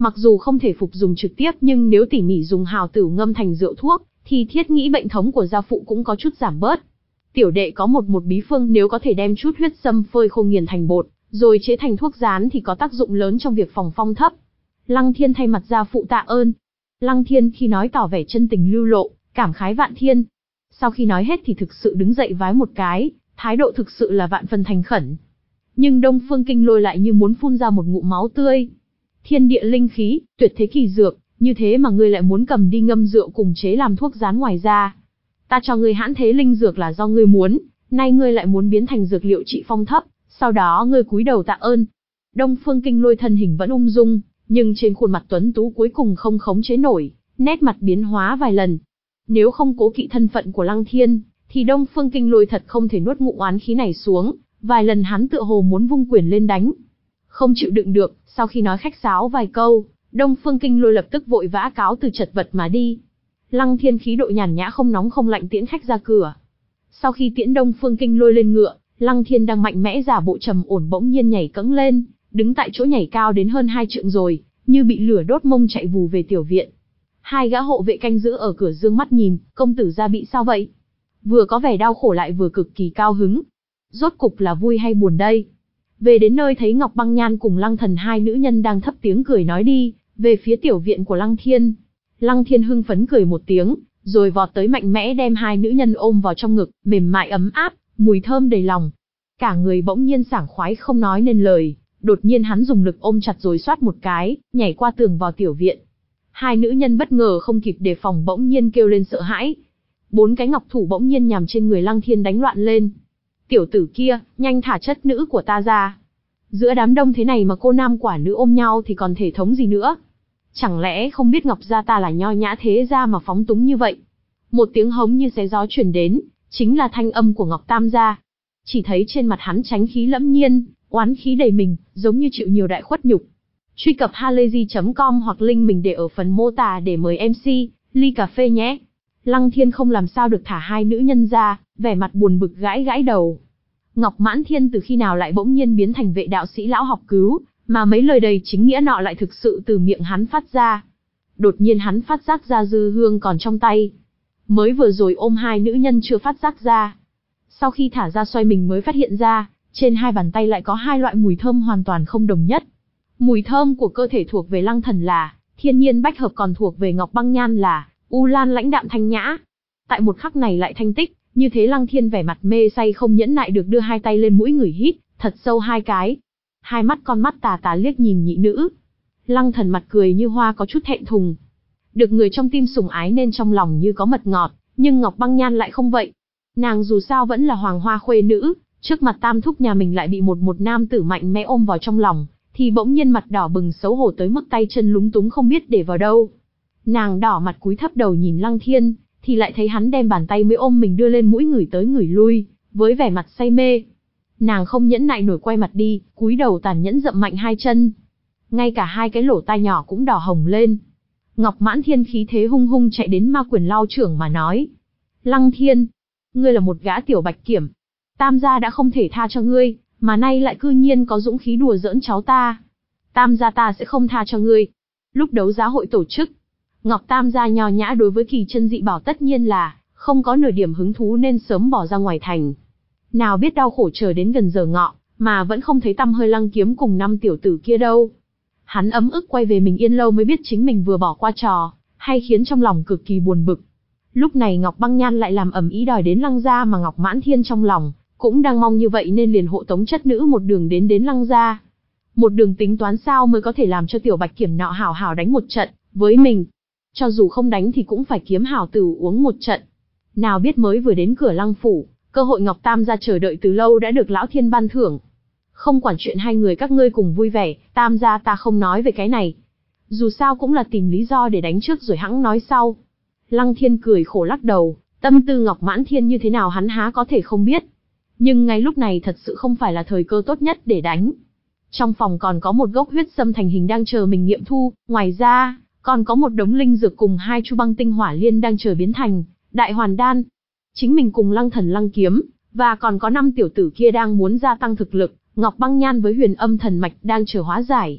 Mặc dù không thể phục dùng trực tiếp nhưng nếu tỉ mỉ dùng hào tử ngâm thành rượu thuốc, thì thiết nghĩ bệnh thống của gia phụ cũng có chút giảm bớt. Tiểu đệ có một một bí phương, nếu có thể đem chút huyết sâm phơi khô nghiền thành bột, rồi chế thành thuốc rán thì có tác dụng lớn trong việc phòng phong thấp. Lăng Thiên thay mặt gia phụ tạ ơn. Lăng Thiên khi nói tỏ vẻ chân tình lưu lộ, cảm khái vạn thiên. Sau khi nói hết thì thực sự đứng dậy vái một cái, thái độ thực sự là vạn phần thành khẩn. Nhưng Đông Phương Kinh Lôi lại như muốn phun ra một ngụm máu tươi. Thiên địa linh khí, tuyệt thế kỳ dược, như thế mà ngươi lại muốn cầm đi ngâm rượu cùng chế làm thuốc rán ngoài ra. Ta cho ngươi hãn thế linh dược là do ngươi muốn, nay ngươi lại muốn biến thành dược liệu trị phong thấp, sau đó ngươi cúi đầu tạ ơn. Đông Phương Kinh Lôi thân hình vẫn ung dung, nhưng trên khuôn mặt tuấn tú cuối cùng không khống chế nổi, nét mặt biến hóa vài lần. Nếu không cố kỵ thân phận của Lăng Thiên, thì Đông Phương Kinh Lôi thật không thể nuốt ngụm oán khí này xuống, vài lần hắn tựa hồ muốn vung quyền lên đánh. Không chịu đựng được, sau khi nói khách sáo vài câu, Đông Phương Kinh Lôi lập tức vội vã cáo từ chật vật mà đi. Lăng Thiên khí độ nhàn nhã không nóng không lạnh tiễn khách ra cửa. Sau khi tiễn Đông Phương Kinh Lôi lên ngựa, Lăng Thiên đang mạnh mẽ giả bộ trầm ổn bỗng nhiên nhảy cẫng lên, đứng tại chỗ nhảy cao đến hơn hai trượng rồi, như bị lửa đốt mông chạy vù về tiểu viện. Hai gã hộ vệ canh giữ ở cửa dương mắt nhìn, công tử gia bị sao vậy? Vừa có vẻ đau khổ lại vừa cực kỳ cao hứng. Rốt cục là vui hay buồn đây? Về đến nơi thấy Ngọc Băng Nhan cùng Lăng Thần hai nữ nhân đang thấp tiếng cười nói đi, về phía tiểu viện của Lăng Thiên. Lăng Thiên hưng phấn cười một tiếng, rồi vọt tới mạnh mẽ đem hai nữ nhân ôm vào trong ngực, mềm mại ấm áp, mùi thơm đầy lòng. Cả người bỗng nhiên sảng khoái không nói nên lời, đột nhiên hắn dùng lực ôm chặt rồi xoát một cái, nhảy qua tường vào tiểu viện. Hai nữ nhân bất ngờ không kịp đề phòng bỗng nhiên kêu lên sợ hãi. Bốn cái ngọc thủ bỗng nhiên nhằm trên người Lăng Thiên đánh loạn lên. Tiểu tử kia, nhanh thả chất nữ của ta ra. Giữa đám đông thế này mà cô nam quả nữ ôm nhau thì còn thể thống gì nữa? Chẳng lẽ không biết Ngọc gia ta là nho nhã thế gia mà phóng túng như vậy? Một tiếng hống như xé gió truyền đến, chính là thanh âm của Ngọc Tam gia. Chỉ thấy trên mặt hắn tránh khí lẫm nhiên, oán khí đầy mình, giống như chịu nhiều đại khuất nhục. Truy cập halayzi chấm com hoặc link mình để ở phần mô tả để mời em xê, ly cà phê nhé. Lăng Thiên không làm sao được thả hai nữ nhân ra, vẻ mặt buồn bực gãi gãi đầu. Ngọc Mãn Thiên từ khi nào lại bỗng nhiên biến thành vệ đạo sĩ lão học cứu, mà mấy lời đầy chính nghĩa nọ lại thực sự từ miệng hắn phát ra. Đột nhiên hắn phát giác ra dư hương còn trong tay. Mới vừa rồi ôm hai nữ nhân chưa phát giác ra. Sau khi thả ra xoay mình mới phát hiện ra, trên hai bàn tay lại có hai loại mùi thơm hoàn toàn không đồng nhất. Mùi thơm của cơ thể thuộc về Lăng Thần là thiên nhiên bách hợp, còn thuộc về Ngọc Băng Nhan là u lan lãnh đạm thanh nhã. Tại một khắc này lại thanh tích, như thế Lăng Thiên vẻ mặt mê say không nhẫn nại được đưa hai tay lên mũi ngửi hít thật sâu hai cái. Hai mắt con mắt tà tà liếc nhìn nhị nữ. Lăng Thần mặt cười như hoa có chút thẹn thùng. Được người trong tim sủng ái nên trong lòng như có mật ngọt, nhưng Ngọc Băng Nhan lại không vậy. Nàng dù sao vẫn là hoàng hoa khuê nữ, trước mặt tam thúc nhà mình lại bị một một nam tử mạnh mẽ ôm vào trong lòng, thì bỗng nhiên mặt đỏ bừng xấu hổ tới mức tay chân lúng túng không biết để vào đâu. Nàng đỏ mặt cúi thấp đầu nhìn Lăng Thiên, thì lại thấy hắn đem bàn tay mới ôm mình đưa lên mũi ngửi tới ngửi lui, với vẻ mặt say mê. Nàng không nhẫn nại nổi quay mặt đi, cúi đầu tàn nhẫn dậm mạnh hai chân. Ngay cả hai cái lỗ tai nhỏ cũng đỏ hồng lên. Ngọc Mãn Thiên khí thế hung hung chạy đến Ma Quyền Lao trưởng mà nói: Lăng Thiên, ngươi là một gã tiểu bạch kiểm. Tam gia đã không thể tha cho ngươi, mà nay lại cư nhiên có dũng khí đùa giỡn cháu ta. Tam gia ta sẽ không tha cho ngươi. Lúc đấu giá hội tổ chức, Ngọc Tam gia nho nhã đối với kỳ chân dị bảo tất nhiên là không có nửa điểm hứng thú nên sớm bỏ ra ngoài thành. Nào biết đau khổ chờ đến gần giờ ngọ, mà vẫn không thấy tăm hơi Lăng Kiếm cùng năm tiểu tử kia đâu. Hắn ấm ức quay về mình yên lâu mới biết chính mình vừa bỏ qua trò, hay khiến trong lòng cực kỳ buồn bực. Lúc này Ngọc Băng Nhan lại làm ầm ĩ đòi đến Lăng gia, mà Ngọc Mãn Thiên trong lòng cũng đang mong như vậy nên liền hộ tống chất nữ một đường đến đến Lăng gia. Một đường tính toán sao mới có thể làm cho tiểu bạch kiểm nọ hảo hảo đánh một trận với mình. Cho dù không đánh thì cũng phải kiếm hảo tử uống một trận. Nào biết mới vừa đến cửa Lăng phủ, cơ hội Ngọc Tam gia chờ đợi từ lâu đã được Lão Thiên ban thưởng. Không quản chuyện hai người các ngươi cùng vui vẻ, Tam gia ta không nói về cái này. Dù sao cũng là tìm lý do để đánh trước rồi hẵng nói sau. Lăng Thiên cười khổ lắc đầu, tâm tư Ngọc Mãn Thiên như thế nào hắn há có thể không biết. Nhưng ngay lúc này thật sự không phải là thời cơ tốt nhất để đánh. Trong phòng còn có một gốc huyết sâm thành hình đang chờ mình nghiệm thu, ngoài ra, còn có một đống linh dược cùng hai chu băng tinh hỏa liên đang chờ biến thành đại hoàn đan. Chính mình cùng Lăng Thần Lăng Kiếm, và còn có năm tiểu tử kia đang muốn gia tăng thực lực, Ngọc Băng Nhan với Huyền Âm Thần Mạch đang chờ hóa giải.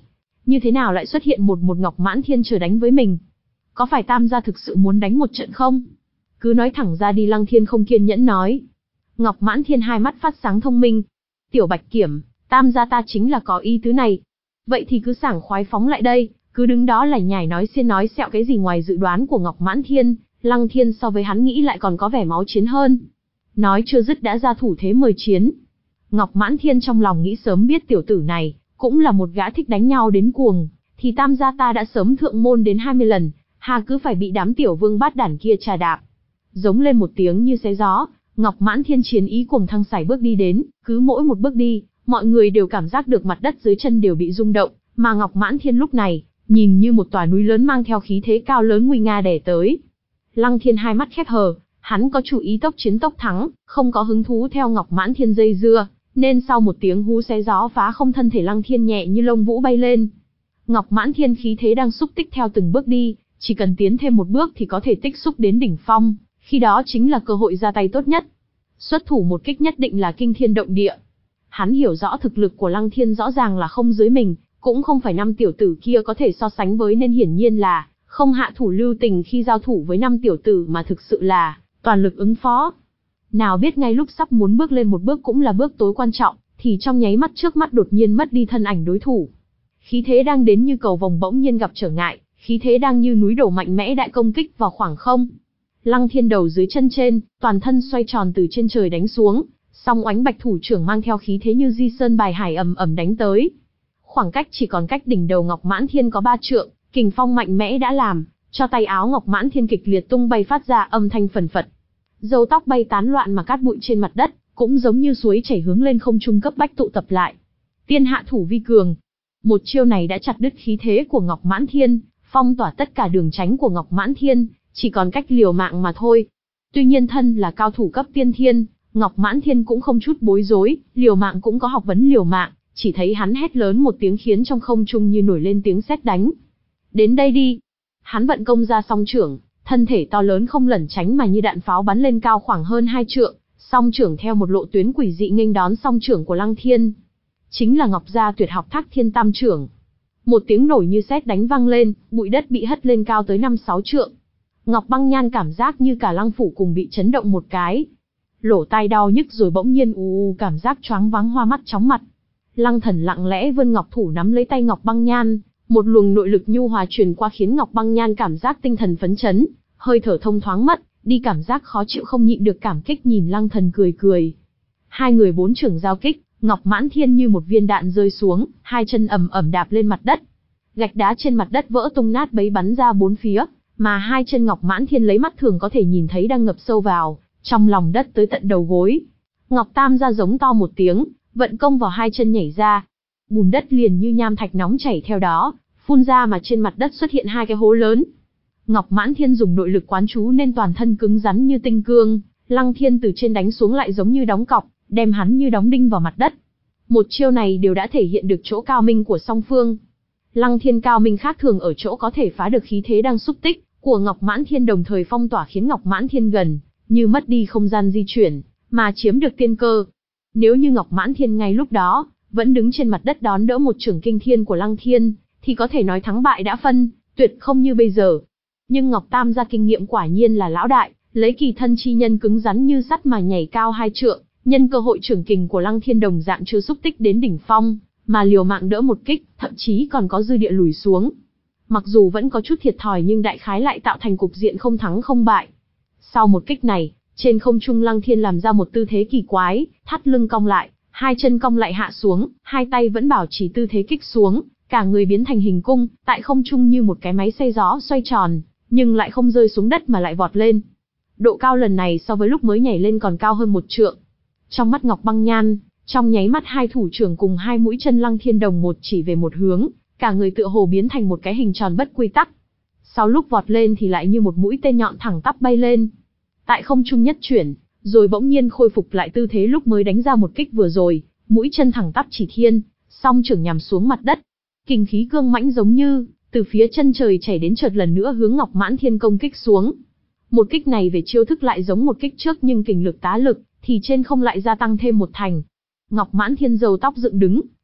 như thế nào lại xuất hiện một một Ngọc Mãn Thiên chờ đánh với mình? Có phải Tam gia thực sự muốn đánh một trận không? Cứ nói thẳng ra đi, Lăng Thiên không kiên nhẫn nói. Ngọc Mãn Thiên hai mắt phát sáng thông minh. Tiểu Bạch Kiểm, Tam gia ta chính là có ý tứ này. Vậy thì cứ sảng khoái phóng lại đây, cứ đứng đó lải nhải nói xiên nói xẹo cái gì. Ngoài dự đoán của Ngọc Mãn Thiên, Lăng Thiên so với hắn nghĩ lại còn có vẻ máu chiến hơn. Nói chưa dứt đã ra thủ thế mời chiến. Ngọc Mãn Thiên trong lòng nghĩ sớm biết tiểu tử này cũng là một gã thích đánh nhau đến cuồng, thì Tam gia ta đã sớm thượng môn đến hai mươi lần, hà cứ phải bị đám tiểu vương bát đản kia trà đạp. Giống lên một tiếng như xé gió, Ngọc Mãn Thiên chiến ý cuồng thăng sải bước đi đến, cứ mỗi một bước đi, mọi người đều cảm giác được mặt đất dưới chân đều bị rung động, mà Ngọc Mãn Thiên lúc này, nhìn như một tòa núi lớn mang theo khí thế cao lớn nguy nga đè tới. Lăng Thiên hai mắt khép hờ, hắn có chủ ý tốc chiến tốc thắng, không có hứng thú theo Ngọc Mãn Thiên dây dưa, nên sau một tiếng hú xé gió phá không, thân thể Lăng Thiên nhẹ như lông vũ bay lên. Ngọc Mãn Thiên khí thế đang xúc tích theo từng bước đi, chỉ cần tiến thêm một bước thì có thể tích xúc đến đỉnh phong, khi đó chính là cơ hội ra tay tốt nhất. Xuất thủ một kích nhất định là kinh thiên động địa. Hắn hiểu rõ thực lực của Lăng Thiên rõ ràng là không dưới mình, cũng không phải năm tiểu tử kia có thể so sánh với, nên hiển nhiên là không hạ thủ lưu tình khi giao thủ với năm tiểu tử, mà thực sự là toàn lực ứng phó. Nào biết ngay lúc sắp muốn bước lên một bước cũng là bước tối quan trọng, thì trong nháy mắt trước mắt đột nhiên mất đi thân ảnh đối thủ. Khí thế đang đến như cầu vồng bỗng nhiên gặp trở ngại, khí thế đang như núi đổ mạnh mẽ đại công kích vào khoảng không. Lăng Thiên đầu dưới chân trên, toàn thân xoay tròn từ trên trời đánh xuống, song oánh bạch thủ trưởng mang theo khí thế như di sơn bài hải ầm ầm đánh tới. Khoảng cách chỉ còn cách đỉnh đầu Ngọc Mãn Thiên có ba trượng, kình phong mạnh mẽ đã làm cho tay áo Ngọc Mãn Thiên kịch liệt tung bay, phát ra âm thanh phần phật. Râu tóc bay tán loạn, mà cát bụi trên mặt đất cũng giống như suối chảy hướng lên không trung cấp bách tụ tập lại. Tiên hạ thủ vi cường. Một chiêu này đã chặt đứt khí thế của Ngọc Mãn Thiên, phong tỏa tất cả đường tránh của Ngọc Mãn Thiên, chỉ còn cách liều mạng mà thôi. Tuy nhiên thân là cao thủ cấp tiên thiên, Ngọc Mãn Thiên cũng không chút bối rối, liều mạng cũng có học vấn liều mạng, chỉ thấy hắn hét lớn một tiếng khiến trong không trung như nổi lên tiếng sét đánh. Đến đây đi. Hắn vận công ra song trưởng, thân thể to lớn không lẩn tránh mà như đạn pháo bắn lên cao khoảng hơn hai trượng, song trưởng theo một lộ tuyến quỷ dị nghênh đón song trưởng của Lăng Thiên. Chính là Ngọc gia tuyệt học Thác Thiên Tam trưởng. Một tiếng nổi như sét đánh vang lên, bụi đất bị hất lên cao tới năm sáu trượng. Ngọc Băng Nhan cảm giác như cả Lăng phủ cùng bị chấn động một cái. Lỗ tai đau nhức rồi bỗng nhiên ù ù cảm giác choáng váng hoa mắt chóng mặt. Lăng Thần lặng lẽ vươn ngọc thủ nắm lấy tay Ngọc Băng Nhan, một luồng nội lực nhu hòa truyền qua khiến Ngọc Băng Nhan cảm giác tinh thần phấn chấn, hơi thở thông thoáng mất, đi cảm giác khó chịu không nhịn được cảm kích nhìn Lăng Thần cười cười. Hai người bốn trưởng giao kích, Ngọc Mãn Thiên như một viên đạn rơi xuống, hai chân ầm ầm đạp lên mặt đất. Gạch đá trên mặt đất vỡ tung nát bấy bắn ra bốn phía, mà hai chân Ngọc Mãn Thiên lấy mắt thường có thể nhìn thấy đang ngập sâu vào trong lòng đất tới tận đầu gối. Ngọc Tam gia giống to một tiếng, vận công vào hai chân nhảy ra. Bùn đất liền như nham thạch nóng chảy theo đó, phun ra, mà trên mặt đất xuất hiện hai cái hố lớn. Ngọc Mãn Thiên dùng nội lực quán chú nên toàn thân cứng rắn như tinh cương, Lăng Thiên từ trên đánh xuống lại giống như đóng cọc, đem hắn như đóng đinh vào mặt đất. Một chiêu này đều đã thể hiện được chỗ cao minh của song phương. Lăng Thiên cao minh khác thường ở chỗ có thể phá được khí thế đang xúc tích của Ngọc Mãn Thiên, đồng thời phong tỏa khiến Ngọc Mãn Thiên gần như mất đi không gian di chuyển, mà chiếm được tiên cơ. Nếu như Ngọc Mãn Thiên ngay lúc đó vẫn đứng trên mặt đất đón đỡ một chưởng kinh thiên của Lăng Thiên, thì có thể nói thắng bại đã phân, tuyệt không như bây giờ. Nhưng Ngọc Tam gia kinh nghiệm quả nhiên là lão đại, lấy kỳ thân chi nhân cứng rắn như sắt mà nhảy cao hai trượng, nhân cơ hội chưởng kình của Lăng Thiên đồng dạng chưa xúc tích đến đỉnh phong, mà liều mạng đỡ một kích, thậm chí còn có dư địa lùi xuống. Mặc dù vẫn có chút thiệt thòi nhưng đại khái lại tạo thành cục diện không thắng không bại. Sau một kích này, trên không trung Lăng Thiên làm ra một tư thế kỳ quái, thắt lưng cong lại, hai chân cong lại hạ xuống, hai tay vẫn bảo trì tư thế kích xuống, cả người biến thành hình cung, tại không trung như một cái máy xay gió xoay tròn, nhưng lại không rơi xuống đất mà lại vọt lên. Độ cao lần này so với lúc mới nhảy lên còn cao hơn một trượng. Trong mắt Ngọc Băng Nhan, trong nháy mắt hai thủ trưởng cùng hai mũi chân Lăng Thiên đồng một chỉ về một hướng, cả người tựa hồ biến thành một cái hình tròn bất quy tắc. Sau lúc vọt lên thì lại như một mũi tên nhọn thẳng tắp bay lên. Tại không trung nhất chuyển, rồi bỗng nhiên khôi phục lại tư thế lúc mới đánh ra một kích vừa rồi, mũi chân thẳng tắp chỉ thiên, song trưởng nhằm xuống mặt đất. Kình khí cương mãnh giống như từ phía chân trời chảy đến, chợt lần nữa hướng Ngọc Mãn Thiên công kích xuống. Một kích này về chiêu thức lại giống một kích trước, nhưng kình lực tá lực thì trên không lại gia tăng thêm một thành. Ngọc Mãn Thiên râu tóc dựng đứng,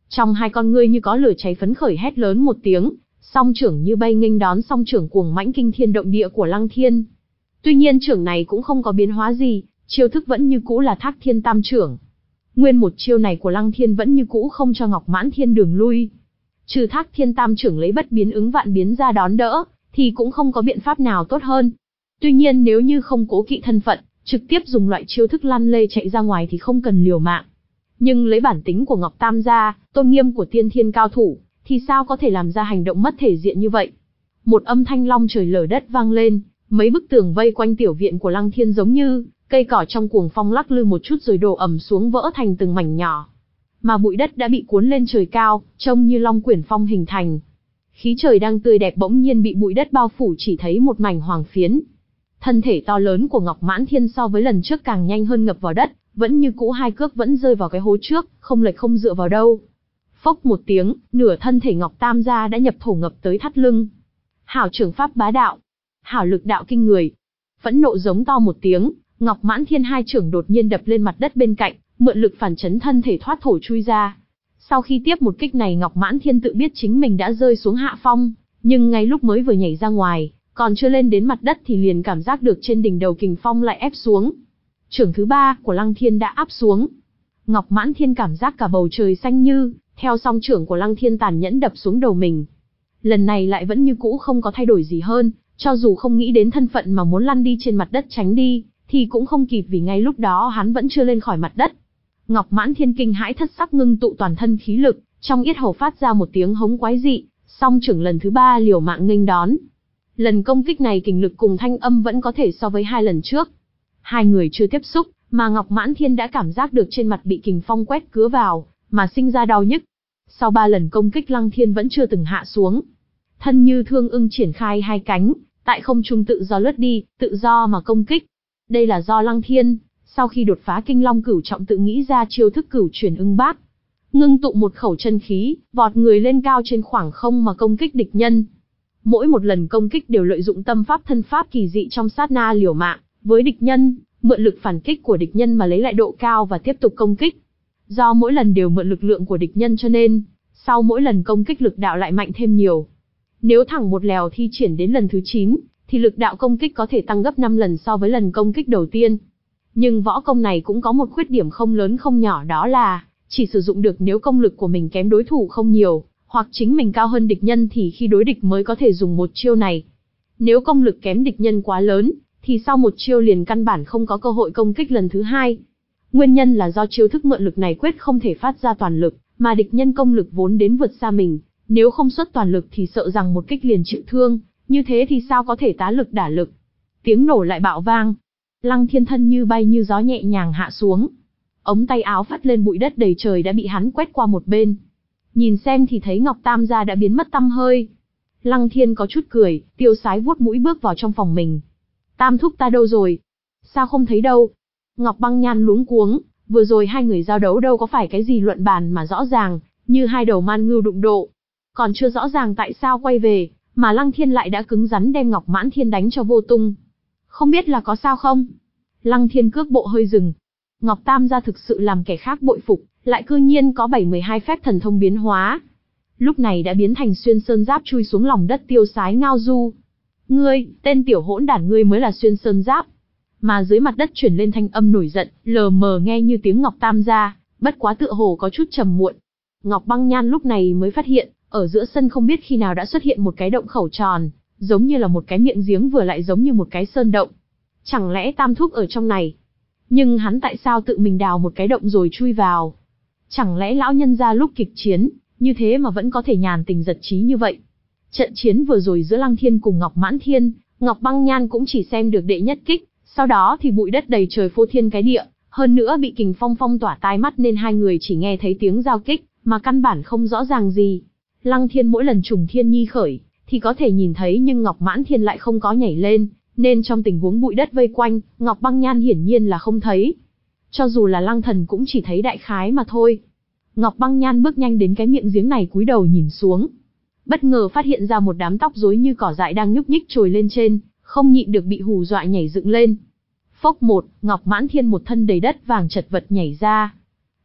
Trong hai con ngươi như có lửa cháy phấn khởi hét lớn một tiếng, song trưởng như bay nghênh đón song trưởng cuồng mãnh kinh thiên động địa của Lăng Thiên. Tuy nhiên trưởng này cũng không có biến hóa gì, chiêu thức vẫn như cũ là Thác Thiên Tam trưởng. Nguyên một chiêu này của Lăng Thiên vẫn như cũ không cho Ngọc Mãn Thiên đường lui. Trừ Thác Thiên Tam trưởng lấy bất biến ứng vạn biến ra đón đỡ, thì cũng không có biện pháp nào tốt hơn. Tuy nhiên nếu như không cố kỵ thân phận, trực tiếp dùng loại chiêu thức lăn lê chạy ra ngoài thì không cần liều mạng. Nhưng lấy bản tính của Ngọc Tam gia, tôn nghiêm của tiên thiên cao thủ, thì sao có thể làm ra hành động mất thể diện như vậy? Một âm thanh long trời lở đất vang lên, mấy bức tường vây quanh tiểu viện của Lăng Thiên giống như cây cỏ trong cuồng phong lắc lư một chút rồi đổ ầm xuống vỡ thành từng mảnh nhỏ. Mà bụi đất đã bị cuốn lên trời cao, trông như long quyển phong hình thành. Khí trời đang tươi đẹp bỗng nhiên bị bụi đất bao phủ, chỉ thấy một mảnh hoàng phiến. Thân thể to lớn của Ngọc Mãn Thiên so với lần trước càng nhanh hơn ngập vào đất, vẫn như cũ hai cước vẫn rơi vào cái hố trước, không lệch không dựa vào đâu. Phốc một tiếng, nửa thân thể Ngọc Tam gia đã nhập thổ ngập tới thắt lưng. Hảo trưởng pháp bá đạo, hảo lực đạo kinh người. Phẫn nộ giống to một tiếng, Ngọc Mãn Thiên hai trưởng đột nhiên đập lên mặt đất bên cạnh, mượn lực phản chấn thân thể thoát thổ chui ra. Sau khi tiếp một kích này, Ngọc Mãn Thiên tự biết chính mình đã rơi xuống hạ phong, nhưng ngay lúc mới vừa nhảy ra ngoài, còn chưa lên đến mặt đất thì liền cảm giác được trên đỉnh đầu kình phong lại ép xuống. Trưởng thứ ba của Lăng Thiên đã áp xuống. Ngọc Mãn Thiên cảm giác cả bầu trời xanh như, theo song trưởng của Lăng Thiên tàn nhẫn đập xuống đầu mình. Lần này lại vẫn như cũ không có thay đổi gì hơn, cho dù không nghĩ đến thân phận mà muốn lăn đi trên mặt đất tránh đi, thì cũng không kịp vì ngay lúc đó hắn vẫn chưa lên khỏi mặt đất. Ngọc Mãn Thiên kinh hãi thất sắc ngưng tụ toàn thân khí lực, trong yết hầu phát ra một tiếng hống quái dị, song trưởng lần thứ ba liều mạng nghênh đón. Lần công kích này kình lực cùng thanh âm vẫn có thể so với hai lần trước. Hai người chưa tiếp xúc, mà Ngọc Mãn Thiên đã cảm giác được trên mặt bị kình phong quét cứa vào, mà sinh ra đau nhức. Sau ba lần công kích, Lăng Thiên vẫn chưa từng hạ xuống. Thân như thương ưng triển khai hai cánh, tại không trung tự do lướt đi, tự do mà công kích. Đây là do Lăng Thiên, sau khi đột phá kinh long cửu trọng tự nghĩ ra chiêu thức cửu chuyển ưng bát. Ngưng tụ một khẩu chân khí, vọt người lên cao trên khoảng không mà công kích địch nhân. Mỗi một lần công kích đều lợi dụng tâm pháp thân pháp kỳ dị trong sát na liều mạng với địch nhân, mượn lực phản kích của địch nhân mà lấy lại độ cao và tiếp tục công kích. Do mỗi lần đều mượn lực lượng của địch nhân cho nên, sau mỗi lần công kích lực đạo lại mạnh thêm nhiều. Nếu thẳng một lèo thi triển đến lần thứ chín, thì lực đạo công kích có thể tăng gấp năm lần so với lần công kích đầu tiên. Nhưng võ công này cũng có một khuyết điểm không lớn không nhỏ, đó là chỉ sử dụng được nếu công lực của mình kém đối thủ không nhiều, hoặc chính mình cao hơn địch nhân thì khi đối địch mới có thể dùng một chiêu này. Nếu công lực kém địch nhân quá lớn, thì sau một chiêu liền căn bản không có cơ hội công kích lần thứ hai. Nguyên nhân là do chiêu thức mượn lực này quyết không thể phát ra toàn lực, mà địch nhân công lực vốn đến vượt xa mình, nếu không xuất toàn lực thì sợ rằng một kích liền chịu thương, như thế thì sao có thể tá lực đả lực. Tiếng nổ lại bạo vang. Lăng Thiên thân như bay như gió nhẹ nhàng hạ xuống. Ống tay áo phất lên bụi đất đầy trời đã bị hắn quét qua một bên. Nhìn xem thì thấy Ngọc Tam gia đã biến mất tăm hơi. Lăng Thiên có chút cười, tiêu sái vuốt mũi bước vào trong phòng mình. Tam thúc ta đâu rồi? Sao không thấy đâu? Ngọc Băng Nhan luống cuống, vừa rồi hai người giao đấu đâu có phải cái gì luận bàn mà rõ ràng, như hai đầu man ngưu đụng độ. Còn chưa rõ ràng tại sao quay về, mà Lăng Thiên lại đã cứng rắn đem Ngọc Mãn Thiên đánh cho vô tung. Không biết là có sao không? Lăng Thiên cước bộ hơi dừng. Ngọc Tam gia thực sự làm kẻ khác bội phục, lại cư nhiên có bảy mươi hai phép thần thông biến hóa. Lúc này đã biến thành xuyên sơn giáp chui xuống lòng đất tiêu sái ngao du. Ngươi, tên tiểu hỗn đản, ngươi mới là xuyên sơn giáp. Mà dưới mặt đất chuyển lên thanh âm nổi giận, lờ mờ nghe như tiếng Ngọc Tam gia, bất quá tựa hồ có chút trầm muộn. Ngọc Băng Nhan lúc này mới phát hiện, ở giữa sân không biết khi nào đã xuất hiện một cái động khẩu tròn, giống như là một cái miệng giếng vừa lại giống như một cái sơn động. Chẳng lẽ Tam thúc ở trong này? Nhưng hắn tại sao tự mình đào một cái động rồi chui vào? Chẳng lẽ lão nhân gia lúc kịch chiến, như thế mà vẫn có thể nhàn tình giật trí như vậy? Trận chiến vừa rồi giữa Lăng Thiên cùng Ngọc Mãn Thiên, Ngọc Băng Nhan cũng chỉ xem được đệ nhất kích, sau đó thì bụi đất đầy trời phô thiên cái địa, hơn nữa bị kình phong phong tỏa tai mắt nên hai người chỉ nghe thấy tiếng giao kích, mà căn bản không rõ ràng gì. Lăng Thiên mỗi lần trùng thiên nhi khởi, thì có thể nhìn thấy nhưng Ngọc Mãn Thiên lại không có nhảy lên, nên trong tình huống bụi đất vây quanh, Ngọc Băng Nhan hiển nhiên là không thấy. Cho dù là Lăng Thần cũng chỉ thấy đại khái mà thôi. Ngọc Băng Nhan bước nhanh đến cái miệng giếng này cúi đầu nhìn xuống. Bất ngờ phát hiện ra một đám tóc rối như cỏ dại đang nhúc nhích trồi lên trên, không nhịn được bị hù dọa nhảy dựng lên. Phốc một, Ngọc Mãn Thiên một thân đầy đất vàng chật vật nhảy ra.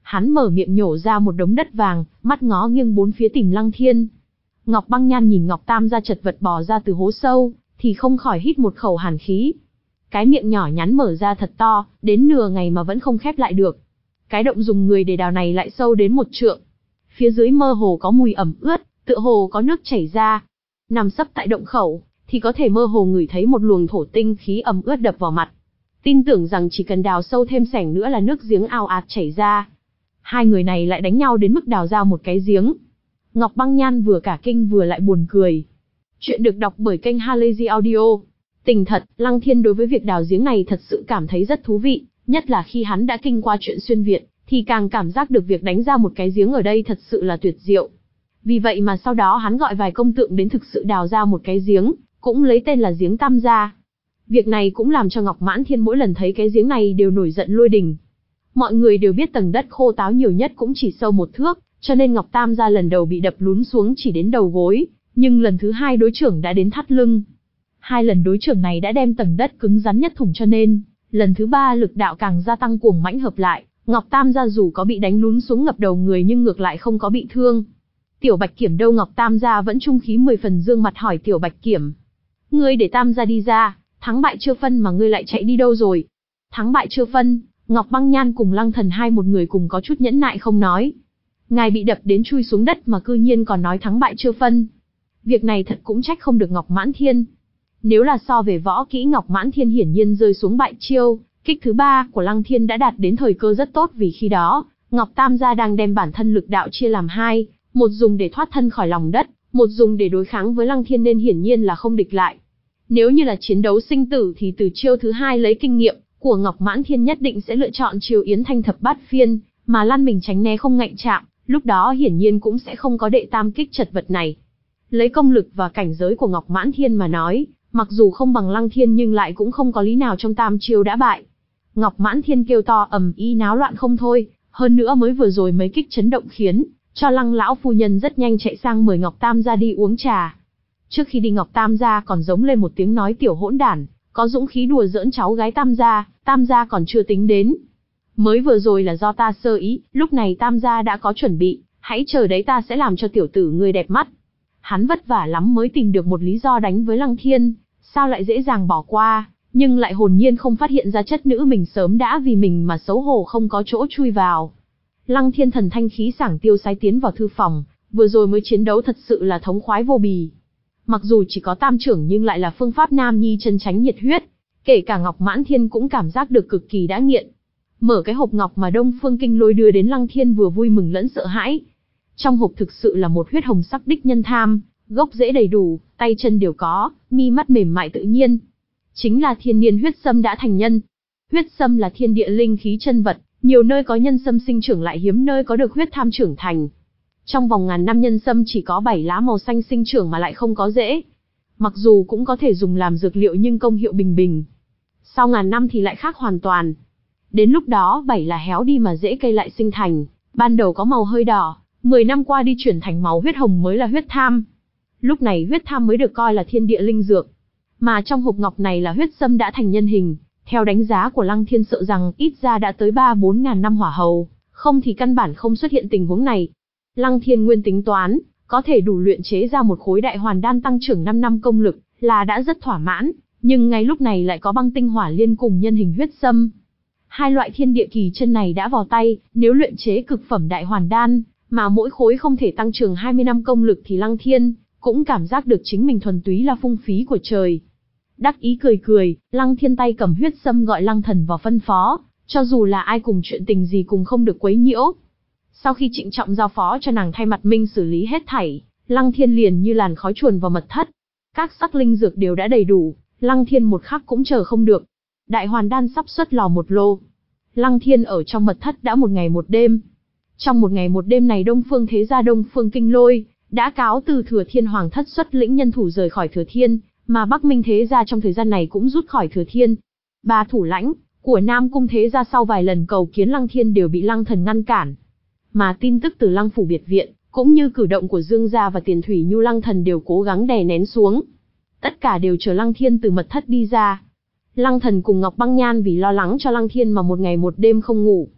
Hắn mở miệng nhổ ra một đống đất vàng, mắt ngó nghiêng bốn phía tìm Lăng Thiên. Ngọc Băng Nhan nhìn Ngọc Tam gia chật vật bò ra từ hố sâu, thì không khỏi hít một khẩu hàn khí. Cái miệng nhỏ nhắn mở ra thật to, đến nửa ngày mà vẫn không khép lại được. Cái động dùng người để đào này lại sâu đến một trượng. Phía dưới mơ hồ có mùi ẩm ướt, tựa hồ có nước chảy ra. Nằm sấp tại động khẩu, thì có thể mơ hồ ngửi thấy một luồng thổ tinh khí ẩm ướt đập vào mặt. Tin tưởng rằng chỉ cần đào sâu thêm xẻng nữa là nước giếng ào ạt chảy ra. Hai người này lại đánh nhau đến mức đào ra một cái giếng. Ngọc Băng Nhan vừa cả kinh vừa lại buồn cười. Chuyện được đọc bởi kênh Halazy Audio. Tình thật, Lăng Thiên đối với việc đào giếng này thật sự cảm thấy rất thú vị, nhất là khi hắn đã kinh qua chuyện xuyên Việt, thì càng cảm giác được việc đánh ra một cái giếng ở đây thật sự là tuyệt diệu. Vì vậy mà sau đó hắn gọi vài công tượng đến thực sự đào ra một cái giếng, cũng lấy tên là giếng Tam gia. Việc này cũng làm cho Ngọc Mãn Thiên mỗi lần thấy cái giếng này đều nổi giận lôi đình. Mọi người đều biết tầng đất khô táo nhiều nhất cũng chỉ sâu một thước, cho nên Ngọc Tam gia lần đầu bị đập lún xuống chỉ đến đầu gối, nhưng lần thứ hai đối trưởng đã đến thắt lưng. Hai lần đối trưởng này đã đem tầng đất cứng rắn nhất thủng, cho nên lần thứ ba lực đạo càng gia tăng cuồng mãnh hợp lại, Ngọc Tam gia dù có bị đánh lún xuống ngập đầu người nhưng ngược lại không có bị thương. Tiểu Bạch Kiểm đâu? Ngọc Tam gia vẫn trung khí mười phần dương mặt hỏi Tiểu Bạch Kiểm. Ngươi để Tam gia đi ra, thắng bại chưa phân mà ngươi lại chạy đi đâu rồi? Thắng bại chưa phân, Ngọc Băng Nhan cùng Lăng Thần hai một người cùng có chút nhẫn nại không nói. Ngài bị đập đến chui xuống đất mà cư nhiên còn nói thắng bại chưa phân. Việc này thật cũng trách không được Ngọc Mãn Thiên. Nếu là so về võ kỹ, Ngọc Mãn Thiên hiển nhiên rơi xuống bại chiêu, kích thứ ba của Lăng Thiên đã đạt đến thời cơ rất tốt, vì khi đó, Ngọc Tam gia đang đem bản thân lực đạo chia làm hai, một dùng để thoát thân khỏi lòng đất, một dùng để đối kháng với Lăng Thiên, nên hiển nhiên là không địch lại. Nếu như là chiến đấu sinh tử thì từ chiêu thứ hai lấy kinh nghiệm của Ngọc Mãn Thiên nhất định sẽ lựa chọn chiêu Yến Thanh Thập Bát Phiên, mà lăn mình tránh né không ngạnh chạm, lúc đó hiển nhiên cũng sẽ không có đệ tam kích chật vật này. Lấy công lực và cảnh giới của Ngọc Mãn Thiên mà nói, mặc dù không bằng Lăng Thiên nhưng lại cũng không có lý nào trong tam chiêu đã bại. Ngọc Mãn Thiên kêu to ầm ĩ náo loạn không thôi, hơn nữa mới vừa rồi mấy kích chấn động khiến cho Lăng lão phu nhân rất nhanh chạy sang mời Ngọc Tam gia đi uống trà. Trước khi đi Ngọc Tam gia còn giống lên một tiếng nói tiểu hỗn đản, có dũng khí đùa giỡn cháu gái Tam gia, Tam gia còn chưa tính đến. Mới vừa rồi là do ta sơ ý, lúc này Tam gia đã có chuẩn bị, hãy chờ đấy ta sẽ làm cho tiểu tử ngươi đẹp mắt. Hắn vất vả lắm mới tìm được một lý do đánh với Lăng Thiên, sao lại dễ dàng bỏ qua, nhưng lại hồn nhiên không phát hiện ra chất nữ mình sớm đã vì mình mà xấu hổ không có chỗ chui vào. Lăng Thiên thần thanh khí sảng tiêu sái tiến vào thư phòng, vừa rồi mới chiến đấu thật sự là thống khoái vô bì. Mặc dù chỉ có tam trưởng nhưng lại là phương pháp nam nhi chân tránh nhiệt huyết, kể cả Ngọc Mãn Thiên cũng cảm giác được cực kỳ đã nghiện. Mở cái hộp ngọc mà Đông Phương Kinh Lôi đưa đến, Lăng Thiên vừa vui mừng lẫn sợ hãi. Trong hộp thực sự là một huyết hồng sắc đích nhân tham, gốc rễ đầy đủ, tay chân đều có, mi mắt mềm mại tự nhiên. Chính là thiên niên huyết sâm đã thành nhân. Huyết sâm là thiên địa linh khí chân vật, nhiều nơi có nhân sâm sinh trưởng lại hiếm nơi có được huyết tham trưởng thành. Trong vòng ngàn năm nhân sâm chỉ có bảy lá màu xanh sinh trưởng mà lại không có rễ. Mặc dù cũng có thể dùng làm dược liệu nhưng công hiệu bình bình. Sau ngàn năm thì lại khác hoàn toàn. Đến lúc đó bảy là héo đi mà rễ cây lại sinh thành, ban đầu có màu hơi đỏ, mười năm qua đi chuyển thành màu huyết hồng mới là huyết tham. Lúc này huyết tham mới được coi là thiên địa linh dược. Mà trong hộp ngọc này là huyết sâm đã thành nhân hình, theo đánh giá của Lăng Thiên sợ rằng ít ra đã tới ba bốn ngàn năm hỏa hầu, không thì căn bản không xuất hiện tình huống này. Lăng Thiên nguyên tính toán, có thể đủ luyện chế ra một khối đại hoàn đan tăng trưởng năm năm công lực, là đã rất thỏa mãn, nhưng ngay lúc này lại có băng tinh hỏa liên cùng nhân hình huyết sâm. Hai loại thiên địa kỳ chân này đã vào tay, nếu luyện chế cực phẩm đại hoàn đan, mà mỗi khối không thể tăng trưởng hai mươi năm công lực thì Lăng Thiên cũng cảm giác được chính mình thuần túy là phung phí của trời. Đắc ý cười cười, Lăng Thiên tay cầm huyết sâm gọi Lăng Thần vào phân phó, cho dù là ai cùng chuyện tình gì cùng không được quấy nhiễu. Sau khi trịnh trọng giao phó cho nàng thay mặt Minh xử lý hết thảy, Lăng Thiên liền như làn khói chuồn vào mật thất. Các sắc linh dược đều đã đầy đủ, Lăng Thiên một khắc cũng chờ không được. Đại hoàn đan sắp xuất lò một lô. Lăng Thiên ở trong mật thất đã một ngày một đêm. Trong một ngày một đêm này Đông Phương Thế gia Đông Phương Kinh Lôi đã cáo từ Thừa Thiên Hoàng thất xuất lĩnh nhân thủ rời khỏi Thừa Thiên, mà Bắc Minh Thế gia trong thời gian này cũng rút khỏi Thừa Thiên. Ba thủ lãnh của Nam Cung Thế gia sau vài lần cầu kiến Lăng Thiên đều bị Lăng Thần ngăn cản. Mà tin tức từ Lăng phủ biệt viện, cũng như cử động của Dương gia và Tiền Thủy Nhu, Lăng Thần đều cố gắng đè nén xuống. Tất cả đều chờ Lăng Thiên từ mật thất đi ra. Lăng Thần cùng Ngọc Băng Nhan vì lo lắng cho Lăng Thiên mà một ngày một đêm không ngủ.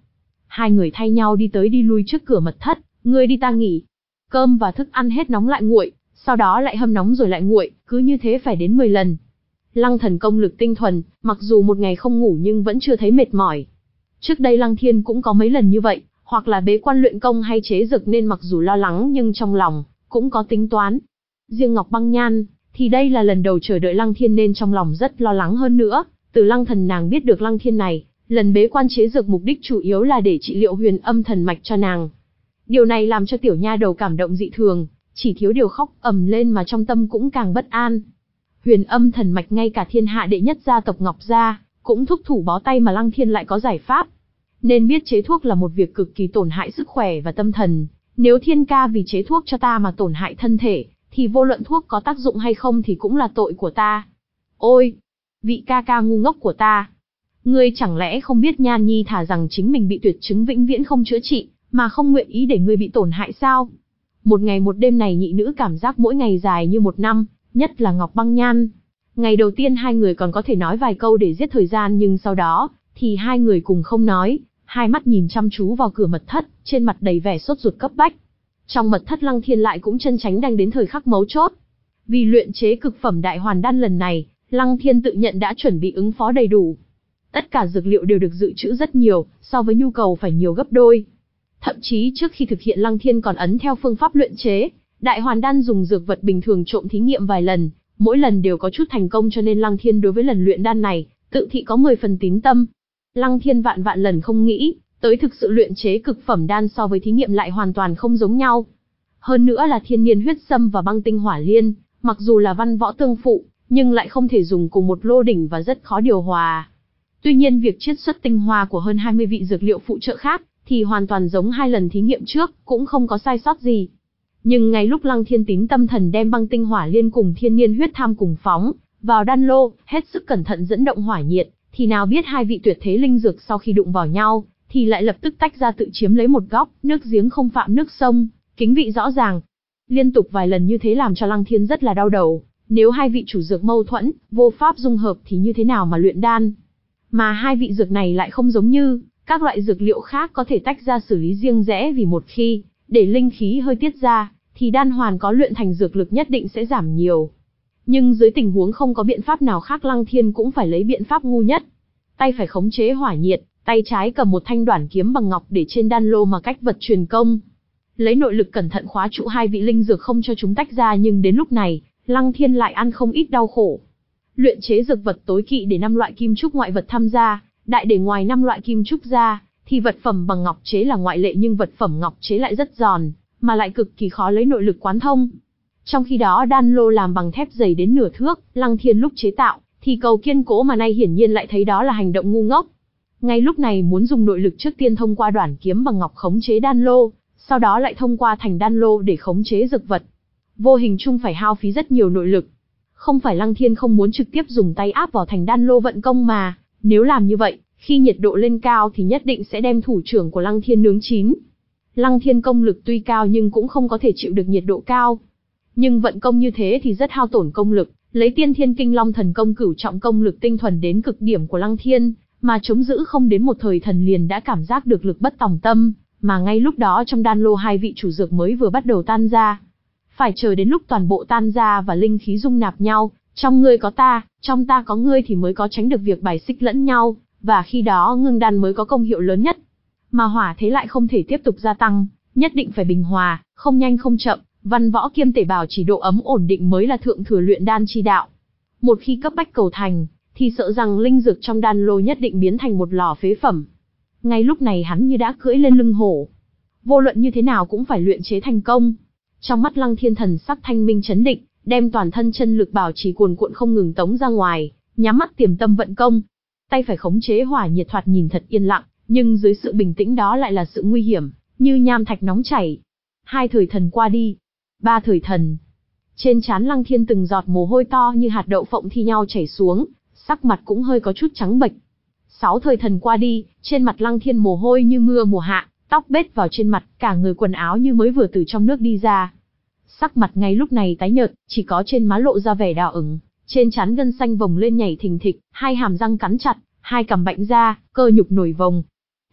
Hai người thay nhau đi tới đi lui trước cửa mật thất, ngươi đi ta nghỉ. Cơm và thức ăn hết nóng lại nguội, sau đó lại hâm nóng rồi lại nguội, cứ như thế phải đến mười lần. Lăng Thần công lực tinh thuần, mặc dù một ngày không ngủ nhưng vẫn chưa thấy mệt mỏi. Trước đây Lăng Thiên cũng có mấy lần như vậy, hoặc là bế quan luyện công hay chế dược nên mặc dù lo lắng nhưng trong lòng cũng có tính toán. Riêng Ngọc Băng Nhan, thì đây là lần đầu chờ đợi Lăng Thiên nên trong lòng rất lo lắng hơn nữa. Từ Lăng Thần nàng biết được Lăng Thiên này, lần bế quan chế dược mục đích chủ yếu là để trị liệu huyền âm thần mạch cho nàng. Điều này làm cho tiểu nha đầu cảm động dị thường, chỉ thiếu điều khóc ầm lên mà trong tâm cũng càng bất an. Huyền âm thần mạch ngay cả thiên hạ đệ nhất gia tộc Ngọc gia cũng thúc thủ bó tay mà Lăng Thiên lại có giải pháp. Nên biết chế thuốc là một việc cực kỳ tổn hại sức khỏe và tâm thần. Nếu Thiên ca vì chế thuốc cho ta mà tổn hại thân thể, thì vô luận thuốc có tác dụng hay không thì cũng là tội của ta. Ôi, vị ca ca ngu ngốc của ta. Ngươi chẳng lẽ không biết Nhan Nhi thà rằng chính mình bị tuyệt chứng vĩnh viễn không chữa trị, mà không nguyện ý để ngươi bị tổn hại sao? Một ngày một đêm này nhị nữ cảm giác mỗi ngày dài như một năm, nhất là Ngọc Băng Nhan. Ngày đầu tiên hai người còn có thể nói vài câu để giết thời gian nhưng sau đó, thì hai người cùng không nói, hai mắt nhìn chăm chú vào cửa mật thất, trên mặt đầy vẻ sốt ruột cấp bách. Trong mật thất Lăng Thiên lại cũng chân tránh đang đến thời khắc mấu chốt. Vì luyện chế cực phẩm đại hoàn đan lần này, Lăng Thiên tự nhận đã chuẩn bị ứng phó đầy đủ. Tất cả dược liệu đều được dự trữ rất nhiều, so với nhu cầu phải nhiều gấp đôi. Thậm chí trước khi thực hiện Lăng Thiên còn ấn theo phương pháp luyện chế, đại hoàn đan dùng dược vật bình thường trộm thí nghiệm vài lần, mỗi lần đều có chút thành công cho nên Lăng Thiên đối với lần luyện đan này, tự thị có mười phần tín tâm. Lăng Thiên vạn vạn lần không nghĩ, tới thực sự luyện chế cực phẩm đan so với thí nghiệm lại hoàn toàn không giống nhau. Hơn nữa là thiên niên huyết sâm và băng tinh hỏa liên, mặc dù là văn võ tương phụ, nhưng lại không thể dùng cùng một lô đỉnh và rất khó điều hòa. Tuy nhiên việc chiết xuất tinh hoa của hơn hai mươi vị dược liệu phụ trợ khác, thì hoàn toàn giống hai lần thí nghiệm trước, cũng không có sai sót gì. Nhưng ngay lúc Lăng Thiên tín tâm thần đem băng tinh hỏa liên cùng thiên niên huyết tham cùng phóng vào đan lô, hết sức cẩn thận dẫn động hỏa nhiệt, thì nào biết hai vị tuyệt thế linh dược sau khi đụng vào nhau, thì lại lập tức tách ra tự chiếm lấy một góc, nước giếng không phạm nước sông, kính vị rõ ràng. Liên tục vài lần như thế làm cho Lăng Thiên rất là đau đầu, nếu hai vị chủ dược mâu thuẫn, vô pháp dung hợp thì như thế nào mà luyện đan? Mà hai vị dược này lại không giống như các loại dược liệu khác có thể tách ra xử lý riêng rẽ, vì một khi để linh khí hơi tiết ra, thì đan hoàn có luyện thành dược lực nhất định sẽ giảm nhiều. Nhưng dưới tình huống không có biện pháp nào khác, Lăng Thiên cũng phải lấy biện pháp ngu nhất. Tay phải khống chế hỏa nhiệt, tay trái cầm một thanh đoản kiếm bằng ngọc để trên đan lô mà cách vật truyền công. Lấy nội lực cẩn thận khóa trụ hai vị linh dược không cho chúng tách ra, nhưng đến lúc này, Lăng Thiên lại ăn không ít đau khổ. Luyện chế dược vật tối kỵ để năm loại kim trúc ngoại vật tham gia, đại để ngoài năm loại kim trúc ra, thì vật phẩm bằng ngọc chế là ngoại lệ, nhưng vật phẩm ngọc chế lại rất giòn, mà lại cực kỳ khó lấy nội lực quán thông. Trong khi đó đan lô làm bằng thép dày đến nửa thước, Lăng Thiên lúc chế tạo, thì cầu kiên cố mà nay hiển nhiên lại thấy đó là hành động ngu ngốc. Ngay lúc này muốn dùng nội lực trước tiên thông qua đoản kiếm bằng ngọc khống chế đan lô, sau đó lại thông qua thành đan lô để khống chế dược vật. Vô hình chung phải hao phí rất nhiều nội lực. Không phải Lăng Thiên không muốn trực tiếp dùng tay áp vào thành đan lô vận công mà, nếu làm như vậy, khi nhiệt độ lên cao thì nhất định sẽ đem thủ trưởng của Lăng Thiên nướng chín. Lăng Thiên công lực tuy cao nhưng cũng không có thể chịu được nhiệt độ cao. Nhưng vận công như thế thì rất hao tổn công lực, lấy Tiên Thiên Kinh Long thần công cửu trọng công lực tinh thuần đến cực điểm của Lăng Thiên, mà chống giữ không đến một thời thần liền đã cảm giác được lực bất tòng tâm, mà ngay lúc đó trong đan lô hai vị chủ dược mới vừa bắt đầu tan ra. Phải chờ đến lúc toàn bộ tan ra và linh khí dung nạp nhau, trong ngươi có ta, trong ta có ngươi thì mới có tránh được việc bài xích lẫn nhau, và khi đó ngưng đan mới có công hiệu lớn nhất. Mà hỏa thế lại không thể tiếp tục gia tăng, nhất định phải bình hòa, không nhanh không chậm, văn võ kiêm tể bảo chỉ độ ấm ổn định mới là thượng thừa luyện đan chi đạo. Một khi cấp bách cầu thành, thì sợ rằng linh dược trong đan lô nhất định biến thành một lò phế phẩm. Ngay lúc này hắn như đã cưỡi lên lưng hổ. Vô luận như thế nào cũng phải luyện chế thành công. Trong mắt Lăng Thiên thần sắc thanh minh chấn định, đem toàn thân chân lực bảo trì cuồn cuộn không ngừng tống ra ngoài, nhắm mắt tiềm tâm vận công. Tay phải khống chế hỏa nhiệt thoạt nhìn thật yên lặng, nhưng dưới sự bình tĩnh đó lại là sự nguy hiểm, như nham thạch nóng chảy. Hai thời thần qua đi, ba thời thần. Trên trán Lăng Thiên từng giọt mồ hôi to như hạt đậu phộng thi nhau chảy xuống, sắc mặt cũng hơi có chút trắng bệch. Sáu thời thần qua đi, trên mặt Lăng Thiên mồ hôi như mưa mùa hạ, tóc bết vào trên mặt, cả người quần áo như mới vừa từ trong nước đi ra. Sắc mặt ngay lúc này tái nhợt, chỉ có trên má lộ ra vẻ đỏ ửng, trên trán gân xanh vồng lên nhảy thình thịch, hai hàm răng cắn chặt, hai cằm bạnh ra, cơ nhục nổi vồng.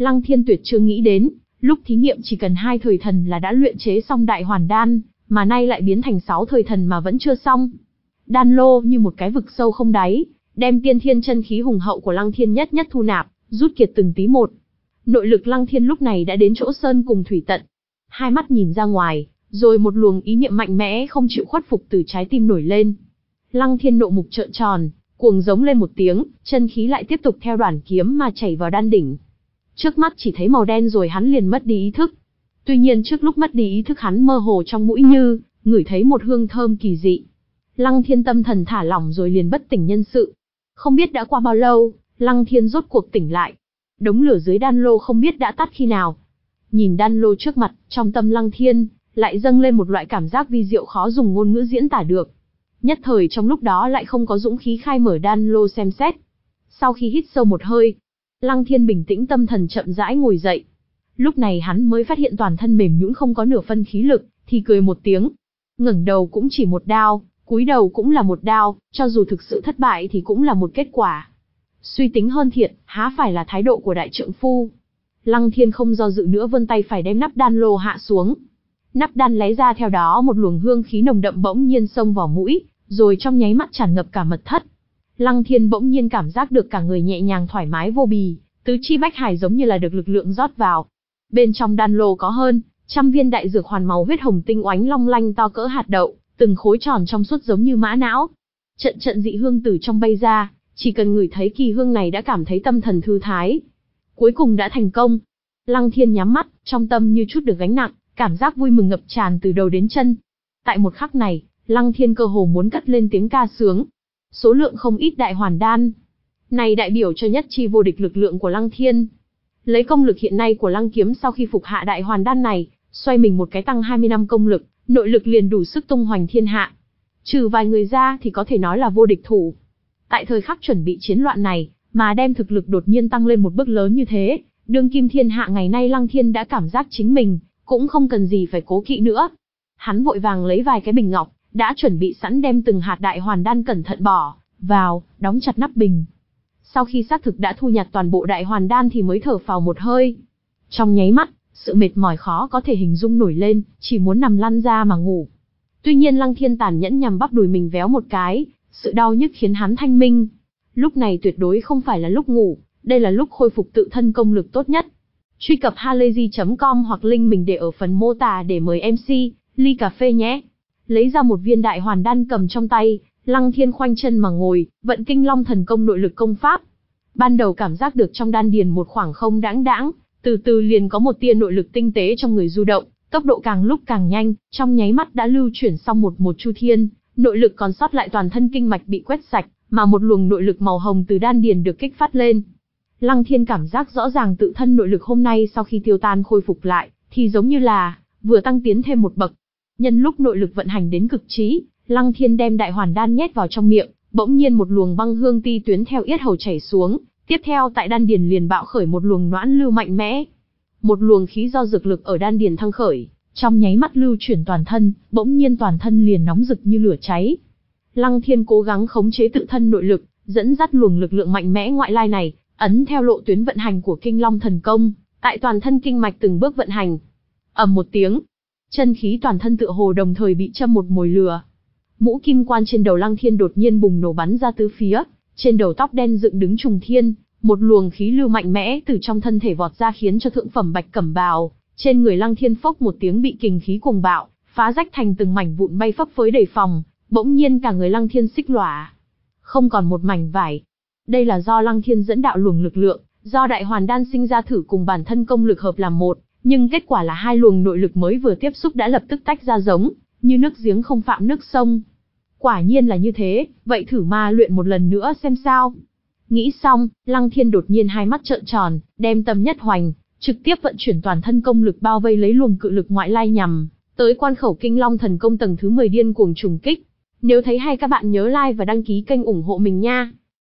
Lăng Thiên tuyệt chưa nghĩ đến, lúc thí nghiệm chỉ cần hai thời thần là đã luyện chế xong đại hoàn đan, mà nay lại biến thành sáu thời thần mà vẫn chưa xong. Đan lô như một cái vực sâu không đáy, đem tiên thiên chân khí hùng hậu của Lăng Thiên nhất nhất thu nạp, rút kiệt từng tí một. Nội lực Lăng Thiên lúc này đã đến chỗ sơn cùng thủy tận. Hai mắt nhìn ra ngoài, rồi một luồng ý niệm mạnh mẽ không chịu khuất phục từ trái tim nổi lên. Lăng Thiên nộ mục trợn tròn, cuồng giống lên một tiếng, chân khí lại tiếp tục theo đoạn kiếm mà chảy vào đan đỉnh. Trước mắt chỉ thấy màu đen rồi hắn liền mất đi ý thức. Tuy nhiên trước lúc mất đi ý thức hắn mơ hồ trong mũi như ngửi thấy một hương thơm kỳ dị. Lăng Thiên tâm thần thả lỏng rồi liền bất tỉnh nhân sự. Không biết đã qua bao lâu, Lăng Thiên rốt cuộc tỉnh lại. Đống lửa dưới đan lô không biết đã tắt khi nào. Nhìn đan lô trước mặt, trong tâm Lăng Thiên lại dâng lên một loại cảm giác vi diệu khó dùng ngôn ngữ diễn tả được. Nhất thời trong lúc đó lại không có dũng khí khai mở đan lô xem xét. Sau khi hít sâu một hơi, Lăng Thiên bình tĩnh tâm thần chậm rãi ngồi dậy. Lúc này hắn mới phát hiện toàn thân mềm nhũn không có nửa phân khí lực, thì cười một tiếng. Ngẩng đầu cũng chỉ một đao, cúi đầu cũng là một đao, cho dù thực sự thất bại thì cũng là một kết quả. Suy tính hơn thiện, há phải là thái độ của đại trượng phu. Lăng Thiên không do dự nữa vươn tay phải đem nắp đan lô hạ xuống. Nắp đan lé ra theo đó một luồng hương khí nồng đậm bỗng nhiên xông vào mũi, rồi trong nháy mắt tràn ngập cả mật thất. Lăng Thiên bỗng nhiên cảm giác được cả người nhẹ nhàng thoải mái vô bì, tứ chi bách hải giống như là được lực lượng rót vào. Bên trong đan lô có hơn trăm viên đại dược hoàn màu huyết hồng tinh oánh long lanh to cỡ hạt đậu, từng khối tròn trong suốt giống như mã não. Trận trận dị hương từ trong bay ra, chỉ cần ngửi thấy kỳ hương này đã cảm thấy tâm thần thư thái. Cuối cùng đã thành công. Lăng Thiên nhắm mắt, trong tâm như chút được gánh nặng, cảm giác vui mừng ngập tràn từ đầu đến chân. Tại một khắc này, Lăng Thiên cơ hồ muốn cất lên tiếng ca sướng. Số lượng không ít đại hoàn đan. Này đại biểu cho nhất chi vô địch lực lượng của Lăng Thiên. Lấy công lực hiện nay của Lăng Kiếm sau khi phục hạ đại hoàn đan này, xoay mình một cái tăng hai mươi năm công lực, nội lực liền đủ sức tung hoành thiên hạ. Trừ vài người ra thì có thể nói là vô địch thủ. Tại thời khắc chuẩn bị chiến loạn này, mà đem thực lực đột nhiên tăng lên một bước lớn như thế, đương kim thiên hạ ngày nay Lăng Thiên đã cảm giác chính mình cũng không cần gì phải cố kỵ nữa. Hắn vội vàng lấy vài cái bình ngọc, đã chuẩn bị sẵn đem từng hạt đại hoàn đan cẩn thận bỏ vào, đóng chặt nắp bình. Sau khi xác thực đã thu nhặt toàn bộ đại hoàn đan thì mới thở phào một hơi. Trong nháy mắt, sự mệt mỏi khó có thể hình dung nổi lên, chỉ muốn nằm lăn ra mà ngủ. Tuy nhiên Lăng Thiên tàn nhẫn nhằm bắp đùi mình véo một cái, sự đau nhức khiến hắn thanh minh. Lúc này tuyệt đối không phải là lúc ngủ, đây là lúc khôi phục tự thân công lực tốt nhất. Truy cập halayzi chấm com hoặc link mình để ở phần mô tả để mời em xê, ly cà phê nhé. Lấy ra một viên đại hoàn đan cầm trong tay, Lăng Thiên khoanh chân mà ngồi, vận Kinh Long thần công nội lực công pháp. Ban đầu cảm giác được trong đan điền một khoảng không đãng đãng, từ từ liền có một tia nội lực tinh tế trong người du động, tốc độ càng lúc càng nhanh, trong nháy mắt đã lưu chuyển xong một một chu thiên, nội lực còn sót lại toàn thân kinh mạch bị quét sạch, mà một luồng nội lực màu hồng từ đan điền được kích phát lên. Lăng Thiên cảm giác rõ ràng tự thân nội lực hôm nay sau khi tiêu tan khôi phục lại, thì giống như là vừa tăng tiến thêm một bậc. Nhân lúc nội lực vận hành đến cực trí, Lăng Thiên đem đại hoàn đan nhét vào trong miệng, bỗng nhiên một luồng băng hương ti tuyến theo yết hầu chảy xuống, tiếp theo tại đan điền liền bạo khởi một luồng noãn lưu mạnh mẽ. Một luồng khí do dược lực ở đan điền thăng khởi, trong nháy mắt lưu chuyển toàn thân, bỗng nhiên toàn thân liền nóng rực như lửa cháy. Lăng Thiên cố gắng khống chế tự thân nội lực, dẫn dắt luồng lực lượng mạnh mẽ ngoại lai này, ấn theo lộ tuyến vận hành của Kinh Long thần công, tại toàn thân kinh mạch từng bước vận hành. Ầm một tiếng, chân khí toàn thân tựa hồ đồng thời bị châm một mồi lửa. Mũ kim quan trên đầu Lăng Thiên đột nhiên bùng nổ bắn ra tứ phía, trên đầu tóc đen dựng đứng trùng thiên, một luồng khí lưu mạnh mẽ từ trong thân thể vọt ra khiến cho thượng phẩm bạch cẩm bào trên người Lăng Thiên phốc một tiếng bị kình khí cuồng bạo phá rách thành từng mảnh vụn bay phấp phới đầy phòng, bỗng nhiên cả người Lăng Thiên xích lòa, không còn một mảnh vải. Đây là do Lăng Thiên dẫn đạo luồng lực lượng, do đại hoàn đan sinh ra thử cùng bản thân công lực hợp làm một, nhưng kết quả là hai luồng nội lực mới vừa tiếp xúc đã lập tức tách ra giống như nước giếng không phạm nước sông. Quả nhiên là như thế, vậy thử ma luyện một lần nữa xem sao. Nghĩ xong, Lăng Thiên đột nhiên hai mắt trợn tròn, đem tâm nhất hoành, trực tiếp vận chuyển toàn thân công lực bao vây lấy luồng cự lực ngoại lai nhằm tới quan khẩu Kinh Long thần công tầng thứ mười điên cuồng trùng kích. Nếu thấy hay các bạn nhớ like và đăng ký kênh ủng hộ mình nha.